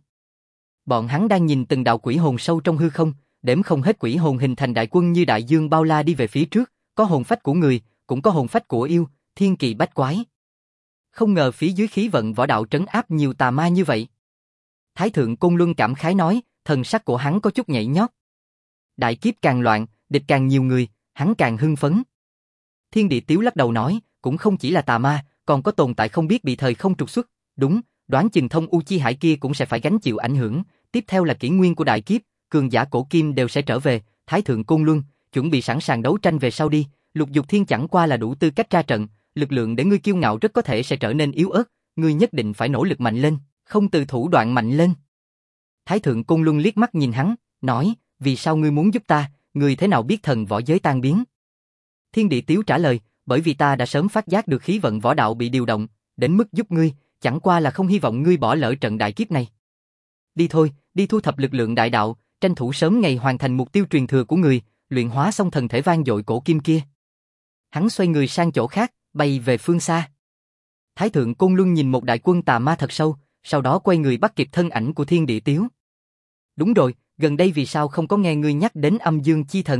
Bọn hắn đang nhìn từng đạo quỷ hồn sâu trong hư không, đếm không hết quỷ hồn hình thành đại quân như đại dương bao la đi về phía trước, có hồn phách của người, cũng có hồn phách của yêu, thiên kỳ bách quái. Không ngờ phía dưới khí vận võ đạo trấn áp nhiều tà ma như vậy. Thái Thượng Côn Luân cảm khái nói, thần sắc của hắn có chút nhảy nhót. Đại kiếp càng loạn, địch càng nhiều người, hắn càng hưng phấn. Thiên Địa Tiếu lắc đầu nói, cũng không chỉ là tà ma, còn có tồn tại không biết bị thời không trục xuất. Đúng, đoán chừng Thông U Chi Hải kia cũng sẽ phải gánh chịu ảnh hưởng. Tiếp theo là kỷ nguyên của đại kiếp, cường giả cổ kim đều sẽ trở về. Thái Thượng Côn Luân, chuẩn bị sẵn sàng đấu tranh về sau đi. Lục Dục Thiên chẳng qua là đủ tư cách ra trận, lực lượng để ngươi kiêu ngạo rất có thể sẽ trở nên yếu ớt. Ngươi nhất định phải nỗ lực mạnh lên, không từ thủ đoạn mạnh lên. Thái Thượng Côn Luân liếc mắt nhìn hắn, nói, vì sao ngươi muốn giúp ta, ngươi thế nào biết thần võ giới tan biến? Thiên Địa Tiếu trả lời, bởi vì ta đã sớm phát giác được khí vận võ đạo bị điều động, đến mức giúp ngươi, chẳng qua là không hy vọng ngươi bỏ lỡ trận đại kiếp này. Đi thôi, đi thu thập lực lượng đại đạo, tranh thủ sớm ngày hoàn thành mục tiêu truyền thừa của người, luyện hóa xong thần thể vang dội cổ kim kia. Hắn xoay người sang chỗ khác, bay về phương xa. Thái Thượng Côn Luân nhìn một đại quân tà ma thật sâu, sau đó quay người bắt kịp thân ảnh của Thiên Địa Tiếu. Đúng rồi, gần đây vì sao không có nghe ngươi nhắc đến âm dương chi thần?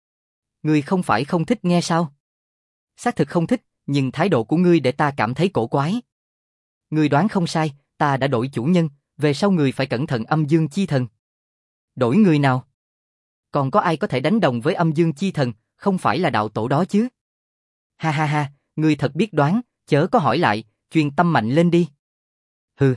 Ngươi không phải không thích nghe sao? Xác thực không thích, nhưng thái độ của ngươi để ta cảm thấy cổ quái. Ngươi đoán không sai, ta đã đổi chủ nhân, về sau ngươi phải cẩn thận âm dương chi thần. Đổi người nào? Còn có ai có thể đánh đồng với âm dương chi thần, không phải là đạo tổ đó chứ? Ha ha ha, ngươi thật biết đoán, chớ có hỏi lại, chuyên tâm mạnh lên đi. Hừ.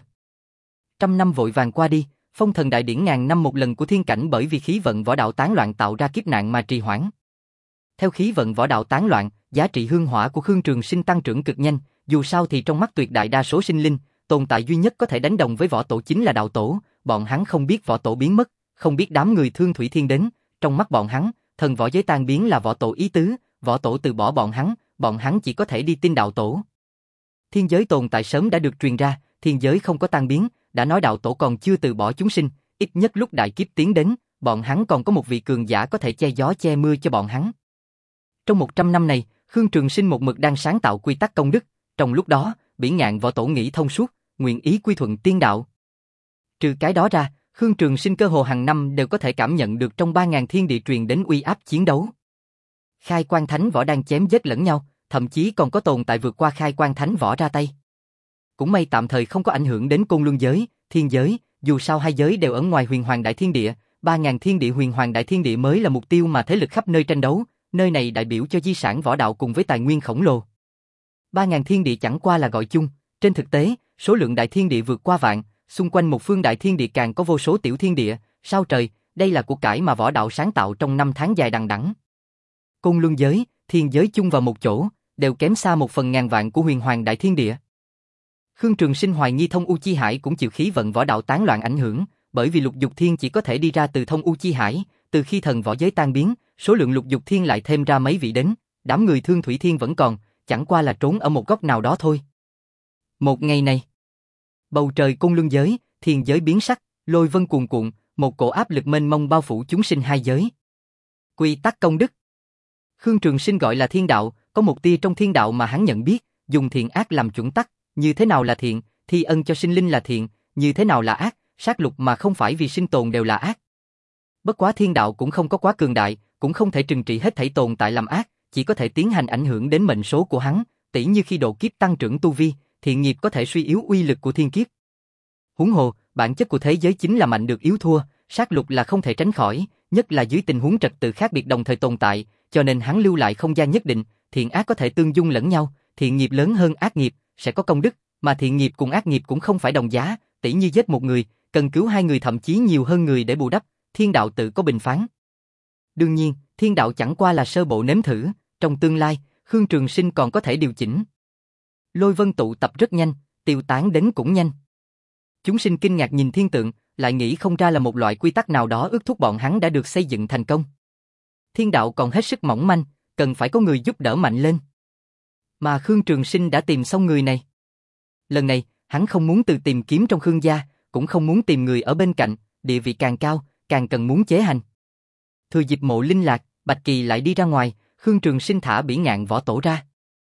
Trăm năm vội vàng qua đi, phong thần đại điển ngàn năm một lần của thiên cảnh bởi vì khí vận võ đạo tán loạn tạo ra kiếp nạn mà trì hoãn. Theo khí vận võ đạo tán loạn, giá trị hương hỏa của Khương Trường Sinh tăng trưởng cực nhanh, dù sao thì trong mắt tuyệt đại đa số sinh linh, tồn tại duy nhất có thể đánh đồng với võ tổ chính là đạo tổ, bọn hắn không biết võ tổ biến mất, không biết đám người Thương Thủy Thiên đến, trong mắt bọn hắn, thần võ giới tan biến là võ tổ ý tứ, võ tổ từ bỏ bọn hắn, bọn hắn chỉ có thể đi tin đạo tổ. Thiên giới tồn tại sớm đã được truyền ra, thiên giới không có tan biến, đã nói đạo tổ còn chưa từ bỏ chúng sinh, ít nhất lúc đại kiếp tiến đến, bọn hắn còn có một vị cường giả có thể che gió che mưa cho bọn hắn. Trong một trăm năm này, Khương Trường Sinh một mực đang sáng tạo quy tắc công đức, trong lúc đó, Bỉ Ngạn võ tổ nghĩ thông suốt, nguyện ý quy thuận tiên đạo. Trừ cái đó ra, Khương Trường Sinh cơ hồ hàng năm đều có thể cảm nhận được trong ba ngàn thiên địa truyền đến uy áp chiến đấu. Khai Quan Thánh võ đang chém giết lẫn nhau, thậm chí còn có tồn tại vượt qua Khai Quan Thánh võ ra tay. Cũng may tạm thời không có ảnh hưởng đến Côn Luân giới, thiên giới, dù sao hai giới đều ở ngoài Huyền Hoàng Đại Thiên Địa, ba ngàn thiên địa Huyền Hoàng Đại Thiên Địa mới là mục tiêu mà thế lực khắp nơi tranh đấu, nơi này đại biểu cho di sản võ đạo cùng với tài nguyên khổng lồ. ba ngàn thiên địa chẳng qua là gọi chung, trên thực tế, số lượng đại thiên địa vượt qua vạn, xung quanh một phương đại thiên địa càng có vô số tiểu thiên địa, sao trời, đây là của cải mà võ đạo sáng tạo trong năm tháng dài đằng đẵng. Côn Luân giới, thiên giới chung vào một chỗ, đều kém xa một phần ngàn vạn của Huyền Hoàng Đại Thiên Địa. Khương Trường Sinh hoài nghi Thông U Chi Hải cũng chịu khí vận võ đạo tán loạn ảnh hưởng, bởi vì Lục Dục Thiên chỉ có thể đi ra từ Thông U Chi Hải, từ khi thần võ giới tan biến, số lượng Lục Dục Thiên lại thêm ra mấy vị đến, đám người Thương Thủy Thiên vẫn còn, chẳng qua là trốn ở một góc nào đó thôi. Một ngày này, bầu trời Côn Luân giới, thiên giới biến sắc, lôi vân cuồn cuộn, một cổ áp lực mênh mông bao phủ chúng sinh hai giới. Quy tắc công đức. Khương Trường Sinh gọi là thiên đạo, có một tia trong thiên đạo mà hắn nhận biết, dùng thiện ác làm chuẩn tắc, như thế nào là thiện, thi ân cho sinh linh là thiện, như thế nào là ác, sát lục mà không phải vì sinh tồn đều là ác. Bất quá thiên đạo cũng không có quá cường đại, cũng không thể trừng trị hết thảy tồn tại làm ác, chỉ có thể tiến hành ảnh hưởng đến mệnh số của hắn, tỉ như khi độ kiếp tăng trưởng tu vi, thiện nghiệp có thể suy yếu uy lực của thiên kiếp. Huống hồ, bản chất của thế giới chính là mạnh được yếu thua, sát lục là không thể tránh khỏi, nhất là dưới tình huống trật tự khác biệt đồng thời tồn tại, cho nên hắn lưu lại không gian nhất định, thiện ác có thể tương dung lẫn nhau, thiện nghiệp lớn hơn ác nghiệp, sẽ có công đức, mà thiện nghiệp cùng ác nghiệp cũng không phải đồng giá, tỉ như giết một người, cần cứu hai người thậm chí nhiều hơn người để bù đắp, thiên đạo tự có bình phán. Đương nhiên, thiên đạo chẳng qua là sơ bộ nếm thử, trong tương lai, Khương Trường Sinh còn có thể điều chỉnh. Lôi vân tụ tập rất nhanh, tiêu tán đến cũng nhanh. Chúng sinh kinh ngạc nhìn thiên tượng, lại nghĩ không ra là một loại quy tắc nào đó ước thúc bọn hắn đã được xây dựng thành công. Thiên đạo còn hết sức mỏng manh, cần phải có người giúp đỡ mạnh lên. Mà Khương Trường Sinh đã tìm xong người này. Lần này, hắn không muốn từ tìm kiếm trong Khương gia, cũng không muốn tìm người ở bên cạnh, địa vị càng cao, càng cần muốn chế hành. Thừa dịp Mộ Linh lạc, Bạch Kỳ lại đi ra ngoài, Khương Trường Sinh thả Bỉ Ngạn võ tổ ra.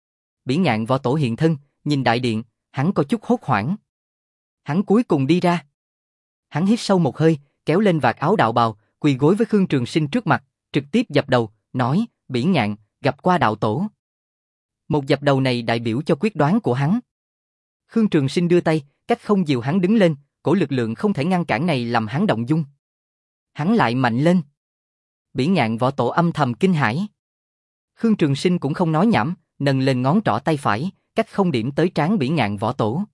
Bỉ Ngạn võ tổ hiện thân, nhìn đại điện, hắn có chút hốt hoảng. Hắn cuối cùng đi ra. Hắn hít sâu một hơi, kéo lên vạt áo đạo bào, quỳ gối với Khương Trường Sinh trước mặt, trực tiếp dập đầu, nói, Bỉ Ngạn, gặp qua đạo tổ. Một dập đầu này đại biểu cho quyết đoán của hắn. Khương Trường Sinh đưa tay, cách không dìu hắn đứng lên, cổ lực lượng không thể ngăn cản này làm hắn động dung. Hắn lại mạnh lên. Bỉ Ngạn võ tổ âm thầm kinh hãi. Khương Trường Sinh cũng không nói nhảm, nâng lên ngón trỏ tay phải, cách không điểm tới trán Bỉ Ngạn võ tổ.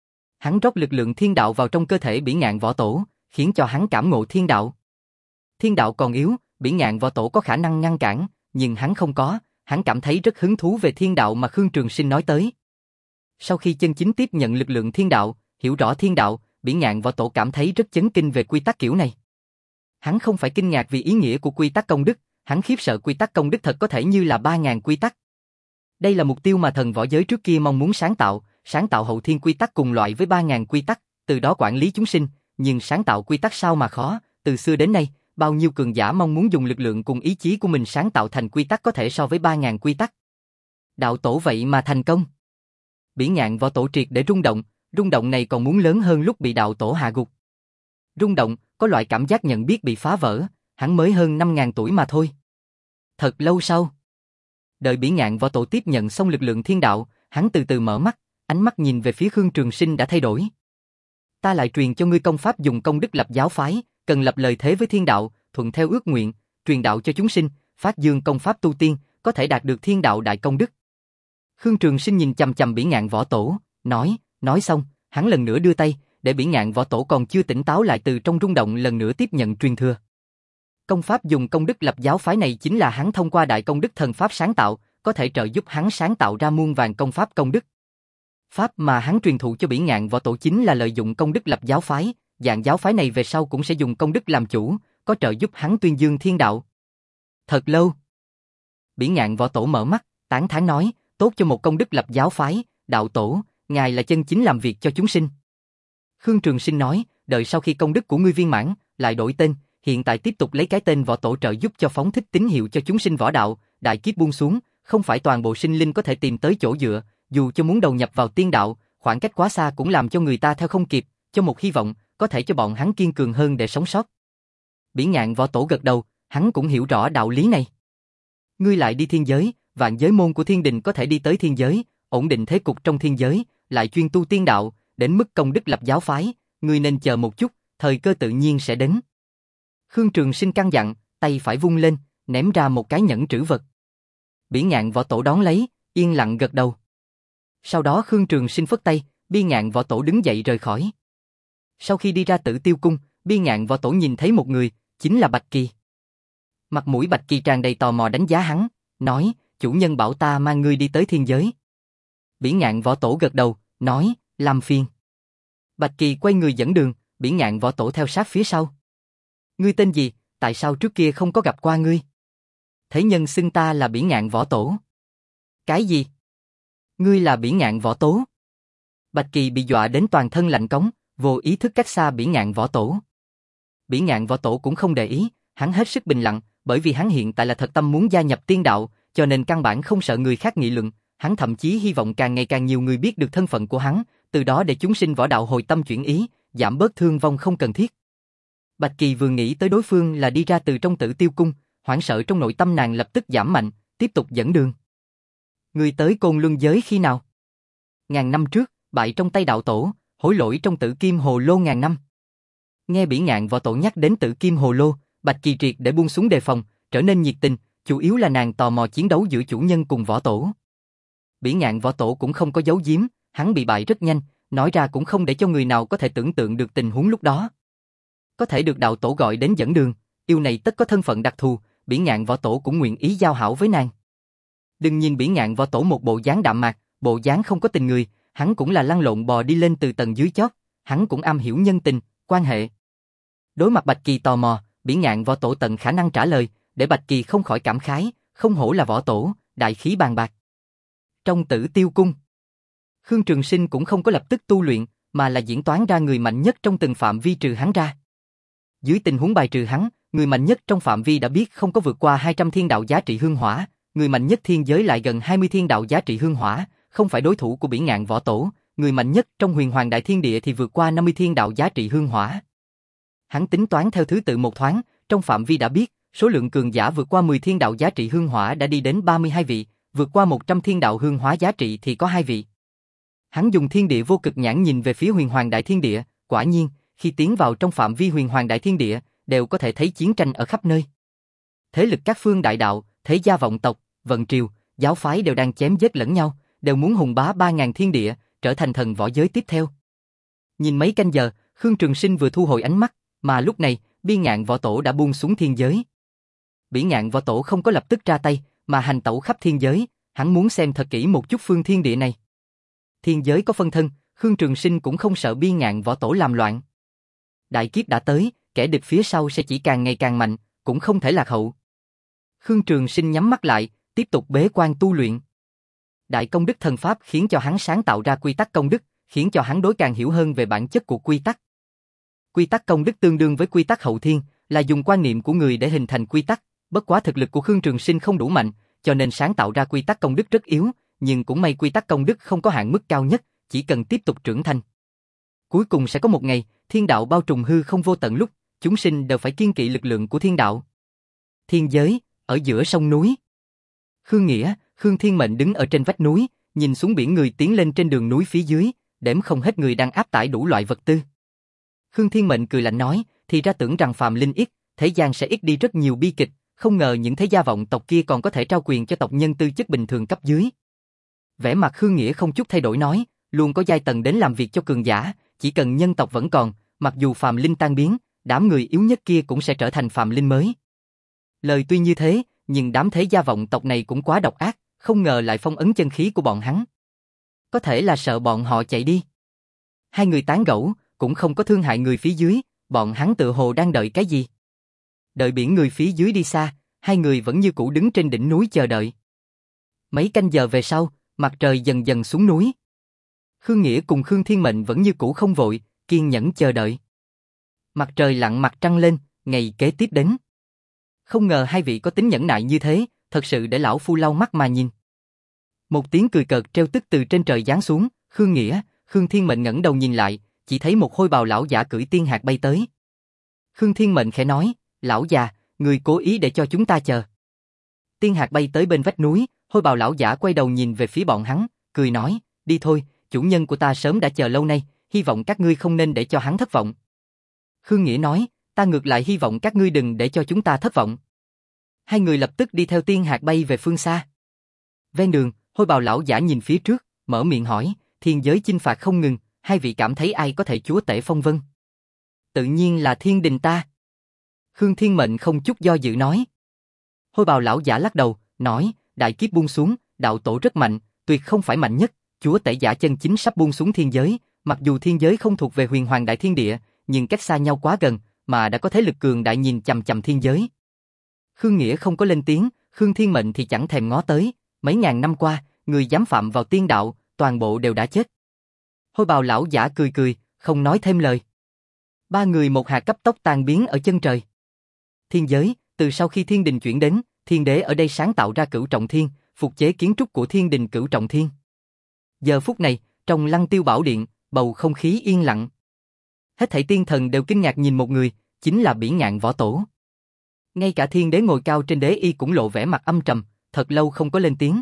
Hắn rót lực lượng thiên đạo vào trong cơ thể Bỉ Ngạn võ tổ, khiến cho hắn cảm ngộ thiên đạo. Thiên đạo còn yếu, Bỉ Ngạn võ tổ có khả năng ngăn cản, nhưng hắn không có, hắn cảm thấy rất hứng thú về thiên đạo mà Khương Trường Sinh nói tới. Sau khi chân chính tiếp nhận lực lượng thiên đạo, hiểu rõ thiên đạo, Bỉ Ngạn võ tổ cảm thấy rất chấn kinh về quy tắc kiểu này. Hắn không phải kinh ngạc vì ý nghĩa của quy tắc công đức, hắn khiếp sợ quy tắc công đức thật có thể như là ba ngàn quy tắc. Đây là mục tiêu mà thần võ giới trước kia mong muốn sáng tạo, sáng tạo hậu thiên quy tắc cùng loại với ba ngàn quy tắc, từ đó quản lý chúng sinh, nhưng sáng tạo quy tắc sao mà khó, từ xưa đến nay, bao nhiêu cường giả mong muốn dùng lực lượng cùng ý chí của mình sáng tạo thành quy tắc có thể so với ba ngàn quy tắc. Đạo tổ vậy mà thành công. Bỉ Ngạn võ tổ triệt để rung động, rung động này còn muốn lớn hơn lúc bị đạo tổ hạ gục. Rung động, có loại cảm giác nhận biết bị phá vỡ, hắn mới hơn năm ngàn tuổi mà thôi. Thật lâu sau, đợi Bỉ Ngạn võ tổ tiếp nhận xong lực lượng thiên đạo, hắn từ từ mở mắt, ánh mắt nhìn về phía Khương Trường Sinh đã thay đổi. Ta lại truyền cho ngươi công pháp dùng công đức lập giáo phái, cần lập lời thế với thiên đạo, thuận theo ước nguyện, truyền đạo cho chúng sinh, phát dương công pháp tu tiên, có thể đạt được thiên đạo đại công đức. Khương Trường Sinh nhìn chằm chằm Bỉ Ngạn võ tổ, nói, nói xong, hắn lần nữa đưa tay, để Bỉ Ngạn võ tổ còn chưa tỉnh táo lại từ trong rung động lần nữa tiếp nhận truyền thừa. Công pháp dùng công đức lập giáo phái này chính là hắn thông qua đại công đức thần pháp sáng tạo, có thể trợ giúp hắn sáng tạo ra muôn vàn công pháp công đức. Pháp mà hắn truyền thụ cho Bỉ Ngạn võ tổ chính là lợi dụng công đức lập giáo phái, dạng giáo phái này về sau cũng sẽ dùng công đức làm chủ, có trợ giúp hắn tuyên dương thiên đạo. Thật lâu. Bỉ Ngạn Võ Tổ mở mắt, tán thán nói, tốt cho một công đức lập giáo phái, đạo tổ, ngài là chân chính làm việc cho chúng sinh. Khương Trường Sinh nói, đợi sau khi công đức của ngươi viên mãn, lại đổi tên, hiện tại tiếp tục lấy cái tên Võ Tổ trợ giúp cho phóng thích tín hiệu cho chúng sinh võ đạo, đại kiếp buông xuống, không phải toàn bộ sinh linh có thể tìm tới chỗ dựa, dù cho muốn đầu nhập vào tiên đạo, khoảng cách quá xa cũng làm cho người ta theo không kịp, cho một hy vọng, có thể cho bọn hắn kiên cường hơn để sống sót. Bỉ Ngạn Võ Tổ gật đầu, hắn cũng hiểu rõ đạo lý này. Ngươi lại đi thiên giới, vạn giới môn của thiên đình có thể đi tới thiên giới, ổn định thế cục trong thiên giới, lại chuyên tu tiên đạo, đến mức công đức lập giáo phái, ngươi nên chờ một chút, thời cơ tự nhiên sẽ đến. Khương Trường Sinh căn dặn, tay phải vung lên, ném ra một cái nhẫn trữ vật. Bỉ Ngạn Võ Tổ đón lấy, yên lặng gật đầu. Sau đó Khương Trường Sinh phất tay, Bỉ Ngạn Võ Tổ đứng dậy rời khỏi. Sau khi đi ra Tử Tiêu Cung, Bỉ Ngạn Võ Tổ nhìn thấy một người, chính là Bạch Kỳ. Mặt mũi Bạch Kỳ tràn đầy tò mò đánh giá hắn, nói, chủ nhân bảo ta mang ngươi đi tới thiên giới. Bỉ Ngạn Võ Tổ gật đầu, nói, làm phiền. Bạch Kỳ quay người dẫn đường, Bỉ Ngạn Võ Tổ theo sát phía sau. Ngươi tên gì, tại sao trước kia không có gặp qua ngươi? Thế nhân xưng ta là Bỉ Ngạn Võ Tổ. Cái gì? Ngươi là Bỉ Ngạn Võ Tổ? Bạch Kỳ bị dọa đến toàn thân lạnh cống, vô ý thức cách xa Bỉ Ngạn Võ Tổ. Bỉ Ngạn Võ Tổ cũng không để ý, hắn hết sức bình lặng, bởi vì hắn hiện tại là thật tâm muốn gia nhập tiên đạo, cho nên căn bản không sợ người khác nghị luận, hắn thậm chí hy vọng càng ngày càng nhiều người biết được thân phận của hắn, từ đó để chúng sinh võ đạo hồi tâm chuyển ý, giảm bớt thương vong không cần thiết. Bạch Kỳ vừa nghĩ tới đối phương là đi ra từ trong Tử Tiêu Cung, hoảng sợ trong nội tâm nàng lập tức giảm mạnh, tiếp tục dẫn đường. Người tới Côn Luân giới khi nào? Ngàn năm trước, bại trong tay đạo tổ, hối lỗi trong Tử Kim Hồ Lô ngàn năm. Nghe Bỉ Ngạn Võ Tổ nhắc đến Tử Kim Hồ Lô, Bạch Kỳ triệt để buông xuống đề phòng, trở nên nhiệt tình, chủ yếu là nàng tò mò chiến đấu giữa chủ nhân cùng võ tổ. Bỉ Ngạn Võ Tổ cũng không có giấu giếm, hắn bị bại rất nhanh, nói ra cũng không để cho người nào có thể tưởng tượng được tình huống lúc đó. Có thể được đạo tổ gọi đến dẫn đường, yêu này tất có thân phận đặc thù, Bỉ Ngạn Võ Tổ cũng nguyện ý giao hảo với nàng. Đừng nhìn Bỉ Ngạn Võ Tổ một bộ dáng đạm mạc, bộ dáng không có tình người, hắn cũng là lăn lộn bò đi lên từ tầng dưới chót, hắn cũng am hiểu nhân tình, quan hệ. Đối mặt Bạch Kỳ tò mò, Bỉ Ngạn Võ Tổ tận khả năng trả lời, để Bạch Kỳ không khỏi cảm khái, không hổ là võ tổ, đại khí bàn bạc. Trong Tử Tiêu Cung, Khương Trường Sinh cũng không có lập tức tu luyện, mà là diễn toán ra người mạnh nhất trong từng phạm vi trừ hắn ra. Dưới tình huống bài trừ hắn, người mạnh nhất trong phạm vi đã biết không có vượt qua hai trăm thiên đạo giá trị hương hỏa, người mạnh nhất thiên giới lại gần hai mươi thiên đạo giá trị hương hỏa, không phải đối thủ của Bỉ Ngạn Võ Tổ, người mạnh nhất trong Huyền Hoàng Đại Thiên Địa thì vượt qua năm mươi thiên đạo giá trị hương hỏa. Hắn tính toán theo thứ tự một thoáng, trong phạm vi đã biết, số lượng cường giả vượt qua mười thiên đạo giá trị hương hỏa đã đi đến ba mươi hai vị, vượt qua một trăm thiên đạo hương hỏa giá trị thì có hai vị. Hắn dùng thiên địa vô cực nhãn nhìn về phía Huyền Hoàng Đại Thiên Địa, quả nhiên, khi tiến vào trong phạm vi Huyền Hoàng Đại Thiên Địa, đều có thể thấy chiến tranh ở khắp nơi. Thế lực các phương đại đạo, thế gia vọng tộc, vận triều, giáo phái đều đang chém giết lẫn nhau, đều muốn hùng bá ba ngàn thiên địa, trở thành thần võ giới tiếp theo. Nhìn mấy canh giờ, Khương Trường Sinh vừa thu hồi ánh mắt, mà lúc này, Bỉ Ngạn Võ Tổ đã buông xuống thiên giới. Bỉ Ngạn Võ Tổ không có lập tức ra tay, mà hành tẩu khắp thiên giới, hắn muốn xem thật kỹ một chút phương thiên địa này. Thiên giới có phân thân, Khương Trường Sinh cũng không sợ Bỉ Ngạn Võ Tổ làm loạn. Đại kiếp đã tới, kẻ địch phía sau sẽ chỉ càng ngày càng mạnh, cũng không thể lạc hậu. Khương Trường Sinh nhắm mắt lại, tiếp tục bế quan tu luyện. Đại công đức thần pháp khiến cho hắn sáng tạo ra quy tắc công đức, khiến cho hắn đối càng hiểu hơn về bản chất của quy tắc. Quy tắc công đức tương đương với quy tắc hậu thiên, là dùng quan niệm của người để hình thành quy tắc, bất quá thực lực của Khương Trường Sinh không đủ mạnh, cho nên sáng tạo ra quy tắc công đức rất yếu, nhưng cũng may quy tắc công đức không có hạn mức cao nhất, chỉ cần tiếp tục trưởng thành. Cuối cùng sẽ có một ngày, thiên đạo bao trùm hư không vô tận lúc, chúng sinh đều phải kiêng kỵ lực lượng của thiên đạo. Thiên giới, ở giữa sông núi. Khương Nghĩa, Khương Thiên Mệnh đứng ở trên vách núi, nhìn xuống biển người tiến lên trên đường núi phía dưới, đếm không hết người đang áp tải đủ loại vật tư. Khương Thiên Mệnh cười lạnh nói, thì ra tưởng rằng phàm linh ít, thế gian sẽ ít đi rất nhiều bi kịch, không ngờ những thế gia vọng tộc kia còn có thể trao quyền cho tộc nhân tư chất bình thường cấp dưới. Vẻ mặt Khương Nghĩa không chút thay đổi nói, luôn có giai tầng đến làm việc cho cường giả, chỉ cần nhân tộc vẫn còn, mặc dù phàm linh tan biến, đám người yếu nhất kia cũng sẽ trở thành phàm linh mới. Lời tuy như thế, nhưng đám thế gia vọng tộc này cũng quá độc ác, không ngờ lại phong ấn chân khí của bọn hắn. Có thể là sợ bọn họ chạy đi. Hai người tán gẫu, cũng không có thương hại người phía dưới, bọn hắn tự hồ đang đợi cái gì. Đợi biển người phía dưới đi xa, hai người vẫn như cũ đứng trên đỉnh núi chờ đợi. Mấy canh giờ về sau, mặt trời dần dần xuống núi. Khương Nghĩa cùng Khương Thiên Mệnh vẫn như cũ không vội, kiên nhẫn chờ đợi. Mặt trời lặn mặt trăng lên, ngày kế tiếp đến. Không ngờ hai vị có tính nhẫn nại như thế, thật sự để lão phu lau mắt mà nhìn. Một tiếng cười cợt treo tức từ trên trời giáng xuống, Khương Nghĩa, Khương Thiên Mệnh ngẩng đầu nhìn lại, chỉ thấy một hôi bào lão giả cưỡi tiên hạc bay tới. Khương Thiên Mệnh khẽ nói, lão già, người cố ý để cho chúng ta chờ. Tiên hạc bay tới bên vách núi, hôi bào lão giả quay đầu nhìn về phía bọn hắn, cười nói, đi thôi, chủ nhân của ta sớm đã chờ lâu nay, hy vọng các ngươi không nên để cho hắn thất vọng. Khương Nghĩa nói, ta ngược lại hy vọng các ngươi đừng để cho chúng ta thất vọng. Hai người lập tức đi theo tiên hạc bay về phương xa. Ven đường, hôi bào lão giả nhìn phía trước, mở miệng hỏi, thiên giới chinh phạt không ngừng, hai vị cảm thấy ai có thể chúa tể phong vân? Tự nhiên là thiên đình ta. Khương Thiên Mệnh không chút do dự nói. Hôi bào lão giả lắc đầu, nói, đại kiếp buông xuống, đạo tổ rất mạnh, tuyệt không phải mạnh nhất, chúa tể giả chân chính sắp buông xuống thiên giới, mặc dù thiên giới không thuộc về huyền hoàng đại thiên địa, nhưng cách xa nhau quá gần, mà đã có thế lực cường đại nhìn chằm chằm thiên giới. Khương Nghĩa không có lên tiếng, Khương Thiên Mệnh thì chẳng thèm ngó tới, mấy ngàn năm qua, người dám phạm vào tiên đạo, toàn bộ đều đã chết. Hôi bào lão giả cười cười, không nói thêm lời. Ba người một hạt cấp tốc tan biến ở chân trời. Thiên giới, từ sau khi thiên đình chuyển đến, thiên đế ở đây sáng tạo ra cửu trọng thiên, phục chế kiến trúc của thiên đình cửu trọng thiên. Giờ phút này, trong Lăng Tiêu Bảo Điện, bầu không khí yên lặng. Hết thảy tiên thần đều kinh ngạc nhìn một người, chính là Bỉ Ngạn Võ Tổ. Ngay cả thiên đế ngồi cao trên đế y cũng lộ vẻ mặt âm trầm, thật lâu không có lên tiếng.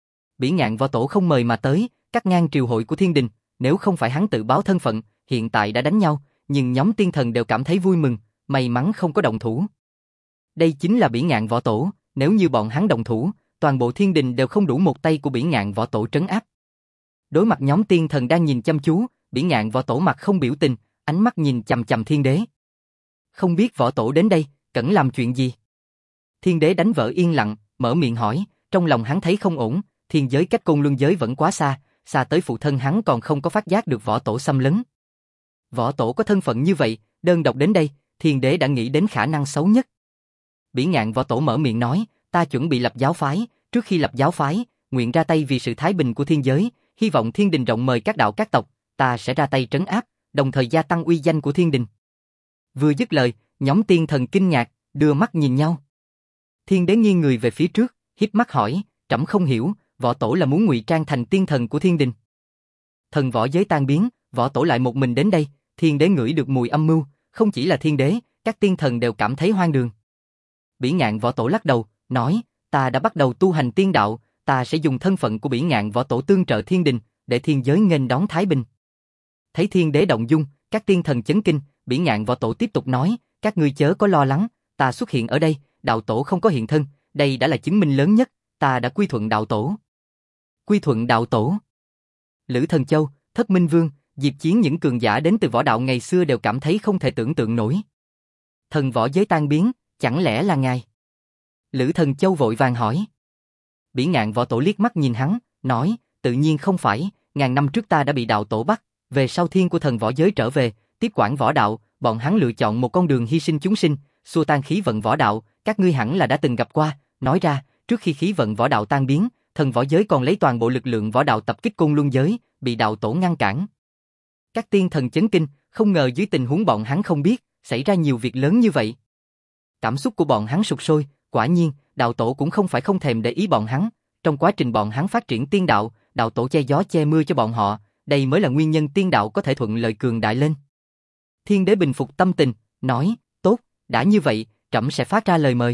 Bỉ Ngạn Võ Tổ không mời mà tới, cắt ngang triều hội của thiên đình, nếu không phải hắn tự báo thân phận, hiện tại đã đánh nhau, nhưng nhóm tiên thần đều cảm thấy vui mừng, may mắn không có động thủ. Đây chính là Bỉ Ngạn Võ Tổ, nếu như bọn hắn động thủ, toàn bộ thiên đình đều không đủ một tay của Bỉ Ngạn Võ Tổ trấn áp. Đối mặt nhóm tiên thần đang nhìn chăm chú, Bỉ Ngạn Võ Tổ mặt không biểu tình, ánh mắt nhìn chằm chằm thiên đế. Không biết Võ Tổ đến đây, cần làm chuyện gì? Thiên đế đánh vỡ yên lặng, mở miệng hỏi, trong lòng hắn thấy không ổn, thiên giới cách Côn Luân giới vẫn quá xa, xa tới phụ thân hắn còn không có phát giác được Võ Tổ xâm lấn. Võ Tổ có thân phận như vậy, đơn độc đến đây, thiên đế đã nghĩ đến khả năng xấu nhất. Bỉ Ngạn Võ Tổ mở miệng nói, ta chuẩn bị lập giáo phái, trước khi lập giáo phái, nguyện ra tay vì sự thái bình của thiên giới, hy vọng thiên đình rộng mời các đạo các tộc, ta sẽ ra tay trấn áp, đồng thời gia tăng uy danh của thiên đình. Vừa dứt lời, nhóm tiên thần kinh ngạc, đưa mắt nhìn nhau. Thiên đế nghiêng người về phía trước, híp mắt hỏi, trẫm không hiểu, Võ Tổ là muốn ngụy trang thành tiên thần của thiên đình. Thần võ giới tan biến, Võ Tổ lại một mình đến đây, thiên đế ngửi được mùi âm mưu, không chỉ là thiên đế, các tiên thần đều cảm thấy hoang đường. Bỉ Ngạn Võ Tổ lắc đầu, nói, ta đã bắt đầu tu hành tiên đạo, ta sẽ dùng thân phận của Bỉ Ngạn Võ Tổ tương trợ thiên đình, để thiên giới nghênh đón thái bình. Thấy thiên đế động dung, các tiên thần chấn kinh, Bỉ Ngạn Võ Tổ tiếp tục nói, các ngươi chớ có lo lắng, ta xuất hiện ở đây, đạo tổ không có hiện thân, đây đã là chứng minh lớn nhất, ta đã quy thuận đạo tổ. Quy thuận đạo tổ. Lữ Thần Châu, Thất Minh Vương, Diệp Chiến những cường giả đến từ võ đạo ngày xưa đều cảm thấy không thể tưởng tượng nổi. Thần võ giới tan biến, chẳng lẽ là ngài? Lữ Thần Châu vội vàng hỏi. Bỉ Ngạn Võ Tổ liếc mắt nhìn hắn, nói, tự nhiên không phải, ngàn năm trước ta đã bị đạo tổ bắt, về sau thiên của thần võ giới trở về, tiếp quản võ đạo, bọn hắn lựa chọn một con đường hy sinh chúng sinh, xua tan khí vận võ đạo, các ngươi hẳn là đã từng gặp qua, nói ra, trước khi khí vận võ đạo tan biến, thần võ giới còn lấy toàn bộ lực lượng võ đạo tập kích Côn Luân giới, bị đạo tổ ngăn cản. Các tiên thần chấn kinh, không ngờ dưới tình huống bọn hắn không biết, xảy ra nhiều việc lớn như vậy. Cảm xúc của bọn hắn sụp sôi, quả nhiên, đạo tổ cũng không phải không thèm để ý bọn hắn, trong quá trình bọn hắn phát triển tiên đạo, đạo tổ che gió che mưa cho bọn họ, đây mới là nguyên nhân tiên đạo có thể thuận lợi cường đại lên. Thiên đế bình phục tâm tình, nói, tốt, đã như vậy, trẫm sẽ phát ra lời mời.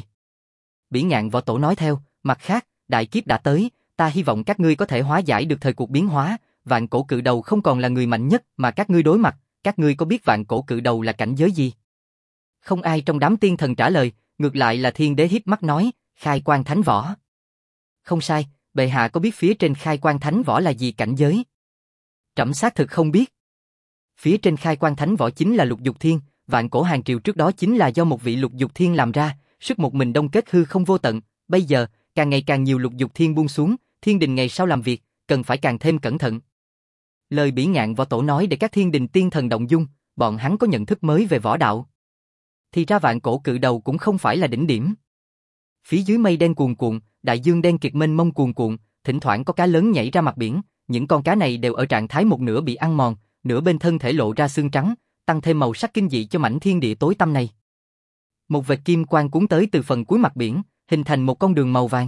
Bỉ Ngạn Võ Tổ nói theo, mặt khác, đại kiếp đã tới, ta hy vọng các ngươi có thể hóa giải được thời cuộc biến hóa, vạn cổ cự đầu không còn là người mạnh nhất mà các ngươi đối mặt, các ngươi có biết vạn cổ cự đầu là cảnh giới gì? Không ai trong đám tiên thần trả lời, ngược lại là thiên đế híp mắt nói, khai quan thánh võ. Không sai, bệ hạ có biết phía trên khai quan thánh võ là gì cảnh giới? Trẫm xác thực không biết. Phía trên khai quan thánh võ chính là lục dục thiên, vạn cổ hàng triều trước đó chính là do một vị lục dục thiên làm ra, sức một mình đông kết hư không vô tận, bây giờ, càng ngày càng nhiều lục dục thiên buông xuống, thiên đình ngày sau làm việc, cần phải càng thêm cẩn thận. Lời Bỉ Ngạn Võ Tổ nói để các thiên đình tiên thần động dung, bọn hắn có nhận thức mới về võ đạo. Thì ra vạn cổ cự đầu cũng không phải là đỉnh điểm. Phía dưới mây đen cuồn cuộn, đại dương đen kịt mênh mông cuồn cuộn, thỉnh thoảng có cá lớn nhảy ra mặt biển, những con cá này đều ở trạng thái một nửa bị ăn mòn, nửa bên thân thể lộ ra xương trắng, tăng thêm màu sắc kinh dị cho mảnh thiên địa tối tăm này. Một vệt kim quang cuốn tới từ phần cuối mặt biển, hình thành một con đường màu vàng.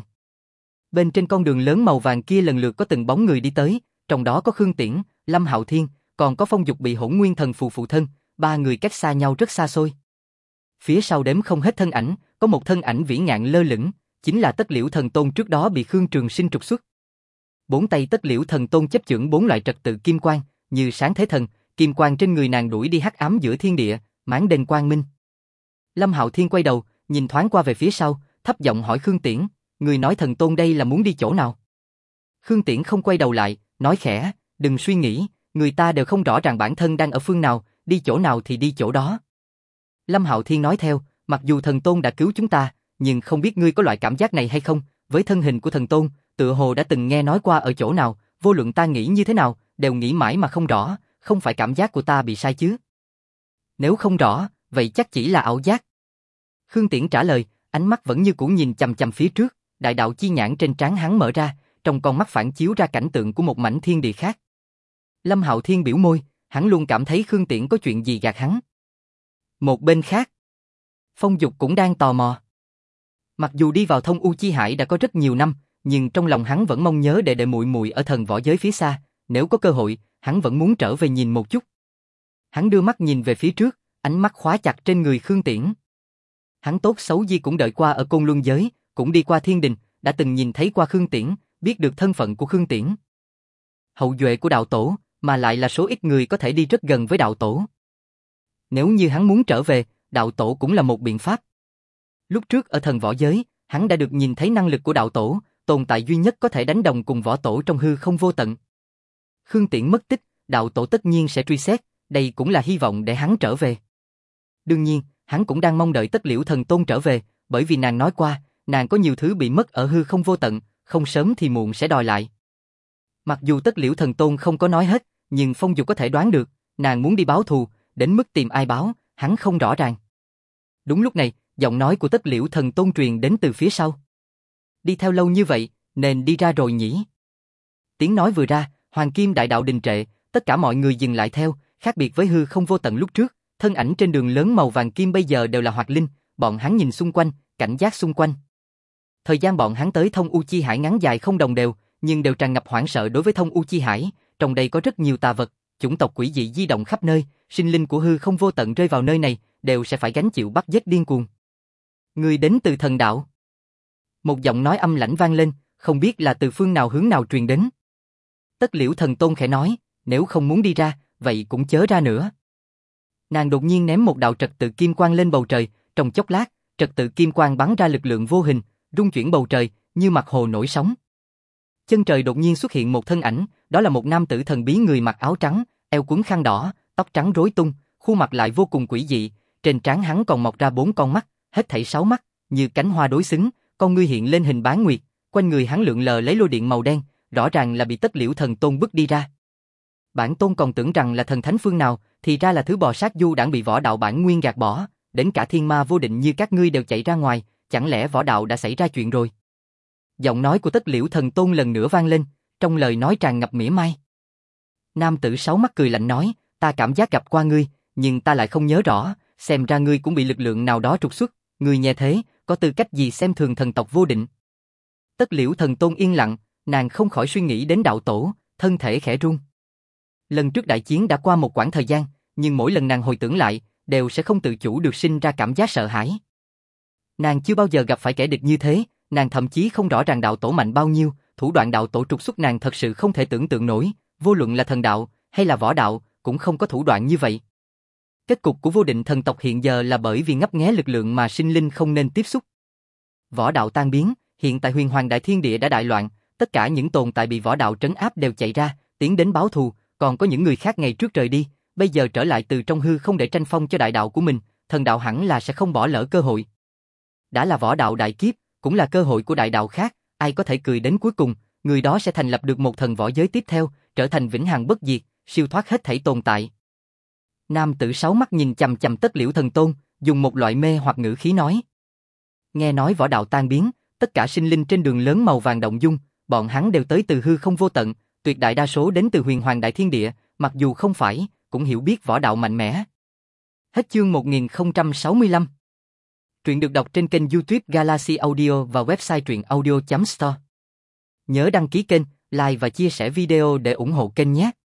Bên trên con đường lớn màu vàng kia lần lượt có từng bóng người đi tới, trong đó có Khương Tiễn, Lâm Hạo Thiên, còn có Phong Dục bị Hỗn Nguyên Thần phù phụ thân, ba người cách xa nhau rất xa xôi. Phía sau đếm không hết thân ảnh, có một thân ảnh vĩ ngạn lơ lửng, chính là Tất Liễu Thần Tôn trước đó bị Khương Trường Sinh trục xuất. Bốn tay Tất Liễu Thần Tôn chấp chưởng bốn loại trật tự kim quang, như sáng thế thần, kim quang trên người nàng đuổi đi hắc ám giữa thiên địa, mãn đền quang minh. Lâm Hạo Thiên quay đầu, nhìn thoáng qua về phía sau, thấp giọng hỏi Khương Tiễn, người nói Thần Tôn đây là muốn đi chỗ nào? Khương Tiễn không quay đầu lại, nói khẽ, đừng suy nghĩ, người ta đều không rõ ràng bản thân đang ở phương nào, đi chỗ nào thì đi chỗ đó. Lâm Hạo Thiên nói theo, mặc dù Thần Tôn đã cứu chúng ta, nhưng không biết ngươi có loại cảm giác này hay không, với thân hình của Thần Tôn, tựa hồ đã từng nghe nói qua ở chỗ nào, vô luận ta nghĩ như thế nào, đều nghĩ mãi mà không rõ, không phải cảm giác của ta bị sai chứ? Nếu không rõ, vậy chắc chỉ là ảo giác. Khương Tiễn trả lời, ánh mắt vẫn như cũ nhìn chằm chằm phía trước, đại đạo chi nhãn trên trán hắn mở ra, trong con mắt phản chiếu ra cảnh tượng của một mảnh thiên địa khác. Lâm Hạo Thiên biểu môi, hắn luôn cảm thấy Khương Tiễn có chuyện gì gạt hắn. Một bên khác, Phong Dục cũng đang tò mò. Mặc dù đi vào Thông U Chi Hải đã có rất nhiều năm, nhưng trong lòng hắn vẫn mong nhớ đệ đệ muội muội ở thần võ giới phía xa, nếu có cơ hội, hắn vẫn muốn trở về nhìn một chút. Hắn đưa mắt nhìn về phía trước, ánh mắt khóa chặt trên người Khương Tiễn. Hắn tốt xấu gì cũng đợi qua ở Côn Luân giới, cũng đi qua Thiên Đình, đã từng nhìn thấy qua Khương Tiễn, biết được thân phận của Khương Tiễn. Hậu duệ của đạo tổ, mà lại là số ít người có thể đi rất gần với đạo tổ. Nếu như hắn muốn trở về, đạo tổ cũng là một biện pháp. Lúc trước ở thần võ giới, hắn đã được nhìn thấy năng lực của đạo tổ, tồn tại duy nhất có thể đánh đồng cùng võ tổ trong hư không vô tận. Khương Tiễn mất tích, đạo tổ tất nhiên sẽ truy xét, đây cũng là hy vọng để hắn trở về. Đương nhiên, hắn cũng đang mong đợi Tất Liễu Thần Tôn trở về, bởi vì nàng nói qua, nàng có nhiều thứ bị mất ở hư không vô tận, không sớm thì muộn sẽ đòi lại. Mặc dù Tất Liễu Thần Tôn không có nói hết, nhưng Phong Dục có thể đoán được, nàng muốn đi báo thù, đến mức tìm ai báo, hắn không rõ ràng. Đúng lúc này, giọng nói của Tất Liễu Thần Tôn truyền đến từ phía sau. Đi theo lâu như vậy, nên đi ra rồi nhỉ? Tiếng nói vừa ra, Hoàng Kim Đại Đạo đình trệ, tất cả mọi người dừng lại theo, khác biệt với hư không vô tận lúc trước, thân ảnh trên đường lớn màu vàng kim bây giờ đều là hoạt linh, bọn hắn nhìn xung quanh, cảnh giác xung quanh. Thời gian bọn hắn tới Thông U Chi Hải ngắn dài không đồng đều, nhưng đều tràn ngập hoảng sợ đối với Thông U Chi Hải, trong đây có rất nhiều tà vật, chủng tộc quỷ dị di động khắp nơi, sinh linh của hư không vô tận rơi vào nơi này, đều sẽ phải gánh chịu bắt giết điên cuồng. Người đến từ thần đạo. Một giọng nói âm lãnh vang lên, không biết là từ phương nào hướng nào truyền đến. Tất Liễu Thần Tôn khẽ nói, nếu không muốn đi ra, vậy cũng chớ ra nữa. Nàng đột nhiên ném một đạo trật tự kim quang lên bầu trời, trong chốc lát, trật tự kim quang bắn ra lực lượng vô hình, rung chuyển bầu trời, như mặt hồ nổi sóng. Chân trời đột nhiên xuất hiện một thân ảnh, đó là một nam tử thần bí người mặc áo trắng, eo quấn khăn đỏ, tóc trắng rối tung, khuôn mặt lại vô cùng quỷ dị, trên trán hắn còn mọc ra bốn con mắt, hết thảy sáu mắt, như cánh hoa đối xứng, con ngươi hiện lên hình bán nguyệt, quanh người hắn lượn lờ lấy lôi điện màu đen, rõ ràng là bị Tất Liễu Thần Tôn bức đi ra. Bản tôn còn tưởng rằng là thần thánh phương nào, thì ra là thứ bò sát du đãng bị võ đạo bản nguyên gạt bỏ, đến cả thiên ma vô định như các ngươi đều chạy ra ngoài, chẳng lẽ võ đạo đã xảy ra chuyện rồi? Giọng nói của Tất Liễu Thần Tôn lần nữa vang lên, trong lời nói tràn ngập mỉa mai. Nam tử sáu mắt cười lạnh nói, ta cảm giác gặp qua ngươi, nhưng ta lại không nhớ rõ, xem ra ngươi cũng bị lực lượng nào đó trục xuất, ngươi nghe thế, có tư cách gì xem thường thần tộc vô định? Tất Liễu Thần Tôn yên lặng, nàng không khỏi suy nghĩ đến đạo tổ, thân thể khẽ run. Lần trước đại chiến đã qua một quãng thời gian, nhưng mỗi lần nàng hồi tưởng lại, đều sẽ không tự chủ được sinh ra cảm giác sợ hãi. Nàng chưa bao giờ gặp phải kẻ địch như thế, nàng thậm chí không rõ ràng đạo tổ mạnh bao nhiêu, thủ đoạn đạo tổ trục xuất nàng thật sự không thể tưởng tượng nổi, vô luận là thần đạo hay là võ đạo, cũng không có thủ đoạn như vậy. Kết cục của vô định thần tộc hiện giờ là bởi vì ngấp nghé lực lượng mà sinh linh không nên tiếp xúc. Võ đạo tan biến, hiện tại huyền hoàng đại thiên địa đã đại loạn, tất cả những tồn tại bị võ đạo trấn áp đều chạy ra, tiến đến báo thù, còn có những người khác ngày trước rời đi, bây giờ trở lại từ trong hư không để tranh phong cho đại đạo của mình, thần đạo hẳn là sẽ không bỏ lỡ cơ hội. Đã là võ đạo đại kiếp, cũng là cơ hội của đại đạo khác, ai có thể cười đến cuối cùng, người đó sẽ thành lập được một thần võ giới tiếp theo, trở thành vĩnh hằng bất diệt, siêu thoát hết thảy tồn tại. Nam tử sáu mắt nhìn chằm chằm Tất Liễu Thần Tôn, dùng một loại mê hoặc ngữ khí nói. Nghe nói võ đạo tan biến, tất cả sinh linh trên đường lớn màu vàng động dung, bọn hắn đều tới từ hư không vô tận, tuyệt đại đa số đến từ huyền hoàng đại thiên địa, mặc dù không phải, cũng hiểu biết võ đạo mạnh mẽ. Hết chương một nghìn không trăm sáu mươi lăm. Truyện được đọc trên kênh YouTube Galaxy Audio và website truyện audio chấm store. Nhớ đăng ký kênh, like và chia sẻ video để ủng hộ kênh nhé.